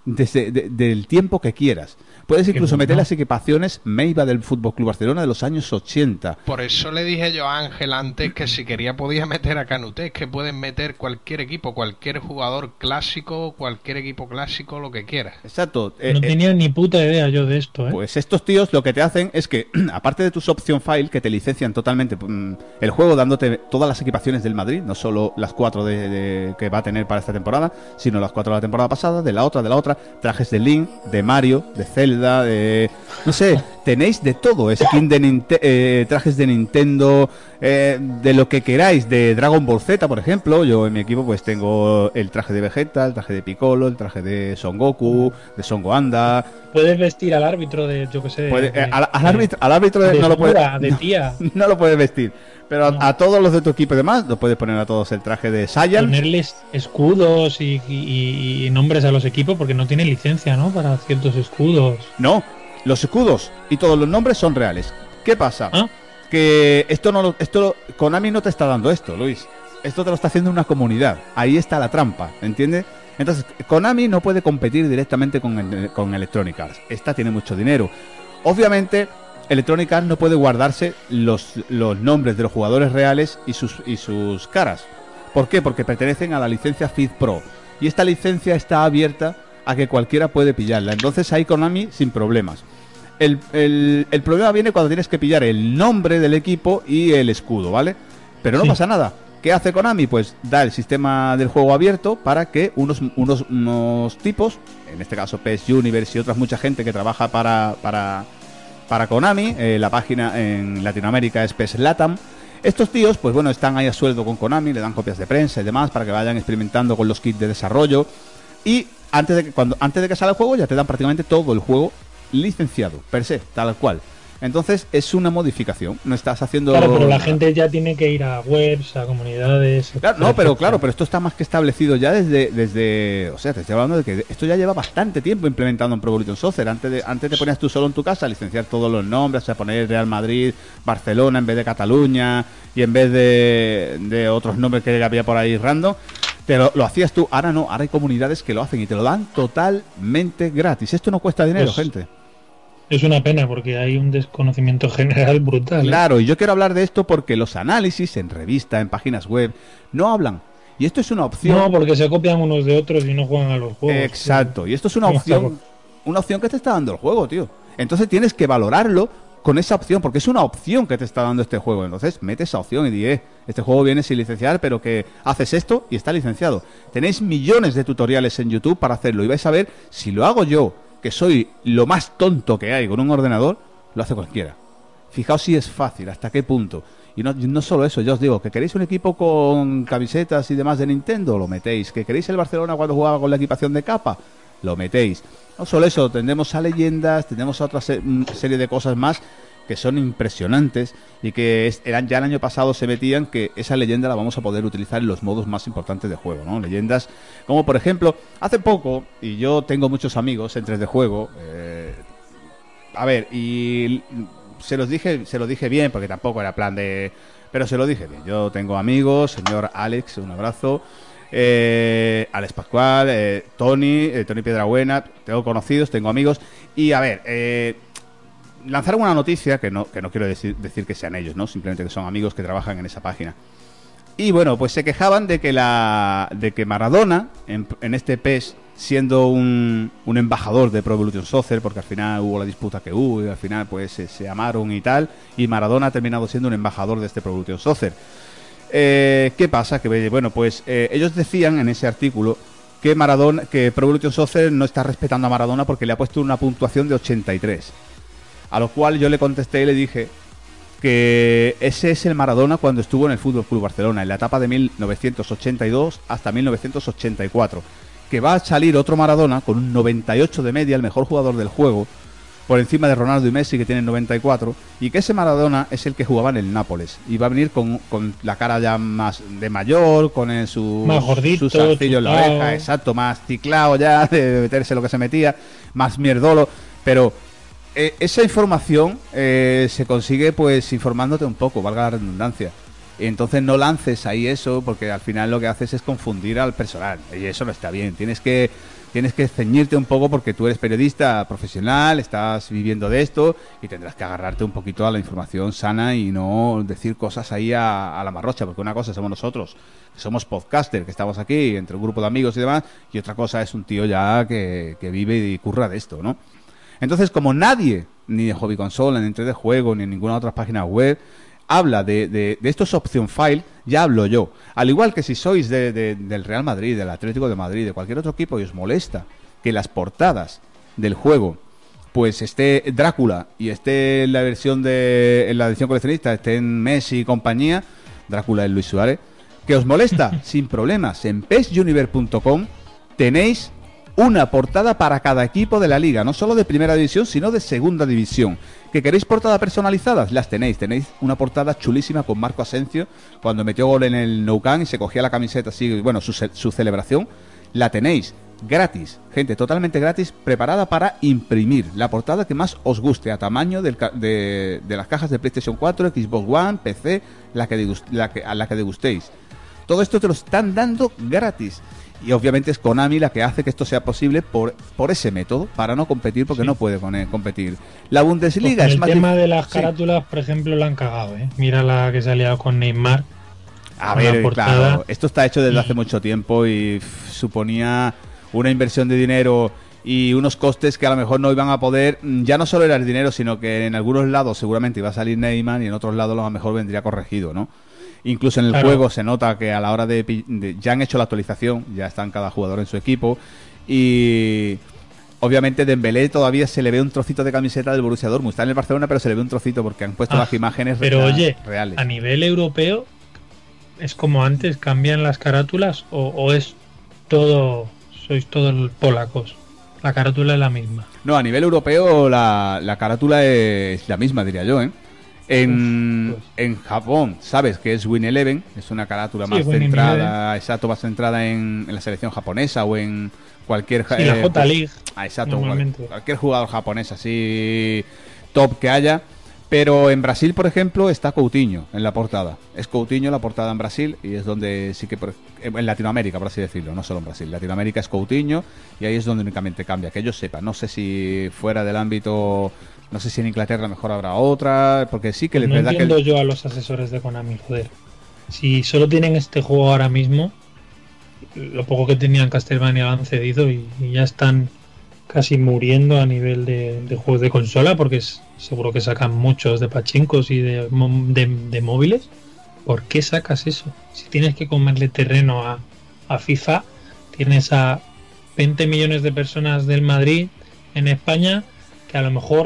desde de- del tiempo que quieras. Puedes incluso bueno. meter las equipaciones Meiba del F C Barcelona de los años ochenta. Por eso le dije yo a Ángel antes que si quería podía meter a Canutés, que pueden meter cualquier equipo, cualquier jugador clásico, cualquier equipo clásico, lo que quiera. Exacto. eh, No eh, tenía ni puta idea yo de esto, ¿eh? Pues estos tíos lo que te hacen es que, aparte de tus option file, que te licencian totalmente mm, el juego dándote todas las equipaciones del Madrid, no solo las cuatro de, de- que va a tener para esta temporada, sino las cuatro de la temporada pasada, de la otra, de la otra, trajes de Link, de Mario, de Zelda, de... no sé, tenéis de todo, skin de Ninte- eh, trajes de Nintendo, eh, de lo que queráis, de Dragon Ball Z, por ejemplo. Yo en mi equipo pues tengo el traje de Vegeta, el traje de Piccolo, el traje de Son Goku, de Son Goanda. Puedes vestir al árbitro de, yo qué sé... Puede- de- eh, al, al de- árbitro, al árbitro de- de no lo puede, Sura, de no, tía. no lo puedes vestir, pero a, No. a todos los de tu equipo y demás lo puedes poner a todos el traje de Saiyan. Ponerles escudos y, y- y nombres a los equipos porque no tiene licencia, ¿no? Para ciertos escudos. No, los escudos y todos los nombres son reales. ¿Qué pasa? ¿Ah? Que esto no lo, esto lo- Konami no te está dando esto, Luis. Esto te lo está haciendo una comunidad. Ahí está la trampa, ¿entiendes? Entonces, Konami no puede competir directamente con, el- con Electronic Arts. Esta tiene mucho dinero. Obviamente, Electronic Arts no puede guardarse los, los nombres de los jugadores reales y sus, y sus caras. ¿Por qué? Porque pertenecen a la licencia F I D Pro. Y esta licencia está abierta a que cualquiera puede pillarla. Entonces ahí Konami sin problemas. El, el- el problema viene cuando tienes que pillar el nombre del equipo y el escudo, ¿vale? Pero no Sí. pasa nada. ¿Qué hace Konami? Pues da el sistema del juego abierto para que unos, unos, unos tipos, en este caso P E S Universe y otras mucha gente que trabaja para, para, para Konami, eh, la página en Latinoamérica es P E S Latam. Estos tíos, pues bueno, están ahí a sueldo con Konami, le dan copias de prensa y demás para que vayan experimentando con los kits de desarrollo. Y antes de que, cuando, antes de que salga el juego ya te dan prácticamente todo el juego licenciado, per se, tal cual. Entonces es una modificación, no estás haciendo... Claro, pero la nada. gente ya tiene que ir a webs, a comunidades... Claro, no, etcétera, pero etcétera. claro, pero esto está más que establecido ya desde, desde, o sea, te estoy hablando de que esto ya lleva bastante tiempo implementando en Pro Evolution Soccer. Antes de, antes te ponías tú solo en tu casa a licenciar todos los nombres, o sea, poner Real Madrid, Barcelona en vez de Cataluña y en vez de, de otros nombres que había por ahí random. Te lo, lo hacías tú, ahora no, ahora hay comunidades que lo hacen y te lo dan totalmente gratis. Esto no cuesta dinero, Pues, gente. Es una pena porque hay un desconocimiento general brutal. ¿eh? Claro, y yo quiero hablar de esto porque los análisis en revista, en páginas web, no hablan. Y esto es una opción. No, porque se copian unos de otros y no juegan a los juegos. Exacto, y esto es una ¿Cómo opción, estamos? una opción que te está dando el juego, tío. Entonces tienes que valorarlo con esa opción, porque es una opción que te está dando este juego. Entonces mete esa opción y di, eh, este juego viene sin licenciar, pero que haces esto y está licenciado. Tenéis millones de tutoriales en YouTube para hacerlo y vais a ver si lo hago yo, que soy lo más tonto que hay con un ordenador, lo hace cualquiera. Fijaos si es fácil, hasta qué punto. Y no, no solo eso, yo os digo, que queréis un equipo con camisetas y demás de Nintendo, lo metéis. Que queréis el Barcelona cuando jugaba con la equipación de capa, lo metéis. No solo eso, tendremos a leyendas, tendremos a otra se- mm, serie de cosas más que son impresionantes y que es- eran, ya el año pasado se metían que esa leyenda la vamos a poder utilizar en los modos más importantes de juego, ¿no? Leyendas como por ejemplo, hace poco, y yo tengo muchos amigos en tres de juego, eh, a ver, y se los dije, se lo dije bien, porque tampoco era plan de... Pero se lo dije bien. Yo tengo amigos, señor Alex, un abrazo. Eh, Alex Pascual, eh, Tony, eh, Tony Piedrabuena, tengo conocidos, tengo amigos. Y a ver, eh, lanzaron una noticia, que no, que no quiero decir, decir que sean ellos, ¿no? Simplemente que son amigos que trabajan en esa página. Y bueno, pues se quejaban de que la de que Maradona, en, en este P E S, siendo un, un embajador de Pro Evolution Soccer, porque al final hubo la disputa que hubo y al final pues se, se amaron y tal, y Maradona ha terminado siendo un embajador de este Pro Evolution Soccer. Eh, ¿Qué pasa? Que bueno, pues eh, ellos decían en ese artículo que Maradona, que Pro Evolution Soccer no está respetando a Maradona porque le ha puesto una puntuación de ochenta y tres. A lo cual yo le contesté y le dije que ese es el Maradona cuando estuvo en el F C Barcelona, en la etapa de mil novecientos ochenta y dos hasta mil novecientos ochenta y cuatro. Que va a salir otro Maradona con un noventa y ocho de media, el mejor jugador del juego, por encima de Ronaldo y Messi, que tienen noventa y cuatro, y que ese Maradona es el que jugaba en el Nápoles. Y va a venir con, con la cara ya más de mayor, con el, su, Más gordito, su zarcillo en la chupao. oreja, exacto, más ciclado ya, de meterse lo que se metía, más mierdolo, pero... Eh, esa información eh, se consigue pues informándote un poco, valga la redundancia. Y entonces no lances ahí eso porque al final lo que haces es confundir al personal y eso no está bien. Tienes que tienes que ceñirte un poco porque tú eres periodista profesional, estás viviendo de esto y tendrás que agarrarte un poquito a la información sana y no decir cosas ahí a, a la marrocha, porque una cosa somos nosotros, que somos podcaster, que estamos aquí entre un grupo de amigos y demás, y otra cosa es un tío ya que, que vive y curra de esto, ¿no? Entonces, como nadie, ni de Hobby Consola, ni en tres D Juego, ni en ninguna otra página web, habla de, de, de estos option file, ya hablo yo. Al igual que si sois de, de, del Real Madrid, del Atlético de Madrid, de cualquier otro equipo y os molesta que las portadas del juego pues esté Drácula y esté en la versión de en la edición coleccionista, esté en Messi y compañía, Drácula es Luis Suárez, que os molesta, sin problemas, en pes universe punto com tenéis una portada para cada equipo de la liga, no solo de primera división, sino de segunda división. ¿Que queréis portadas personalizadas? Las tenéis. Tenéis una portada chulísima con Marco Asensio, cuando metió gol en el Nou Camp y se cogía la camiseta así, bueno, su, su celebración. La tenéis gratis, gente, totalmente gratis, preparada para imprimir la portada que más os guste, a tamaño del, de, de las cajas de PlayStation cuatro, Xbox One, P C, la que, la que, a la que degustéis. Todo esto te lo están dando gratis. Y obviamente es Konami la que hace que esto sea posible por, por ese método, para no competir, porque sí. no puede con, eh, competir. La Bundesliga pues es más... El tema de las carátulas, sí. por ejemplo, la han cagado, ¿eh? Mira la que se ha liado con Neymar. A ver, claro, esto está hecho desde y... hace mucho tiempo y pff, suponía una inversión de dinero y unos costes que a lo mejor no iban a poder, ya no solo era el dinero, sino que en algunos lados seguramente iba a salir Neymar y en otros lados a lo mejor vendría corregido, ¿no? Incluso en el claro. juego se nota que a la hora de, de... ya han hecho la actualización, ya están cada jugador en su equipo y obviamente Dembélé todavía se le ve un trocito de camiseta del Borussia Dortmund. Está en el Barcelona, pero se le ve un trocito porque han puesto ah, las imágenes pero real, oye, reales. A nivel europeo, ¿es como antes? ¿Cambian las carátulas o, o es todo, sois todos polacos? La carátula es la misma. No, a nivel europeo la, la carátula es la misma, diría yo, ¿eh? En, pues. en Japón, sabes que es Win Eleven, es una carátula sí, más centrada, exacto, más centrada en, en la selección japonesa o en cualquier sí, eh, la J League. Ah, exacto, cual, cualquier jugador japonés así top que haya. Pero en Brasil, por ejemplo, está Coutinho en la portada. Es Coutinho la portada en Brasil y es donde sí que por, en Latinoamérica, por así decirlo, no solo en Brasil. Latinoamérica es Coutinho y ahí es donde únicamente cambia, que ellos sepan. No sé si fuera del ámbito. No sé si en Inglaterra mejor habrá otra, porque sí que pues les no verdad entiendo que... yo a los asesores de Konami, joder. Si solo tienen este juego ahora mismo, lo poco que tenían Castlevania lo han cedido y, y ya están casi muriendo a nivel de, de juegos de consola, porque es, seguro que sacan muchos de pachincos y de, de, de móviles. ¿Por qué sacas eso? Si tienes que comerle terreno a, a FIFA, tienes a veinte millones de personas del Madrid en España que a lo mejor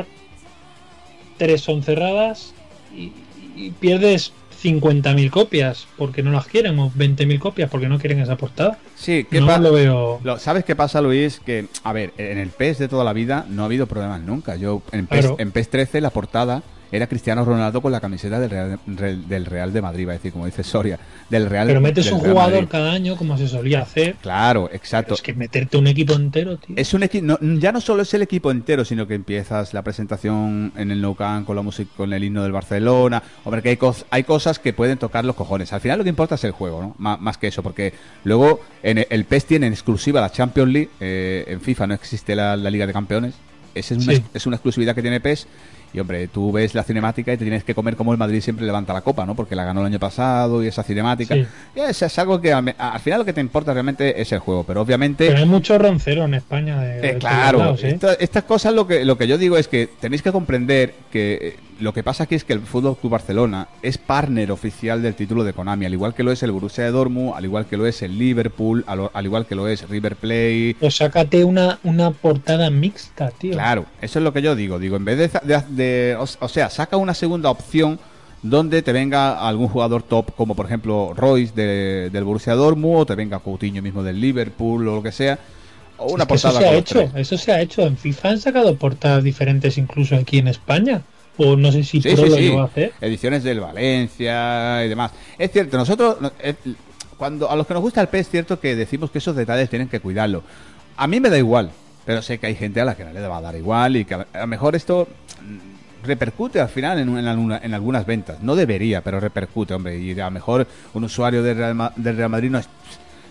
tres son cerradas y, y pierdes cincuenta mil copias porque no las quieren o veinte mil copias porque no quieren esa portada. Sí, ¿qué no pa- lo veo. Lo, ¿Sabes qué pasa, Luis? Que, a ver, en el P E S de toda la vida no ha habido problemas nunca. Yo en P E S, claro. en P E S trece la portada era Cristiano Ronaldo con la camiseta del Real, del Real de Madrid, va a decir, como dice Soria, del Real. Pero metes del un Real jugador Madrid. cada año como se solía hacer. Claro, exacto. Pero es que meterte un equipo entero, tío. Es un equipo, no, ya no solo es el equipo entero, sino que empiezas la presentación en el Nou Camp con la música, con el himno del Barcelona. Hombre, que hay, cos, hay cosas que pueden tocar los cojones. Al final lo que importa es el juego, ¿no? Más, más que eso, porque luego en el, el P E S tiene en exclusiva la Champions League. Eh, en FIFA no existe la, la Liga de Campeones. Esa es una, sí. es una exclusividad que tiene P E S. Y hombre, tú ves la cinemática y te tienes que comer como el Madrid siempre levanta la copa, ¿no? Porque la ganó el año pasado y esa cinemática. Sí. Y es, es algo que al, al final lo que te importa realmente es el juego, pero obviamente... Pero hay mucho roncero en España. De, eh, de claro, lados, ¿eh? esta, estas cosas lo que, lo que yo digo es que tenéis que comprender que lo que pasa aquí es que el Fútbol Club Barcelona es partner oficial del título de Konami, al igual que lo es el Borussia de Dortmund, al igual que lo es el Liverpool, al, al igual que lo es River Plate. Pues sácate una, una portada mixta, tío. Claro, eso es lo que yo digo. Digo, en vez de, de, de o, o sea, saca una segunda opción donde te venga algún jugador top, como por ejemplo Royce de, del Borussia Dortmund, o te venga Coutinho mismo del Liverpool o lo que sea. O una es que portada. Eso se ha hecho, eso se ha hecho. En FIFA han sacado portadas diferentes incluso aquí en España. O no sé si sí, Pro sí, lo sí. lleva a hacer. Ediciones del Valencia y demás. Es cierto, nosotros, cuando a los que nos gusta el P E S, es cierto que decimos que esos detalles tienen que cuidarlo. A mí me da igual, pero sé que hay gente a la que no le va a dar igual y que a lo mejor esto repercute al final en, en, alguna, en algunas ventas. No debería, pero repercute, hombre. Y a lo mejor un usuario del Real, del Real Madrid no es...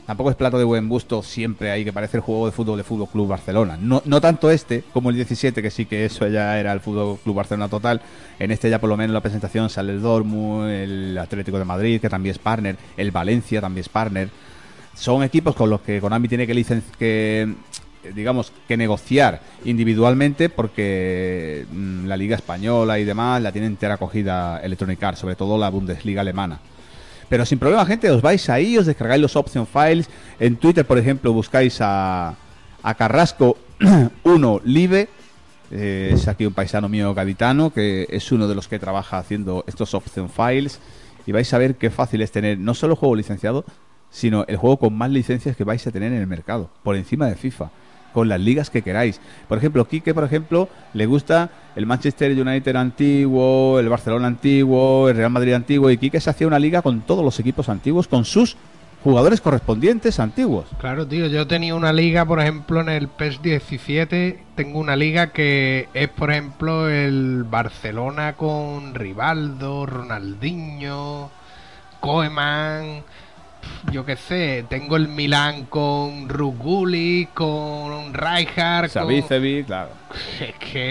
tampoco es plato de buen gusto siempre ahí que parece el juego de fútbol de Fútbol Club Barcelona. No, no tanto este como el diecisiete, que sí que eso ya era el Fútbol Club Barcelona total. En este ya por lo menos en la presentación sale el Dortmund, el Atlético de Madrid, que también es partner, el Valencia también es partner. Son equipos con los que Konami tiene que, licen- que digamos que negociar individualmente, porque mmm, la Liga Española y demás la tiene entera acogida Electronic Arts, sobre todo la Bundesliga alemana. Pero sin problema, gente, os vais ahí, os descargáis los option files. En Twitter, por ejemplo, buscáis a, a Carrasco uno Live. Eh, es aquí un paisano mío gaditano, que es uno de los que trabaja haciendo estos option files. Y vais a ver qué fácil es tener no solo el juego licenciado, sino el juego con más licencias que vais a tener en el mercado, por encima de FIFA, con las ligas que queráis. Por ejemplo, Quique, por ejemplo, le gusta el Manchester United antiguo, el Barcelona antiguo, el Real Madrid antiguo, y Quique se hacía una liga con todos los equipos antiguos, con sus jugadores correspondientes antiguos. Claro, tío, yo tenía una liga, por ejemplo, en el P E S diecisiete, tengo una liga que es, por ejemplo, el Barcelona con Rivaldo, Ronaldinho, Koeman... Yo qué sé, tengo el Milán con Ruguli, con Rijkaard, Savicevic, con... claro. Es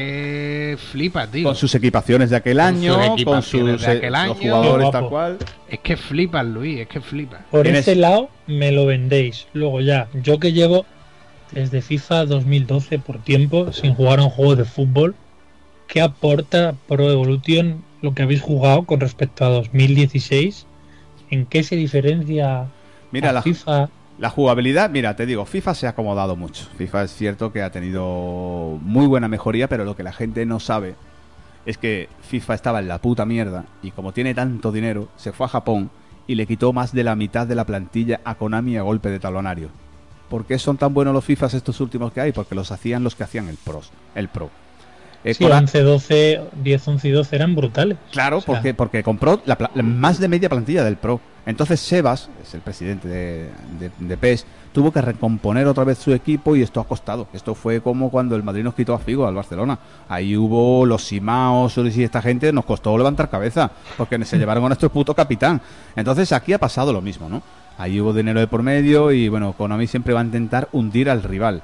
que flipa, tío. Con sus equipaciones de aquel Con año, sus con equipaciones sus de aquel eh, año. los jugadores Qué tal guapo. cual. Es que flipa, Luis, es que flipa. Por ¿Tienes? ese lado me lo vendéis. Luego ya, yo que llevo desde FIFA dos mil doce por tiempo sin jugar a un juego de fútbol, ¿qué aporta Pro Evolution lo que habéis jugado con respecto a dos mil dieciséis? ¿En qué se diferencia Mira, a la, FIFA? la jugabilidad, mira, te digo, FIFA se ha acomodado mucho. FIFA es cierto que ha tenido muy buena mejoría, pero lo que la gente no sabe es que FIFA estaba en la puta mierda y como tiene tanto dinero, se fue a Japón y le quitó más de la mitad de la plantilla a Konami a golpe de talonario. ¿Por qué son tan buenos los FIFAs estos últimos que hay? Porque los hacían los que hacían el Pros, el Pro. Eh, Sí, Konami- once, doce, diez, once y doce eran brutales. Claro, O sea, porque, porque compró la, pla- la- más de media plantilla del Pro. Entonces Sebas, es el presidente de, de, de P E S, tuvo que recomponer otra vez su equipo y esto ha costado. Esto fue como cuando el Madrid nos quitó a Figo, al Barcelona. Ahí hubo los Simaos y esta gente, nos costó levantar cabeza, porque se llevaron a nuestro puto capitán. Entonces aquí ha pasado lo mismo, ¿no? Ahí hubo dinero de por medio y bueno, Konami siempre va a intentar hundir al rival.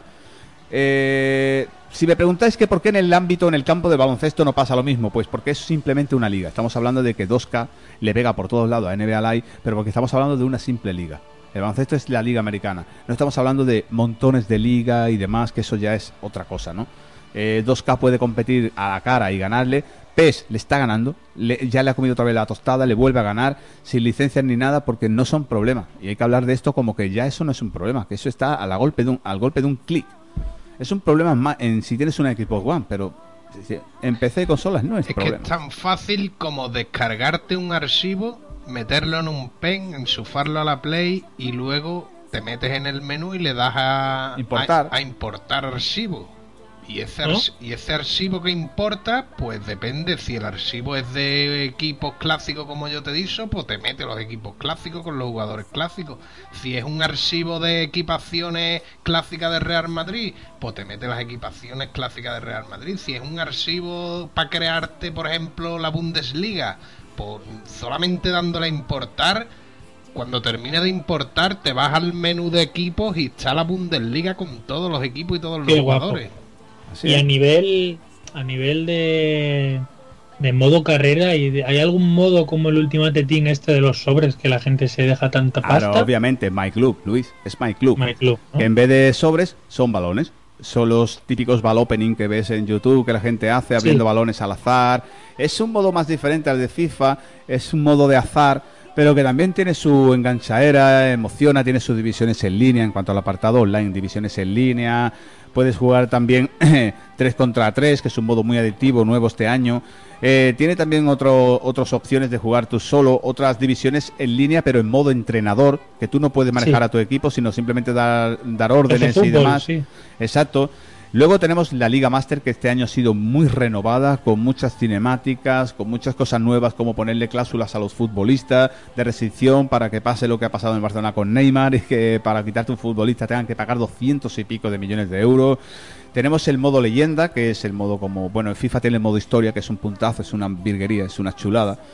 Eh, si me preguntáis que por qué en el ámbito, en el campo de baloncesto no pasa lo mismo, pues porque es simplemente una liga. Estamos hablando de que dos K le pega por todos lados a N B A Live, pero porque estamos hablando de una simple liga. El baloncesto es la liga americana. No estamos hablando de montones de liga y demás, que eso ya es otra cosa, ¿no? Eh, dos K puede competir a la cara y ganarle. P E S le está ganando, le, ya le ha comido otra vez la tostada, le vuelve a ganar sin licencias ni nada porque no son problemas. Y hay que hablar de esto como que ya eso no es un problema, que eso está a la golpe de un, al golpe de un clic. Es un problema más en si tienes un Xbox One, pero si- si- en P C y consolas no es, Es que problema. es tan fácil como descargarte un archivo, meterlo en un pen, enchufarlo a la Play y luego te metes en el menú y le das a Importar. a, a importar archivo. Y ese, ¿No? arch- y ese archivo que importa, pues depende. Si el archivo es de equipos clásicos, como yo te he dicho, pues te mete los equipos clásicos con los jugadores clásicos. Si es un archivo de equipaciones clásicas de Real Madrid, pues te mete las equipaciones clásicas de Real Madrid. Si es un archivo para crearte, por ejemplo, la Bundesliga, pues solamente dándole a importar. Cuando termina de importar, te vas al menú de equipos y está la Bundesliga con todos los equipos y todos los Qué guapo. jugadores. Así Y es. a nivel a nivel de, de modo carrera, ¿y de- ¿hay algún modo como el Ultimate Team este de los sobres que la gente se deja tanta Claro, pasta? obviamente, My Club, Luis, es My Club. My Club, ¿no? Que en vez de sobres, son balones. Son los típicos ball opening que ves en YouTube, que la gente hace abriendo Sí. balones al azar. Es un modo más diferente al de FIFA, es un modo de azar, pero que también tiene su enganchadera, emociona, tiene sus divisiones en línea en cuanto al apartado online, divisiones en línea. Puedes jugar también tres contra tres, que es un modo muy adictivo, nuevo este año. Eh, tiene también otro, otras opciones de jugar tú solo, otras divisiones en línea, pero en modo entrenador, que tú no puedes manejar Sí. a tu equipo, sino simplemente dar, dar órdenes Ese y fútbol, demás. sí. Exacto. Luego tenemos la Liga Master, que este año ha sido muy renovada, con muchas cinemáticas, con muchas cosas nuevas, como ponerle cláusulas a los futbolistas de restricción para que pase lo que ha pasado en Barcelona con Neymar, y que para quitarte un futbolista tengan que pagar doscientos y pico de millones de euros. Tenemos el modo leyenda, que es el modo como... Bueno, en FIFA tiene el modo historia, que es un puntazo, es una virguería, es una chulada.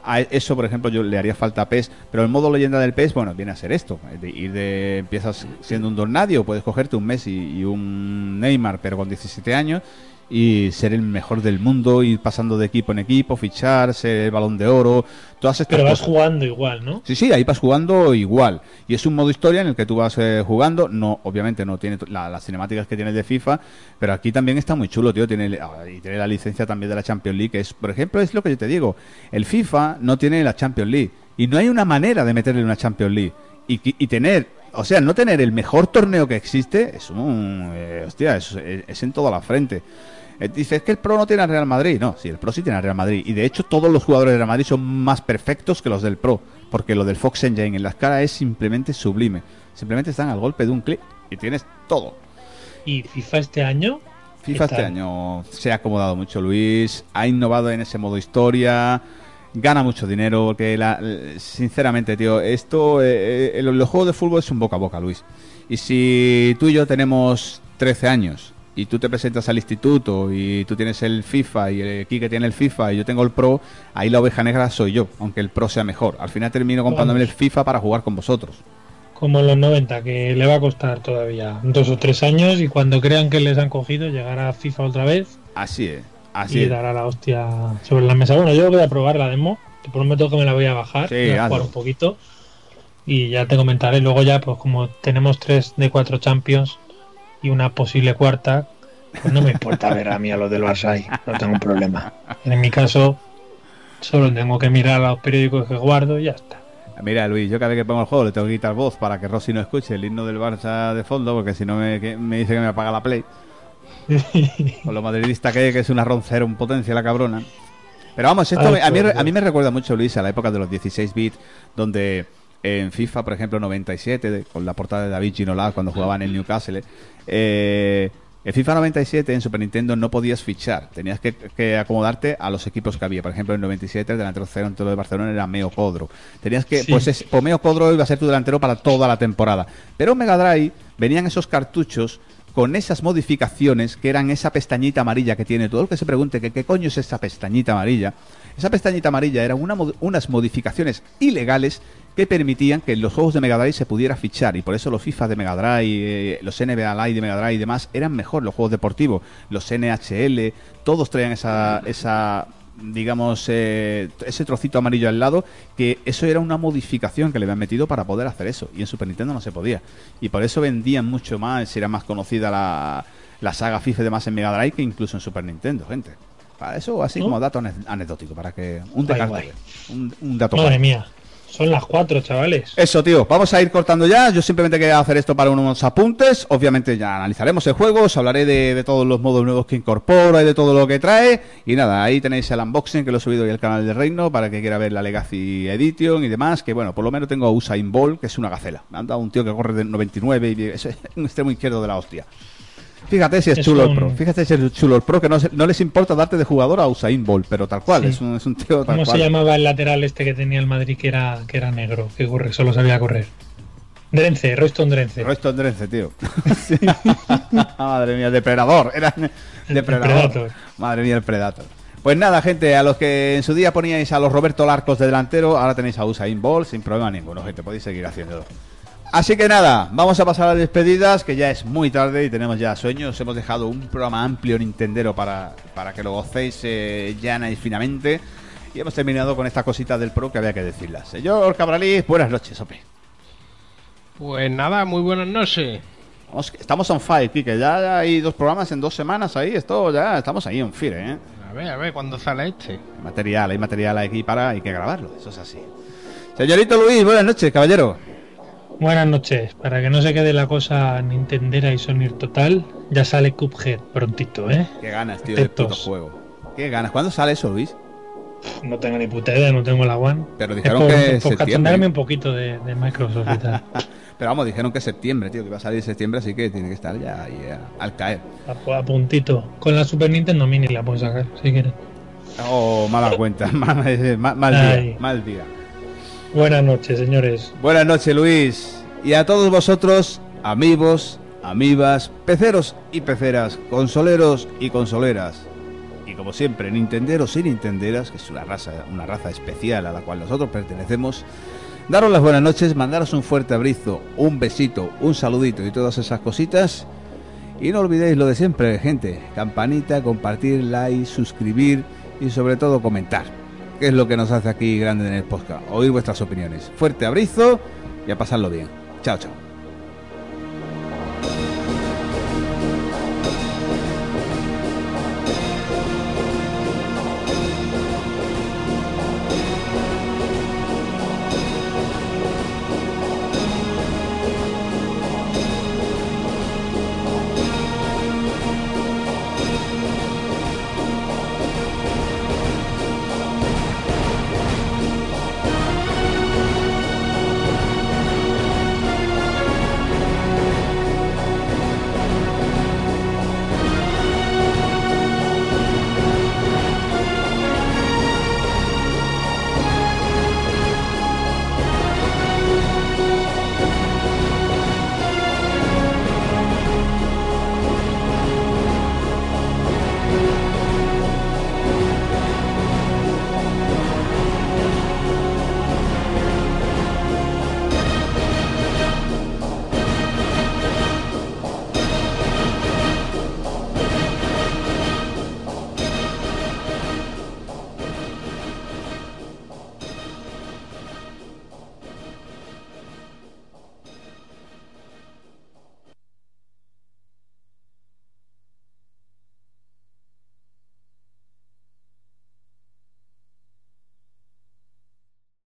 a eso, por ejemplo, yo le haría falta a P E S, pero el modo leyenda del P E S, bueno, viene a ser esto, de ir de, empiezas siendo un don nadie o puedes cogerte un Messi y un Neymar, pero con diecisiete años, y ser el mejor del mundo, ir pasando de equipo en equipo, fichar, ser el Balón de Oro, todas estas Pero vas cosas. jugando igual, ¿no? Sí, sí, ahí vas jugando igual. Y es un modo historia en el que tú vas eh, jugando. No, obviamente no tiene la, las cinemáticas que tiene el de FIFA, pero aquí también está muy chulo, tío. Tiene, y tiene la licencia también de la Champions League, que es, por ejemplo, es lo que yo te digo. El FIFA no tiene la Champions League. Y no hay una manera de meterle una Champions League. Y, y tener, o sea, no tener el mejor torneo que existe, es un... Eh, hostia, es, es en toda la frente. Dice, es que el Pro no tiene al Real Madrid. No, sí, el Pro sí tiene al Real Madrid. Y de hecho todos los jugadores de Real Madrid son más perfectos que los del Pro. Porque lo del Fox Engine en las caras es simplemente sublime. Simplemente están al golpe de un clic y tienes todo. ¿Y FIFA este año? FIFA este año se ha acomodado mucho, Luis. Ha innovado en ese modo historia. Gana mucho dinero. Porque la, sinceramente, tío, esto, eh, los juegos de fútbol es un boca a boca, Luis. Y si tú y yo tenemos trece años... y tú te presentas al instituto y tú tienes el FIFA y el Kike tiene el FIFA y yo tengo el Pro, ahí la oveja negra soy yo, aunque el Pro sea mejor. Al final termino comprándome el FIFA para jugar con vosotros. Como en los noventa, que le va a costar todavía dos o tres años y cuando crean que les han cogido, llegará a FIFA otra vez. Así es, así y es. dará la hostia sobre la mesa. Bueno, yo voy a probar la demo, te prometo que me la voy a bajar, Sí, voy a hazlo. jugar un poquito y ya te comentaré. Luego ya, pues como tenemos tres de cuatro Champions y una posible cuarta, pues no me importa ver a mí a los del Barça ahí, no tengo un problema. En mi caso, solo tengo que mirar a los periódicos que guardo y ya está. Mira, Luis, yo cada vez que pongo el juego le tengo que quitar voz para que Rosy no escuche el himno del Barça de fondo, porque si no me, que- me dice que me apaga la Play. Con lo madridista que es, que es una roncera, un potencia la cabrona. Pero vamos, esto Ay, me- a, mí, por a mí Dios. me recuerda mucho, Luis, a la época de los dieciséis bits, donde en FIFA, por ejemplo, noventa y siete, de- con la portada de David Ginola, cuando jugaba en el Newcastle, eh, en FIFA noventa y siete en Super Nintendo no podías fichar, tenías que, que acomodarte a los equipos que había. Por ejemplo, en noventa y siete el delantero centro de Barcelona era Meo Codro. Tenías que, Sí. pues, es, pues Meo Codro iba a ser tu delantero para toda la temporada. Pero en Mega Drive venían esos cartuchos con esas modificaciones que eran esa pestañita amarilla que tiene. Todo el que se pregunte que qué coño es esa pestañita amarilla. Esa pestañita amarilla eran una, mod- unas modificaciones ilegales que permitían que en los juegos de Mega Drive se pudiera fichar, y por eso los FIFA de Mega Drive, eh, los N B A Live de Mega Drive y demás eran mejor, los juegos deportivos, los N H L, todos traían esa, esa digamos, eh, ese trocito amarillo al lado, que eso era una modificación que le habían metido para poder hacer eso, y en Super Nintendo no se podía, y por eso vendían mucho más, era más conocida la, la saga FIFA y demás en Mega Drive que incluso en Super Nintendo, gente. Para eso, así ¿No? como dato ane- anecdótico, para que un, Guay, descarte, guay. un, un dato Madre guay. mía, son las cuatro, chavales. Eso, tío, vamos a ir cortando ya. Yo simplemente quería hacer esto para unos apuntes. Obviamente ya analizaremos el juego, os hablaré de, de todos los modos nuevos que incorpora y de todo lo que trae. Y nada, ahí tenéis el unboxing que lo he subido hoy al canal de Reino para que quiera ver la Legacy Edition y demás. Que bueno, por lo menos tengo a Usain Bolt, que es una gacela. Me han dado un tío que corre de noventa y nueve y es un extremo izquierdo de la hostia. Fíjate si es, Es chulo un- el Pro. Fíjate si es chulo el Pro, que no, se- no les importa darte de jugador a Usain Bolt, pero tal cual. Sí. Es, un, es un tío tal ¿Cómo cual. se llamaba el lateral este que tenía el Madrid que era, que era negro, que corre, solo sabía correr? Drense, Royston Drense. Royston Drense, tío. Sí. Madre mía, el depredador. Era El depredador. Predator. Madre mía, el Predator. Pues nada, gente, a los que en su día poníais a los Roberto Larcos de delantero, ahora tenéis a Usain Bolt sin problema ninguno, gente. Podéis seguir haciéndolo. Así que nada, vamos a pasar a las despedidas, que ya es muy tarde y tenemos ya sueños. Os hemos dejado un programa amplio nintendero para, para que lo gocéis eh, llana y finamente. Y hemos terminado con esta cosita del Pro que había que decirlas. Señor Cabralí, buenas noches, Ope. Pues nada, muy buenas noches. Vamos, estamos on fire, Kike. Ya hay dos programas en dos semanas ahí. Esto ya estamos ahí on fire, ¿eh? A ver, a ver, ¿cuándo sale este? Hay material, hay material aquí para... Hay que grabarlo, eso es así. Señorito Luis, buenas noches, caballero. Buenas noches. Para que no se quede la cosa nintendera y sonir total, ya sale Cuphead prontito, ¿eh? Qué ganas, tío, de puto Atentos. juego. Qué ganas. ¿Cuándo sale eso, Luis? No tengo ni puta idea, no tengo la One. Pero Es dijeron por, que por septiembre. cachondearme un poquito de, de Microsoft y tal. Pero vamos, dijeron que septiembre, tío, que iba a salir septiembre, así que tiene que estar ya ahí eh, al caer. A, a puntito. Con la Super Nintendo Mini la puedes sacar, si quieres. Oh, mala cuenta, mal, mal- mal día, Ay. mal día. Buenas noches, señores. Buenas noches, Luis. Y a todos vosotros, amigos, amibas, peceros y peceras, consoleros y consoleras, y como siempre, nintenderos y nintenderas, que es una raza, una raza especial a la cual nosotros pertenecemos, daros las buenas noches, mandaros un fuerte abrazo, un besito, un saludito y todas esas cositas. Y no olvidéis lo de siempre, gente, campanita, compartir, like, suscribir y sobre todo comentar, que es lo que nos hace aquí grande en el podcast, oír vuestras opiniones. Fuerte abrazo y a pasarlo bien. Chao, chao.